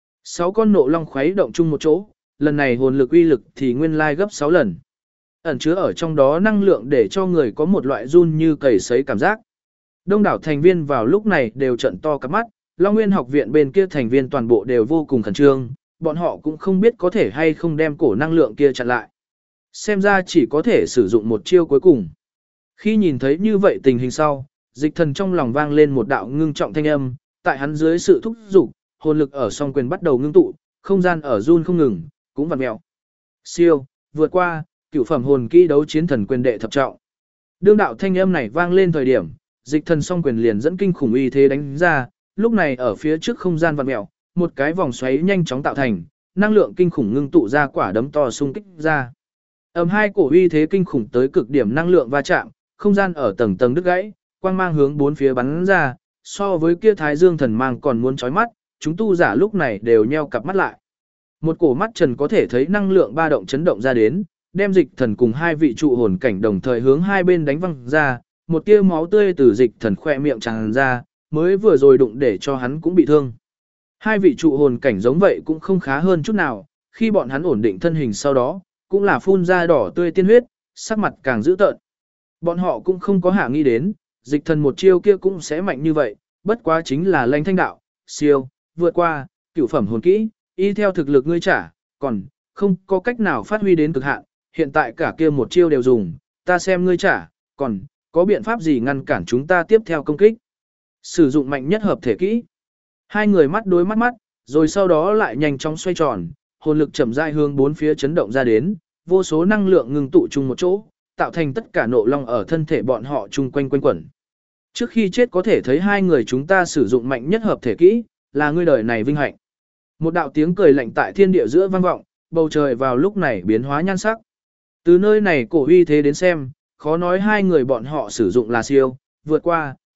6 con nộ long khuấy động chung một chỗ, lần này hồn lực uy lực thì nguyên lai gấp 6 lần. Ẩn chứa ở trong đó năng lượng để cho người có một loại run như cầy sấy cảm giác. Đông đảo thành viên vào lúc này đều trận to cặp mắt, Long Nguyên học viện bên kia thành viên toàn bộ đều vô cùng khẩn trương, bọn họ cũng không biết có thể hay không đem cổ năng lượng kia chặn lại. Xem ra chỉ có thể sử dụng một chiêu cuối cùng. Khi nhìn thấy như vậy tình hình sau, dịch thần trong lòng vang lên một đạo ngưng trọng thanh âm, tại hắn dưới sự thúc giục, hồn lực ở song quyền bắt đầu ngưng tụ, không gian ở run không ngừng, cũng vặn mèo. Siêu, vượt qua, cửu phẩm hồn kỹ đấu chiến thần quyền đệ thập trọng. Đương đạo thanh âm này vang lên thời điểm, dịch thần song quyền liền dẫn kinh khủng uy thế đánh ra, lúc này ở phía trước không gian vặn mèo, một cái vòng xoáy nhanh chóng tạo thành, năng lượng kinh khủng ngưng tụ ra quả đấm to xung kích ra. Hai cổ uy thế kinh khủng tới cực điểm năng lượng va chạm, không gian ở tầng tầng đứt gãy, quang mang hướng bốn phía bắn ra, so với kia Thái Dương thần mang còn muốn chói mắt, chúng tu giả lúc này đều nheo cặp mắt lại. Một cổ mắt trần có thể thấy năng lượng ba động chấn động ra đến, đem dịch thần cùng hai vị trụ hồn cảnh đồng thời hướng hai bên đánh văng ra, một tia máu tươi từ dịch thần khoe miệng tràn ra, mới vừa rồi đụng để cho hắn cũng bị thương. Hai vị trụ hồn cảnh giống vậy cũng không khá hơn chút nào, khi bọn hắn ổn định thân hình sau đó, cũng là phun ra đỏ tươi tiên huyết, sắc mặt càng dữ tợn. Bọn họ cũng không có hạ nghĩ đến, dịch thần một chiêu kia cũng sẽ mạnh như vậy, bất quá chính là lãnh thanh đạo, siêu, vượt qua, cửu phẩm hồn kỹ, y theo thực lực ngươi trả, còn không có cách nào phát huy đến cực hạn, hiện tại cả kia một chiêu đều dùng, ta xem ngươi trả, còn có biện pháp gì ngăn cản chúng ta tiếp theo công kích. Sử dụng mạnh nhất hợp thể kỹ. Hai người mắt đối mắt, rồi sau đó lại nhanh chóng xoay tròn, hồn lực chậm rãi hướng bốn phía chấn động ra đến, vô số năng lượng ngưng tụ chung một chỗ, tạo thành tất cả nộ long ở thân thể bọn họ chung quanh quanh quẩn. Trước khi chết có thể thấy hai người chúng ta sử dụng mạnh nhất hợp thể kỹ, là ngươi đời này vinh hạnh. Một đạo tiếng cười lạnh tại thiên địa giữa vang vọng, bầu trời vào lúc này biến hóa nhan sắc. Từ nơi này cổ uy thế đến xem, khó nói hai người bọn họ sử dụng là siêu, vượt qua,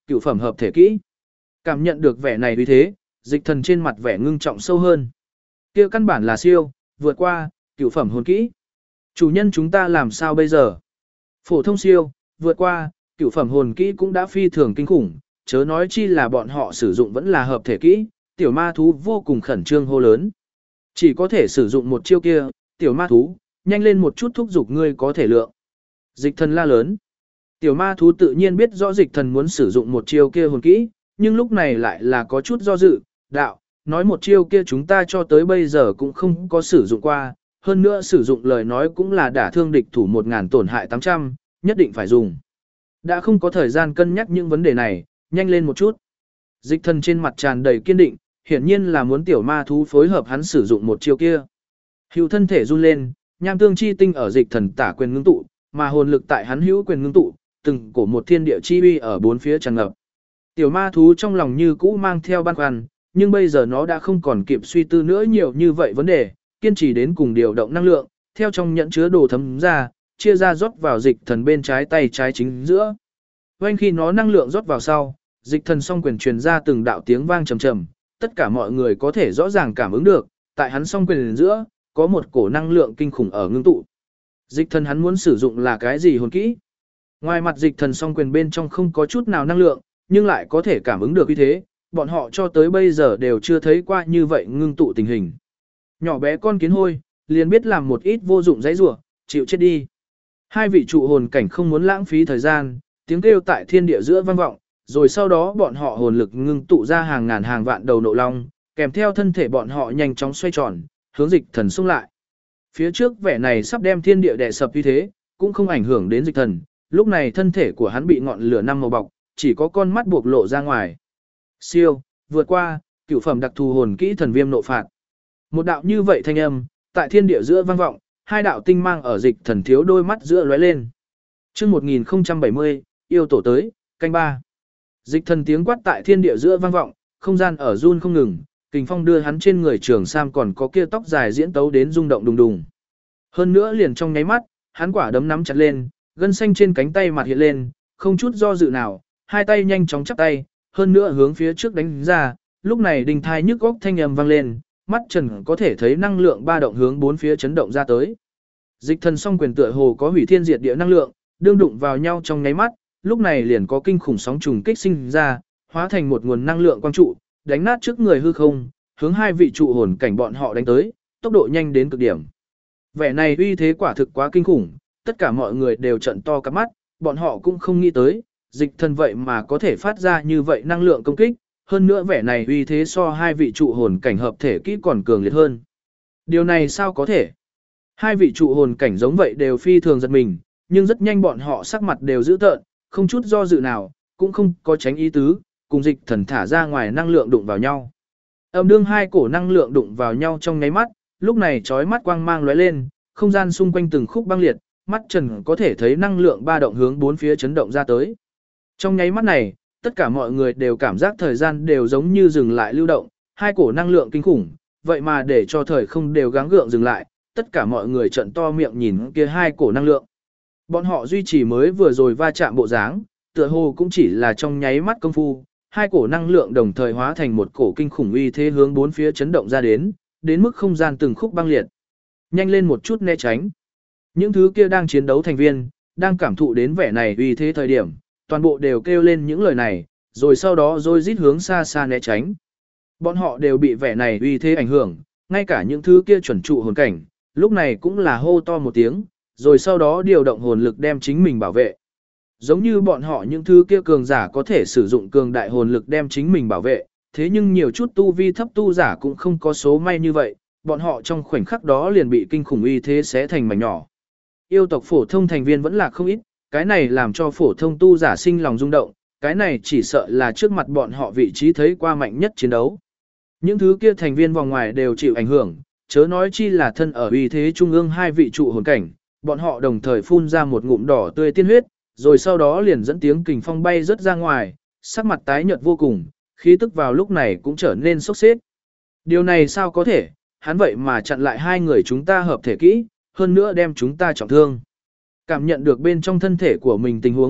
cửu phẩm hợp thể kỹ. Cảm nhận được vẻ này uy thế, Dịch Thần trên mặt vẻ ngưng trọng sâu hơn. Kia căn bản là siêu, vượt qua, cửu phẩm hồn kỹ. Chủ nhân chúng ta làm sao bây giờ? Phổ thông siêu, vượt qua, cửu phẩm hồn kỹ cũng đã phi thường kinh khủng, chớ nói chi là bọn họ sử dụng vẫn là hợp thể kỹ, tiểu ma thú vô cùng khẩn trương hô lớn. Chỉ có thể sử dụng một chiêu kia, tiểu ma thú, nhanh lên một chút thúc giục ngươi có thể lượng. Dịch Thần la lớn. Tiểu ma thú tự nhiên biết rõ Dịch Thần muốn sử dụng một chiêu kia hồn kỹ, nhưng lúc này lại là có chút do dự, đạo, nói một chiêu kia chúng ta cho tới bây giờ cũng không có sử dụng qua, hơn nữa sử dụng lời nói cũng là đả thương địch thủ 1000 tổn hại 800, nhất định phải dùng. Đã không có thời gian cân nhắc những vấn đề này, nhanh lên một chút. Dịch Thần trên mặt tràn đầy kiên định, hiển nhiên là muốn tiểu ma thú phối hợp hắn sử dụng một chiêu kia. Hữu thân thể run lên, nham tương chi tinh ở Dịch Thần tả quyền ngưng tụ, mà hồn lực tại hắn hữu quyền ngưng tụ, từng cổ một thiên địa chi uy ở bốn phía tràn ngập. Tiểu ma thú trong lòng như cũ mang theo băn khoăn, nhưng bây giờ nó đã không còn kịp suy tư nữa nhiều như vậy vấn đề, kiên trì đến cùng điều động năng lượng, theo trong nhẫn chứa đồ thấm ra, chia ra rót vào Dịch Thần bên trái tay trái chính giữa. Vành khi nó năng lượng rót vào sau, Dịch Thần song quyền truyền ra từng đạo tiếng vang trầm trầm, tất cả mọi người có thể rõ ràng cảm ứng được, tại hắn song quyền giữa, có một cổ năng lượng kinh khủng ở ngưng tụ. Dịch Thần hắn muốn sử dụng là cái gì hồn kỹ? Ngoài mặt Dịch Thần song quyền bên trong không có chút nào năng lượng, nhưng lại có thể cảm ứng được uy thế, bọn họ cho tới bây giờ đều chưa thấy qua như vậy ngưng tụ tình hình. Nhỏ bé con kiến hôi, liền biết làm một ít vô dụng dãy rủa, chịu chết đi. Hai vị trụ hồn cảnh không muốn lãng phí thời gian, tiếng kêu tại thiên địa giữa vang vọng, rồi sau đó bọn họ hồn lực ngưng tụ ra hàng ngàn hàng vạn đầu nộ long, kèm theo thân thể bọn họ nhanh chóng xoay tròn, hướng Dịch Thần xung lại. Phía trước vẻ này sắp đem thiên địa đè sập như thế, cũng không ảnh hưởng đến Dịch Thần, lúc này thân thể của hắn bị ngọn lửa năm màu bọc, chỉ có con mắt buộc lộ ra ngoài. Siêu, vượt qua, cửu phẩm đặc thù hồn kỹ thần viêm nộ phạt. Một đạo như vậy thanh âm, tại thiên địa giữa vang vọng, hai đạo tinh mang ở Dịch Thần thiếu đôi mắt giữa lóe lên. Chương 1070, yêu tổ tới, canh ba. Dịch Thần tiếng quát tại thiên địa giữa vang vọng, không gian ở run không ngừng, kình phong đưa hắn trên người trường sam còn có kia tóc dài diễn tấu đến rung động đùng đùng. Hơn nữa liền trong nháy mắt, hắn quả đấm nắm chặt lên, gân xanh trên cánh tay mặt hiện lên, không chút do dự nào, hai tay nhanh chóng chắp tay, hơn nữa hướng phía trước đánh ra, lúc này đình thai nhức góc thanh âm vang lên, mắt Trần có thể thấy năng lượng ba động hướng bốn phía chấn động ra tới. Dịch Thần song quyền tựa hồ có hủy thiên diệt địa năng lượng, đương đụng vào nhau trong nháy mắt, lúc này liền có kinh khủng sóng trùng kích sinh ra, hóa thành một nguồn năng lượng quang trụ, đánh nát trước người hư không, hướng hai vị trụ hồn cảnh bọn họ đánh tới, tốc độ nhanh đến cực điểm. Vẻ này uy thế quả thực quá kinh khủng, tất cả mọi người đều trợn to cả mắt, bọn họ cũng không nghĩ tới, Dịch Thần vậy mà có thể phát ra như vậy năng lượng công kích, hơn nữa vẻ này uy thế so hai vị trụ hồn cảnh hợp thể kỹ còn cường liệt hơn. Điều này sao có thể? Hai vị trụ hồn cảnh giống vậy đều phi thường giật mình, nhưng rất nhanh bọn họ sắc mặt đều dữ tợn, không chút do dự nào, cũng không có tránh ý tứ, cùng Dịch Thần thả ra ngoài năng lượng đụng vào nhau. Âm đương hai cổ năng lượng đụng vào nhau trong nháy mắt, lúc này chói mắt quang mang lóe lên, không gian xung quanh từng khúc băng liệt, mắt Trần có thể thấy năng lượng ba động hướng bốn phía chấn động ra tới. Trong nháy mắt này, tất cả mọi người đều cảm giác thời gian đều giống như dừng lại lưu động, hai cổ năng lượng kinh khủng, vậy mà để cho thời không đều gắng gượng dừng lại, tất cả mọi người trợn to miệng nhìn kia hai cổ năng lượng. Bọn họ duy trì mới vừa rồi va chạm bộ dáng, tựa hồ cũng chỉ là trong nháy mắt công phu, hai cổ năng lượng đồng thời hóa thành một cổ kinh khủng uy thế hướng bốn phía chấn động ra đến mức không gian từng khúc băng liệt. Nhanh lên một chút né tránh. Những thứ kia đang chiến đấu thành viên, đang cảm thụ đến vẻ này uy thế thời điểm, toàn bộ đều kêu lên những lời này, rồi sau đó rồi rít hướng xa xa né tránh. Bọn họ đều bị vẻ này uy thế ảnh hưởng, ngay cả những thứ kia chuẩn trụ hồn cảnh, lúc này cũng là hô to một tiếng, rồi sau đó điều động hồn lực đem chính mình bảo vệ. Giống như bọn họ những thứ kia cường giả có thể sử dụng cường đại hồn lực đem chính mình bảo vệ, thế nhưng nhiều chút tu vi thấp tu giả cũng không có số may như vậy, bọn họ trong khoảnh khắc đó liền bị kinh khủng uy thế xé thành mảnh nhỏ. Yêu tộc phổ thông thành viên vẫn là không ít, cái này làm cho phổ thông tu giả sinh lòng rung động, cái này chỉ sợ là trước mặt bọn họ vị trí thấy qua mạnh nhất chiến đấu. Những thứ kia thành viên vòng ngoài đều chịu ảnh hưởng, chớ nói chi là thân ở uy thế trung ương hai vị trụ hồn cảnh, bọn họ đồng thời phun ra một ngụm đỏ tươi tiên huyết, rồi sau đó liền dẫn tiếng kình phong bay rất ra ngoài, sắc mặt tái nhợt vô cùng, khí tức vào lúc này cũng trở nên sốc xếp. Điều này sao có thể, hắn vậy mà chặn lại hai người chúng ta hợp thể kỹ, hơn nữa đem chúng ta trọng thương. Cảm nhận được bên trong thân thể của mình tình huống,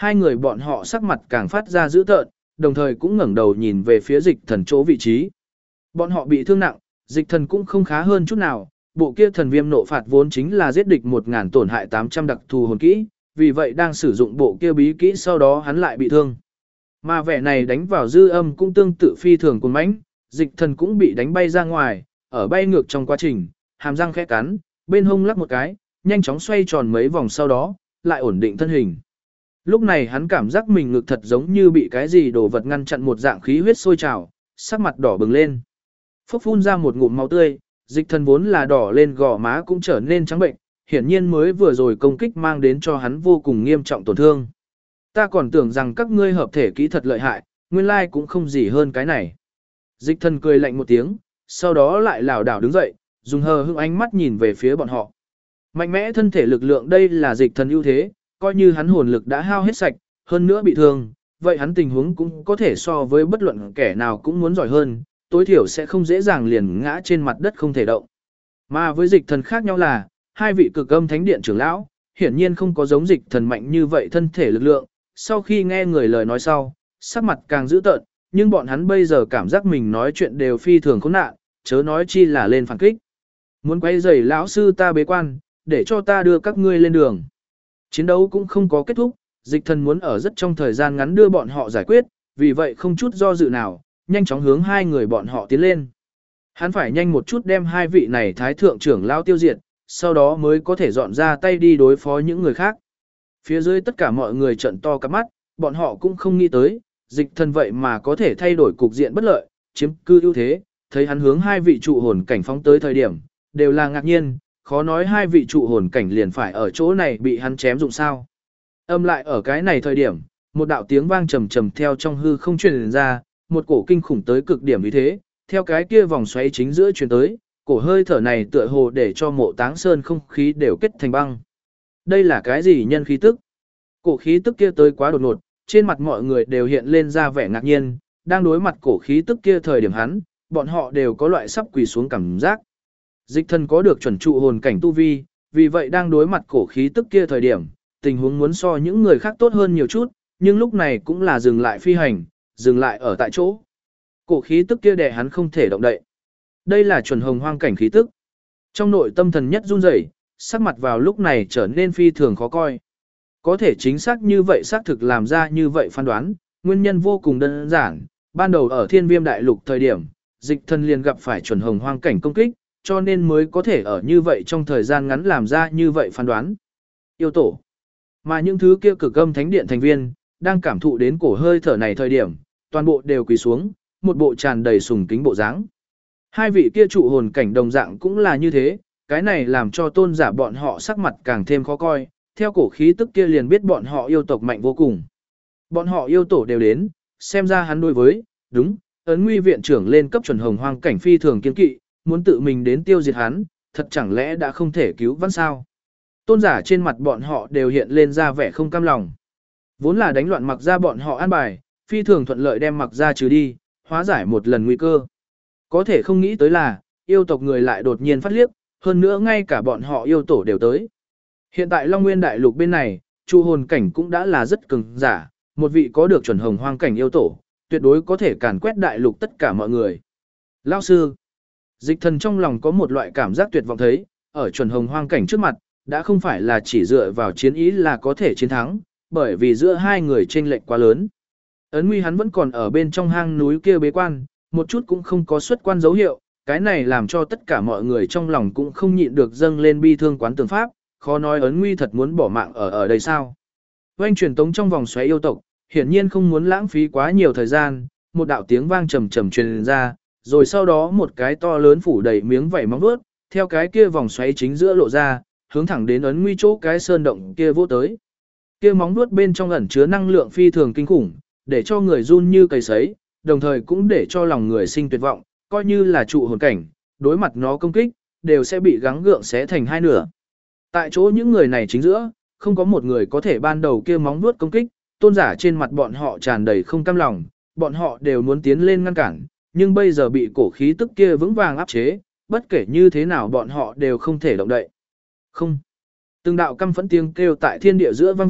hai người bọn họ sắc mặt càng phát ra dữ tợn, đồng thời cũng ngẩng đầu nhìn về phía dịch thần chỗ vị trí. Bọn họ bị thương nặng, dịch thần cũng không khá hơn chút nào, bộ kia thần viêm nộ phạt vốn chính là giết địch 1000 tổn hại 800 đặc thù hồn kỹ, vì vậy đang sử dụng bộ kia bí kỹ sau đó hắn lại bị thương. Mà vẻ này đánh vào dư âm cũng tương tự phi thường cuồng mãnh, dịch thần cũng bị đánh bay ra ngoài, ở bay ngược trong quá trình, hàm răng khẽ cắn, bên hông lắc một cái, nhanh chóng xoay tròn mấy vòng sau đó, lại ổn định thân hình. Lúc này hắn cảm giác mình ngực thật giống như bị cái gì đồ vật ngăn chặn một dạng khí huyết sôi trào, sắc mặt đỏ bừng lên. Phốc phun ra một ngụm máu tươi, dịch thần vốn là đỏ lên gò má cũng trở nên trắng bệnh, hiển nhiên mới vừa rồi công kích mang đến cho hắn vô cùng nghiêm trọng tổn thương. Ta còn tưởng rằng các ngươi hợp thể kỹ thật lợi hại, nguyên lai cũng không gì hơn cái này. Dịch thần cười lạnh một tiếng, sau đó lại lảo đảo đứng dậy, dùng hờ hững ánh mắt nhìn về phía bọn họ. Mạnh mẽ thân thể lực lượng đây là dịch thần ưu thế, coi như hắn hồn lực đã hao hết sạch, hơn nữa bị thương, vậy hắn tình huống cũng có thể so với bất luận kẻ nào cũng muốn giỏi hơn, tối thiểu sẽ không dễ dàng liền ngã trên mặt đất không thể động. Mà với dịch thần khác nhau là, hai vị cực âm thánh điện trưởng lão, hiển nhiên không có giống dịch thần mạnh như vậy thân thể lực lượng, sau khi nghe người lời nói sau, sắc mặt càng dữ tợn, nhưng bọn hắn bây giờ cảm giác mình nói chuyện đều phi thường khốn nạn, chớ nói chi là lên phản kích. Muốn quay rầy lão sư ta bế quan, để cho ta đưa các ngươi lên đường. Chiến đấu cũng không có kết thúc, dịch thần muốn ở rất trong thời gian ngắn đưa bọn họ giải quyết, vì vậy không chút do dự nào, nhanh chóng hướng hai người bọn họ tiến lên. Hắn phải nhanh một chút đem hai vị này thái thượng trưởng lão tiêu diệt, sau đó mới có thể dọn ra tay đi đối phó những người khác. Phía dưới tất cả mọi người trợn to cả mắt, bọn họ cũng không nghĩ tới, dịch thần vậy mà có thể thay đổi cục diện bất lợi, chiếm cư ưu thế, thấy hắn hướng hai vị trụ hồn cảnh phóng tới thời điểm, đều là ngạc nhiên, khó nói hai vị trụ hồn cảnh liền phải ở chỗ này bị hắn chém dụng sao. Âm lại ở cái này thời điểm, một đạo tiếng vang trầm trầm theo trong hư không truyền ra, một cổ kinh khủng tới cực điểm như thế, theo cái kia vòng xoáy chính giữa truyền tới, cổ hơi thở này tựa hồ để cho Mộ Táng Sơn không khí đều kết thành băng. Đây là cái gì nhân khí tức? Cổ khí tức kia tới quá đột ngột, trên mặt mọi người đều hiện lên ra vẻ ngạc nhiên, đang đối mặt cổ khí tức kia thời điểm hắn, bọn họ đều có loại sắp quỳ xuống cảm giác. Dịch thần có được chuẩn trụ hồn cảnh tu vi, vì vậy đang đối mặt cổ khí tức kia thời điểm, tình huống muốn so những người khác tốt hơn nhiều chút, nhưng lúc này cũng là dừng lại phi hành, dừng lại ở tại chỗ. Cổ khí tức kia đè hắn không thể động đậy. Đây là chuẩn hồng hoang cảnh khí tức. Trong nội tâm thần nhất run rẩy, sắc mặt vào lúc này trở nên phi thường khó coi. Có thể chính xác như vậy xác thực làm ra như vậy phán đoán, nguyên nhân vô cùng đơn giản. Ban đầu ở Thiên Viêm Đại Lục thời điểm, dịch thần liền gặp phải chuẩn hồng hoang cảnh công kích, cho nên mới có thể ở như vậy trong thời gian ngắn làm ra như vậy phán đoán. Yêu tổ. Mà những thứ kia cực âm thánh điện thành viên, đang cảm thụ đến cổ hơi thở này thời điểm, toàn bộ đều quỳ xuống, một bộ tràn đầy sùng kính bộ dáng. Hai vị kia trụ hồn cảnh đồng dạng cũng là như thế, cái này làm cho tôn giả bọn họ sắc mặt càng thêm khó coi, theo cổ khí tức kia liền biết bọn họ yêu tộc mạnh vô cùng. Bọn họ yêu tổ đều đến, xem ra hắn đối với, đúng, ấn nguy viện trưởng lên cấp chuẩn hồng hoang cảnh phi thường kiên kỵ, muốn tự mình đến tiêu diệt hắn, thật chẳng lẽ đã không thể cứu vãn sao? Tôn giả trên mặt bọn họ đều hiện lên ra vẻ không cam lòng. Vốn là đánh loạn mặc ra bọn họ an bài, phi thường thuận lợi đem mặc ra trừ đi, hóa giải một lần nguy cơ. Có thể không nghĩ tới là, yêu tộc người lại đột nhiên phát liếc, hơn nữa ngay cả bọn họ yêu tổ đều tới. Hiện tại Long Nguyên Đại Lục bên này, trụ hồn cảnh cũng đã là rất cường giả, một vị có được chuẩn hồng hoang cảnh yêu tổ, tuyệt đối có thể càn quét đại lục tất cả mọi người. Lão sư, dịch thần trong lòng có một loại cảm giác tuyệt vọng thấy, ở chuẩn hồng hoang cảnh trước mặt, đã không phải là chỉ dựa vào chiến ý là có thể chiến thắng, bởi vì giữa hai người chênh lệch quá lớn. Ấn Nguy hắn vẫn còn ở bên trong hang núi kia bế quan, một chút cũng không có xuất quan dấu hiệu, cái này làm cho tất cả mọi người trong lòng cũng không nhịn được dâng lên bi thương quán tường pháp, khó nói Ấn Nguy thật muốn bỏ mạng ở đây sao. Oanh truyền tống trong vòng xoáy yêu tộc, hiển nhiên không muốn lãng phí quá nhiều thời gian, một đạo tiếng vang trầm trầm truyền ra, rồi sau đó một cái to lớn phủ đầy miếng vảy móng vuốt, theo cái kia vòng xoáy chính giữa lộ ra, hướng thẳng đến Ấn Nguy chỗ cái sơn động kia vô tới. Kia móng vuốt bên trong ẩn chứa năng lượng phi thường kinh khủng, để cho người run như cầy sấy, đồng thời cũng để cho lòng người sinh tuyệt vọng, coi như là trụ hồn cảnh, đối mặt nó công kích, đều sẽ bị gắng gượng xé thành hai nửa. Tại chỗ những người này chính giữa, không có một người có thể ban đầu kia móng vuốt công kích, tôn giả trên mặt bọn họ tràn đầy không cam lòng, bọn họ đều muốn tiến lên ngăn cản, nhưng bây giờ bị cổ khí tức kia vững vàng áp chế, bất kể như thế nào bọn họ đều không thể động đậy. Không. Từng đạo căm phẫn tiếng kêu tại thiên địa giữa vang vọng,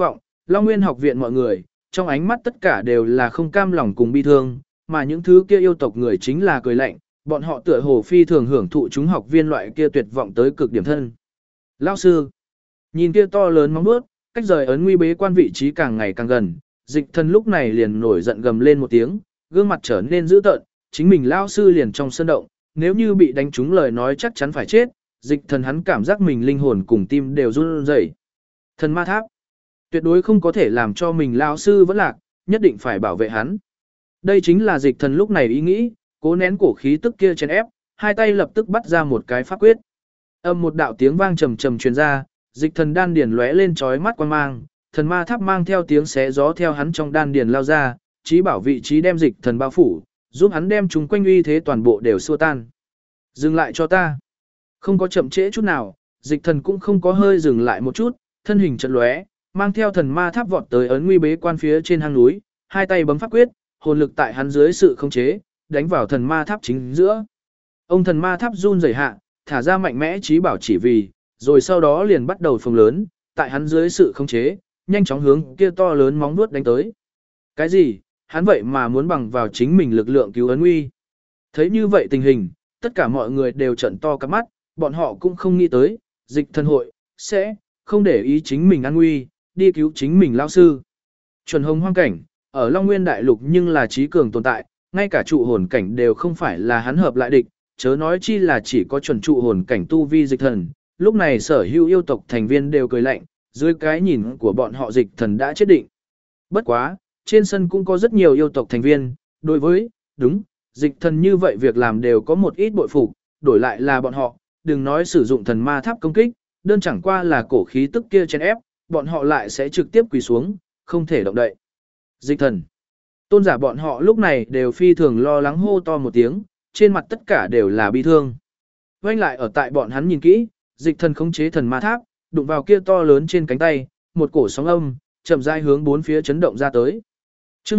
Long Nguyên học viện mọi người, trong ánh mắt tất cả đều là không cam lòng cùng bi thương, mà những thứ kia yêu tộc người chính là cười lạnh, bọn họ tựa hồ phi thường hưởng thụ chúng học viên loại kia tuyệt vọng tới cực điểm thân. Lão sư, nhìn kia to lớn móng vuốt, cách rời ấn nguy bế quan vị trí càng ngày càng gần, Dịch Thần lúc này liền nổi giận gầm lên một tiếng, gương mặt trở nên dữ tợn, chính mình lão sư liền trong sân động, nếu như bị đánh trúng lời nói chắc chắn phải chết, Dịch Thần hắn cảm giác mình linh hồn cùng tim đều run rẩy. Thần ma tháp, tuyệt đối không có thể làm cho mình lão sư vẫn lạc, nhất định phải bảo vệ hắn. Đây chính là Dịch Thần lúc này ý nghĩ, cố nén cổ khí tức kia chèn ép, hai tay lập tức bắt ra một cái pháp quyết. Âm một đạo tiếng vang trầm trầm truyền ra, Dịch Thần đan điền lóe lên chói mắt quang mang, thần ma tháp mang theo tiếng xé gió theo hắn trong đan điền lao ra, chí bảo vị trí đem Dịch Thần bao phủ, giúp hắn đem chúng quanh uy thế toàn bộ đều xua tan. Dừng lại cho ta. Không có chậm trễ chút nào, Dịch Thần cũng không có hơi dừng lại một chút, thân hình chợt lóe, mang theo thần ma tháp vọt tới ấn nguy bế quan phía trên hang núi, hai tay bấm pháp quyết, hồn lực tại hắn dưới sự khống chế, đánh vào thần ma tháp chính giữa. Ông thần ma tháp run rẩy hạ, thả ra mạnh mẽ chí bảo chỉ vì, rồi sau đó liền bắt đầu phồng lớn, tại hắn dưới sự khống chế, nhanh chóng hướng kia to lớn móng vuốt đánh tới. Cái gì? Hắn vậy mà muốn bằng vào chính mình lực lượng cứu ấn nguy. Thấy như vậy tình hình, tất cả mọi người đều trợn to cả mắt, bọn họ cũng không nghĩ tới, Dịch Thần hội sẽ không để ý chính mình an nguy, đi cứu chính mình lão sư. Chuẩn hồng hoang cảnh, ở Long Nguyên đại lục nhưng là trí cường tồn tại, ngay cả trụ hồn cảnh đều không phải là hắn hợp lại địch, chớ nói chi là chỉ có chuẩn trụ hồn cảnh tu vi Dịch Thần. Lúc này sở hữu yêu tộc thành viên đều cười lạnh, dưới cái nhìn của bọn họ Dịch Thần đã chết định. Bất quá, trên sân cũng có rất nhiều yêu tộc thành viên, đối với, đúng, Dịch Thần như vậy việc làm đều có một ít bội phục, đổi lại là bọn họ, đừng nói sử dụng thần ma tháp công kích, đơn chẳng qua là cổ khí tức kia chèn ép, bọn họ lại sẽ trực tiếp quỳ xuống, không thể động đậy. Dịch Thần. Tôn giả bọn họ lúc này đều phi thường lo lắng hô to một tiếng, trên mặt tất cả đều là bi thương. Quanh lại ở tại bọn hắn nhìn kỹ, Dịch Thần khống chế thần ma tháp, đụng vào kia to lớn trên cánh tay, một cổ sóng âm, chậm rãi hướng bốn phía chấn động ra tới. Chương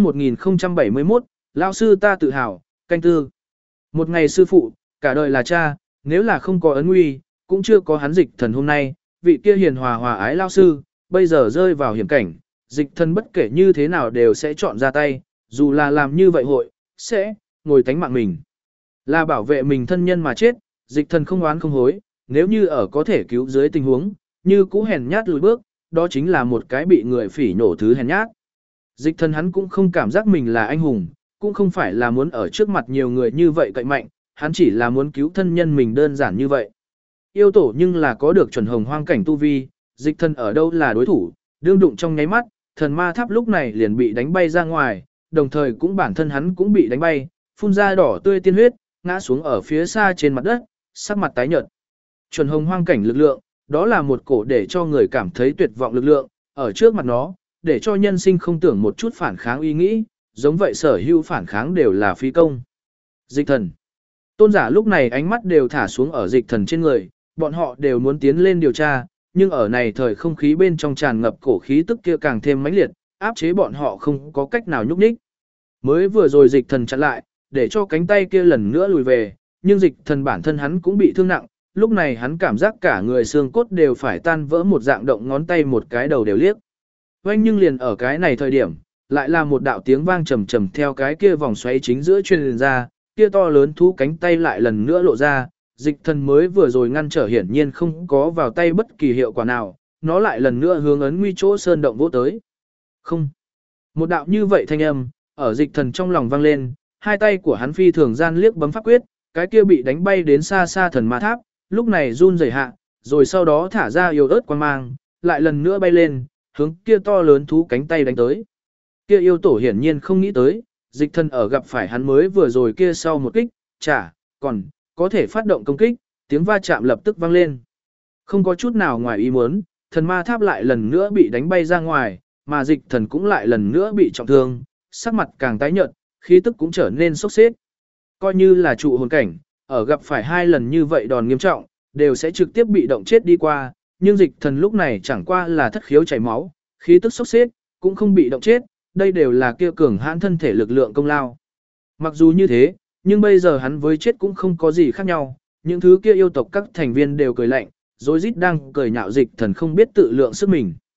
1071, lão sư ta tự hào, canh tư. Một ngày sư phụ, cả đời là cha, nếu là không có ấn nguy, cũng chưa có hắn Dịch Thần hôm nay, vị kia hiền hòa hòa ái lão sư, bây giờ rơi vào hiểm cảnh, Dịch Thần bất kể như thế nào đều sẽ chọn ra tay, dù là làm như vậy hội, sẽ ngồi tánh mạng mình. Là bảo vệ mình thân nhân mà chết, Dịch Thần không oán không hối, nếu như ở có thể cứu dưới tình huống, như cũ hèn nhát lùi bước, đó chính là một cái bị người phỉ nổ thứ hèn nhát. Dịch Thần hắn cũng không cảm giác mình là anh hùng, cũng không phải là muốn ở trước mặt nhiều người như vậy cậy mạnh, hắn chỉ là muốn cứu thân nhân mình đơn giản như vậy. Yêu tổ nhưng là có được chuẩn hồng hoang cảnh tu vi, Dịch Thần ở đâu là đối thủ, đương đụng trong nháy mắt, thần ma tháp lúc này liền bị đánh bay ra ngoài, đồng thời cũng bản thân hắn cũng bị đánh bay, phun ra đỏ tươi tiên huyết, ngã xuống ở phía xa trên mặt đất, sắc mặt tái nhợt. Chuẩn hồng hoang cảnh lực lượng, đó là một cổ để cho người cảm thấy tuyệt vọng lực lượng, ở trước mặt nó, để cho nhân sinh không tưởng một chút phản kháng ý nghĩ, giống vậy sở hữu phản kháng đều là phi công. Dịch Thần. Tôn giả lúc này ánh mắt đều thả xuống ở Dịch Thần trên người, bọn họ đều muốn tiến lên điều tra, nhưng ở này thời không khí bên trong tràn ngập cổ khí tức kia càng thêm mãnh liệt, áp chế bọn họ không có cách nào nhúc nhích. Mới vừa rồi Dịch Thần chặn lại, để cho cánh tay kia lần nữa lùi về, nhưng Dịch Thần bản thân hắn cũng bị thương nặng, lúc này hắn cảm giác cả người xương cốt đều phải tan vỡ một dạng động ngón tay một cái đầu đều liếc. Oanh nhưng liền ở cái này thời điểm, lại là một đạo tiếng vang trầm trầm theo cái kia vòng xoáy chính giữa truyền ra, kia to lớn thú cánh tay lại lần nữa lộ ra, Dịch Thần mới vừa rồi ngăn trở hiển nhiên không có vào tay bất kỳ hiệu quả nào, nó lại lần nữa hướng ấn nguy chỗ sơn động vỗ tới. Không. Một đạo như vậy thanh âm, ở Dịch Thần trong lòng vang lên, hai tay của hắn phi thường gian liếc bấm pháp quyết, cái kia bị đánh bay đến xa xa thần ma tháp, lúc này run rẩy hạ, rồi sau đó thả ra yêu ớt quang mang, lại lần nữa bay lên, hướng kia to lớn thú cánh tay đánh tới. Kia yêu tổ hiển nhiên không nghĩ tới, Dịch Thần ở gặp phải hắn mới vừa rồi kia sau một kích, còn có thể phát động công kích, tiếng va chạm lập tức vang lên. Không có chút nào ngoài ý muốn, thần ma tháp lại lần nữa bị đánh bay ra ngoài, mà Dịch Thần cũng lại lần nữa bị trọng thương, sắc mặt càng tái nhợt, khí tức cũng trở nên sốc xếp. Coi như là trụ hồn cảnh, ở gặp phải hai lần như vậy đòn nghiêm trọng, đều sẽ trực tiếp bị động chết đi qua, nhưng Dịch Thần lúc này chẳng qua là thất khiếu chảy máu, khí tức sốc xếp, cũng không bị động chết, đây đều là kia cường hãn thân thể lực lượng công lao. Mặc dù như thế, nhưng bây giờ hắn với chết cũng không có gì khác nhau, những thứ kia yêu tộc các thành viên đều cười lạnh, rồi rít đang cười nhạo Dịch Thần không biết tự lượng sức mình.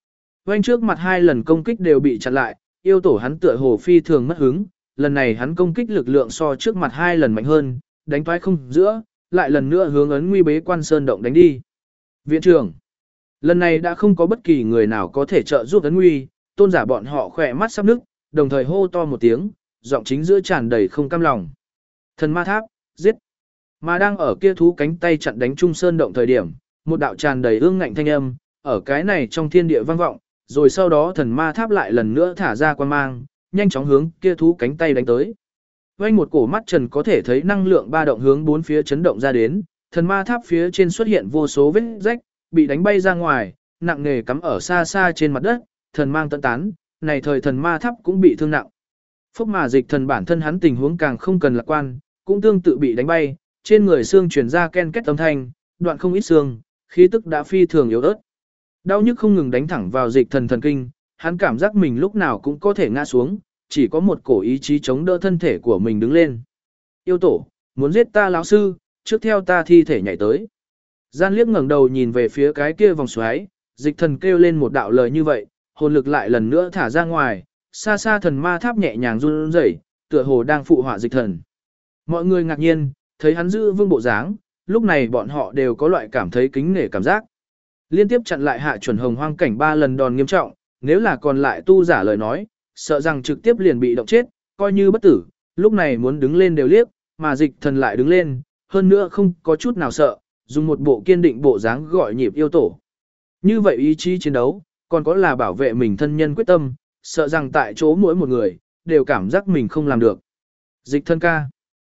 Oanh trước mặt 2 lần công kích đều bị chặn lại, yêu tổ hắn tựa hồ phi thường mất hứng, lần này hắn công kích lực lượng so trước mặt 2 lần mạnh hơn, đánh toái không giữa, lại lần nữa hướng ấn nguy bế quan sơn động đánh đi. Viện trưởng, lần này đã không có bất kỳ người nào có thể trợ giúp ấn nguy, tôn giả bọn họ khỏe mắt sắp nức, đồng thời hô to một tiếng, giọng chính giữa tràn đầy không cam lòng. Thần ma tháp, giết. Mà đang ở kia thú cánh tay chặn đánh trung sơn động thời điểm, một đạo tràn đầy ương ngạnh thanh âm, ở cái này trong thiên địa vang vọng, rồi sau đó thần ma tháp lại lần nữa thả ra quan mang, nhanh chóng hướng kia thú cánh tay đánh tới. Vành một cổ mắt trần có thể thấy năng lượng ba động hướng bốn phía chấn động ra đến, thần ma tháp phía trên xuất hiện vô số vết rách, bị đánh bay ra ngoài, nặng nề cắm ở xa xa trên mặt đất, thần mang tận tán, này thời thần ma tháp cũng bị thương nặng. Phúc mà dịch thần bản thân hắn tình huống càng không cần lạc quan, cũng tương tự bị đánh bay, trên người xương truyền ra ken két âm thanh, đoạn không ít xương, khí tức đã phi thường yếu ớt. Đau nhức không ngừng đánh thẳng vào dịch thần thần kinh, hắn cảm giác mình lúc nào cũng có thể ngã xuống, chỉ có một cổ ý chí chống đỡ thân thể của mình đứng lên. Yêu tổ, muốn giết ta lão sư, trước theo ta thi thể nhảy tới. Gian liếc ngẩng đầu nhìn về phía cái kia vòng xoáy, dịch thần kêu lên một đạo lời như vậy, hồn lực lại lần nữa thả ra ngoài, xa xa thần ma tháp nhẹ nhàng run rẩy, tựa hồ đang phụ họa dịch thần. Mọi người ngạc nhiên, thấy hắn giữ vương bộ dáng, lúc này bọn họ đều có loại cảm thấy kính nể cảm giác. Liên tiếp chặn lại hạ chuẩn hồng hoang cảnh 3 lần đòn nghiêm trọng, nếu là còn lại tu giả lời nói, sợ rằng trực tiếp liền bị động chết, coi như bất tử, lúc này muốn đứng lên đều liếc, mà dịch thần lại đứng lên, hơn nữa không có chút nào sợ, dùng một bộ kiên định bộ dáng gọi nhịp yêu tổ. Như vậy ý chí chiến đấu, còn có là bảo vệ mình thân nhân quyết tâm, sợ rằng tại chỗ mỗi một người, đều cảm giác mình không làm được. Dịch thân ca.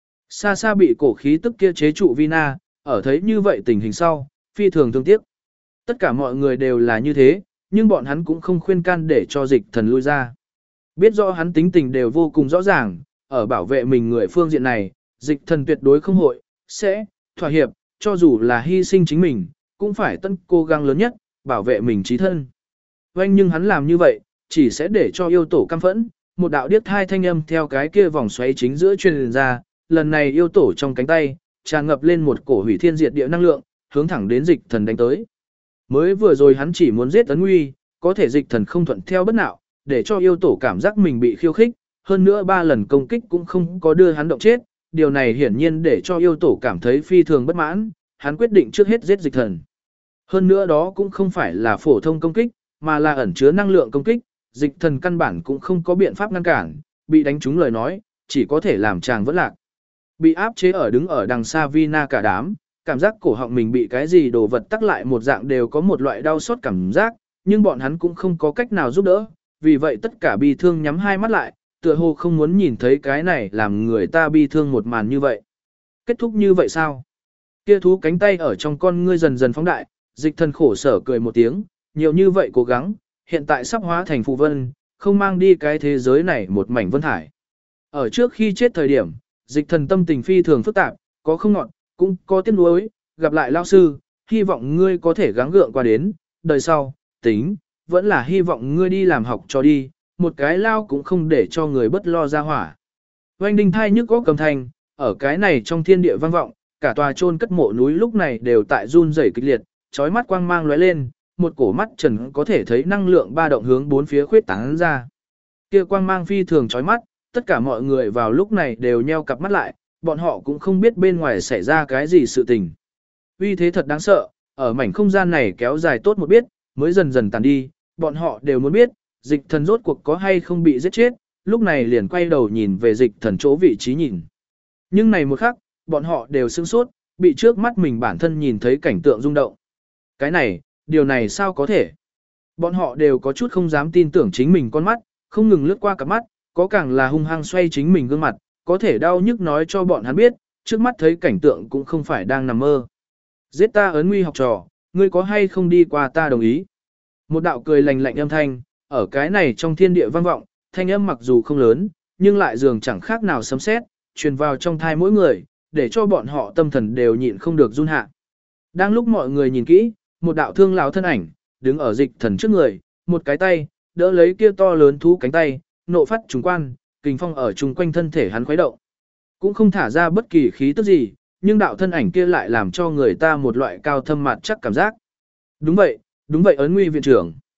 Xa xa bị cổ khí tức kia chế trụ Vina, ở thấy như vậy tình hình sau, phi thường thương tiếc. Tất cả mọi người đều là như thế, nhưng bọn hắn cũng không khuyên can để cho dịch thần lui ra. Biết rõ hắn tính tình đều vô cùng rõ ràng, ở bảo vệ mình người phương diện này, dịch thần tuyệt đối không hội, sẽ, thỏa hiệp, cho dù là hy sinh chính mình, cũng phải tân cố gắng lớn nhất, bảo vệ mình trí thân. Vâng nhưng hắn làm như vậy, chỉ sẽ để cho yêu tổ căm phẫn, một đạo điếc thai thanh âm theo cái kia vòng xoáy chính giữa truyền ra, lần này yêu tổ trong cánh tay, tràn ngập lên một cổ hủy thiên diệt địa năng lượng, hướng thẳng đến dịch thần đánh tới. Mới vừa rồi hắn chỉ muốn giết Ấn Nguy, có thể dịch thần không thuận theo bất nào, để cho yêu tổ cảm giác mình bị khiêu khích, hơn nữa 3 lần công kích cũng không có đưa hắn động chết, điều này hiển nhiên để cho yêu tổ cảm thấy phi thường bất mãn, hắn quyết định trước hết giết dịch thần. Hơn nữa đó cũng không phải là phổ thông công kích, mà là ẩn chứa năng lượng công kích, dịch thần căn bản cũng không có biện pháp ngăn cản, bị đánh trúng lời nói, chỉ có thể làm chàng vẫn lạc. Bị áp chế ở đứng ở đằng xa Vina cả đám, cảm giác cổ họng mình bị cái gì đồ vật tắc lại một dạng đều có một loại đau xót cảm giác, nhưng bọn hắn cũng không có cách nào giúp đỡ, vì vậy tất cả bi thương nhắm hai mắt lại, tựa hồ không muốn nhìn thấy cái này làm người ta bi thương một màn như vậy. Kết thúc như vậy sao? Kia thú cánh tay ở trong con ngươi dần dần phóng đại, dịch thần khổ sở cười một tiếng, nhiều như vậy cố gắng, hiện tại sắp hóa thành phù vân, không mang đi cái thế giới này một mảnh vân thải. Ở trước khi chết thời điểm, dịch thần tâm tình phi thường phức tạp, có không ngọn, cũng có tiếc nuối, gặp lại lao sư, hy vọng ngươi có thể gắng gượng qua đến, đời sau, tính, vẫn là hy vọng ngươi đi làm học cho đi, một cái lao cũng không để cho người bất lo ra hỏa. Oanh đinh thai nhức góc cầm thanh, ở cái này trong thiên địa vang vọng, cả tòa chôn cất mộ núi lúc này đều tại run rẩy kịch liệt, chói mắt quang mang lóe lên, một cổ mắt trần có thể thấy năng lượng ba động hướng bốn phía khuyết tán ra. Kia quang mang phi thường chói mắt, tất cả mọi người vào lúc này đều nheo cặp mắt lại, bọn họ cũng không biết bên ngoài xảy ra cái gì sự tình. Uy thế thật đáng sợ, ở mảnh không gian này kéo dài tốt một biết, mới dần dần tàn đi, bọn họ đều muốn biết, dịch thần rốt cuộc có hay không bị giết chết, lúc này liền quay đầu nhìn về dịch thần chỗ vị trí nhìn. Nhưng này một khắc, bọn họ đều sửng sốt, bị trước mắt mình bản thân nhìn thấy cảnh tượng rung động. Cái này, điều này sao có thể? Bọn họ đều có chút không dám tin tưởng chính mình con mắt, không ngừng lướt qua cặp mắt, có càng là hung hăng xoay chính mình gương mặt, có thể đau nhức nói cho bọn hắn biết, trước mắt thấy cảnh tượng cũng không phải đang nằm mơ. Giết ta Ấn Nguy học trò, ngươi có hay không đi qua ta đồng ý. Một đạo cười lạnh lạnh âm thanh, ở cái này trong thiên địa vang vọng, thanh âm mặc dù không lớn, nhưng lại dường chẳng khác nào sấm sét, truyền vào trong thai mỗi người, để cho bọn họ tâm thần đều nhịn không được run hạ. Đang lúc mọi người nhìn kỹ, một đạo thương lão thân ảnh, đứng ở dịch thần trước người, một cái tay, đỡ lấy kia to lớn thú cánh tay, nộ phát trùng quan, kình phong ở chung quanh thân thể hắn khuấy động. Cũng không thả ra bất kỳ khí tức gì, nhưng đạo thân ảnh kia lại làm cho người ta một loại cao thâm mặt chắc cảm giác. Đúng vậy, Ấn Nguy viện trưởng.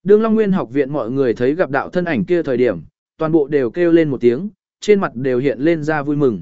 Đương Long Nguyên học viện mọi người thấy gặp đạo thân ảnh kia thời điểm, toàn bộ đều kêu lên một tiếng, trên mặt đều hiện lên ra vui mừng.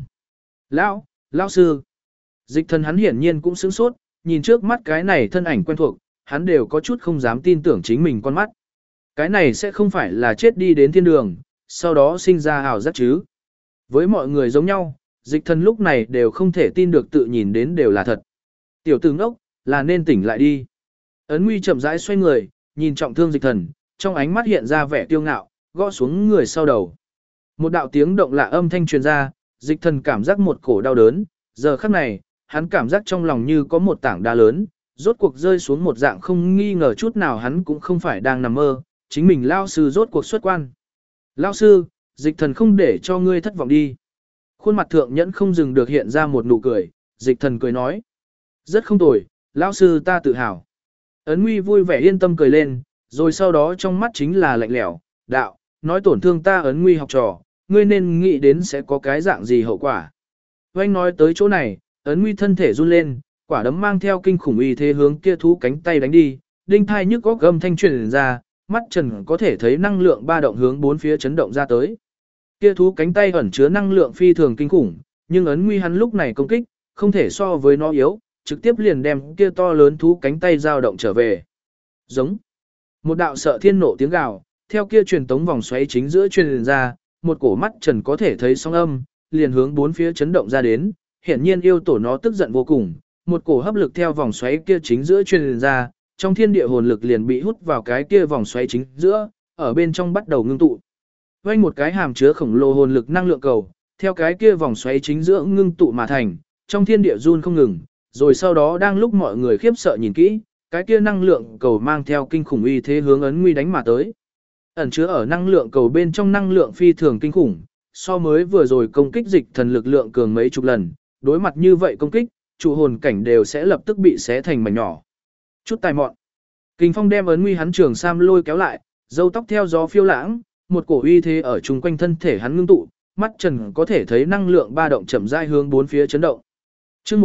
Lão sư. Dịch thần hắn hiển nhiên cũng sửng sốt, nhìn trước mắt cái này thân ảnh quen thuộc, hắn đều có chút không dám tin tưởng chính mình con mắt. Cái này sẽ không phải là chết đi đến thiên đường, sau đó sinh ra ảo giác chứ. Với mọi người giống nhau, dịch thần lúc này đều không thể tin được tự nhìn đến đều là thật. Tiểu tử ngốc, là nên tỉnh lại đi. Ấn Nguy chậm rãi xoay người, nhìn trọng thương dịch thần, trong ánh mắt hiện ra vẻ kiêu ngạo, gõ xuống người sau đầu. Một đạo tiếng động lạ âm thanh truyền ra, dịch thần cảm giác một cổ đau đớn, giờ khắc này, hắn cảm giác trong lòng như có một tảng đá lớn, rốt cuộc rơi xuống một dạng không nghi ngờ chút nào hắn cũng không phải đang nằm mơ, chính mình lao sư rốt cuộc xuất quan. Lao sư, dịch thần không để cho ngươi thất vọng đi. Khuôn mặt thượng nhẫn không dừng được hiện ra một nụ cười, dịch thần cười nói. Rất không tồi, lão sư ta tự hào. Ấn Nguy vui vẻ yên tâm cười lên, rồi sau đó trong mắt chính là lạnh lẽo, đạo, nói tổn thương ta Ấn Nguy học trò, ngươi nên nghĩ đến sẽ có cái dạng gì hậu quả. Oanh nói tới chỗ này, Ấn Nguy thân thể run lên, quả đấm mang theo kinh khủng uy thế hướng kia thú cánh tay đánh đi, đinh thai nhức góc gầm thanh truyền ra, mắt trần có thể thấy năng lượng ba động hướng bốn phía chấn động ra tới. Kia thú cánh tay ẩn chứa năng lượng phi thường kinh khủng, nhưng Ấn Nguy hắn lúc này công kích, không thể so với nó yếu, trực tiếp liền đem kia to lớn thú cánh tay dao động trở về. Giống. Một đạo sợ thiên nộ tiếng gào, theo kia truyền tống vòng xoáy chính giữa truyền ra, một cổ mắt trần có thể thấy sóng âm, liền hướng bốn phía chấn động ra đến, hiển nhiên yêu tổ nó tức giận vô cùng, một cổ hấp lực theo vòng xoáy kia chính giữa truyền ra, trong thiên địa hồn lực liền bị hút vào cái kia vòng xoáy chính giữa, ở bên trong bắt đầu ngưng tụ. Vành một cái hàm chứa khổng lồ hồn lực năng lượng cầu, theo cái kia vòng xoáy chính giữa ngưng tụ mà thành, trong thiên địa run không ngừng, rồi sau đó đang lúc mọi người khiếp sợ nhìn kỹ, cái kia năng lượng cầu mang theo kinh khủng uy thế hướng Ấn Nguy đánh mà tới. Ẩn chứa ở năng lượng cầu bên trong năng lượng phi thường kinh khủng, so mới vừa rồi công kích dịch thần lực lượng cường mấy chục lần, đối mặt như vậy công kích, trụ hồn cảnh đều sẽ lập tức bị xé thành mảnh nhỏ. Chút tài mọn. Kình phong đem Ấn Nguy hắn trường sam lôi kéo lại, râu tóc theo gió phiêu lãng, một cổ uy thế ở chung quanh thân thể hắn ngưng tụ, mắt trần có thể thấy năng lượng ba động chậm rãi hướng bốn phía chấn động. Chương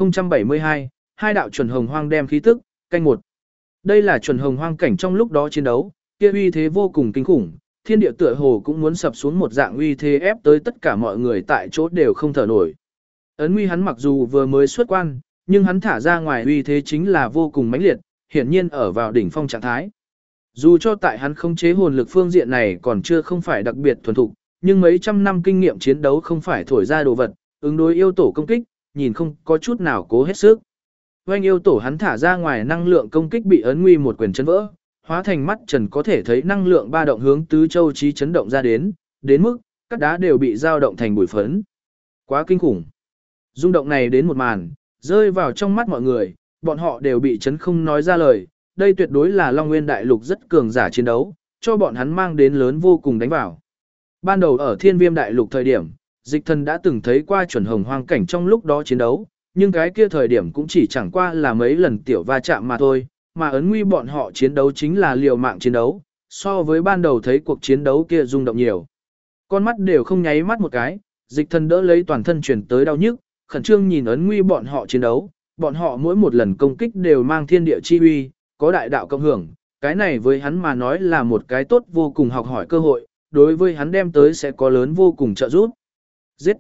1072, hai đạo chuẩn hồng hoang đem khí tức, canh một. Đây là chuẩn hồng hoang cảnh trong lúc đó chiến đấu, kia uy thế vô cùng kinh khủng, thiên địa tựa hồ cũng muốn sập xuống một dạng uy thế ép tới tất cả mọi người tại chỗ đều không thở nổi. Ấn Nguy hắn mặc dù vừa mới xuất quan, nhưng hắn thả ra ngoài uy thế chính là vô cùng mãnh liệt, hiển nhiên ở vào đỉnh phong trạng thái. Dù cho tại hắn không chế hồn lực phương diện này còn chưa không phải đặc biệt thuần thục, nhưng mấy trăm năm kinh nghiệm chiến đấu không phải thổi ra đồ vật, ứng đối yêu tổ công kích, nhìn không có chút nào cố hết sức. Oanh yêu tổ hắn thả ra ngoài năng lượng công kích bị Ấn Nguy một quyền chấn vỡ, hóa thành mắt trần có thể thấy năng lượng ba động hướng tứ châu chí chấn động ra đến mức các đá đều bị dao động thành bụi phấn. Quá kinh khủng. Rung động này đến một màn, rơi vào trong mắt mọi người, bọn họ đều bị chấn không nói ra lời, đây tuyệt đối là Long Nguyên Đại Lục rất cường giả chiến đấu, cho bọn hắn mang đến lớn vô cùng đánh vào. Ban đầu ở Thiên Viêm Đại Lục thời điểm, dịch thần đã từng thấy qua chuẩn hồng hoang cảnh trong lúc đó chiến đấu, nhưng cái kia thời điểm cũng chỉ chẳng qua là mấy lần tiểu va chạm mà thôi, mà Ấn Nguy bọn họ chiến đấu chính là liều mạng chiến đấu, so với ban đầu thấy cuộc chiến đấu kia rung động nhiều. Con mắt đều không nháy mắt một cái, dịch thần đỡ lấy toàn thân chuyển tới đau nhức, khẩn trương nhìn Ấn Nguy bọn họ chiến đấu, bọn họ mỗi một lần công kích đều mang thiên địa chi uy, có đại đạo cộng hưởng, cái này với hắn mà nói là một cái tốt vô cùng học hỏi cơ hội, đối với hắn đem tới sẽ có lớn vô cùng trợ giúp. Giết!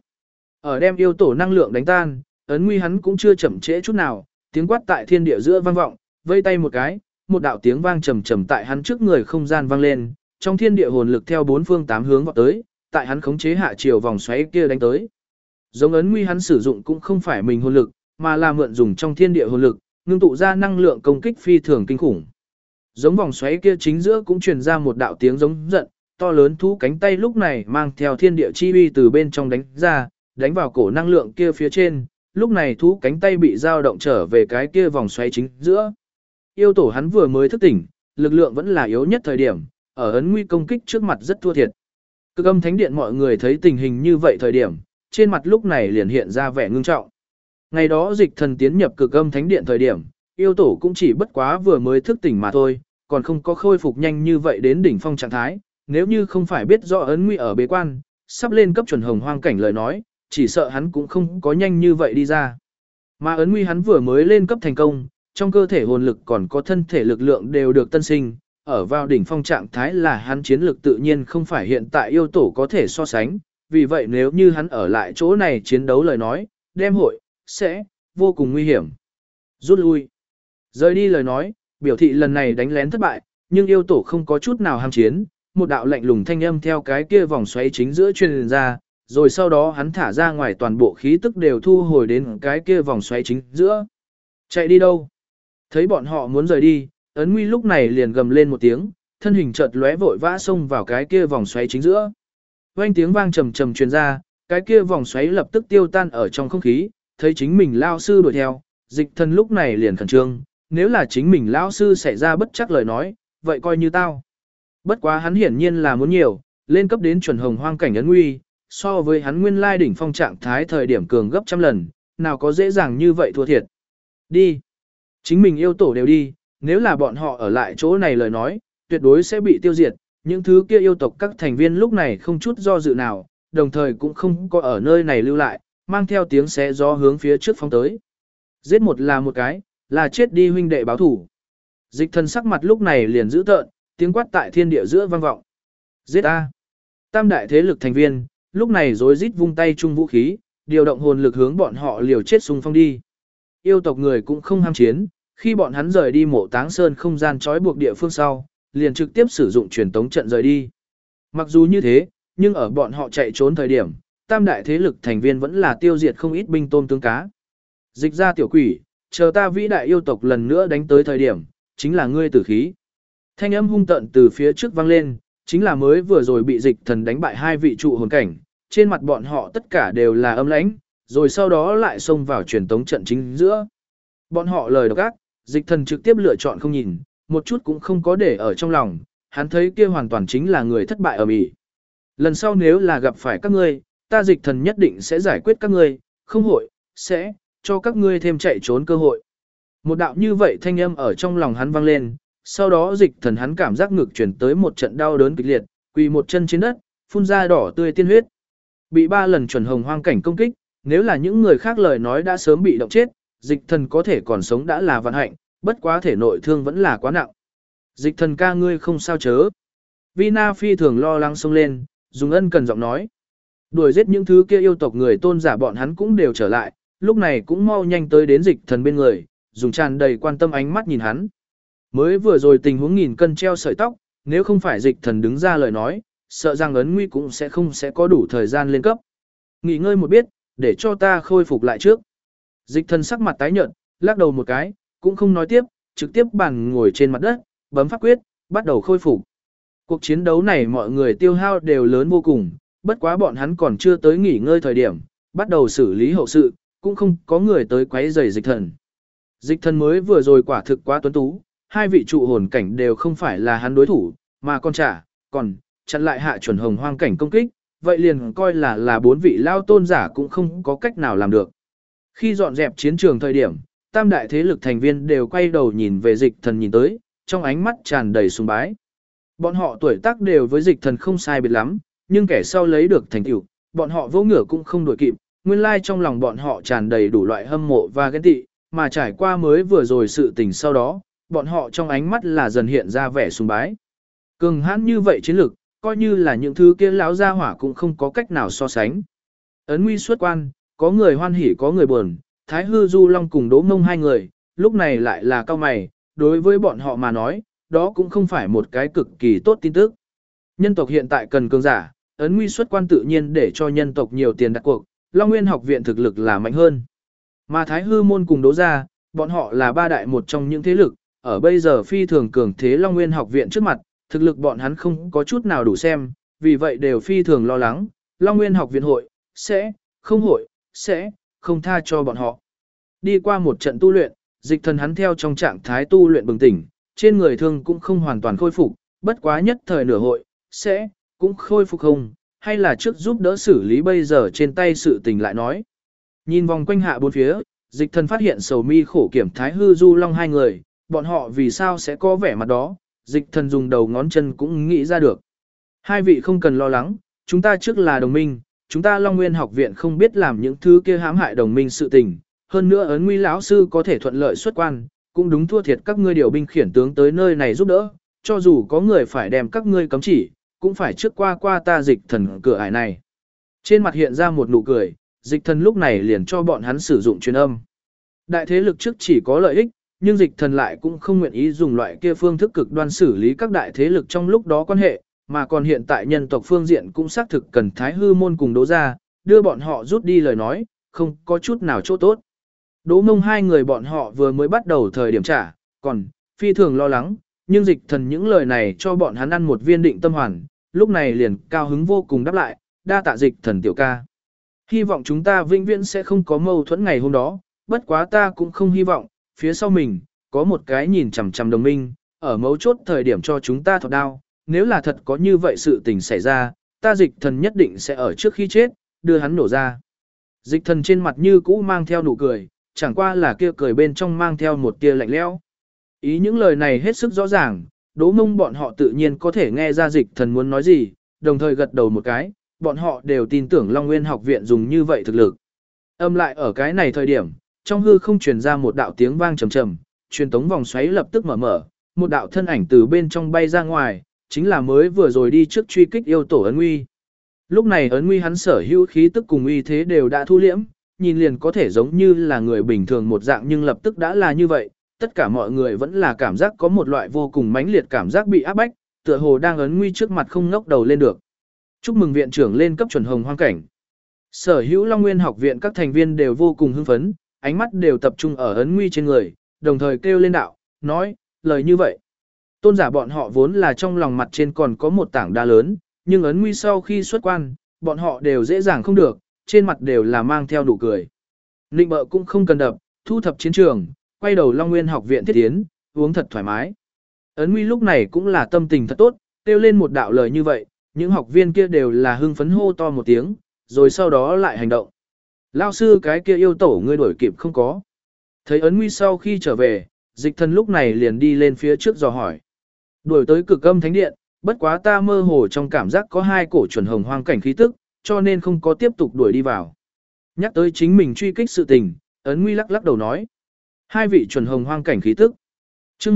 Ở đem yêu tổ năng lượng đánh tan, Ấn Nguy hắn cũng chưa chậm trễ chút nào, tiếng quát tại thiên địa giữa vang vọng, vây tay một cái, một đạo tiếng vang trầm trầm tại hắn trước người không gian vang lên, trong thiên địa hồn lực theo bốn phương tám hướng vọt tới, tại hắn khống chế hạ chiều vòng xoáy kia đánh tới. Giống Ấn Nguy hắn sử dụng cũng không phải mình hồn lực, mà là mượn dùng trong thiên địa hồn lực, ngưng tụ ra năng lượng công kích phi thường kinh khủng. Giống vòng xoáy kia chính giữa cũng truyền ra một đạo tiếng giống giận, to lớn thú cánh tay lúc này mang theo thiên địa chi uy từ bên trong đánh ra, đánh vào cổ năng lượng kia phía trên, lúc này thú cánh tay bị dao động trở về cái kia vòng xoáy chính giữa. Yêu tổ hắn vừa mới thức tỉnh, lực lượng vẫn là yếu nhất thời điểm, ở Ấn Nguy công kích trước mặt rất thua thiệt. Cực Âm Thánh Điện mọi người thấy tình hình như vậy thời điểm, trên mặt lúc này liền hiện ra vẻ ngưng trọng. Ngày đó dịch thần tiến nhập Cực Âm Thánh Điện thời điểm, yêu tổ cũng chỉ bất quá vừa mới thức tỉnh mà thôi, còn không có khôi phục nhanh như vậy đến đỉnh phong trạng thái, nếu như không phải biết rõ Ấn Nguy ở bế quan, sắp lên cấp chuẩn hồng hoang cảnh lời nói, chỉ sợ hắn cũng không có nhanh như vậy đi ra. Mà Ấn Nguy hắn vừa mới lên cấp thành công, trong cơ thể hồn lực còn có thân thể lực lượng đều được tân sinh, ở vào đỉnh phong trạng thái là hắn chiến lược tự nhiên không phải hiện tại yêu tổ có thể so sánh, vì vậy nếu như hắn ở lại chỗ này chiến đấu lời nói, đem hội, sẽ, vô cùng nguy hiểm. Rút lui. Rời đi lời nói, biểu thị lần này đánh lén thất bại, nhưng yêu tổ không có chút nào ham chiến, một đạo lạnh lùng thanh âm theo cái kia vòng xoáy chính giữa truyền ra, rồi sau đó hắn thả ra ngoài toàn bộ khí tức đều thu hồi đến cái kia vòng xoáy chính giữa. Chạy đi đâu? Thấy bọn họ muốn rời đi, Ấn Nguy lúc này liền gầm lên một tiếng, thân hình chợt lóe vội vã xông vào cái kia vòng xoáy chính giữa. Vang tiếng vang trầm trầm truyền ra, cái kia vòng xoáy lập tức tiêu tan ở trong không khí, thấy chính mình lao sư đuổi theo, Dịch Thần lúc này liền khẩn trương, nếu là chính mình lao sư xảy ra bất chắc lời nói, vậy coi như tao. Bất quá hắn hiển nhiên là muốn nhiều, lên cấp đến chuẩn hồng hoang cảnh Ấn Nguy, so với hắn nguyên lai đỉnh phong trạng thái thời điểm cường gấp trăm lần, nào có dễ dàng như vậy thua thiệt. Đi. Chính mình yêu tổ đều đi, nếu là bọn họ ở lại chỗ này lời nói, tuyệt đối sẽ bị tiêu diệt, những thứ kia yêu tộc các thành viên lúc này không chút do dự nào, đồng thời cũng không có ở nơi này lưu lại, mang theo tiếng xé gió hướng phía trước phóng tới. Giết một là một cái, là chết đi huynh đệ báo thủ. Dịch Thần sắc mặt lúc này liền giữ tợn, tiếng quát tại thiên địa giữa vang vọng. Giết a! Tam đại thế lực thành viên, lúc này rối rít vung tay chung vũ khí, điều động hồn lực hướng bọn họ liều chết xung phong đi. Yêu tộc người cũng không ham chiến, khi bọn hắn rời đi Mộ Táng Sơn không gian trói buộc địa phương sau, liền trực tiếp sử dụng truyền tống trận rời đi. Mặc dù như thế, nhưng ở bọn họ chạy trốn thời điểm, tam đại thế lực thành viên vẫn là tiêu diệt không ít binh tôm tướng cá. Dịch ra tiểu quỷ, chờ ta vĩ đại yêu tộc lần nữa đánh tới thời điểm, chính là ngươi tử khí. Thanh âm hung tợn từ phía trước vang lên, chính là mới vừa rồi bị Dịch Thần đánh bại hai vị trụ hồn cảnh, trên mặt bọn họ tất cả đều là âm lãnh, rồi sau đó lại xông vào truyền tống trận chính giữa. Bọn họ lời độc ác, Dịch Thần trực tiếp lựa chọn không nhìn, một chút cũng không có để ở trong lòng, hắn thấy kia hoàn toàn chính là người thất bại ở Mỹ. Lần sau nếu là gặp phải các ngươi, ta Dịch Thần nhất định sẽ giải quyết các ngươi, không hội, sẽ cho các ngươi thêm chạy trốn cơ hội. Một đạo như vậy thanh âm ở trong lòng hắn vang lên, sau đó Dịch Thần hắn cảm giác ngực chuyển tới một trận đau đớn kịch liệt, quỳ một chân trên đất, phun ra đỏ tươi tiên huyết. Bị 3 lần chuẩn hồng hoang cảnh công kích, nếu là những người khác lời nói đã sớm bị động chết, Dịch Thần có thể còn sống đã là vận hạnh, bất quá thể nội thương vẫn là quá nặng. Dịch Thần ca ngươi không sao chớ. Vina phi thường lo lắng xông lên, dùng ân cần giọng nói. Đuổi giết những thứ kia yêu tộc người tôn giả bọn hắn cũng đều trở lại, lúc này cũng mau nhanh tới đến Dịch Thần bên người, dùng tràn đầy quan tâm ánh mắt nhìn hắn. Mới vừa rồi tình huống nghìn cân treo sợi tóc, nếu không phải Dịch Thần đứng ra lời nói, sợ rằng Ấn Nguy cũng sẽ có đủ thời gian lên cấp. Nghỉ ngơi một biết, để cho ta khôi phục lại trước. Dịch Thần sắc mặt tái nhợt, lắc đầu một cái, cũng không nói tiếp, trực tiếp bàn ngồi trên mặt đất, bấm pháp quyết, bắt đầu khôi phục. Cuộc chiến đấu này mọi người tiêu hao đều lớn vô cùng, bất quá bọn hắn còn chưa tới nghỉ ngơi thời điểm, bắt đầu xử lý hậu sự, cũng không có người tới quấy rầy Dịch Thần. Dịch Thần mới vừa rồi quả thực quá tuấn tú, hai vị trụ hồn cảnh đều không phải là hắn đối thủ, mà còn chặn lại hạ chuẩn hồng hoang cảnh công kích, vậy liền coi là 4 vị lao tôn giả cũng không có cách nào làm được. Khi dọn dẹp chiến trường thời điểm, tam đại thế lực thành viên đều quay đầu nhìn về Dịch Thần nhìn tới, trong ánh mắt tràn đầy sùng bái. Bọn họ tuổi tác đều với Dịch Thần không sai biệt lắm, nhưng kẻ sau lấy được thành tựu, bọn họ vô ngửa cũng không đuổi kịp, nguyên lai trong lòng bọn họ tràn đầy đủ loại hâm mộ và ghen tị, mà trải qua mới vừa rồi sự tình sau đó, bọn họ trong ánh mắt là dần hiện ra vẻ sùng bái. Cường hãn như vậy chiến lực, coi như là những thứ kia láo ra hỏa cũng không có cách nào so sánh. Ấn Nguy xuất quan, có người hoan hỉ có người buồn, Thái Hư Du Long cùng Đỗ Mông hai người, lúc này lại là cao mày, đối với bọn họ mà nói, đó cũng không phải một cái cực kỳ tốt tin tức. Nhân tộc hiện tại cần cường giả, Ấn Nguy xuất quan tự nhiên để cho nhân tộc nhiều tiền đặt cuộc, Long Nguyên học viện thực lực là mạnh hơn. Mà Thái Hư môn cùng Đỗ gia, bọn họ là ba đại một trong những thế lực, ở bây giờ phi thường cường thế Long Nguyên học viện trước mặt, thực lực bọn hắn không có chút nào đủ xem, vì vậy đều phi thường lo lắng, Long Nguyên học viện sẽ không tha cho bọn họ. Đi qua một trận tu luyện, Dịch Thần hắn theo trong trạng thái tu luyện bừng tỉnh, trên người thương cũng không hoàn toàn khôi phục, bất quá nhất thời nửa cũng khôi phục không, hay là trước giúp đỡ xử lý bây giờ trên tay sự tình lại nói. Nhìn vòng quanh hạ bốn phía, Dịch Thần phát hiện Sầu Mi Khổ Kiểm Thái Hư Du Long hai người, bọn họ vì sao sẽ có vẻ mặt đó, Dịch Thần dùng đầu ngón chân cũng nghĩ ra được. Hai vị không cần lo lắng, chúng ta trước là đồng minh, chúng ta Long Nguyên học viện không biết làm những thứ kia hãm hại đồng minh sự tình, hơn nữa Ấn Nguy lão sư có thể thuận lợi xuất quan, cũng đúng thua thiệt các ngươi điều binh khiển tướng tới nơi này giúp đỡ, cho dù có người phải đem các ngươi cấm chỉ, cũng phải trước qua ta dịch thần cửa ải này. Trên mặt hiện ra một nụ cười, dịch thần lúc này liền cho bọn hắn sử dụng truyền âm. Đại thế lực trước chỉ có lợi ích, nhưng dịch thần lại cũng không nguyện ý dùng loại kia phương thức cực đoan xử lý các đại thế lực trong lúc đó quan hệ, mà còn hiện tại nhân tộc phương diện cũng xác thực cần Thái Hư môn cùng Đỗ gia, đưa bọn họ rút đi lời nói, không có chút nào chỗ tốt. Đỗ Mông hai người bọn họ vừa mới bắt đầu thời điểm trả, còn phi thường lo lắng, nhưng dịch thần những lời này cho bọn hắn ăn một viên định tâm hoàn, lúc này liền cao hứng vô cùng đáp lại, đa tạ dịch thần tiểu ca. Hy vọng chúng ta vĩnh viễn sẽ không có mâu thuẫn ngày hôm đó, bất quá ta cũng không hy vọng, phía sau mình, có một cái nhìn chằm chằm đồng minh, ở mấu chốt thời điểm cho chúng ta thọt đao, nếu là thật có như vậy sự tình xảy ra, ta dịch thần nhất định sẽ ở trước khi chết, đưa hắn nổ ra. Dịch thần trên mặt như cũ mang theo nụ cười, chẳng qua là kia cười bên trong mang theo một tia lạnh lẽo. Ý những lời này hết sức rõ ràng, Đỗ Mông bọn họ tự nhiên có thể nghe ra dịch thần muốn nói gì, đồng thời gật đầu một cái, bọn họ đều tin tưởng Long Nguyên học viện dùng như vậy thực lực. Âm lại ở cái này thời điểm, trong hư không truyền ra một đạo tiếng vang trầm trầm, truyền tống vòng xoáy lập tức mở, một đạo thân ảnh từ bên trong bay ra ngoài, chính là mới vừa rồi đi trước truy kích yêu tổ Ấn Nguy. Lúc này Ấn Nguy hắn sở hữu khí tức cùng uy thế đều đã thu liễm, nhìn liền có thể giống như là người bình thường một dạng nhưng lập tức đã là như vậy, tất cả mọi người vẫn là cảm giác có một loại vô cùng mãnh liệt cảm giác bị áp bách, tựa hồ đang Ấn Nguy trước mặt không ngóc đầu lên được. Chúc mừng viện trưởng lên cấp chuẩn hồng hoang cảnh. Sở hữu Long Nguyên học viện các thành viên đều vô cùng hưng phấn, ánh mắt đều tập trung ở Ấn Nguy trên người, đồng thời kêu lên đạo, nói, lời như vậy. Tôn giả bọn họ vốn là trong lòng mặt trên còn có một tảng đá lớn, nhưng Ấn Nguy sau khi xuất quan, bọn họ đều dễ dàng không được, trên mặt đều là mang theo nụ cười. Nịnh bợ cũng không cần đập, thu thập chiến trường, quay đầu Long Nguyên học viện thiết tiến, uống thật thoải mái. Ấn Nguy lúc này cũng là tâm tình thật tốt, kêu lên một đạo lời như vậy, những học viên kia đều là hưng phấn hô to một tiếng, rồi sau đó lại hành động. Lao sư cái kia yêu tổ ngươi đuổi kịp không có. Thấy Ấn Nguy sau khi trở về, dịch thần lúc này liền đi lên phía trước dò hỏi. Đuổi tới Cực Âm Thánh Điện, bất quá ta mơ hồ trong cảm giác có hai cổ chuẩn hồng hoang cảnh khí tức, cho nên không có tiếp tục đuổi đi vào. Nhắc tới chính mình truy kích sự tình, Ấn Nguy lắc đầu nói. Hai vị chuẩn hồng hoang cảnh khí tức. Trước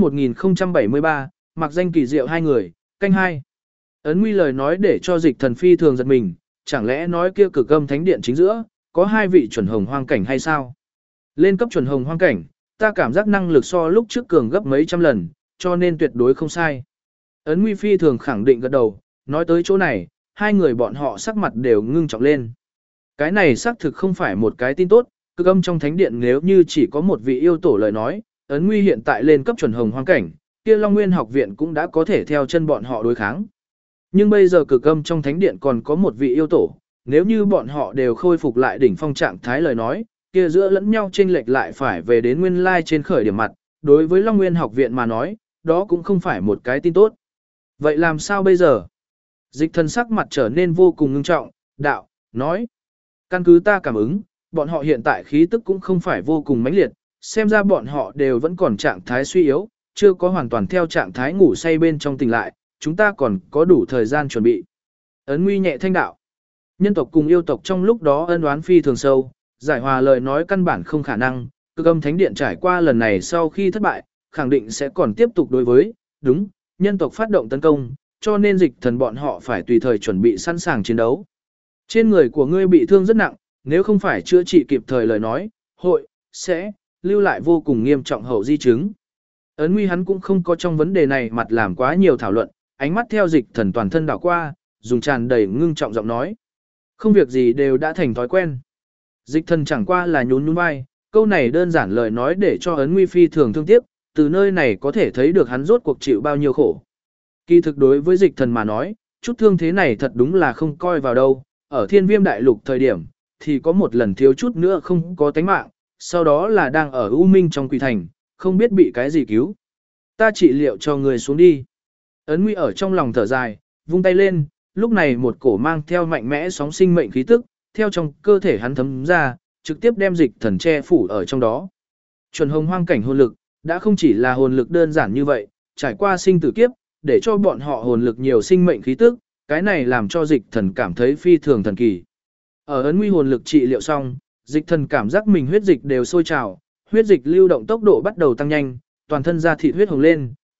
1073, mặc danh kỳ diệu hai người, canh hai. Ấn Nguy lời nói để cho dịch thần phi thường giật mình, chẳng lẽ nói kia Cực Âm Thánh Điện chính giữa, có hai vị chuẩn hồng hoang cảnh hay sao? Lên cấp chuẩn hồng hoang cảnh, ta cảm giác năng lực so lúc trước cường gấp mấy trăm lần, cho nên tuyệt đối không sai. Ấn Nguy phi thường khẳng định gật đầu, nói tới chỗ này, hai người bọn họ sắc mặt đều ngưng trọng lên. Cái này xác thực không phải một cái tin tốt, Cực Âm trong thánh điện nếu như chỉ có một vị yêu tổ lời nói, Ấn Nguy hiện tại lên cấp chuẩn hồng hoang cảnh, kia Long Nguyên học viện cũng đã có thể theo chân bọn họ đối kháng. Nhưng bây giờ Cực Âm trong thánh điện còn có một vị yêu tổ, nếu như bọn họ đều khôi phục lại đỉnh phong trạng thái lời nói, kia giữa lẫn nhau chênh lệch lại phải về đến nguyên lai trên khởi điểm mặt, đối với Long Nguyên học viện mà nói, đó cũng không phải một cái tin tốt. Vậy làm sao bây giờ? Dịch thần sắc mặt trở nên vô cùng ngưng trọng, đạo, nói. Căn cứ ta cảm ứng, bọn họ hiện tại khí tức cũng không phải vô cùng mãnh liệt, xem ra bọn họ đều vẫn còn trạng thái suy yếu, chưa có hoàn toàn theo trạng thái ngủ say bên trong tỉnh lại, chúng ta còn có đủ thời gian chuẩn bị. Ấn Nguy nhẹ thanh đạo. Nhân tộc cùng yêu tộc trong lúc đó ân oán phi thường sâu, giải hòa lời nói căn bản không khả năng, Cực Âm Thánh Điện trải qua lần này sau khi thất bại, khẳng định sẽ còn tiếp tục đối với, đúng, nhân tộc phát động tấn công, cho nên dịch thần bọn họ phải tùy thời chuẩn bị sẵn sàng chiến đấu. Trên người của ngươi bị thương rất nặng, nếu không phải chữa trị kịp thời lời nói, sẽ lưu lại vô cùng nghiêm trọng hậu di chứng. Ấn Nguy hắn cũng không có trong vấn đề này mặt làm quá nhiều thảo luận, ánh mắt theo dịch thần toàn thân đảo qua, dùng tràn đầy ngưng trọng giọng nói. Không việc gì đều đã thành thói quen. Dịch thần chẳng qua là nhún nhún vai, câu này đơn giản lời nói để cho Ấn Nguy phi thường thương tiếc, từ nơi này có thể thấy được hắn rốt cuộc chịu bao nhiêu khổ. Kỳ thực đối với dịch thần mà nói, chút thương thế này thật đúng là không coi vào đâu, ở Thiên Viêm Đại Lục thời điểm, thì có một lần thiếu chút nữa không có tánh mạng, sau đó là đang ở U Minh trong Quỷ Thành, không biết bị cái gì cứu. Ta trị liệu cho người xuống đi. Ấn Nguy ở trong lòng thở dài, vung tay lên, lúc này một cổ mang theo mạnh mẽ sóng sinh mệnh khí tức, theo trong cơ thể hắn thấm ra, trực tiếp đem dịch thần che phủ ở trong đó. Chuẩn hồng hoang cảnh hồn lực, đã không chỉ là hồn lực đơn giản như vậy, trải qua sinh tử kiếp, để cho bọn họ hồn lực nhiều sinh mệnh khí tức, cái này làm cho dịch thần cảm thấy phi thường thần kỳ. Ở Ấn Nguy hồn lực trị liệu xong, dịch thần cảm giác mình huyết dịch đều sôi trào, huyết dịch lưu động tốc độ bắt đầu tăng nhanh, toàn thân da thịt huyết hồng lên,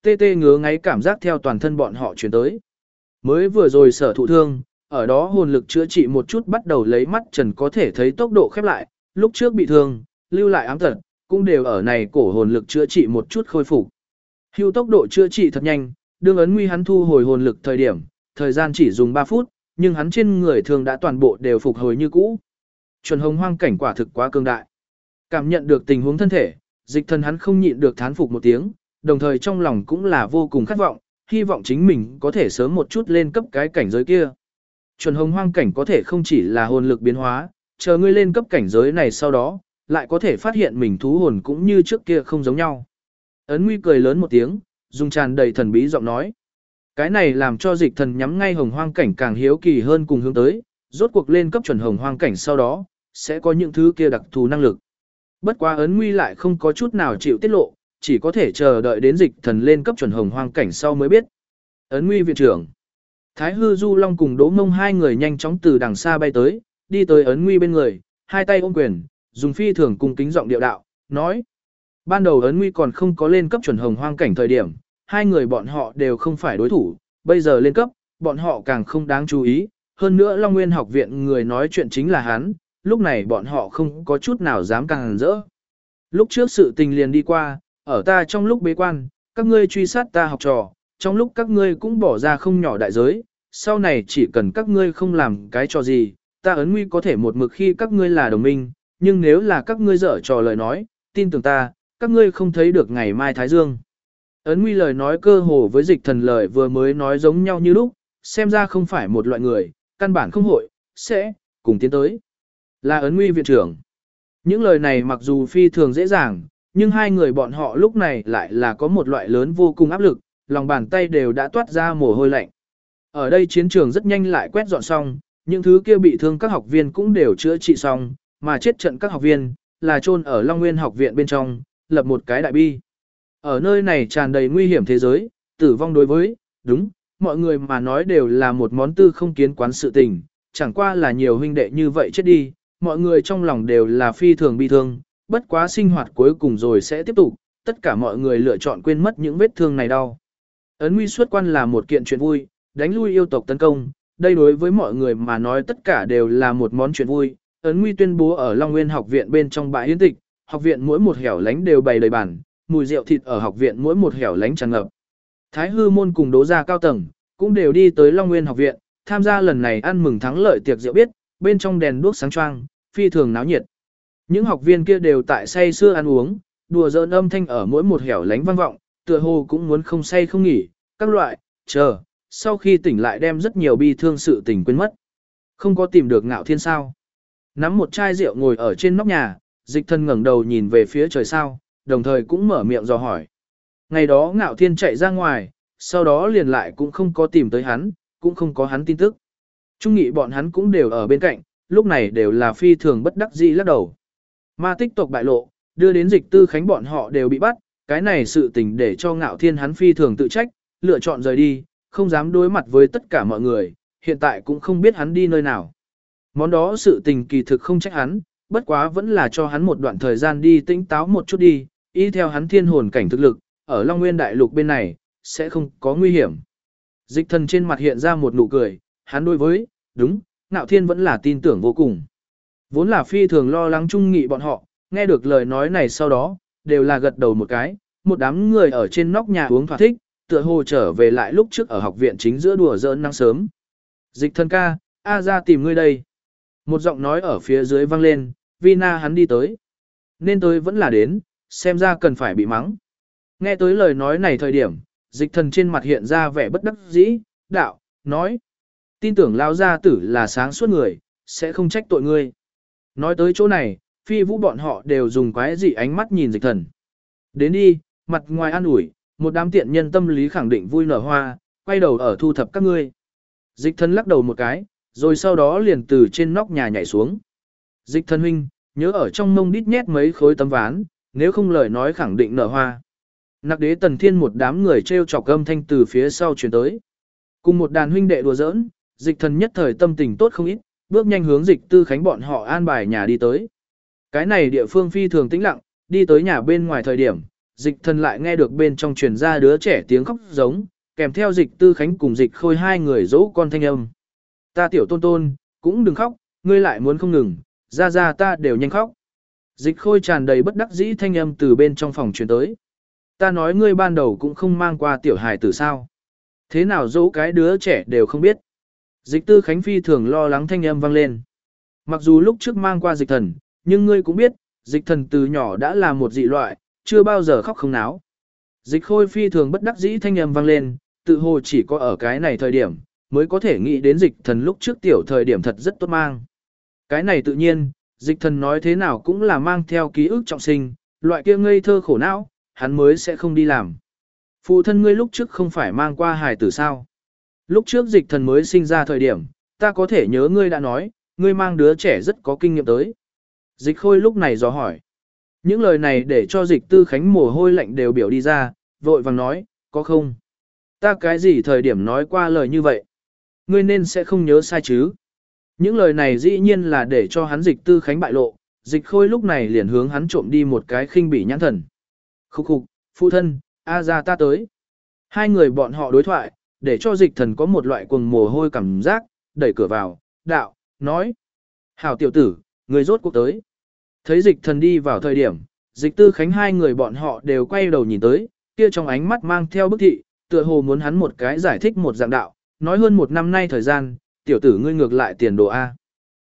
tê tê ngứa ngáy cảm giác theo toàn thân bọn họ chuyển tới. Mới vừa rồi sở thụ thương, ở đó hồn lực chữa trị một chút bắt đầu lấy mắt trần có thể thấy tốc độ khép lại, lúc trước bị thương, lưu lại ám tật, cũng đều ở này cổ hồn lực chữa trị một chút khôi phục. Hưu tốc độ chữa trị thật nhanh, đương ấn nguy hắn thu hồi hồn lực thời gian chỉ dùng 3 phút, nhưng hắn trên người thường đã toàn bộ đều phục hồi như cũ. Chuẩn hồng hoang cảnh quả thực quá cường đại. Cảm nhận được tình huống thân thể, dịch thần hắn không nhịn được thán phục một tiếng, đồng thời trong lòng cũng là vô cùng khát vọng, hy vọng chính mình có thể sớm một chút lên cấp cái cảnh giới kia. Chuẩn hồng hoang cảnh có thể không chỉ là hồn lực biến hóa, chờ ngươi lên cấp cảnh giới này sau đó, lại có thể phát hiện mình thú hồn cũng như trước kia không giống nhau. Ấn Nguy cười lớn một tiếng, dùng tràn đầy thần bí giọng nói. Cái này làm cho dịch thần nhắm ngay hồng hoang cảnh càng hiếu kỳ hơn cùng hướng tới, rốt cuộc lên cấp chuẩn hồng hoang cảnh sau đó, sẽ có những thứ kia đặc thù năng lực. Bất quá Ấn Nguy lại không có chút nào chịu tiết lộ, chỉ có thể chờ đợi đến dịch thần lên cấp chuẩn hồng hoang cảnh sau mới biết. Ấn Nguy viện trưởng. Thái Hư Du Long cùng Đỗ Mông hai người nhanh chóng từ đằng xa bay tới, đi tới Ấn Nguy bên người, hai tay ôm quyền, dùng phi thường cung kính giọng điệu đạo, nói. Ban đầu Ấn Nguy còn không có lên cấp chuẩn hồng hoang cảnh thời điểm, hai người bọn họ đều không phải đối thủ, bây giờ lên cấp, bọn họ càng không đáng chú ý, hơn nữa Long Nguyên học viện người nói chuyện chính là hắn, lúc này bọn họ không có chút nào dám càng rỡ. Lúc trước sự tình liền đi qua, ở ta trong lúc bế quan, các ngươi truy sát ta học trò, trong lúc các ngươi cũng bỏ ra không nhỏ đại giới, sau này chỉ cần các ngươi không làm cái trò gì, ta Ấn Nguy có thể một mực khi các ngươi là đồng minh, nhưng nếu là các ngươi dở trò lời nói, tin tưởng ta, các ngươi không thấy được ngày mai Thái Dương. Ấn Nguy lời nói cơ hồ với dịch thần lời vừa mới nói giống nhau như lúc, xem ra không phải một loại người, căn bản không hội, sẽ, cùng tiến tới. Là Ấn Nguy viện trưởng. Những lời này mặc dù phi thường dễ dàng, nhưng hai người bọn họ lúc này lại là có một loại lớn vô cùng áp lực, lòng bàn tay đều đã toát ra mồ hôi lạnh. Ở đây chiến trường rất nhanh lại quét dọn xong, những thứ kia bị thương các học viên cũng đều chữa trị xong, mà chết trận các học viên, là chôn ở Long Nguyên học viện bên trong, lập một cái đại bi. Ở nơi này tràn đầy nguy hiểm thế giới, tử vong đối với, đúng, mọi người mà nói đều là một món tư không kiến quán sự tình, chẳng qua là nhiều huynh đệ như vậy chết đi, mọi người trong lòng đều là phi thường bi thương, bất quá sinh hoạt cuối cùng rồi sẽ tiếp tục, tất cả mọi người lựa chọn quên mất những vết thương này đau. Ấn Nguy xuất quan là một kiện chuyện vui, đánh lui yêu tộc tấn công, đây đối với mọi người mà nói tất cả đều là một món chuyện vui. Ấn Nguy tuyên bố ở Long Nguyên học viện bên trong bãi yến tịch, học viện mỗi một hẻo lánh đều bày đầy bàn, mùi rượu thịt ở học viện mỗi một hẻo lánh tràn ngập. Thái Hư môn cùng Đỗ gia cao tầng cũng đều đi tới Long Nguyên học viện, tham gia lần này ăn mừng thắng lợi tiệc rượu biết, bên trong đèn đuốc sáng choang, phi thường náo nhiệt. Những học viên kia đều tại say sưa ăn uống, đùa giỡn âm thanh ở mỗi một hẻo lánh vang vọng, tựa hồ cũng muốn không say không nghỉ, các loại, chờ, sau khi tỉnh lại đem rất nhiều bi thương sự tình quên mất. Không có tìm được Ngạo Thiên sao? Nắm một chai rượu ngồi ở trên nóc nhà, Dịch Thần ngẩng đầu nhìn về phía trời sao, đồng thời cũng mở miệng dò hỏi. Ngày đó Ngạo Thiên chạy ra ngoài, sau đó liền lại cũng không có tìm tới hắn, cũng không có hắn tin tức. Trung nghị bọn hắn cũng đều ở bên cạnh, lúc này đều là phi thường bất đắc dĩ lắc đầu. Ma tích tộc bại lộ, đưa đến Dịch Tư Khánh bọn họ đều bị bắt, cái này sự tình để cho Ngạo Thiên hắn phi thường tự trách, lựa chọn rời đi, không dám đối mặt với tất cả mọi người, hiện tại cũng không biết hắn đi nơi nào. Món đó sự tình kỳ thực không trách hắn, bất quá vẫn là cho hắn một đoạn thời gian đi tĩnh táo một chút đi, y theo hắn thiên hồn cảnh thực lực, ở Long Nguyên Đại Lục bên này, sẽ không có nguy hiểm. Dịch Thần trên mặt hiện ra một nụ cười, hắn đối với, đúng, Ngạo Thiên vẫn là tin tưởng vô cùng. Vốn là phi thường lo lắng Trung nghị bọn họ, nghe được lời nói này sau đó, đều là gật đầu một cái, một đám người ở trên nóc nhà uống thỏa thích, tựa hồ trở về lại lúc trước ở học viện chính giữa đùa giỡn nắng sớm. Dịch Thần ca, A ra tìm ngươi đây. Một giọng nói ở phía dưới vang lên, Vina hắn đi tới. Nên tới vẫn là đến, xem ra cần phải bị mắng. Nghe tới lời nói này thời điểm, Dịch Thần trên mặt hiện ra vẻ bất đắc dĩ, đạo, nói. Tin tưởng lao gia tử là sáng suốt người, sẽ không trách tội ngươi. Nói tới chỗ này, phi vũ bọn họ đều dùng quái dị ánh mắt nhìn Dịch Thần. Đến đi, mặt ngoài an ủi, một đám tiện nhân tâm lý khẳng định vui nở hoa, quay đầu ở thu thập các ngươi. Dịch Thần lắc đầu một cái, rồi sau đó liền từ trên nóc nhà nhảy xuống. Dịch Thần huynh, nhớ ở trong mông đít nhét mấy khối tấm ván, nếu không lời nói khẳng định nở hoa. Nặc Đế Tần Thiên một đám người treo chọc âm thanh từ phía sau truyền tới. Cùng một đàn huynh đệ đùa giỡn, Dịch Thần nhất thời tâm tình tốt không ít, bước nhanh hướng Dịch Tư Khánh bọn họ an bài nhà đi tới. Cái này địa phương phi thường tĩnh lặng, đi tới nhà bên ngoài thời điểm, dịch thần lại nghe được bên trong truyền ra đứa trẻ tiếng khóc giống, kèm theo dịch tư khánh cùng dịch khôi hai người dỗ con thanh âm. Ta tiểu tôn tôn, cũng đừng khóc, ngươi lại muốn không ngừng, ra ta đều nhanh khóc. Dịch khôi tràn đầy bất đắc dĩ thanh âm từ bên trong phòng truyền tới. Ta nói ngươi ban đầu cũng không mang qua tiểu hài tử sao. Thế nào dỗ cái đứa trẻ đều không biết. Dịch tư khánh phi thường lo lắng thanh âm vang lên. Mặc dù lúc trước mang qua dịch thần, nhưng ngươi cũng biết, dịch thần từ nhỏ đã là một dị loại, chưa bao giờ khóc không náo. Dịch khôi phi thường bất đắc dĩ thanh âm vang lên, tự hồ chỉ có ở cái này thời điểm, mới có thể nghĩ đến dịch thần lúc trước tiểu thời điểm thật rất tốt mang. Cái này tự nhiên, dịch thần nói thế nào cũng là mang theo ký ức trọng sinh, loại kia ngây thơ khổ não, hắn mới sẽ không đi làm. Phụ thân ngươi lúc trước không phải mang qua hài tử sao? Lúc trước dịch thần mới sinh ra thời điểm, ta có thể nhớ ngươi đã nói, ngươi mang đứa trẻ rất có kinh nghiệm tới. Dịch khôi lúc này dò hỏi. Những lời này để cho dịch tư khánh mồ hôi lạnh đều biểu đi ra, vội vàng nói, có không? Ta cái gì thời điểm nói qua lời như vậy? Ngươi nên sẽ không nhớ sai chứ? Những lời này dĩ nhiên là để cho hắn dịch tư khánh bại lộ, dịch khôi lúc này liền hướng hắn trộm đi một cái khinh bỉ nhãn thần. Khúc khục, phụ thân, ra ta tới. Hai người bọn họ đối thoại, để cho dịch thần có một loại cuồng mồ hôi cảm giác, đẩy cửa vào, đạo, nói. Hảo tiểu tử, người rốt cuộc tới. Thấy dịch thần đi vào thời điểm, dịch tư khánh hai người bọn họ đều quay đầu nhìn tới, kia trong ánh mắt mang theo bức thị, tựa hồ muốn hắn một cái giải thích một dạng đạo, nói hơn một năm nay thời gian, tiểu tử ngươi ngược lại tiền đồ A.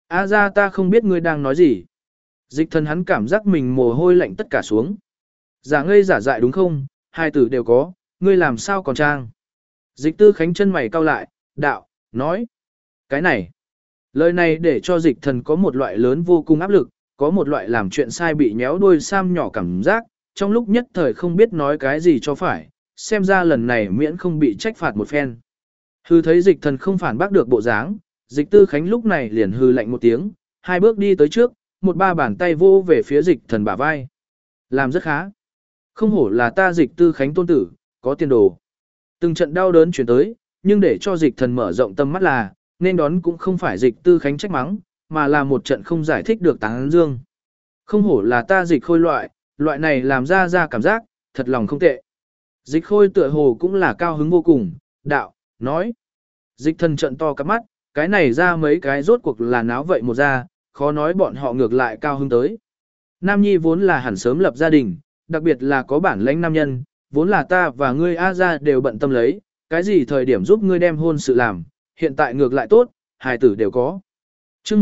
Ra ta không biết ngươi đang nói gì. Dịch thần hắn cảm giác mình mồ hôi lạnh tất cả xuống. Giả ngây giả dại đúng không, hai tử đều có, ngươi làm sao còn trang. Dịch tư khánh chân mày cau lại, đạo, nói. Cái này, lời này để cho dịch thần có một loại lớn vô cùng áp lực, có một loại làm chuyện sai bị nhéo đuôi sam nhỏ cảm giác, trong lúc nhất thời không biết nói cái gì cho phải, xem ra lần này miễn không bị trách phạt một phen. Hư thấy dịch thần không phản bác được bộ dáng, dịch tư khánh lúc này liền hư lạnh một tiếng, hai bước đi tới trước, một ba bàn tay vô về phía dịch thần bả vai. Làm rất khá. Không hổ là ta dịch tư khánh tôn tử, có tiền đồ. Từng trận đau đớn chuyển tới, nhưng để cho dịch thần mở rộng tâm mắt là, nên đón cũng không phải dịch tư khánh trách mắng, mà là một trận không giải thích được tán dương. Không hổ là ta dịch khôi loại này làm ra cảm giác, thật lòng không tệ. Dịch khôi tựa hồ cũng là cao hứng vô cùng, đạo, nói. Dịch thần trận to cắp mắt, cái này ra mấy cái rốt cuộc là náo vậy một ra, khó nói bọn họ ngược lại cao hứng tới. Nam nhi vốn là hẳn sớm lập gia đình, đặc biệt là có bản lãnh nam nhân, vốn là ta và ngươi ra đều bận tâm lấy, cái gì thời điểm giúp ngươi đem hôn sự làm, hiện tại ngược lại tốt, hài tử đều có. Chương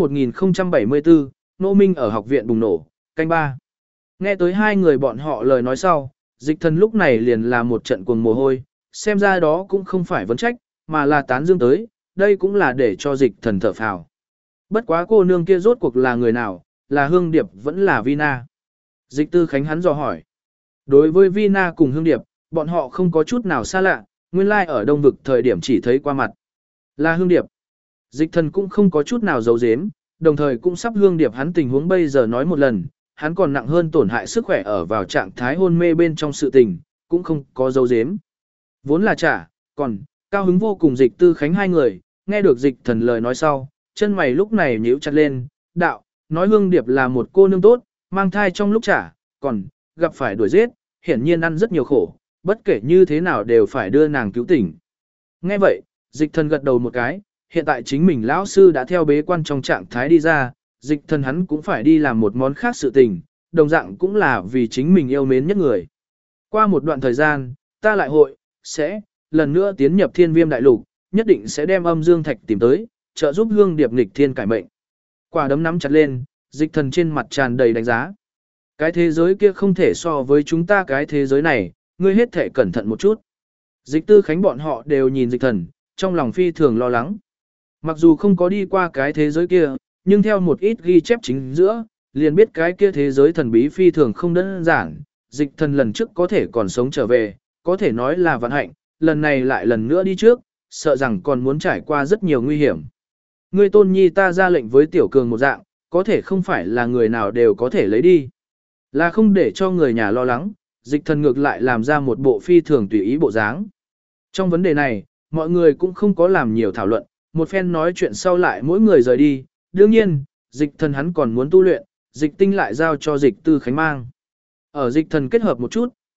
1074, Nô Minh ở học viện bùng nổ, canh 3. Nghe tới hai người bọn họ lời nói sau, dịch thần lúc này liền là một trận cuồng mồ hôi, xem ra đó cũng không phải vấn trách, mà là tán dương tới, đây cũng là để cho dịch thần thở phào. Bất quá cô nương kia rốt cuộc là người nào, là Hương Điệp vẫn là Vina. Dịch tư khánh hắn dò hỏi. Đối với Vina cùng Hương Điệp, bọn họ không có chút nào xa lạ, nguyên lai ở Đông Vực thời điểm chỉ thấy qua mặt. Là Hương Điệp. Dịch thần cũng không có chút nào giấu giếm, đồng thời cũng sắp Hương Điệp hắn tình huống bây giờ nói một lần, hắn còn nặng hơn tổn hại sức khỏe ở vào trạng thái hôn mê bên trong sự tình, cũng không có giấu giếm. Vốn là trả, còn, cao hứng vô cùng dịch tư khánh hai người, nghe được dịch thần lời nói sau, chân mày lúc này nhíu chặt lên, đạo, nói Hương Điệp là một cô nương tốt, mang thai trong lúc trả, còn, gặp phải đuổi giết, hiển nhiên ăn rất nhiều khổ, bất kể như thế nào đều phải đưa nàng cứu tỉnh. Nghe vậy, dịch thần gật đầu một cái, hiện tại chính mình lão sư đã theo bế quan trong trạng thái đi ra, dịch thần hắn cũng phải đi làm một món khác sự tình, đồng dạng cũng là vì chính mình yêu mến nhất người. Qua một đoạn thời gian, ta lại sẽ lần nữa tiến nhập Thiên Viêm đại lục, nhất định sẽ đem Âm Dương Thạch tìm tới, trợ giúp Hương Điệp nghịch thiên cải mệnh. Quả đấm nắm chặt lên, dịch thần trên mặt tràn đầy đánh giá. Cái thế giới kia không thể so với chúng ta cái thế giới này, ngươi hết thể cẩn thận một chút. Dịch tư khánh bọn họ đều nhìn dịch thần, trong lòng phi thường lo lắng. Mặc dù không có đi qua cái thế giới kia, nhưng theo một ít ghi chép chính giữa, liền biết cái kia thế giới thần bí phi thường không đơn giản. Dịch thần lần trước có thể còn sống trở về, có thể nói là vận hạnh, lần này lại lần nữa đi trước, sợ rằng còn muốn trải qua rất nhiều nguy hiểm. Ngươi tôn nhi ta ra lệnh với tiểu cường một dạng, có thể không phải là người nào đều có thể lấy đi. Là không để cho người nhà lo lắng, dịch thần ngược lại làm ra một bộ phi thường tùy ý bộ dáng. Trong vấn đề này, mọi người cũng không có làm nhiều thảo luận, một phen nói chuyện sau lại mỗi người rời đi. Đương nhiên, dịch thần hắn còn muốn tu luyện, dịch tinh lại giao cho dịch tư khánh mang. Ở dịch thần kết hợp một chút,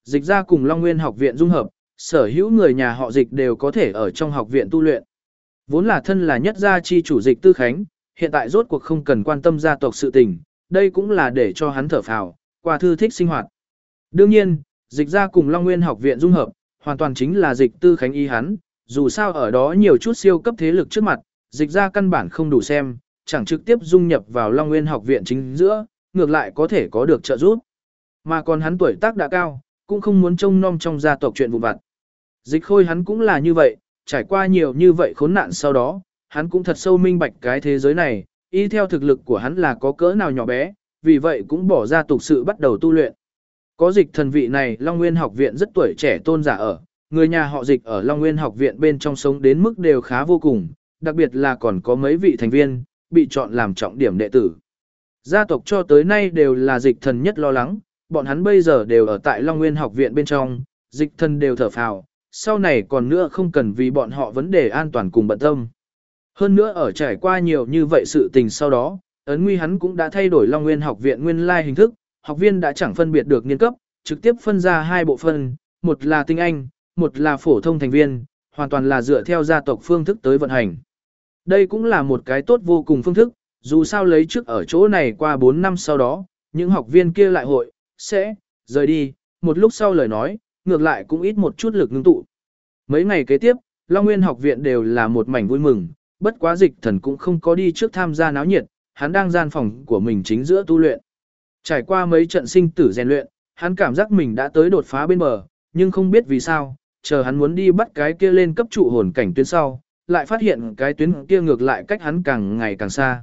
Dịch ra cùng Long Nguyên học viện dung hợp, sở hữu người nhà họ Dịch đều có thể ở trong học viện tu luyện. Vốn là thân là nhất gia chi chủ Dịch Tư Khánh, hiện tại rốt cuộc không cần quan tâm gia tộc sự tình, đây cũng là để cho hắn thở phào, qua thư thích sinh hoạt. Đương nhiên, Dịch ra cùng Long Nguyên học viện dung hợp, hoàn toàn chính là Dịch Tư Khánh ý hắn, dù sao ở đó nhiều chút siêu cấp thế lực trước mặt, Dịch ra căn bản không đủ xem, chẳng trực tiếp dung nhập vào Long Nguyên học viện chính giữa, ngược lại có thể có được trợ giúp. Mà còn hắn tuổi tác đã cao, cũng không muốn trông nom trong gia tộc chuyện vụn vặt. Dịch Khôi hắn cũng là như vậy, trải qua nhiều như vậy khốn nạn sau đó, hắn cũng thật sâu minh bạch cái thế giới này, y theo thực lực của hắn là có cỡ nào nhỏ bé, vì vậy cũng bỏ ra tục sự bắt đầu tu luyện. Có Dịch thần vị này Long Nguyên học viện rất tuổi trẻ tôn giả ở, người nhà họ Dịch ở Long Nguyên học viện bên trong sống đến mức đều khá vô cùng, đặc biệt là còn có mấy vị thành viên, bị chọn làm trọng điểm đệ tử. Gia tộc cho tới nay đều là Dịch thần nhất lo lắng, bọn hắn bây giờ đều ở tại Long Nguyên học viện bên trong, Dịch thần đều thở phào, sau này còn nữa không cần vì bọn họ vấn đề an toàn cùng bận tâm. Hơn nữa ở trải qua nhiều như vậy sự tình sau đó, ấn nguy hắn cũng đã thay đổi Long Nguyên học viện nguyên lai hình thức, học viên đã chẳng phân biệt được niên cấp, trực tiếp phân ra hai bộ phận, một là tinh anh, một là phổ thông thành viên, hoàn toàn là dựa theo gia tộc phương thức tới vận hành. Đây cũng là một cái tốt vô cùng phương thức, dù sao lấy trước ở chỗ này qua 4 năm sau đó, những học viên kia lại hội, sẽ, rời đi, một lúc sau lời nói, ngược lại cũng ít một chút lực ngưng tụ. Mấy ngày kế tiếp, Long Nguyên học viện đều là một mảnh vui mừng, bất quá Dịch thần cũng không có đi trước tham gia náo nhiệt, hắn đang gian phòng của mình chính giữa tu luyện. Trải qua mấy trận sinh tử rèn luyện, hắn cảm giác mình đã tới đột phá bên bờ, nhưng không biết vì sao, chờ hắn muốn đi bắt cái kia lên cấp trụ hồn cảnh tuyến sau, lại phát hiện cái tuyến kia ngược lại cách hắn càng ngày càng xa.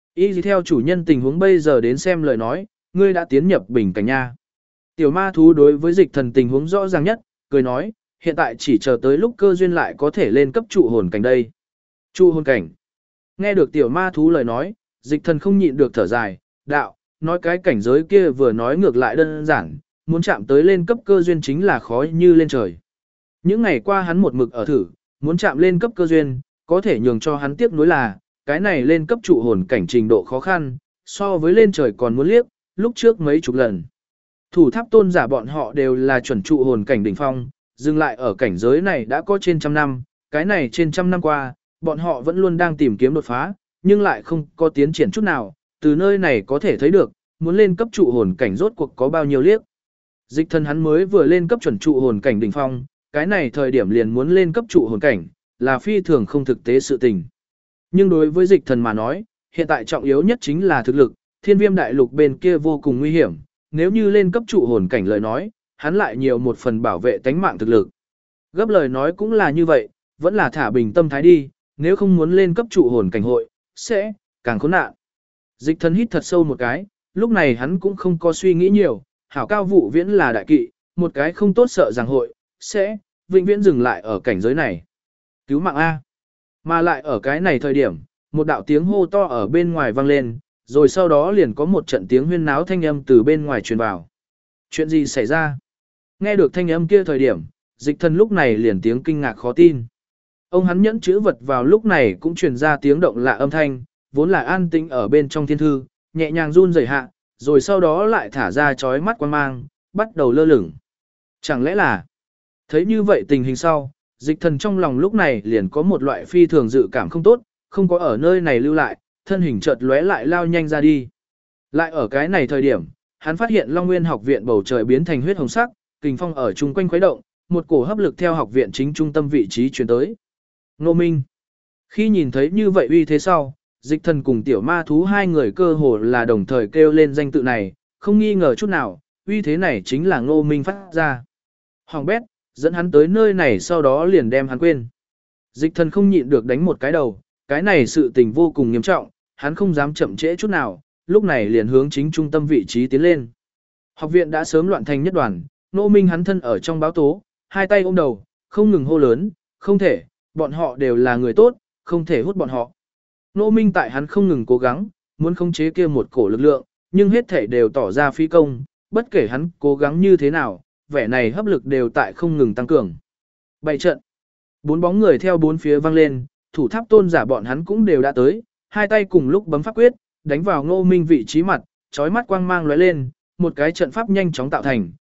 Y theo chủ nhân tình huống bây giờ đến xem lời nói, ngươi đã tiến nhập bình cảnh nha. Tiểu ma thú đối với Dịch thần tình huống rõ ràng nhất, cười nói, hiện tại chỉ chờ tới lúc cơ duyên lại có thể lên cấp trụ hồn cảnh đây. Trụ hồn cảnh. Nghe được tiểu ma thú lời nói, Dịch thần không nhịn được thở dài, đạo, nói cái cảnh giới kia vừa nói ngược lại đơn giản, muốn chạm tới lên cấp cơ duyên chính là khó như lên trời. Những ngày qua hắn một mực ở thử, muốn chạm lên cấp cơ duyên, có thể nhường cho hắn tiếc nuối là, cái này lên cấp trụ hồn cảnh trình độ khó khăn, so với lên trời còn muốn liếc, lúc trước mấy chục lần. Thủ tháp tôn giả bọn họ đều là chuẩn trụ hồn cảnh đỉnh phong, dừng lại ở cảnh giới này đã có trên trăm năm, cái này trên trăm năm qua, bọn họ vẫn luôn đang tìm kiếm đột phá, nhưng lại không có tiến triển chút nào, từ nơi này có thể thấy được, muốn lên cấp trụ hồn cảnh rốt cuộc có bao nhiêu liếc. Dịch thần hắn mới vừa lên cấp chuẩn trụ hồn cảnh đỉnh phong, cái này thời điểm liền muốn lên cấp trụ hồn cảnh, là phi thường không thực tế sự tình. Nhưng đối với Dịch thần mà nói, hiện tại trọng yếu nhất chính là thực lực, Thiên Viêm đại lục bên kia vô cùng nguy hiểm, nếu như lên cấp trụ hồn cảnh lời nói, hắn lại nhiều một phần bảo vệ tánh mạng thực lực. Gấp lời nói cũng là như vậy, vẫn là thả bình tâm thái đi, nếu không muốn lên cấp trụ hồn cảnh hội, sẽ càng khốn nạn. Dịch thần hít thật sâu một cái, lúc này hắn cũng không có suy nghĩ nhiều, hảo cao vụ viễn là đại kỵ, một cái không tốt sợ rằng hội, sẽ vĩnh viễn dừng lại ở cảnh giới này. Cứu mạng A. Mà lại ở cái này thời điểm, một đạo tiếng hô to ở bên ngoài vang lên, rồi sau đó liền có một trận tiếng huyên náo thanh âm từ bên ngoài truyền vào. Chuyện gì xảy ra? Nghe được thanh âm kia thời điểm, Dịch thần lúc này liền tiếng kinh ngạc khó tin. Ông hắn nhẫn chữ vật vào lúc này cũng truyền ra tiếng động lạ âm thanh, vốn là an tĩnh ở bên trong thiên thư, nhẹ nhàng run rẩy hạ, rồi sau đó lại thả ra chói mắt quan mang, bắt đầu lơ lửng. Chẳng lẽ là... Thấy như vậy tình hình sau, Dịch thần trong lòng lúc này liền có một loại phi thường dự cảm không tốt, không có ở nơi này lưu lại, thân hình chợt lóe lại lao nhanh ra đi. Lại ở cái này thời điểm, hắn phát hiện Long Nguyên học viện bầu trời biến thành huyết hồng sắc, kình phong ở chung quanh khuấy động, một cổ hấp lực theo học viện chính trung tâm vị trí truyền tới. Ngô Minh. Khi nhìn thấy như vậy uy thế sau, Dịch thần cùng tiểu ma thú hai người cơ hồ là đồng thời kêu lên danh tự này, không nghi ngờ chút nào, uy thế này chính là Ngô Minh phát ra. Hoàng bét, dẫn hắn tới nơi này sau đó liền đem hắn quên. Dịch thần không nhịn được đánh một cái đầu, cái này sự tình vô cùng nghiêm trọng, hắn không dám chậm trễ chút nào, lúc này liền hướng chính trung tâm vị trí tiến lên. Học viện đã sớm loạn thành nhất đoàn, Ngô Minh hắn thân ở trong báo tố, hai tay ôm đầu, không ngừng hô lớn, không thể, bọn họ đều là người tốt, không thể hút bọn họ. Ngô Minh tại hắn không ngừng cố gắng, muốn khống chế kia một cổ lực lượng, nhưng hết thể đều tỏ ra phi công, bất kể hắn cố gắng như thế nào, vẻ này hấp lực đều tại không ngừng tăng cường. Bảy trận, bốn bóng người theo bốn phía văng lên, thủ tháp tôn giả bọn hắn cũng đều đã tới, hai tay cùng lúc bấm pháp quyết, đánh vào Ngô Minh vị trí mặt, chói mắt quang mang lóe lên, một cái trận pháp nhanh chóng tạo thành,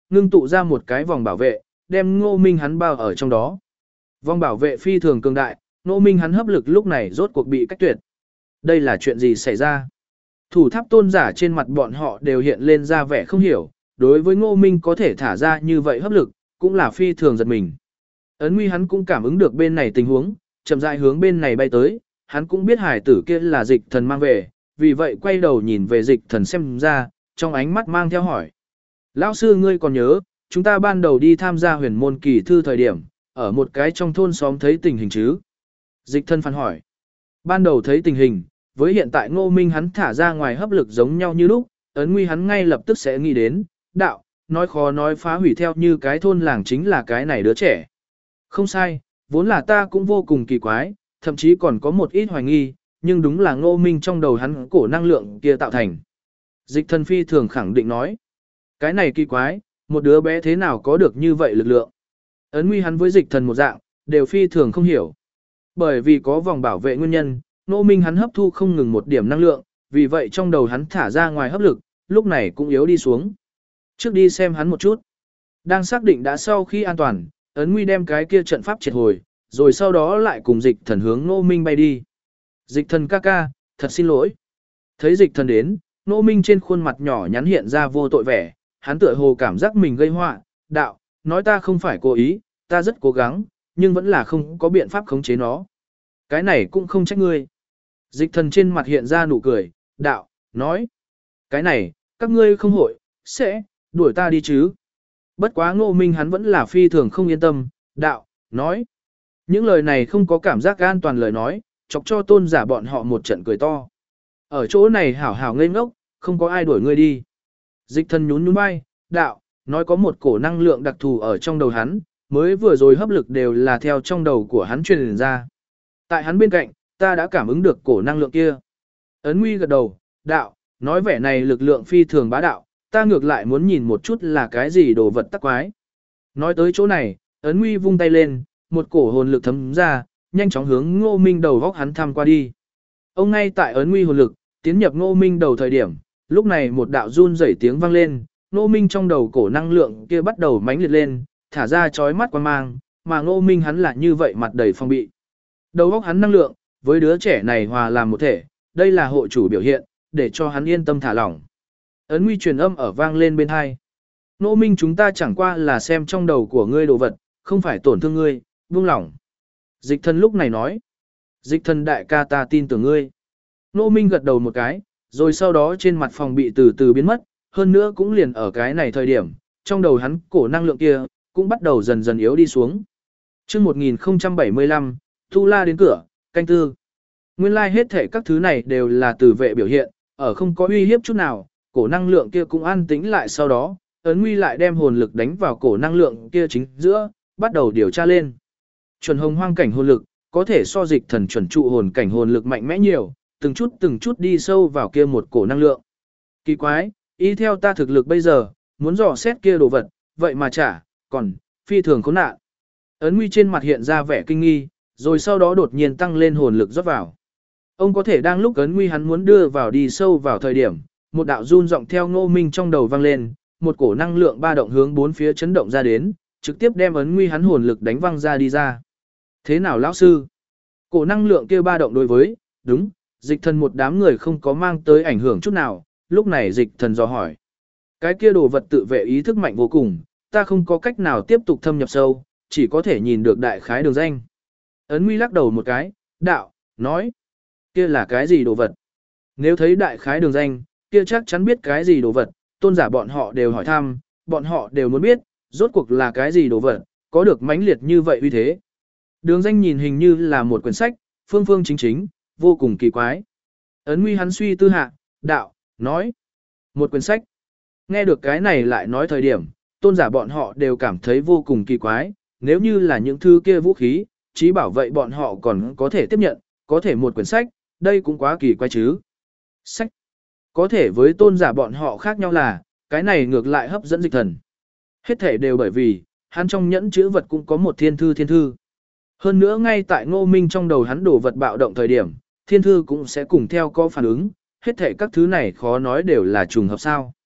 ngưng tụ ra một cái vòng bảo vệ, đem Ngô Minh hắn bao ở trong đó. Vòng bảo vệ phi thường cường đại, Ngô Minh hắn hấp lực lúc này rốt cuộc bị cách tuyệt. Đây là chuyện gì xảy ra? Thủ tháp tôn giả trên mặt bọn họ đều hiện lên ra vẻ không hiểu, đối với Ngô Minh có thể thả ra như vậy hấp lực, cũng là phi thường giật mình. Ấn Nguy hắn cũng cảm ứng được bên này tình huống, chậm rãi hướng bên này bay tới, hắn cũng biết hải tử kia là Dịch Thần mang về, vì vậy quay đầu nhìn về Dịch Thần xem ra, trong ánh mắt mang theo hỏi. Lão sư ngươi còn nhớ, chúng ta ban đầu đi tham gia huyền môn kỳ thư thời điểm, ở một cái trong thôn xóm thấy tình hình chứ? Dịch Thần phản hỏi. Ban đầu thấy tình hình, với hiện tại Ngô Minh hắn thả ra ngoài hấp lực giống nhau như lúc, Ấn Nguy hắn ngay lập tức sẽ nghĩ đến, đạo, nói khó nói phá hủy theo như cái thôn làng chính là cái này đứa trẻ. Không sai, vốn là ta cũng vô cùng kỳ quái, thậm chí còn có một ít hoài nghi, nhưng đúng là Ngô Minh trong đầu hắn cổ năng lượng kia tạo thành. Dịch Thần phi thường khẳng định nói, cái này kỳ quái, một đứa bé thế nào có được như vậy lực lượng. Ấn Nguy hắn với Dịch Thần một dạng, đều phi thường không hiểu. Bởi vì có vòng bảo vệ nguyên nhân, Ngô Minh hắn hấp thu không ngừng một điểm năng lượng, vì vậy trong đầu hắn thả ra ngoài hấp lực, lúc này cũng yếu đi xuống. Trước đi xem hắn một chút. Đang xác định đã sau khi an toàn, Ấn Nguy đem cái kia trận pháp triệt hồi, rồi sau đó lại cùng Dịch Thần hướng Ngô Minh bay đi. Dịch Thần ca ca, thật xin lỗi. Thấy Dịch Thần đến, Ngô Minh trên khuôn mặt nhỏ nhắn hiện ra vô tội vẻ, hắn tựa hồ cảm giác mình gây họa, đạo, nói ta không phải cố ý, ta rất cố gắng, nhưng vẫn là không có biện pháp khống chế nó. Cái này cũng không trách ngươi. Dịch Thần trên mặt hiện ra nụ cười, đạo, nói. Cái này, các ngươi không hội, sẽ, đuổi ta đi chứ. Bất quá Ngô Minh hắn vẫn là phi thường không yên tâm, đạo, nói. Những lời này không có cảm giác an toàn lời nói, chọc cho tôn giả bọn họ một trận cười to. Ở chỗ này hảo hảo ngây ngốc, không có ai đuổi ngươi đi. Dịch Thần nhún nhún vai, đạo, nói có một cổ năng lượng đặc thù ở trong đầu hắn, mới vừa rồi hấp lực đều là theo trong đầu của hắn truyền ra. Tại hắn bên cạnh, ta đã cảm ứng được cổ năng lượng kia. Ấn Nguy gật đầu, đạo, nói vẻ này lực lượng phi thường bá đạo, ta ngược lại muốn nhìn một chút là cái gì đồ vật tắc quái. Nói tới chỗ này, Ấn Nguy vung tay lên, một cổ hồn lực thấm ra, nhanh chóng hướng Ngô Minh đầu góc hắn thăm qua đi. Ông ngay tại Ấn Nguy hồn lực, tiến nhập Ngô Minh đầu thời điểm, lúc này một đạo run rẩy tiếng vang lên, Ngô Minh trong đầu cổ năng lượng kia bắt đầu mãnh liệt lên, thả ra chói mắt quang mang, mà Ngô Minh hắn là như vậy mặt đầy phong bị. Đầu óc hắn năng lượng, với đứa trẻ này hòa làm một thể, đây là hộ chủ biểu hiện, để cho hắn yên tâm thả lỏng. Ấn Nguy truyền âm ở vang lên bên hai. Ngô Minh chúng ta chẳng qua là xem trong đầu của ngươi đồ vật, không phải tổn thương ngươi, buông lỏng. Dịch Thần lúc này nói. Dịch Thần đại ca ta tin tưởng ngươi. Ngô Minh gật đầu một cái, rồi sau đó trên mặt phòng bị từ từ biến mất, hơn nữa cũng liền ở cái này thời điểm, trong đầu hắn cổ năng lượng kia, cũng bắt đầu dần dần yếu đi xuống. Trước 1075, Tu La đến cửa, canh tư. Nguyên lai hết thể các thứ này đều là từ vệ biểu hiện, ở không có uy hiếp chút nào, cổ năng lượng kia cũng an tĩnh lại sau đó, Ấn Nguy lại đem hồn lực đánh vào cổ năng lượng kia chính giữa, bắt đầu điều tra lên. Chuẩn hồng hoang cảnh hồn lực, có thể so Dịch Thần chuẩn trụ hồn cảnh hồn lực mạnh mẽ nhiều, từng chút đi sâu vào kia một cổ năng lượng. Kỳ quái, ý theo ta thực lực bây giờ, muốn dò xét kia đồ vật, vậy mà chả, còn, phi thường khốn nạn. Ấn Nguy trên mặt hiện ra vẻ kinh nghi, rồi sau đó đột nhiên tăng lên hồn lực rót vào. Ông có thể đang lúc Ấn Nguy hắn muốn đưa vào đi sâu vào thời điểm, một đạo run giọng theo Ngô Minh trong đầu vang lên, một cổ năng lượng ba động hướng bốn phía chấn động ra đến, trực tiếp đem Ấn Nguy hắn hồn lực đánh văng ra đi ra. Thế nào lão sư? Cổ năng lượng kia ba động đối với, đúng, Dịch Thần một đám người không có mang tới ảnh hưởng chút nào, lúc này Dịch Thần dò hỏi. Cái kia đồ vật tự vệ ý thức mạnh vô cùng, ta không có cách nào tiếp tục thâm nhập sâu, chỉ có thể nhìn được đại khái đường danh. Ấn Nguy lắc đầu một cái, đạo, nói, kia là cái gì đồ vật? Nếu thấy đại khái đường danh, kia chắc chắn biết cái gì đồ vật, tôn giả bọn họ đều hỏi thăm, bọn họ đều muốn biết, rốt cuộc là cái gì đồ vật, có được mãnh liệt như vậy uy thế. Đường danh nhìn hình như là một quyển sách, phương phương chính chính, vô cùng kỳ quái. Ấn Nguy hắn suy tư hạ, đạo, nói, một quyển sách. Nghe được cái này lại nói thời điểm, tôn giả bọn họ đều cảm thấy vô cùng kỳ quái, nếu như là những thứ kia vũ khí, chí bảo vậy bọn họ còn có thể tiếp nhận, có thể một quyển sách, đây cũng quá kỳ quái chứ. Sách. Có thể với tôn giả bọn họ khác nhau là, cái này ngược lại hấp dẫn Dịch Thần. Hết thể đều bởi vì, hắn trong nhẫn chữ vật cũng có một thiên thư. Hơn nữa ngay tại Ngô Minh trong đầu hắn đổ vật bạo động thời điểm, thiên thư cũng sẽ cùng theo có phản ứng, hết thể các thứ này khó nói đều là trùng hợp sao.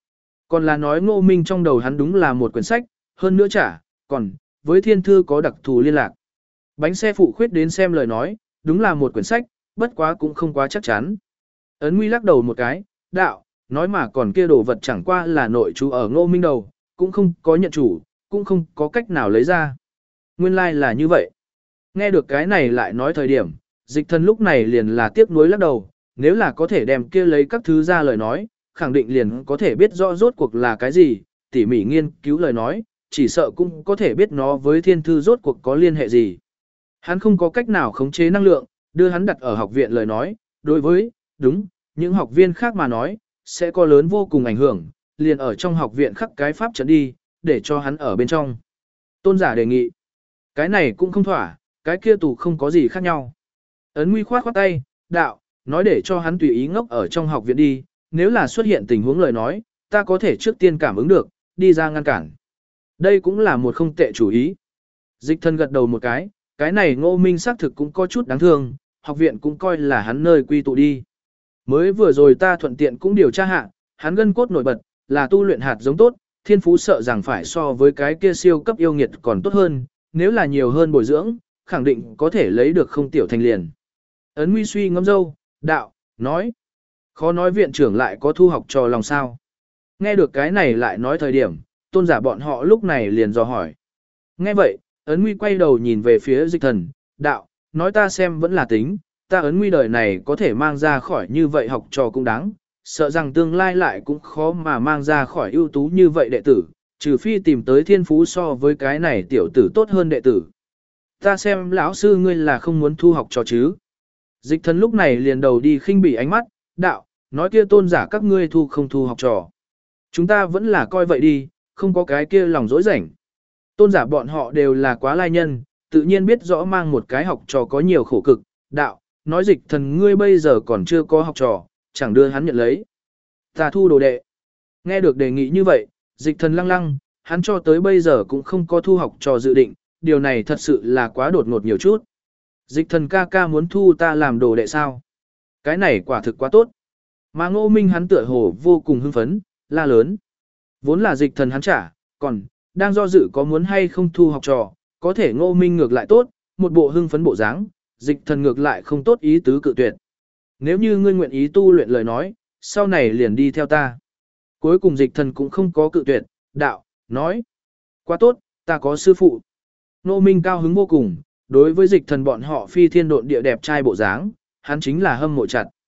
Còn là nói Ngô Minh trong đầu hắn đúng là một quyển sách, hơn nữa còn, với thiên thư có đặc thù liên lạc. Bánh xe phụ khuyết đến xem lời nói, đúng là một quyển sách, bất quá cũng không quá chắc chắn. Ấn Nguy lắc đầu một cái, đạo, nói mà còn kia đồ vật chẳng qua là nội chú ở Ngô Minh đầu, cũng không có nhận chủ, cũng không có cách nào lấy ra. Nguyên lai là như vậy. Nghe được cái này lại nói thời điểm, dịch thần lúc này liền là tiếc nuối lắc đầu, nếu là có thể đem kia lấy các thứ ra lời nói, khẳng định liền có thể biết rõ rốt cuộc là cái gì, tỉ mỉ nghiên cứu lời nói, chỉ sợ cũng có thể biết nó với thiên thư rốt cuộc có liên hệ gì. Hắn không có cách nào khống chế năng lượng, đưa hắn đặt ở học viện lời nói, đối với, đúng, những học viên khác mà nói, sẽ có lớn vô cùng ảnh hưởng, liền ở trong học viện khắc cái pháp trận đi, để cho hắn ở bên trong. Tôn giả đề nghị, cái này cũng không thỏa, cái kia tù không có gì khác nhau. Ấn Nguy khoát tay, đạo, nói để cho hắn tùy ý ngốc ở trong học viện đi, nếu là xuất hiện tình huống lời nói, ta có thể trước tiên cảm ứng được, đi ra ngăn cản. Đây cũng là một không tệ chủ ý. Dịch thân gật đầu một cái này Ngô Minh xác thực cũng có chút đáng thương, học viện cũng coi là hắn nơi quy tụ đi. Mới vừa rồi ta thuận tiện cũng điều tra hạ, hắn gân cốt nổi bật, là tu luyện hạt giống tốt, thiên phú sợ rằng phải so với cái kia siêu cấp yêu nghiệt còn tốt hơn, nếu là nhiều hơn bồi dưỡng, khẳng định có thể lấy được không tiểu thành liền. Ấn Nguy suy ngẫm dâu, đạo, nói. Khó nói viện trưởng lại có thu học trò lòng sao. Nghe được cái này lại nói thời điểm, tôn giả bọn họ lúc này liền dò hỏi. Nghe vậy, Ấn Nguy quay đầu nhìn về phía dịch thần, đạo, nói ta xem vẫn là tính, ta Ấn Nguy đời này có thể mang ra khỏi như vậy học trò cũng đáng, sợ rằng tương lai lại cũng khó mà mang ra khỏi ưu tú như vậy đệ tử, trừ phi tìm tới thiên phú so với cái này tiểu tử tốt hơn đệ tử. Ta xem lão sư ngươi là không muốn thu học trò chứ. Dịch thần lúc này liền đầu đi khinh bỉ ánh mắt, đạo, nói kia tôn giả các ngươi thu không thu học trò. Chúng ta vẫn là coi vậy đi, không có cái kia lòng dỗi rảnh. Tôn giả bọn họ đều là quá lai nhân, tự nhiên biết rõ mang một cái học trò có nhiều khổ cực, đạo, nói dịch thần ngươi bây giờ còn chưa có học trò, chẳng đưa hắn nhận lấy. Ta thu đồ đệ. Nghe được đề nghị như vậy, dịch thần lăng lăng, hắn cho tới bây giờ cũng không có thu học trò dự định, điều này thật sự là quá đột ngột nhiều chút. Dịch thần ca ca muốn thu ta làm đồ đệ sao? Cái này quả thực quá tốt. Mà Ngô Minh hắn tựa hồ vô cùng hưng phấn, la lớn. Vốn là dịch thần hắn trả, còn, đang do dự có muốn hay không thu học trò, có thể Ngô Minh ngược lại tốt, một bộ hưng phấn bộ dáng, dịch thần ngược lại không tốt ý tứ cự tuyệt. Nếu như ngươi nguyện ý tu luyện lời nói, sau này liền đi theo ta. Cuối cùng dịch thần cũng không có cự tuyệt, đạo, nói. Quá tốt, ta có sư phụ. Ngô Minh cao hứng vô cùng, đối với dịch thần bọn họ phi thiên độn địa đẹp trai bộ dáng, hắn chính là hâm mộ chặt.